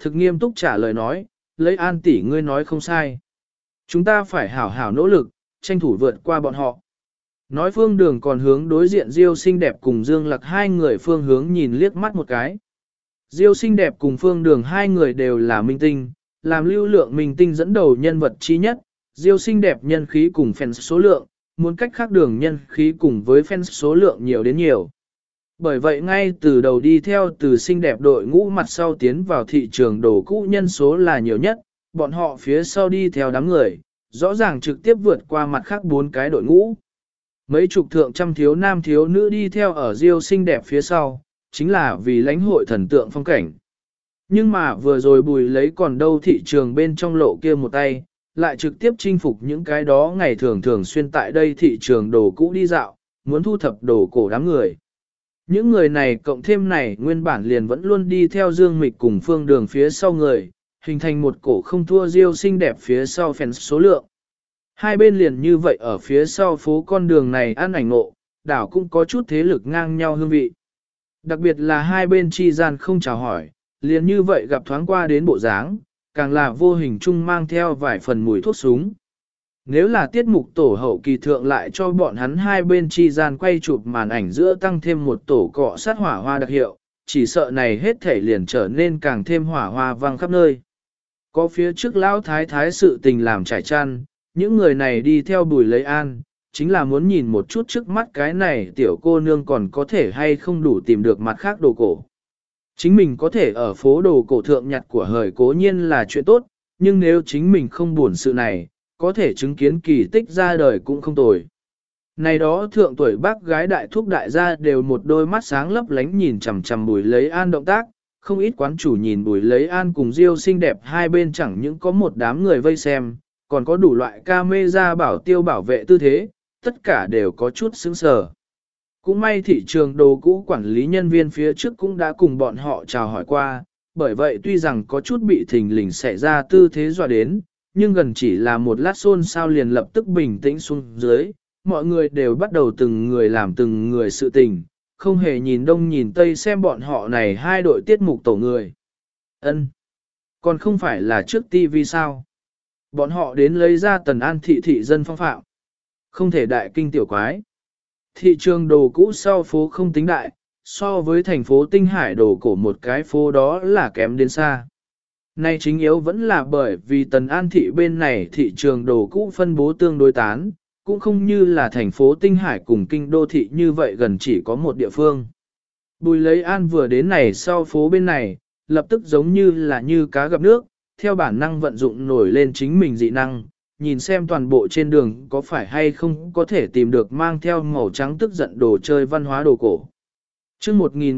thực nghiêm túc trả lời nói, lấy An tỷ ngươi nói không sai. Chúng ta phải hảo hảo nỗ lực, tranh thủ vượt qua bọn họ. Nói Phương Đường còn hướng đối diện Diêu xinh đẹp cùng Dương Lặc hai người phương hướng nhìn liếc mắt một cái. Diêu xinh đẹp cùng Phương Đường hai người đều là minh tinh, làm lưu lượng minh tinh dẫn đầu nhân vật chi nhất, Diêu xinh đẹp nhân khí cùng fans số lượng, muốn cách khác Đường nhân khí cùng với fans số lượng nhiều đến nhiều. Bởi vậy ngay từ đầu đi theo từ xinh đẹp đội ngũ mặt sau tiến vào thị trường đồ cũ nhân số là nhiều nhất, bọn họ phía sau đi theo đám người, rõ ràng trực tiếp vượt qua mặt khác 4 cái đội ngũ. Mấy chục thượng trăm thiếu nam thiếu nữ đi theo ở Diêu xinh đẹp phía sau, chính là vì lãnh hội thần tượng phong cảnh. Nhưng mà vừa rồi Bùi lấy còn đâu thị trường bên trong lộ kia một tay, lại trực tiếp chinh phục những cái đó ngày thường thường xuyên tại đây thị trường đồ cũ đi dạo, muốn thu thập đồ cổ đám người. Những người này cộng thêm này nguyên bản liền vẫn luôn đi theo Dương Mịch cùng Phương Đường phía sau người, hình thành một cổ không thua Diêu xinh đẹp phía sau fans số lượng. Hai bên liền như vậy ở phía sau phố con đường này ăn ảnh ngộ, đảo cũng có chút thế lực ngang nhau hương vị. Đặc biệt là hai bên chi gian không chào hỏi, liền như vậy gặp thoáng qua đến bộ dáng, càng là vô hình chung mang theo vài phần mùi thuốc súng. Nếu là tiết mục tổ hậu kỳ thượng lại cho bọn hắn hai bên chi gian quay chụp màn ảnh giữa tăng thêm một tổ cọ sát hỏa hoa đặc hiệu, chỉ sợ này hết thể liền trở nên càng thêm hỏa hoa vang khắp nơi. Có phía trước lão thái thái sự tình làm trải chăn, những người này đi theo Bùi lấy An, chính là muốn nhìn một chút trước mắt cái này tiểu cô nương còn có thể hay không đủ tìm được mặt khác đồ cổ. Chính mình có thể ở phố đồ cổ thượng nhặt của hời cố nhiên là chuyện tốt, nhưng nếu chính mình không buồn sự này, có thể chứng kiến kỳ tích ra đời cũng không tồi. Này đó thượng tuổi bác gái đại thúc đại gia đều một đôi mắt sáng lấp lánh nhìn chằm chằm Bùi lấy An động tác, không ít quán chủ nhìn Bùi lấy An cùng Diêu xinh đẹp hai bên chẳng những có một đám người vây xem, còn có đủ loại camera bảo tiêu bảo vệ tư thế, tất cả đều có chút sững sờ. Cũng may thị trường đồ cũ quản lý nhân viên phía trước cũng đã cùng bọn họ chào hỏi qua, bởi vậy tuy rằng có chút bị thình lình xảy ra tư thế dọa đến, nhưng gần chỉ là một lát xôn xao liền lập tức bình tĩnh xuống dưới, mọi người đều bắt đầu từng người làm từng người sự tình, không hề nhìn đông nhìn tây xem bọn họ này hai đội tiết mục tổ người. Ân, còn không phải là trước TV sao? Bọn họ đến lấy ra Tần An thị thị dân phong phạm. Không thể đại kinh tiểu quái. Thị trường đồ cũ sau phố không tính đại, so với thành phố Tinh Hải đồ cổ một cái phố đó là kém đến xa. Nay chính yếu vẫn là bởi vì Tần An thị bên này thị trường đồ cũ phân bố tương đối tán, cũng không như là thành phố Tinh Hải cùng kinh đô thị như vậy gần chỉ có một địa phương. Bùi lấy An vừa đến này sau phố bên này, lập tức giống như là như cá gặp nước, theo bản năng vận dụng nổi lên chính mình dị năng, nhìn xem toàn bộ trên đường có phải hay không có thể tìm được mang theo màu trắng tức giận đồ chơi văn hóa đồ cổ. Chương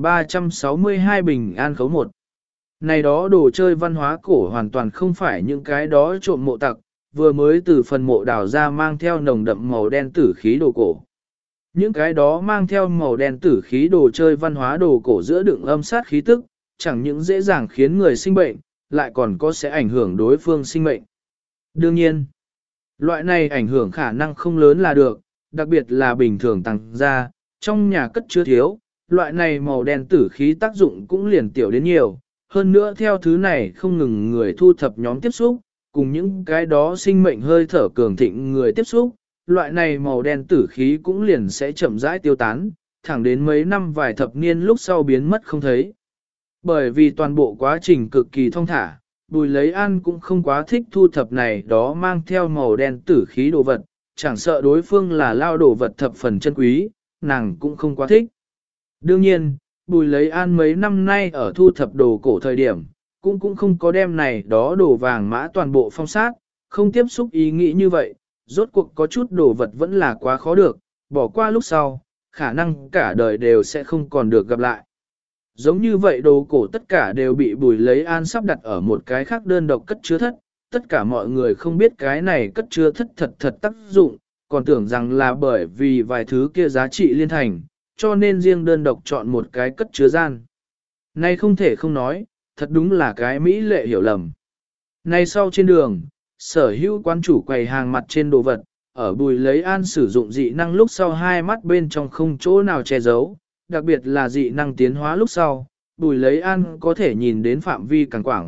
1362 Bình An khấu 1. Này đó đồ chơi văn hóa cổ hoàn toàn không phải những cái đó trộm mộ tặc, vừa mới từ phần mộ đào ra mang theo nồng đậm màu đen tử khí đồ cổ. Những cái đó mang theo màu đen tử khí đồ chơi văn hóa đồ cổ giữa đựng âm sát khí tức, chẳng những dễ dàng khiến người sinh bệnh, lại còn có sẽ ảnh hưởng đối phương sinh mệnh. Đương nhiên, loại này ảnh hưởng khả năng không lớn là được, đặc biệt là bình thường tăng ra, trong nhà cất chứa thiếu, loại này màu đen tử khí tác dụng cũng liền tiểu đến nhiều. Hơn nữa theo thứ này không ngừng người thu thập nhóm tiếp xúc, cùng những cái đó sinh mệnh hơi thở cường thịnh người tiếp xúc, loại này màu đen tử khí cũng liền sẽ chậm rãi tiêu tán, thẳng đến mấy năm vài thập niên lúc sau biến mất không thấy. Bởi vì toàn bộ quá trình cực kỳ thông thả, Bùi lấy An cũng không quá thích thu thập này đó mang theo màu đen tử khí đồ vật, chẳng sợ đối phương là lao đồ vật thập phần chân quý, nàng cũng không quá thích. Đương nhiên, Bùi lấy An mấy năm nay ở thu thập đồ cổ thời điểm, cũng không có đem này đó đồ vàng mã toàn bộ phong sát, không tiếp xúc ý nghĩ như vậy, rốt cuộc có chút đồ vật vẫn là quá khó được, bỏ qua lúc sau, khả năng cả đời đều sẽ không còn được gặp lại. Giống như vậy đồ cổ tất cả đều bị Bùi lấy An sắp đặt ở một cái khác đơn độc cất chứa thất, tất cả mọi người không biết cái này cất chứa thất thật tác dụng, còn tưởng rằng là bởi vì vài thứ kia giá trị liên thành, cho nên riêng đơn độc chọn một cái cất chứa gian. Nay không thể không nói, thật đúng là cái mỹ lệ hiểu lầm. Nay sau trên đường, sở hữu quán chủ quầy hàng mặt trên đồ vật, ở Bùi lấy An sử dụng dị năng lúc sau hai mắt bên trong không chỗ nào che giấu, đặc biệt là dị năng tiến hóa lúc sau, Bùi lấy An có thể nhìn đến phạm vi càng quảng,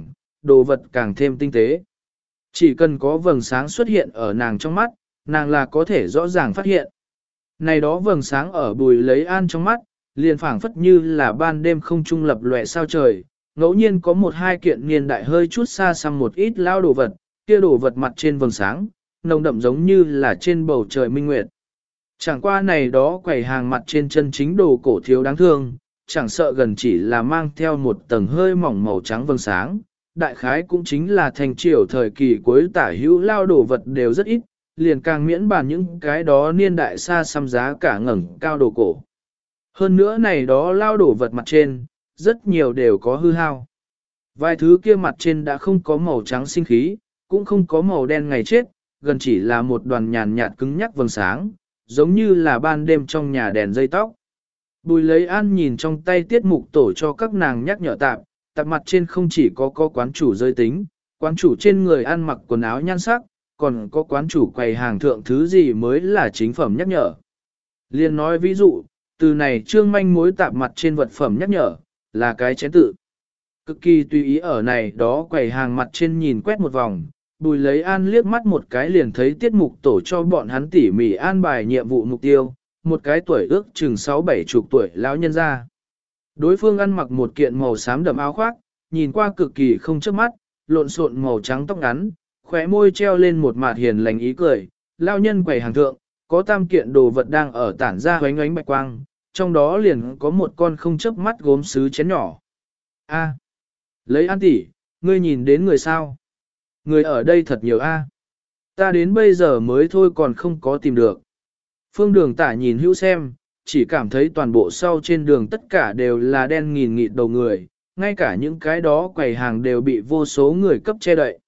đồ vật càng thêm tinh tế. Chỉ cần có vầng sáng xuất hiện ở nàng trong mắt, nàng là có thể rõ ràng phát hiện. Này đó vầng sáng ở Bùi Lấy An trong mắt, liền phảng phất như là ban đêm không trung lập lòe sao trời, ngẫu nhiên có một hai kiện niên đại hơi chút xa xăm một ít lao đồ vật, kia đồ vật mặt trên vầng sáng, nồng đậm giống như là trên bầu trời minh nguyệt. Chẳng qua này đó quầy hàng mặt trên chân chính đồ cổ thiếu đáng thương, chẳng sợ gần chỉ là mang theo một tầng hơi mỏng màu trắng vầng sáng, đại khái cũng chính là thành triều thời kỳ cuối tả hữu lao đồ vật đều rất ít, liền càng miễn bàn những cái đó niên đại xa xăm giá cả ngẩng cao đồ cổ. Hơn nữa này đó lao đồ vật mặt trên, rất nhiều đều có hư hao. Vài thứ kia mặt trên đã không có màu trắng sinh khí, cũng không có màu đen ngày chết, gần chỉ là một đoàn nhàn nhạt cứng nhắc vầng sáng, giống như là ban đêm trong nhà đèn dây tóc. Bùi Lấy An nhìn trong tay tiết mục tổ cho các nàng nhắc nhở tạp mặt trên không chỉ có quán chủ giới tính, quán chủ trên người ăn mặc quần áo nhan sắc, còn có quán chủ quầy hàng thượng thứ gì mới là chính phẩm nhắc nhở. Liên nói ví dụ, từ này trương manh mối tạp mặt trên vật phẩm nhắc nhở, là cái chén tự. Cực kỳ tùy ý ở này đó quầy hàng mặt trên nhìn quét một vòng, Bùi Lấy An liếc mắt một cái liền thấy tiết mục tổ cho bọn hắn tỉ mỉ an bài nhiệm vụ mục tiêu, một cái tuổi ước chừng 6-7 chục tuổi lão nhân ra. Đối phương ăn mặc một kiện màu xám đậm áo khoác, nhìn qua cực kỳ không chớp mắt, lộn xộn màu trắng tóc ngắn, khóe môi treo lên một mặt hiền lành ý cười, lão nhân quầy hàng thượng, có tam kiện đồ vật đang ở tản ra ánh ánh bạch quang, trong đó liền có một con không chớp mắt gốm sứ chén nhỏ. A, Lấy An tỷ, ngươi nhìn đến người sao? Người ở đây thật nhiều a. Ta đến bây giờ mới thôi còn không có tìm được. Phương Đường Tả nhìn hữu xem, chỉ cảm thấy toàn bộ sau trên đường tất cả đều là đen nghìn nghịt đầu người, ngay cả những cái đó quầy hàng đều bị vô số người cấp che đậy.